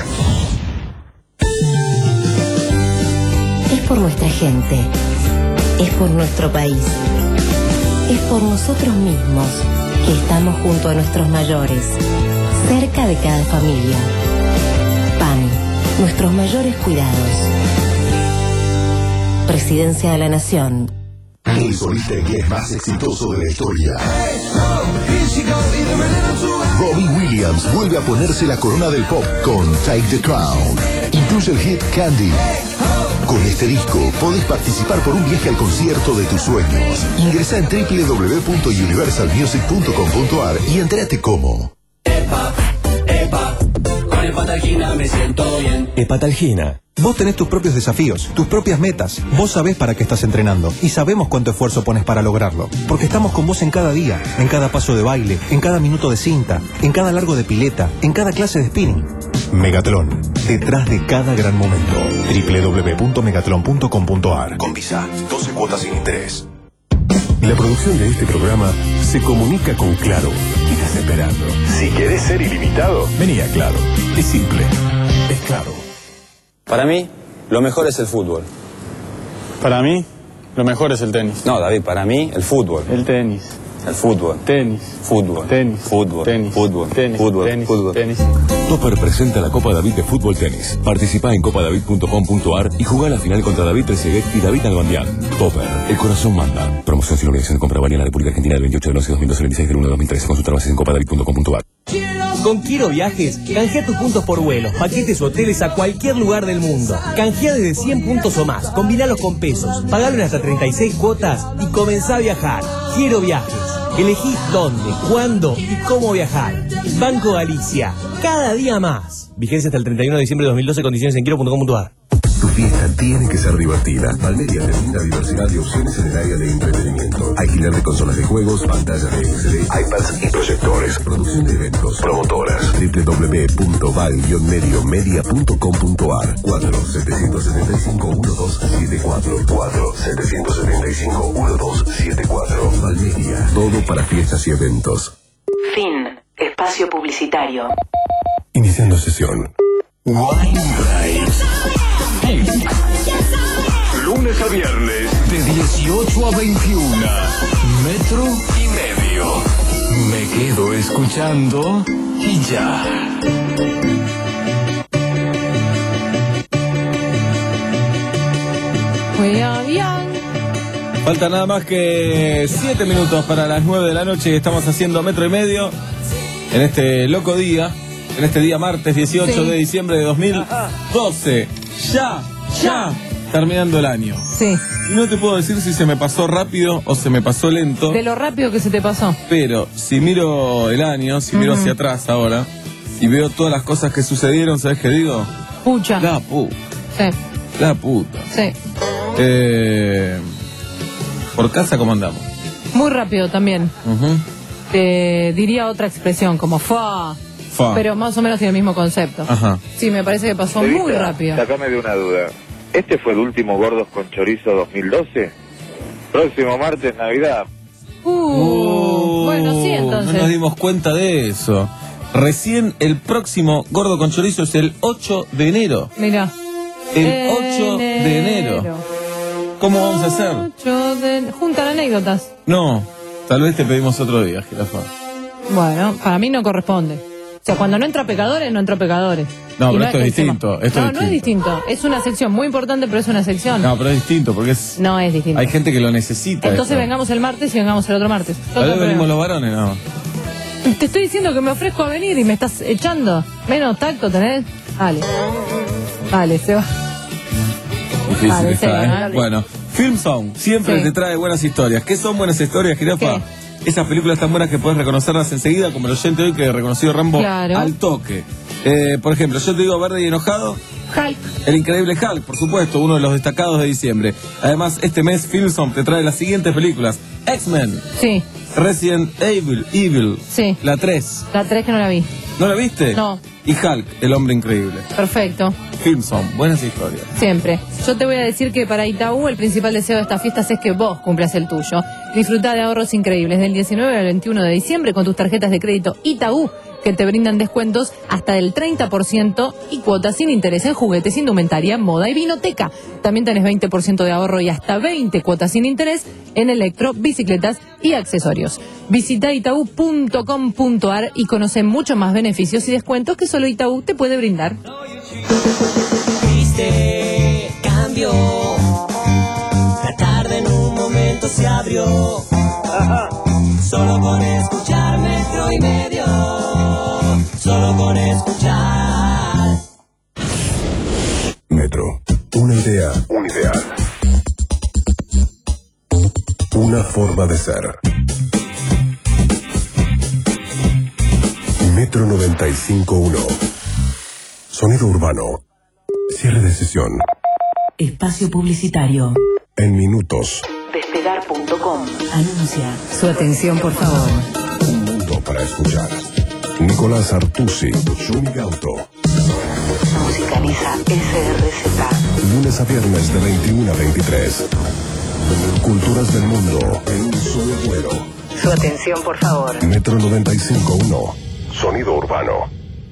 Es por nuestra gente. Es por nuestro país. Es por nosotros mismos que estamos junto a nuestros mayores. Cerca de cada familia. P A N. Nuestros mayores cuidados. Presidencia de la Nación.
El solista inglés más exitoso de la historia. Robbie Williams vuelve a ponerse la corona del pop con Take the Crown. Incluye el hit Candy. Con este disco podés participar por un viaje al concierto de tus sueños. Ingresa en doble u doble u doble u punto universal music punto com punto a r y entérate cómo.
Epa, epa. Con Hepatalgina me siento bien.
Hepatalgina. Vos tenés tus propios desafíos, tus propias metas. Vos sabés para qué estás entrenando y sabemos cuánto esfuerzo pones para lograrlo. Porque estamos con vos en cada día, en cada paso de baile, en cada minuto de cinta, en cada largo de pileta, en cada clase de spinning.
Megatlón. Detrás de cada gran momento. doble u doble u doble u punto megatlón punto com punto a r. Con Visa. doce cuotas sin interés. La producción de este programa se comunica con Claro. ¿Qué estás esperando? Si querés ser ilimitado, vení a Claro. Es simple. Es Claro.
Para mí, lo mejor es el fútbol.
Para mí, lo mejor es el tenis.
No, David, para mí, el fútbol.
El tenis.
El fútbol.
Tenis.
Fútbol.
Tenis.
Fútbol.
Tenis.
Fútbol.
Tenis.
Fútbol.
Tenis.
Fútbol.
Tenis.
Topper presenta la Copa David de Fútbol Tenis. Participa en copa david punto com punto a r y juega la final contra David Trezeguet y David Nalbandián. Topper, el corazón manda. Promoción sin organización de compra válida en la República Argentina del veintiocho del once de dos mil doce al veintiséis del uno de dos mil trece. Consulta bases en copa david punto com punto a r.
Con Quiero Viajes, canjea tus puntos por vuelos, paquetes o hoteles a cualquier lugar del mundo. Canjea desde cien puntos o más, combinalos con pesos, pagalo en hasta treinta y seis cuotas y comenzá a viajar. Quiero Viajes. Elegí dónde, cuándo y cómo viajar. Banco Galicia, cada día más. Vigencia hasta el treinta y uno de diciembre de dos mil doce, condiciones en quiero punto com punto a r.
Tu fiesta tiene que ser divertida. Palmeria te brinda diversidad de opciones en el área de entretenimiento. Alquiler de consolas de juegos, pantallas de X D, iPads y proyectores. Producción de eventos. Promotoras. doble u doble u doble u punto val guion medio media punto com punto a r. cuatro siete siete cinco uno dos siete cuatro. cuatro siete siete cinco uno dos siete cuatro. Palmeria. Todo para fiestas y eventos.
Fin. Espacio publicitario.
Iniciando sesión.
Lunes a viernes de dieciocho a veintiuno. Metro y medio. Me quedo escuchando y ya.
Falta nada más que siete minutos para las nueve de la noche. Estamos haciendo Metro y Medio en este loco día, en este día martes dieciocho
Sí.
de diciembre de dos mil doce. Ya, ya, terminando el año.
Sí.
Y no te puedo decir si se me pasó rápido o se me pasó lento.
De lo rápido que se te pasó.
Pero si miro el año, si miro
Ujú.
hacia atrás ahora y veo todas las cosas que sucedieron, ¿sabes qué digo?
Pucha.
La puta.
Sí.
La puta.
Sí.
Eh, por casa, ¿cómo andamos?
Muy rápido también.
Ujú.
Te diría otra expresión, como fa.
Fa.
Pero más o menos tiene el mismo concepto.
Ajá.
Sí, me parece que pasó
Revista,
muy rápido.
Sácame de una duda. ¿Este fue el último Gordos con Chorizo dos mil doce? Próximo martes, Navidad.
Uh, bueno, sí, entonces.
No nos dimos cuenta de eso. Recién el próximo Gordo con Chorizo es el ocho de enero.
Mira.
El ocho de enero. ¿Cómo vamos a hacer?
ocho de... Juntan anécdotas.
No, tal vez te pedimos otro día, Jirafa.
Bueno, para mí no corresponde. O sea, cuando no entra pecadores, no entra pecadores.
No,
Y
pero esto es
que encima-
distinto. Esto
no,
es
no es distinto. Es una sección muy importante, pero es una sección.
No, pero es distinto porque es...
No es distinto.
Hay gente que lo necesita.
Entonces
eso.
vengamos el martes y vengamos el otro martes.
Tal vez
Otro
venimos
programa.
los varones, no.
Te estoy diciendo que me ofrezco a venir y me estás echando. Menos tacto tenés. Dale. Dale, se va.
Difícil
Vale,
está,
sí,
¿eh?
dale.
Bueno, Film Zone siempre
Sí.
te trae buenas historias. ¿Qué son buenas historias, Jirafa? Esas películas tan buenas que puedes reconocerlas enseguida, como el oyente hoy que reconoció Rambo
Claro.
al toque. Eh, por ejemplo, yo te digo Verde y Enojado.
Hulk.
El increíble Hulk, por supuesto, uno de los destacados de diciembre. Además, este mes Film Zone te trae las siguientes películas: X-Men,
Sí,
Resident Evil, Evil,
sí.
la tres.
La tres que no la vi.
¿No la viste?
No.
Y Hulk, el hombre increíble.
Perfecto.
Film Zone, buenas historias.
Siempre. Yo te voy a decir que para Itaú el principal deseo de estas fiestas es que vos cumplas el tuyo. Disfrutá de ahorros increíbles del diecinueve al veintiuno de diciembre con tus tarjetas de crédito Itaú, que te brindan descuentos hasta del treinta por ciento y cuotas sin interés en juguetes, indumentaria, moda y vinoteca. También tenés veinte por ciento de ahorro y hasta veinte cuotas sin interés en electro, bicicletas y accesorios. Visita itaú punto com punto a r y conoce muchos más beneficios y descuentos que solo Itaú te puede brindar.
Viste, cambió. La tarde en un momento se abrió. Solo con escuchar Metro y Medio. Solo con escuchar.
Metro. Una idea. Un ideal. Una forma de ser. Metro noventa y cinco punto uno. Sonido urbano. Cierre de sesión.
Espacio publicitario.
En minutos.
Despegar punto com. Anuncia. Su atención, por favor.
Un mundo para escuchar. Nicolás Artusi. Shumi Gauto.
Musicaliza S R Z.
Lunes a viernes de veintiuno a veintitrés. Culturas del mundo en un solo vuelo.
Su atención, por favor.
Metro noventa y cinco punto uno. Sonido urbano.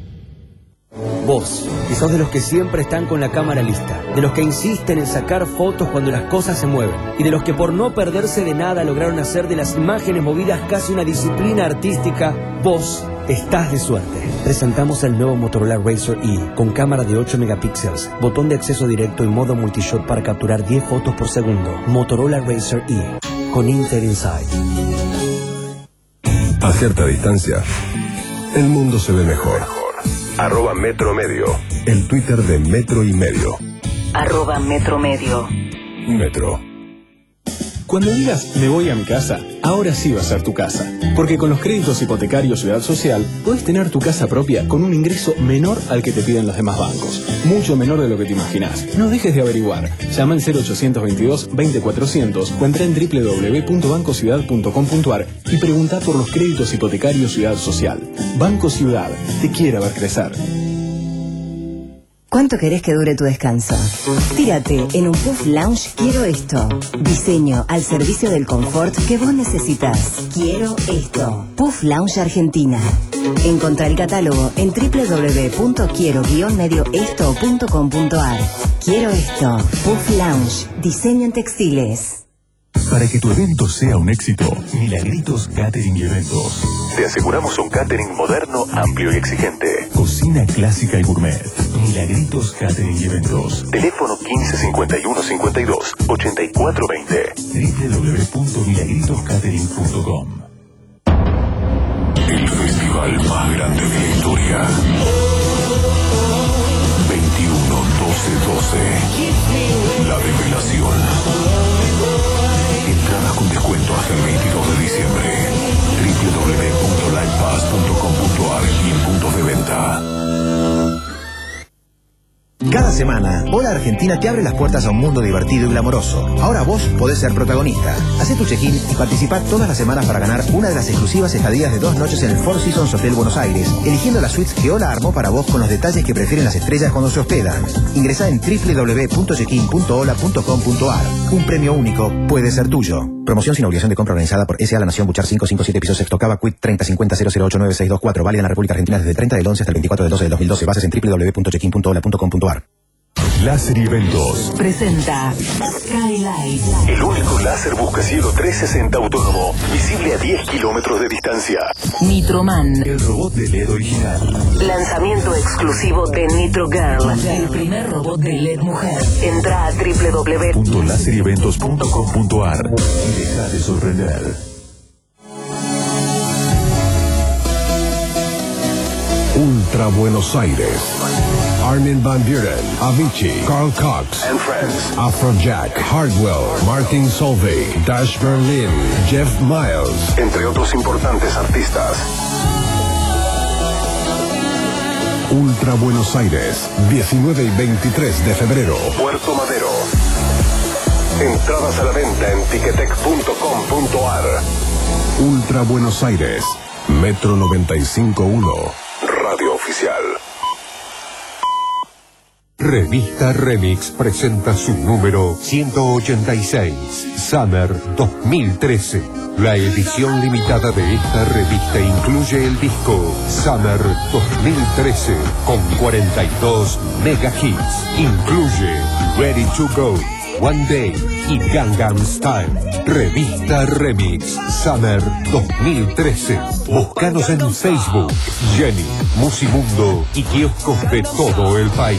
Vos, que sos de los que siempre están con la cámara lista, de los que insisten en sacar fotos cuando las cosas se mueven, y de los que por no perderse de nada lograron hacer de las imágenes movidas casi una disciplina artística, vos estás de suerte. Presentamos el nuevo Motorola Razr E, con cámara de ocho megapíxeles, botón de acceso directo y modo multishot para capturar diez fotos por segundo. Motorola Razr E, con Intel Inside.
A cierta distancia, el mundo se ve mejor. Arroba Metro Medio. El Twitter de Metro y Medio.
Arroba Metro Medio.
Metro.
Cuando digas me voy a mi casa, ahora sí va a ser tu casa. Porque con los créditos hipotecarios Ciudad Social, podés tener tu casa propia con un ingreso menor al que te piden los demás bancos. Mucho menor de lo que te imaginás. No dejes de averiguar. Llama al cero ochocientos veintidós veinte cuatrocientos o entra en doble u doble u doble u punto banco ciudad punto com punto a r y pregunta por los créditos hipotecarios Ciudad Social. Banco Ciudad, te quiere ver crecer.
¿Cuánto querés que dure tu descanso? Tírate en un Puff Lounge Quiero Esto. Diseño al servicio del confort que vos necesitas. Quiero esto. Puff Lounge Argentina. Encontrá el catálogo en doble u doble u doble u punto quiero guión medio esto punto com punto a r. Quiero esto. Puff Lounge. Diseño en textiles.
Para que tu evento sea un éxito, Milagritos Catering y Eventos. Te aseguramos un catering moderno, amplio y exigente. Cocina clásica y gourmet. Milagritos Catering y Eventos. Teléfono quince cincuenta y uno cincuenta y dos ochenta y cuatro veinte. doble u doble u doble u punto milagritos catering punto com. El festival más grande de la historia. veintiuno doce doce. La revelación. Entradas con descuento hasta el veintidós de diciembre. doble u doble u doble u punto livepass punto com punto a r y en puntos de venta.
Cada semana, Hola Argentina te abre las puertas a un mundo divertido y glamoroso. Ahora vos podés ser protagonista. Hacé tu check-in y participá todas las semanas para ganar una de las exclusivas estadías de dos noches en el Four Seasons Hotel Buenos Aires, eligiendo las suites que Hola armó para vos con los detalles que prefieren las estrellas cuando se hospedan. Ingresá en doble u doble u doble u punto checkin punto hola punto com punto a r. Un premio único puede ser tuyo. Promoción sin obligación de compra organizada por S A La Nación Buchar cinco cinco siete Piso Sexto Cava Quit treinta cincuenta cero cero ocho nueve seis dos cuatro. Válida en la República Argentina desde el treinta del once hasta el veinticuatro del doce del dos mil doce. Bases en doble u doble u doble u punto checkin punto hola punto com punto a r.
Láser y Eventos
presenta Skylight.
El único láser buscacielo trescientos sesenta autónomo, visible a diez kilómetros de distancia.
Nitroman.
El robot de L E D original.
Lanzamiento exclusivo de Nitro Girl. El primer robot de L E D mujer. Entra a doble u doble u doble u
punto láser y eventos punto com punto a r y deja de sorprender. Ultra Buenos Aires. Armin van Buren, Avicii, Carl Cox and Friends, Afrojack, Hardwell, Martin Solveig, Dash Berlin, Jeff Miles, entre otros importantes artistas. Ultra Buenos Aires, diecinueve y veintitrés de febrero, Puerto Madero. Entradas a la venta en ticketek punto com punto a r. Ultra Buenos Aires, Metro noventa y cinco punto uno, Radio Oficial. Revista Remix presenta su número ciento ochenta y seis, Summer dos mil trece. La edición limitada de esta revista incluye el disco Summer dos mil trece con cuarenta y dos mega hits. Incluye Ready to Go, One Day y Gangnam Style. Revista Remix Summer dos mil trece. Búscanos en Facebook, Jenny, Musimundo y kioscos de todo el país.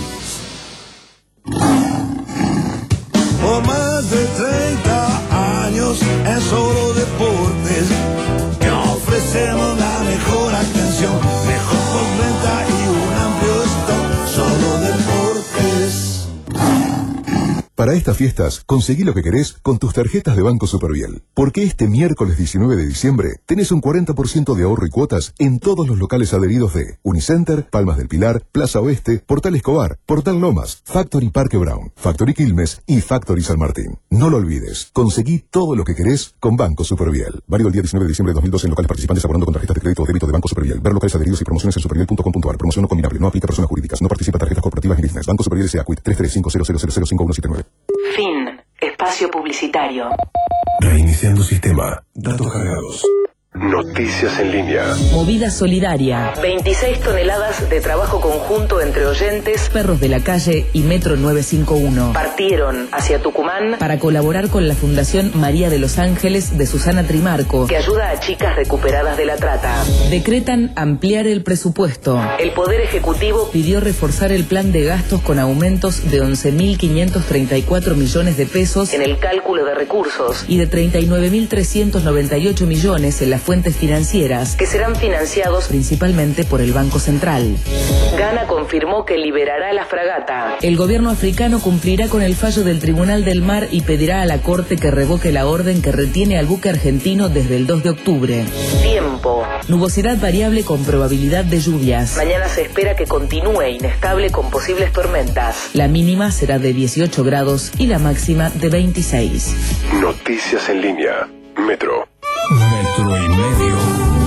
Por más de treinta años en Solo Deportes, que ofrecemos la mejor atención, mejor postventa y un amplio stock. Solo Deportes.
Para estas fiestas, conseguí lo que querés con tus tarjetas de Banco Superviel. Porque este miércoles diecinueve de diciembre tenés un cuarenta por ciento de ahorro y cuotas en todos los locales adheridos de Unicenter, Palmas del Pilar, Plaza Oeste, Portal Escobar, Portal Lomas, Factory Parque Brown, Factory Quilmes y Factory San Martín. No lo olvides, conseguí todo lo que querés con Banco Superviel. Válido el día diecinueve de diciembre de dos mil doce en locales participantes abonando con tarjetas de crédito o débito de Banco Superviel. Ver locales adheridos y promociones en superviel punto com punto a r. Promoción no combinable, no aplica a personas jurídicas, no participa tarjetas corporativas ni business. Banco Superviel S A Quit tres tres cinco cero cero cero cero cinco uno siete nueve.
Fin. Espacio publicitario.
Reiniciando sistema. Datos cargados. Noticias en línea.
Movida solidaria. veintiséis toneladas de trabajo conjunto entre oyentes, Perros de la Calle y Metro novecientos cincuenta y uno. Partieron hacia Tucumán para colaborar con la Fundación María de los Ángeles de Susana Trimarco, que ayuda a chicas recuperadas de la trata. Decretan ampliar el presupuesto. El Poder Ejecutivo pidió reforzar el plan de gastos con aumentos de once mil quinientos treinta y cuatro millones de pesos en el cálculo de recursos y de treinta y nueve mil trescientos noventa y ocho millones en la fuentes financieras, que serán financiados principalmente por el Banco Central. Ghana confirmó que liberará la fragata. El gobierno africano cumplirá con el fallo del Tribunal del Mar y pedirá a la Corte que revoque la orden que retiene al buque argentino desde el dos de octubre. Tiempo. Nubosidad variable con probabilidad de lluvias. Mañana se espera que continúe inestable con posibles tormentas. La mínima será de dieciocho grados y la máxima de veintiséis.
Noticias en línea. Metro.
Metro y medio.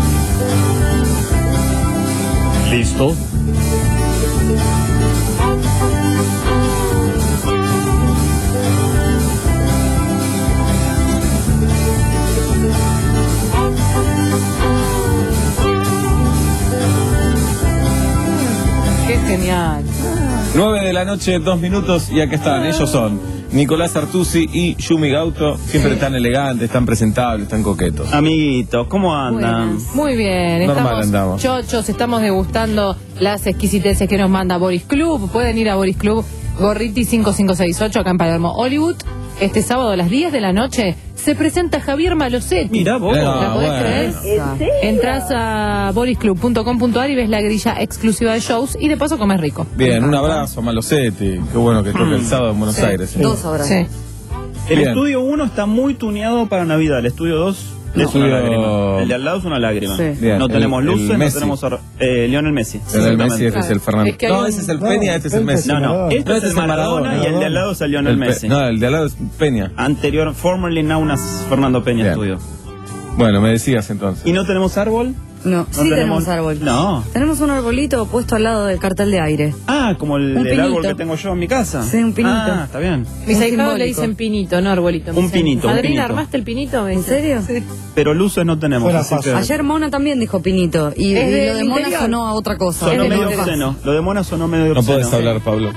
¿Listo?
Qué genial.
nueve de la noche, dos minutos, y aquí están. Ellos son Nicolás Artusi y Yumi Gauto. Siempre tan elegantes, tan presentables, tan coquetos.
Amiguitos, ¿cómo andan?
Buenas. Muy bien,
Normal
estamos
andamos.
chochos, estamos degustando las exquisiteces que nos manda Boris Club. Pueden ir a Boris Club, Gorriti cinco cinco seis ocho, acá en Palermo, Hollywood. Este sábado a las diez de la noche se presenta Javier Malosetti.
Mira vos.
¿La podés
bueno.
creer?
¿En serio?
Entras a boris club punto com punto a r y ves la grilla exclusiva de shows y de paso comes rico.
Bien, un abrazo, Malosetti. Qué bueno que toque el sábado en Buenos
Sí.
Aires. ¿eh?
Dos abrazos.
Sí.
El
Bien.
estudio uno está muy tuneado para Navidad. El estudio dos es
Estudio-
una lágrima. El de al lado es una lágrima.
Sí.
Bien.
No
El-
tenemos
el
luces, no
Messi.
tenemos a- eh, Lionel Messi.
El del
Exactamente.
Messi, este es el Fernando.
Es que hay
No,
un-
ese es el Peña, este es el Messi.
No, no, este
No,
es el Maradona y el de al lado es el Lionel
El Pe-
Messi.
No, el de al lado es Peña.
Anterior, formerly known as Fernando Peña
Bien.
Estudio.
Bueno, me decías entonces.
¿Y no tenemos árbol?
No, sí tenemos árbol.
No.
Tenemos un arbolito puesto al lado del cartel de aire.
Ah, como el,
Un
el árbol
pinito.
que tengo yo en mi casa.
Sí, un pinito.
Ah, está bien.
Mis
Un
ahijados
simbólico.
le dicen pinito, no arbolito. Me
Un
dicen,
pinito, un
Madrina,
pinito.
¿armaste el pinito? Me
¿En
dicen.
serio?
Sí.
Pero luces no tenemos. así que-
Ayer Mona también dijo pinito. Y,
Es
y
del
lo de Mona
interior.
sonó a otra cosa.
Sonó
Es de
medio
Montevideo.
obsceno. Lo de Mona sonó medio
No
obsceno.
podés hablar, Pablo.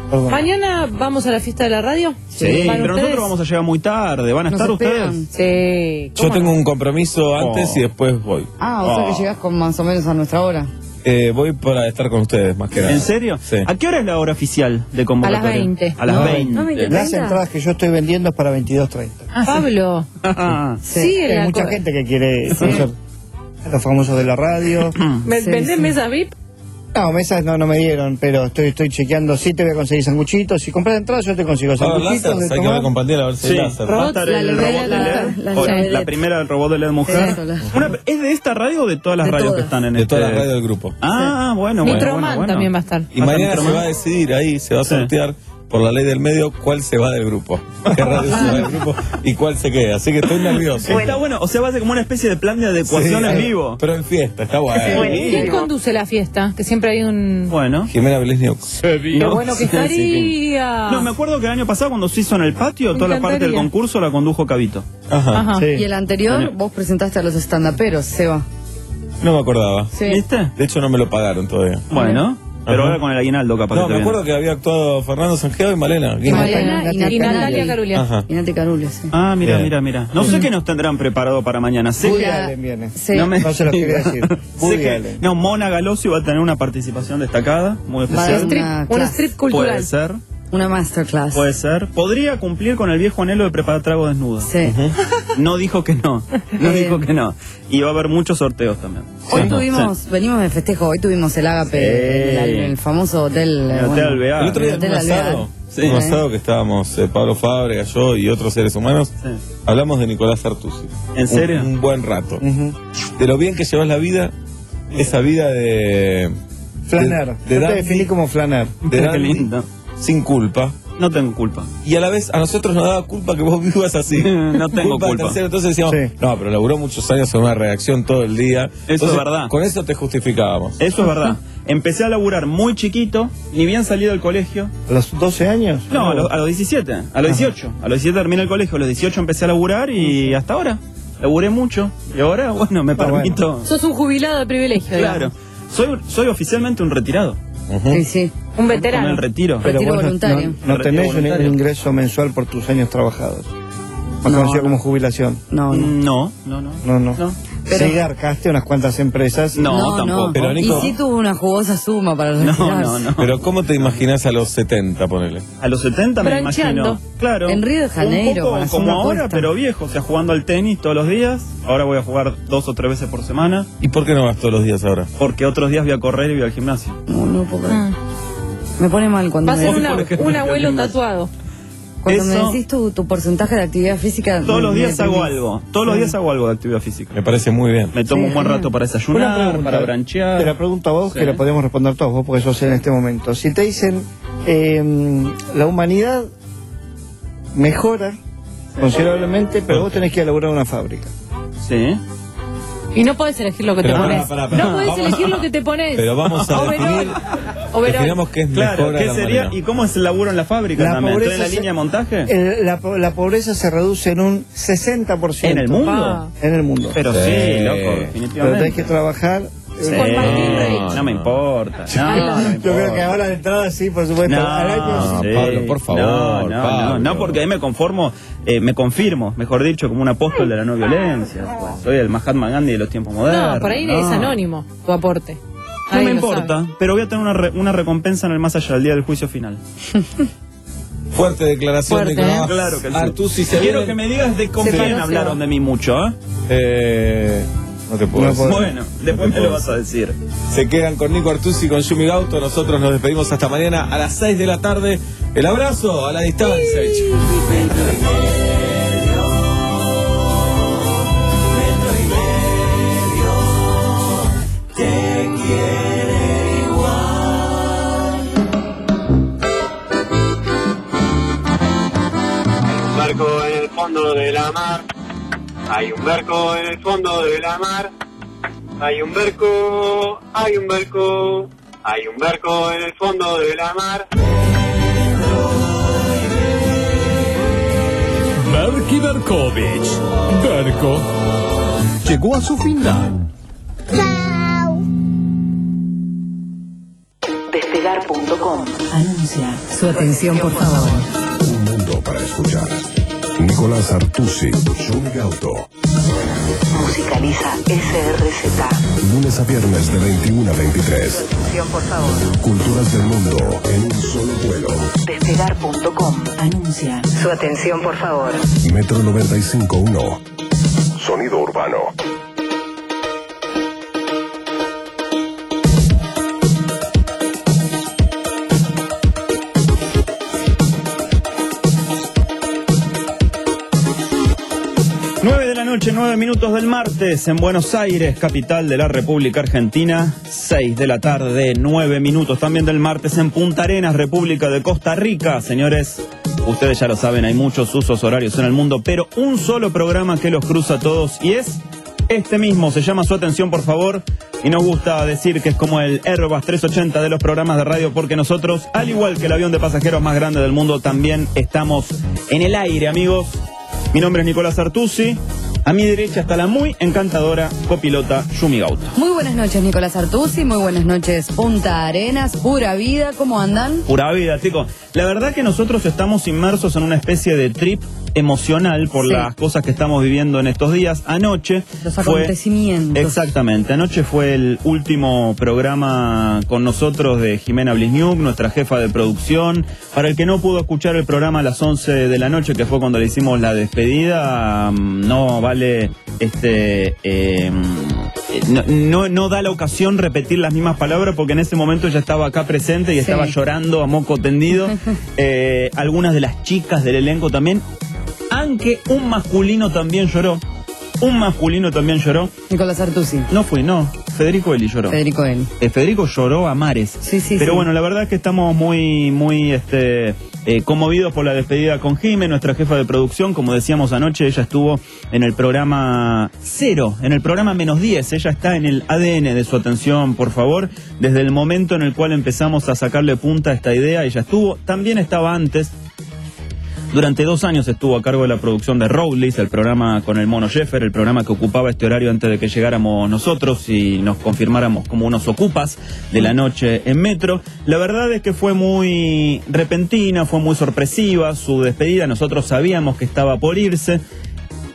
Mañana vamos a la fiesta de la radio.
Sí,
¿Van
pero
ustedes?
nosotros vamos a llegar muy tarde. ¿Van a
¿Nos
estar
esperan?
ustedes?
Sí.
Yo
¿cómo
tengo
no?
un compromiso antes
Oh.
y después voy.
Ah, o sea que llegás con más o menos a nuestra hora.
Eh, voy para estar con ustedes, más que nada.
¿En serio?
Sí.
¿A qué hora es la hora oficial de convocatoria?
A las veinte.
A las
No,
veinte.
no, veinte.
Las entradas que yo estoy vendiendo es para veintidós treinta.
Pablo.
Ah,
Sí,
Hay
la
mucha
co-
gente que quiere conocer a los famosos de la radio.
¿Me
Sí,
vendés
sí.
mesa V I P?
No, mesas no, no me dieron, pero estoy, estoy chequeando. Sí te voy a conseguir sanguchitos. Si compras entradas, yo te consigo
Ah,
sanguchitos
láser,
de
hay que
tomar.
ver con Pantera a ver si
Sí,
hay láser.
va a estar
La
el
L E D,
robot de
la-
L
la-
E D.
la
O-
L E D.
La primera del robot de L E D mujer.
Eso, la-
Una- ¿Es de esta radio o de todas las
De
radios
todas.
que están en
De
este?
todas las radios del grupo.
Ah, bueno, bueno,
Nitroman
bueno, bueno.
también va a estar.
Y mañana se va a decidir ahí, se va a
Sí.
sortear por la ley del medio cuál se va del grupo. ¿Qué radio se va del grupo y cuál se queda? Así que estoy nervioso.
Está bueno, o sea, va a ser como una especie de plan de adecuación
Sí,
en
eh,
vivo.
Pero en fiesta, está bueno.
¿Quién conduce la fiesta? Que siempre hay un...
Bueno.
Jimena Belesniuk.
Qué
No,
bueno que
sí, sí.
estaría.
No, me acuerdo que el año pasado cuando se hizo en el patio,
Me
toda la parte del
encantaría.
concurso la condujo Cabito.
Ajá.
Ajá.
Sí.
Y el anterior,
Año.
vos presentaste a los estandaperos, Seba.
No me acordaba.
Sí.
¿Viste?
De hecho, no me lo pagaron todavía.
Bueno, pero
Ajá.
ahora con el aguinaldo capaz
No,
que te
me
viene.
acuerdo que había actuado Fernando Sanjeo y Malena.
Y Malena y
Nati-
Nati
Y Natalia
Carulia.
Carulia.
Ajá.
Y Nati Carulia, sí.
Ah, mira,
Bien.
mira, mira. No sé qué nos tendrán preparado para mañana. Sé
Woody
que...
Allen viene.
Sí.
No, me-
No se los quería decir.
Sé
Woody
que-
Allen.
no, Mona Galossi va a tener una participación destacada, muy
Va a
especial.
haber
Strip,
Una
un
clase.
strip cultural.
Puede ser,
Una masterclass.
puede ser. Podría cumplir con el viejo anhelo de preparar trago desnudo.
Sí.
No dijo que no, no
Bien.
dijo que no. Y va a haber muchos sorteos también.
Hoy tuvimos, venimos de festejo, hoy tuvimos el ágape
Sí.
en el, en el famoso hotel.
El
eh,
Hotel Alvear.
El otro día en
Hotel
un
Alvear.
asado,
Sí.
un asado que estábamos eh, Pablo Fábrega, yo y otros seres humanos,
Sí.
hablamos de Nicolás Artusi.
¿En serio?
Un, un buen rato.
Ujú.
De lo bien que llevas la vida, esa vida de...
Flaner.
De,
Yo
de
te
dandy,
definí como flaner.
de
Qué
dandy,
lindo.
sin culpa.
No tengo culpa.
Y a la vez a nosotros nos daba culpa que vos vivas así.
No tengo
de
culpa.
tercero. Entonces decíamos,
Sí.
no, pero laburó muchos años en una redacción todo el día.
Eso
Entonces,
es verdad.
Con eso te justificábamos.
Eso es verdad. Empecé a laburar muy chiquito, ni bien salido del colegio.
¿A los doce años?
No, a, los, a los diecisiete, a los dieciocho. A los diecisiete terminé el colegio, a los dieciocho empecé a laburar y hasta ahora. Laburé mucho. Y ahora, bueno, me
Ah,
permito.
Sos un jubilado de privilegio.
Claro. Soy, soy oficialmente un retirado.
Sí, sí.
Un
Con
veterano.
el retiro.
Pero
Retiro
vos no-
voluntario.
No, no
Retiro
tenés un,
voluntario.
un ingreso mensual por tus años trabajados. Más
No,
conocido
no.
como jubilación.
No, no.
No, no, no.
No, no.
No.
Sí, garcaste unas cuantas empresas.
No,
No,
tampoco.
no.
Pero, Nico-
Y sí tuvo una jugosa suma para retirarse.
No, no, no.
Pero ¿cómo te imaginas a los setenta, ponele?
A los setenta me
Brancheando.
imagino. Claro.
En Río de Janeiro,
Un
con la
poco como
zona
ahora,
puesta.
pero viejo. O sea, jugando al tenis todos los días. Ahora voy a jugar dos o tres veces por semana.
¿Y por qué no vas todos los días ahora?
Porque otros días voy a correr y voy al gimnasio.
No, no puedo creer.
Ah.
Me pone mal cuando
Va a
me
ser
decís,
una-
por ejemplo,
un abuelo
el
tatuado.
cuando me
Eso-
decís tu, tu porcentaje de actividad física.
Todos
me-
los
me
días hago
deprimís.
algo. Todos los
Sí.
días hago algo de actividad física.
Me parece muy bien.
Me tomo
Sí,
un buen
genial.
rato para
Una
desayunar,
pregunta,
para branchear.
Te la pregunto a vos,
Sí.
que la podemos responder todos, vos porque sos en este momento. Si te dicen, eh, la humanidad mejora considerablemente, pero vos tenés que ir a laburar en una fábrica.
Sí.
Y no podés elegir lo que
Pero
te
pará,
pones.
pará, pará.
No podés
Vamos-
elegir lo que te pones.
Pero vamos a
Overol.
definir.
Overol.
Definamos qué es
Claro,
mejor a
¿qué
la
sería?
humanidad.
¿Y cómo es el laburo en la fábrica
La
también? ¿Estoy en la
pobreza se-
línea de montaje?
El- la, po- la pobreza se reduce en un sesenta por ciento.
¿En el mundo?
Ah.
En el mundo.
Pero
Sí.
sí, loco,
Pero
definitivamente.
tenés que trabajar.
Sí.
Con Martín Reich.
No me importa. No, no me
Yo creo que
importa.
ahora de entrada sí, por supuesto.
No,
Al año-
sí.
Pablo, por favor,
No, no,
Pablo.
no, no, porque ahí me conformo, eh, me confirmo, mejor dicho, como un apóstol de la no violencia. Pues. Soy el Mahatma Gandhi de los tiempos modernos.
No, por ahí
no.
es anónimo tu aporte.
No
Nadie
me
lo
importa,
sabe.
pero voy a tener una, re- una recompensa en el más allá del día del juicio final.
Fuerte declaración,
Fuerte,
Nicolás.
¿eh?
Claro que sí.
Artusi, se
Quiero
vienen-
que me digas de con
Se
quién
paró,
hablaron
se va.
de mí mucho, ¿eh?
Eh, no te puedo
No
decir.
puedo.
Bueno, después me lo vas a decir.
Se quedan con Nico Artusi y con Yumi Gauto. Nosotros nos despedimos hasta mañana a las seis de la tarde. El abrazo a la distancia.
Un barco en el fondo de la mar. Hay un barco en el fondo de la mar. Hay un barco, hay un barco, hay un barco en el fondo de la mar.
Berky Berkovich. Berko llegó a su final.
Despegar punto com.
Anuncia. Su atención, por favor.
Un mundo para escuchar. Nicolás Artusi, Yumi Gauto.
Musicaliza S R Z.
Lunes a viernes de veintiuno a veintitrés.
Atención, por favor.
Culturas del mundo en un solo vuelo.
Despegar punto com.
Anuncia.
Su atención, por favor.
Metro noventa y cinco punto uno. Sonido urbano.
nueve de la noche, nueve minutos del martes en Buenos Aires, capital de la República Argentina. seis de la tarde, nueve minutos también del martes en Punta Arenas, República de Costa Rica. Señores, ustedes ya lo saben, hay muchos usos horarios en el mundo, pero un solo programa que los cruza a todos y es este mismo. Se llama Su Atención, por favor. Y nos gusta decir que es como el Airbus trescientos ochenta de los programas de radio, porque nosotros, al igual que el avión de pasajeros más grande del mundo, también estamos en el aire, amigos. Mi nombre es Nicolás Artusi. A mi derecha está la muy encantadora copilota Yumi Gauto.
Muy buenas noches, Nicolás Artusi. Muy buenas noches, Punta Arenas. Pura vida, ¿cómo andan?
Pura vida, chicos. La verdad que nosotros estamos inmersos en una especie de trip emocional por
Sí.
las cosas que estamos viviendo en estos días. Anoche
Los
fue...
acontecimientos.
Exactamente. Anoche fue el último programa con nosotros de Jimena Blisniuk, nuestra jefa de producción. Para el que no pudo escuchar el programa a las once de la noche, que fue cuando le hicimos la despedida, no vale este... Eh, no, no, no da la ocasión repetir las mismas palabras, porque en ese momento ella estaba acá presente y
Sí.
estaba llorando a moco tendido. Eh, algunas de las chicas del elenco también. Aunque un masculino también lloró. Un masculino también lloró.
Nicolás Artusi.
No fui, no. Federico Eli lloró.
Federico Eli.
Eh, Federico lloró a mares.
Sí, sí,
Pero
sí.
bueno, la verdad es que estamos muy, muy este, eh, conmovidos por la despedida con Jime, nuestra jefa de producción. Como decíamos anoche, ella estuvo en el programa cero, en el programa menos diez. Ella está en el A D N de Su Atención, por favor. Desde el momento en el cual empezamos a sacarle punta a esta idea, ella estuvo. También estaba antes. Durante dos años estuvo a cargo de la producción de Rowleys, el programa con el Mono Sheffer, el programa que ocupaba este horario antes de que llegáramos nosotros y nos confirmáramos como unos ocupas de la noche en Metro. La verdad es que fue muy repentina, fue muy sorpresiva su despedida. Nosotros sabíamos que estaba por irse.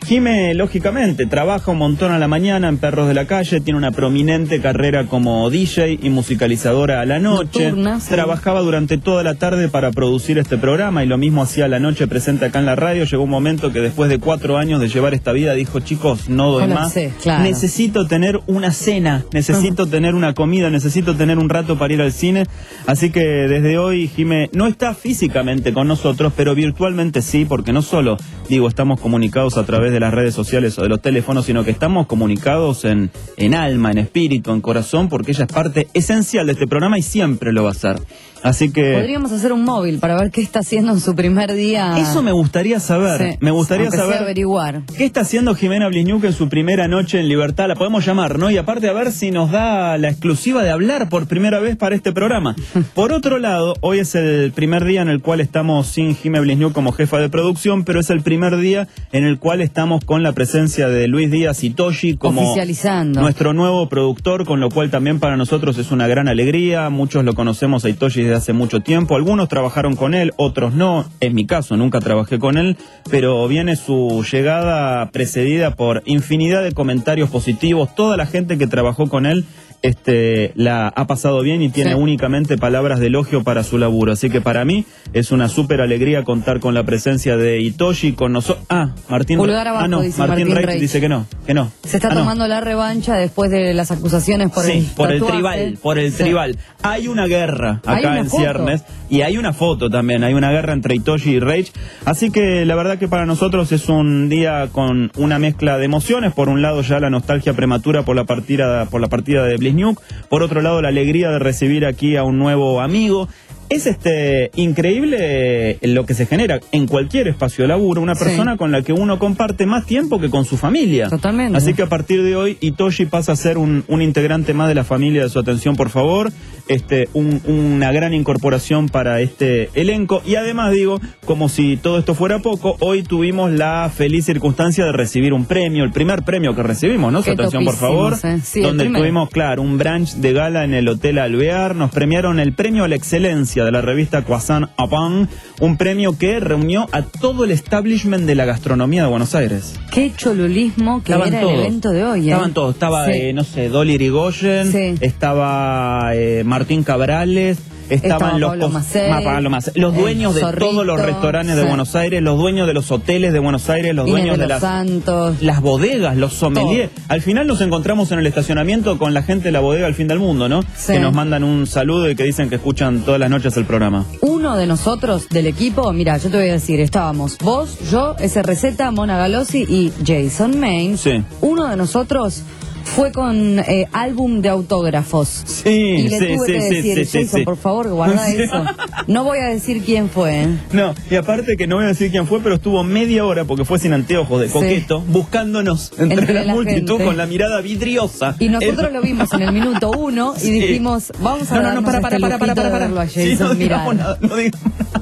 Jime, lógicamente, trabaja un montón a la mañana en Perros de la Calle, tiene una prominente carrera como D J y musicalizadora a la noche.
Nocturna, sí.
Trabajaba durante toda la tarde para producir este programa y lo mismo hacía a la noche presente acá en la radio. Llegó un momento que después de cuatro años de llevar esta vida dijo, chicos, no doy más.
Sí, claro.
Necesito tener una cena, necesito uh-huh. tener una comida, necesito tener un rato para ir al cine. Así que desde hoy Jime no está físicamente con nosotros, pero virtualmente sí, porque no solo, digo, estamos comunicados a través de las redes sociales o de los teléfonos, sino que estamos comunicados en, en alma, en espíritu, en corazón, porque ella es parte esencial de este programa y siempre lo va a ser. Así que...
Podríamos hacer un móvil para ver qué está haciendo en su primer día.
Eso me gustaría saber.
Sí.
Me gustaría
Aunque sea
saber
averiguar.
¿Qué está haciendo Jimena Blizniuk en su primera noche en libertad? La podemos llamar, ¿no? Y aparte a ver si nos da la exclusiva de hablar por primera vez para este programa. Por otro lado, hoy es el primer día en el cual estamos sin Jimena Blizniuk como jefa de producción, pero es el primer día en el cual estamos con la presencia de Luis Díaz Itoshi como
oficializando
nuestro nuevo productor, con lo cual también para nosotros es una gran alegría. Muchos lo conocemos a Itoshi desde hace mucho tiempo, algunos trabajaron con él, otros no. En mi caso nunca trabajé con él, pero viene su llegada precedida por infinidad de comentarios positivos. Toda la gente que trabajó con él este, la ha pasado bien y tiene sí. únicamente palabras de elogio para su laburo. Así que para mí es una súper alegría contar con la presencia de Itoshi, con nosotros. Ah, Martín
Pulgar abajo,
ah, no,
dice
Martín,
Martín
Reich,
Reich
dice que no, que no.
Se está
ah,
tomando
no.
la revancha después de las acusaciones por
sí,
el
por
tatuaje.
el tribal, por el
sí.
tribal. Hay una guerra
Hay
acá
una
en
foto.
ciernes y hay una foto también, hay una guerra entre Itoshi y Reich. Así que la verdad que para nosotros es un día con una mezcla de emociones. Por un lado ya la nostalgia prematura por la partida, por la partida de Blizniuk. Por otro lado la alegría de recibir aquí a un nuevo amigo. Es este increíble lo que se genera en cualquier espacio de laburo, una persona sí. con la que uno comparte más tiempo que con su familia.
Totalmente.
Así que a partir de hoy Itoshi pasa a ser un, un integrante más de la familia de Su Atención, por favor. Este, un, una gran incorporación para este elenco. Y además digo, como si todo esto fuera poco, hoy tuvimos la feliz circunstancia de recibir un premio, el primer premio que recibimos, ¿no? Su Atención, por favor.
Eh. Sí,
donde tuvimos, claro, un brunch de gala en el Hotel Alvear. Nos premiaron el premio a la excelencia de la revista Croissant à Pain, un premio que reunió a todo el establishment de la gastronomía de Buenos Aires.
Qué cholulismo que
estaban
era
todos,
el evento de hoy, ¿eh?
Estaban todos, estaba,
sí.
eh, no sé, Dolly Irigoyen, sí. estaba eh, Martín Cabrales, estaban
Estaba
los,
Pablo Macei,
Ma, Pablo Macei, los dueños de
Zorrito,
todos los restaurantes de
sí.
Buenos Aires, los dueños de los hoteles de Buenos Aires, los
Inés
dueños
de,
de,
los
las
Santos.
las bodegas, los sommeliers. Al final nos encontramos en el estacionamiento con la gente de la bodega Al Fin del Mundo, ¿no?
Sí.
Que nos mandan un saludo y que dicen que escuchan todas las noches el programa.
Uno de nosotros, del equipo, mira, yo te voy a decir, estábamos vos, yo, S R Z, Mona Galossi y Jason Main.
Sí.
Uno de nosotros fue con eh, álbum de autógrafos.
Sí,
y le
sí,
tuve
sí,
que
sí,
decir,
sí,
Jason,
sí.
por favor, guarda
Sí.
eso. No voy a decir quién fue. ¿eh?
No, y aparte que no voy a decir quién fue, pero estuvo media hora, porque fue sin anteojos de coqueto, sí. buscándonos entre,
Entre
la,
la
multitud
gente.
con la mirada vidriosa.
Y nosotros
El...
lo vimos en el minuto uno y
Sí.
dijimos, vamos a
No, no, no,
darnos
para, para,
este
para, para,
lujito
para,
de
para.
verlo a
Sí,
Jason
no
mirar.
digamos nada, no digamos nada.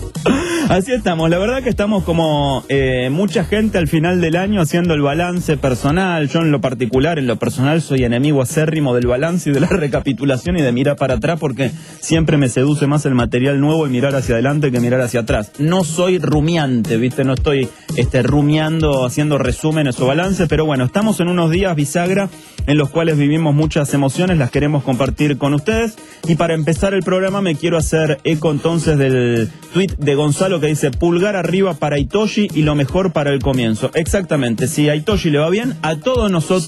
Así estamos, la verdad que estamos como eh, mucha gente al final del año haciendo el balance personal. Yo en lo particular, en lo personal soy enemigo acérrimo del balance y de la recapitulación y de mirar para atrás, porque siempre me seduce más el material nuevo y mirar hacia adelante que mirar hacia atrás. No soy rumiante, ¿viste? No estoy este, rumiando, haciendo resúmenes o balances, pero bueno, estamos en unos días bisagra en los cuales vivimos muchas emociones, las queremos compartir con ustedes. Y para empezar el programa me quiero hacer eco entonces del tweet de Gonzalo que dice: pulgar arriba para Itoshi y lo mejor para el comienzo. Exactamente, si a Itoshi le va bien, a todos nosotros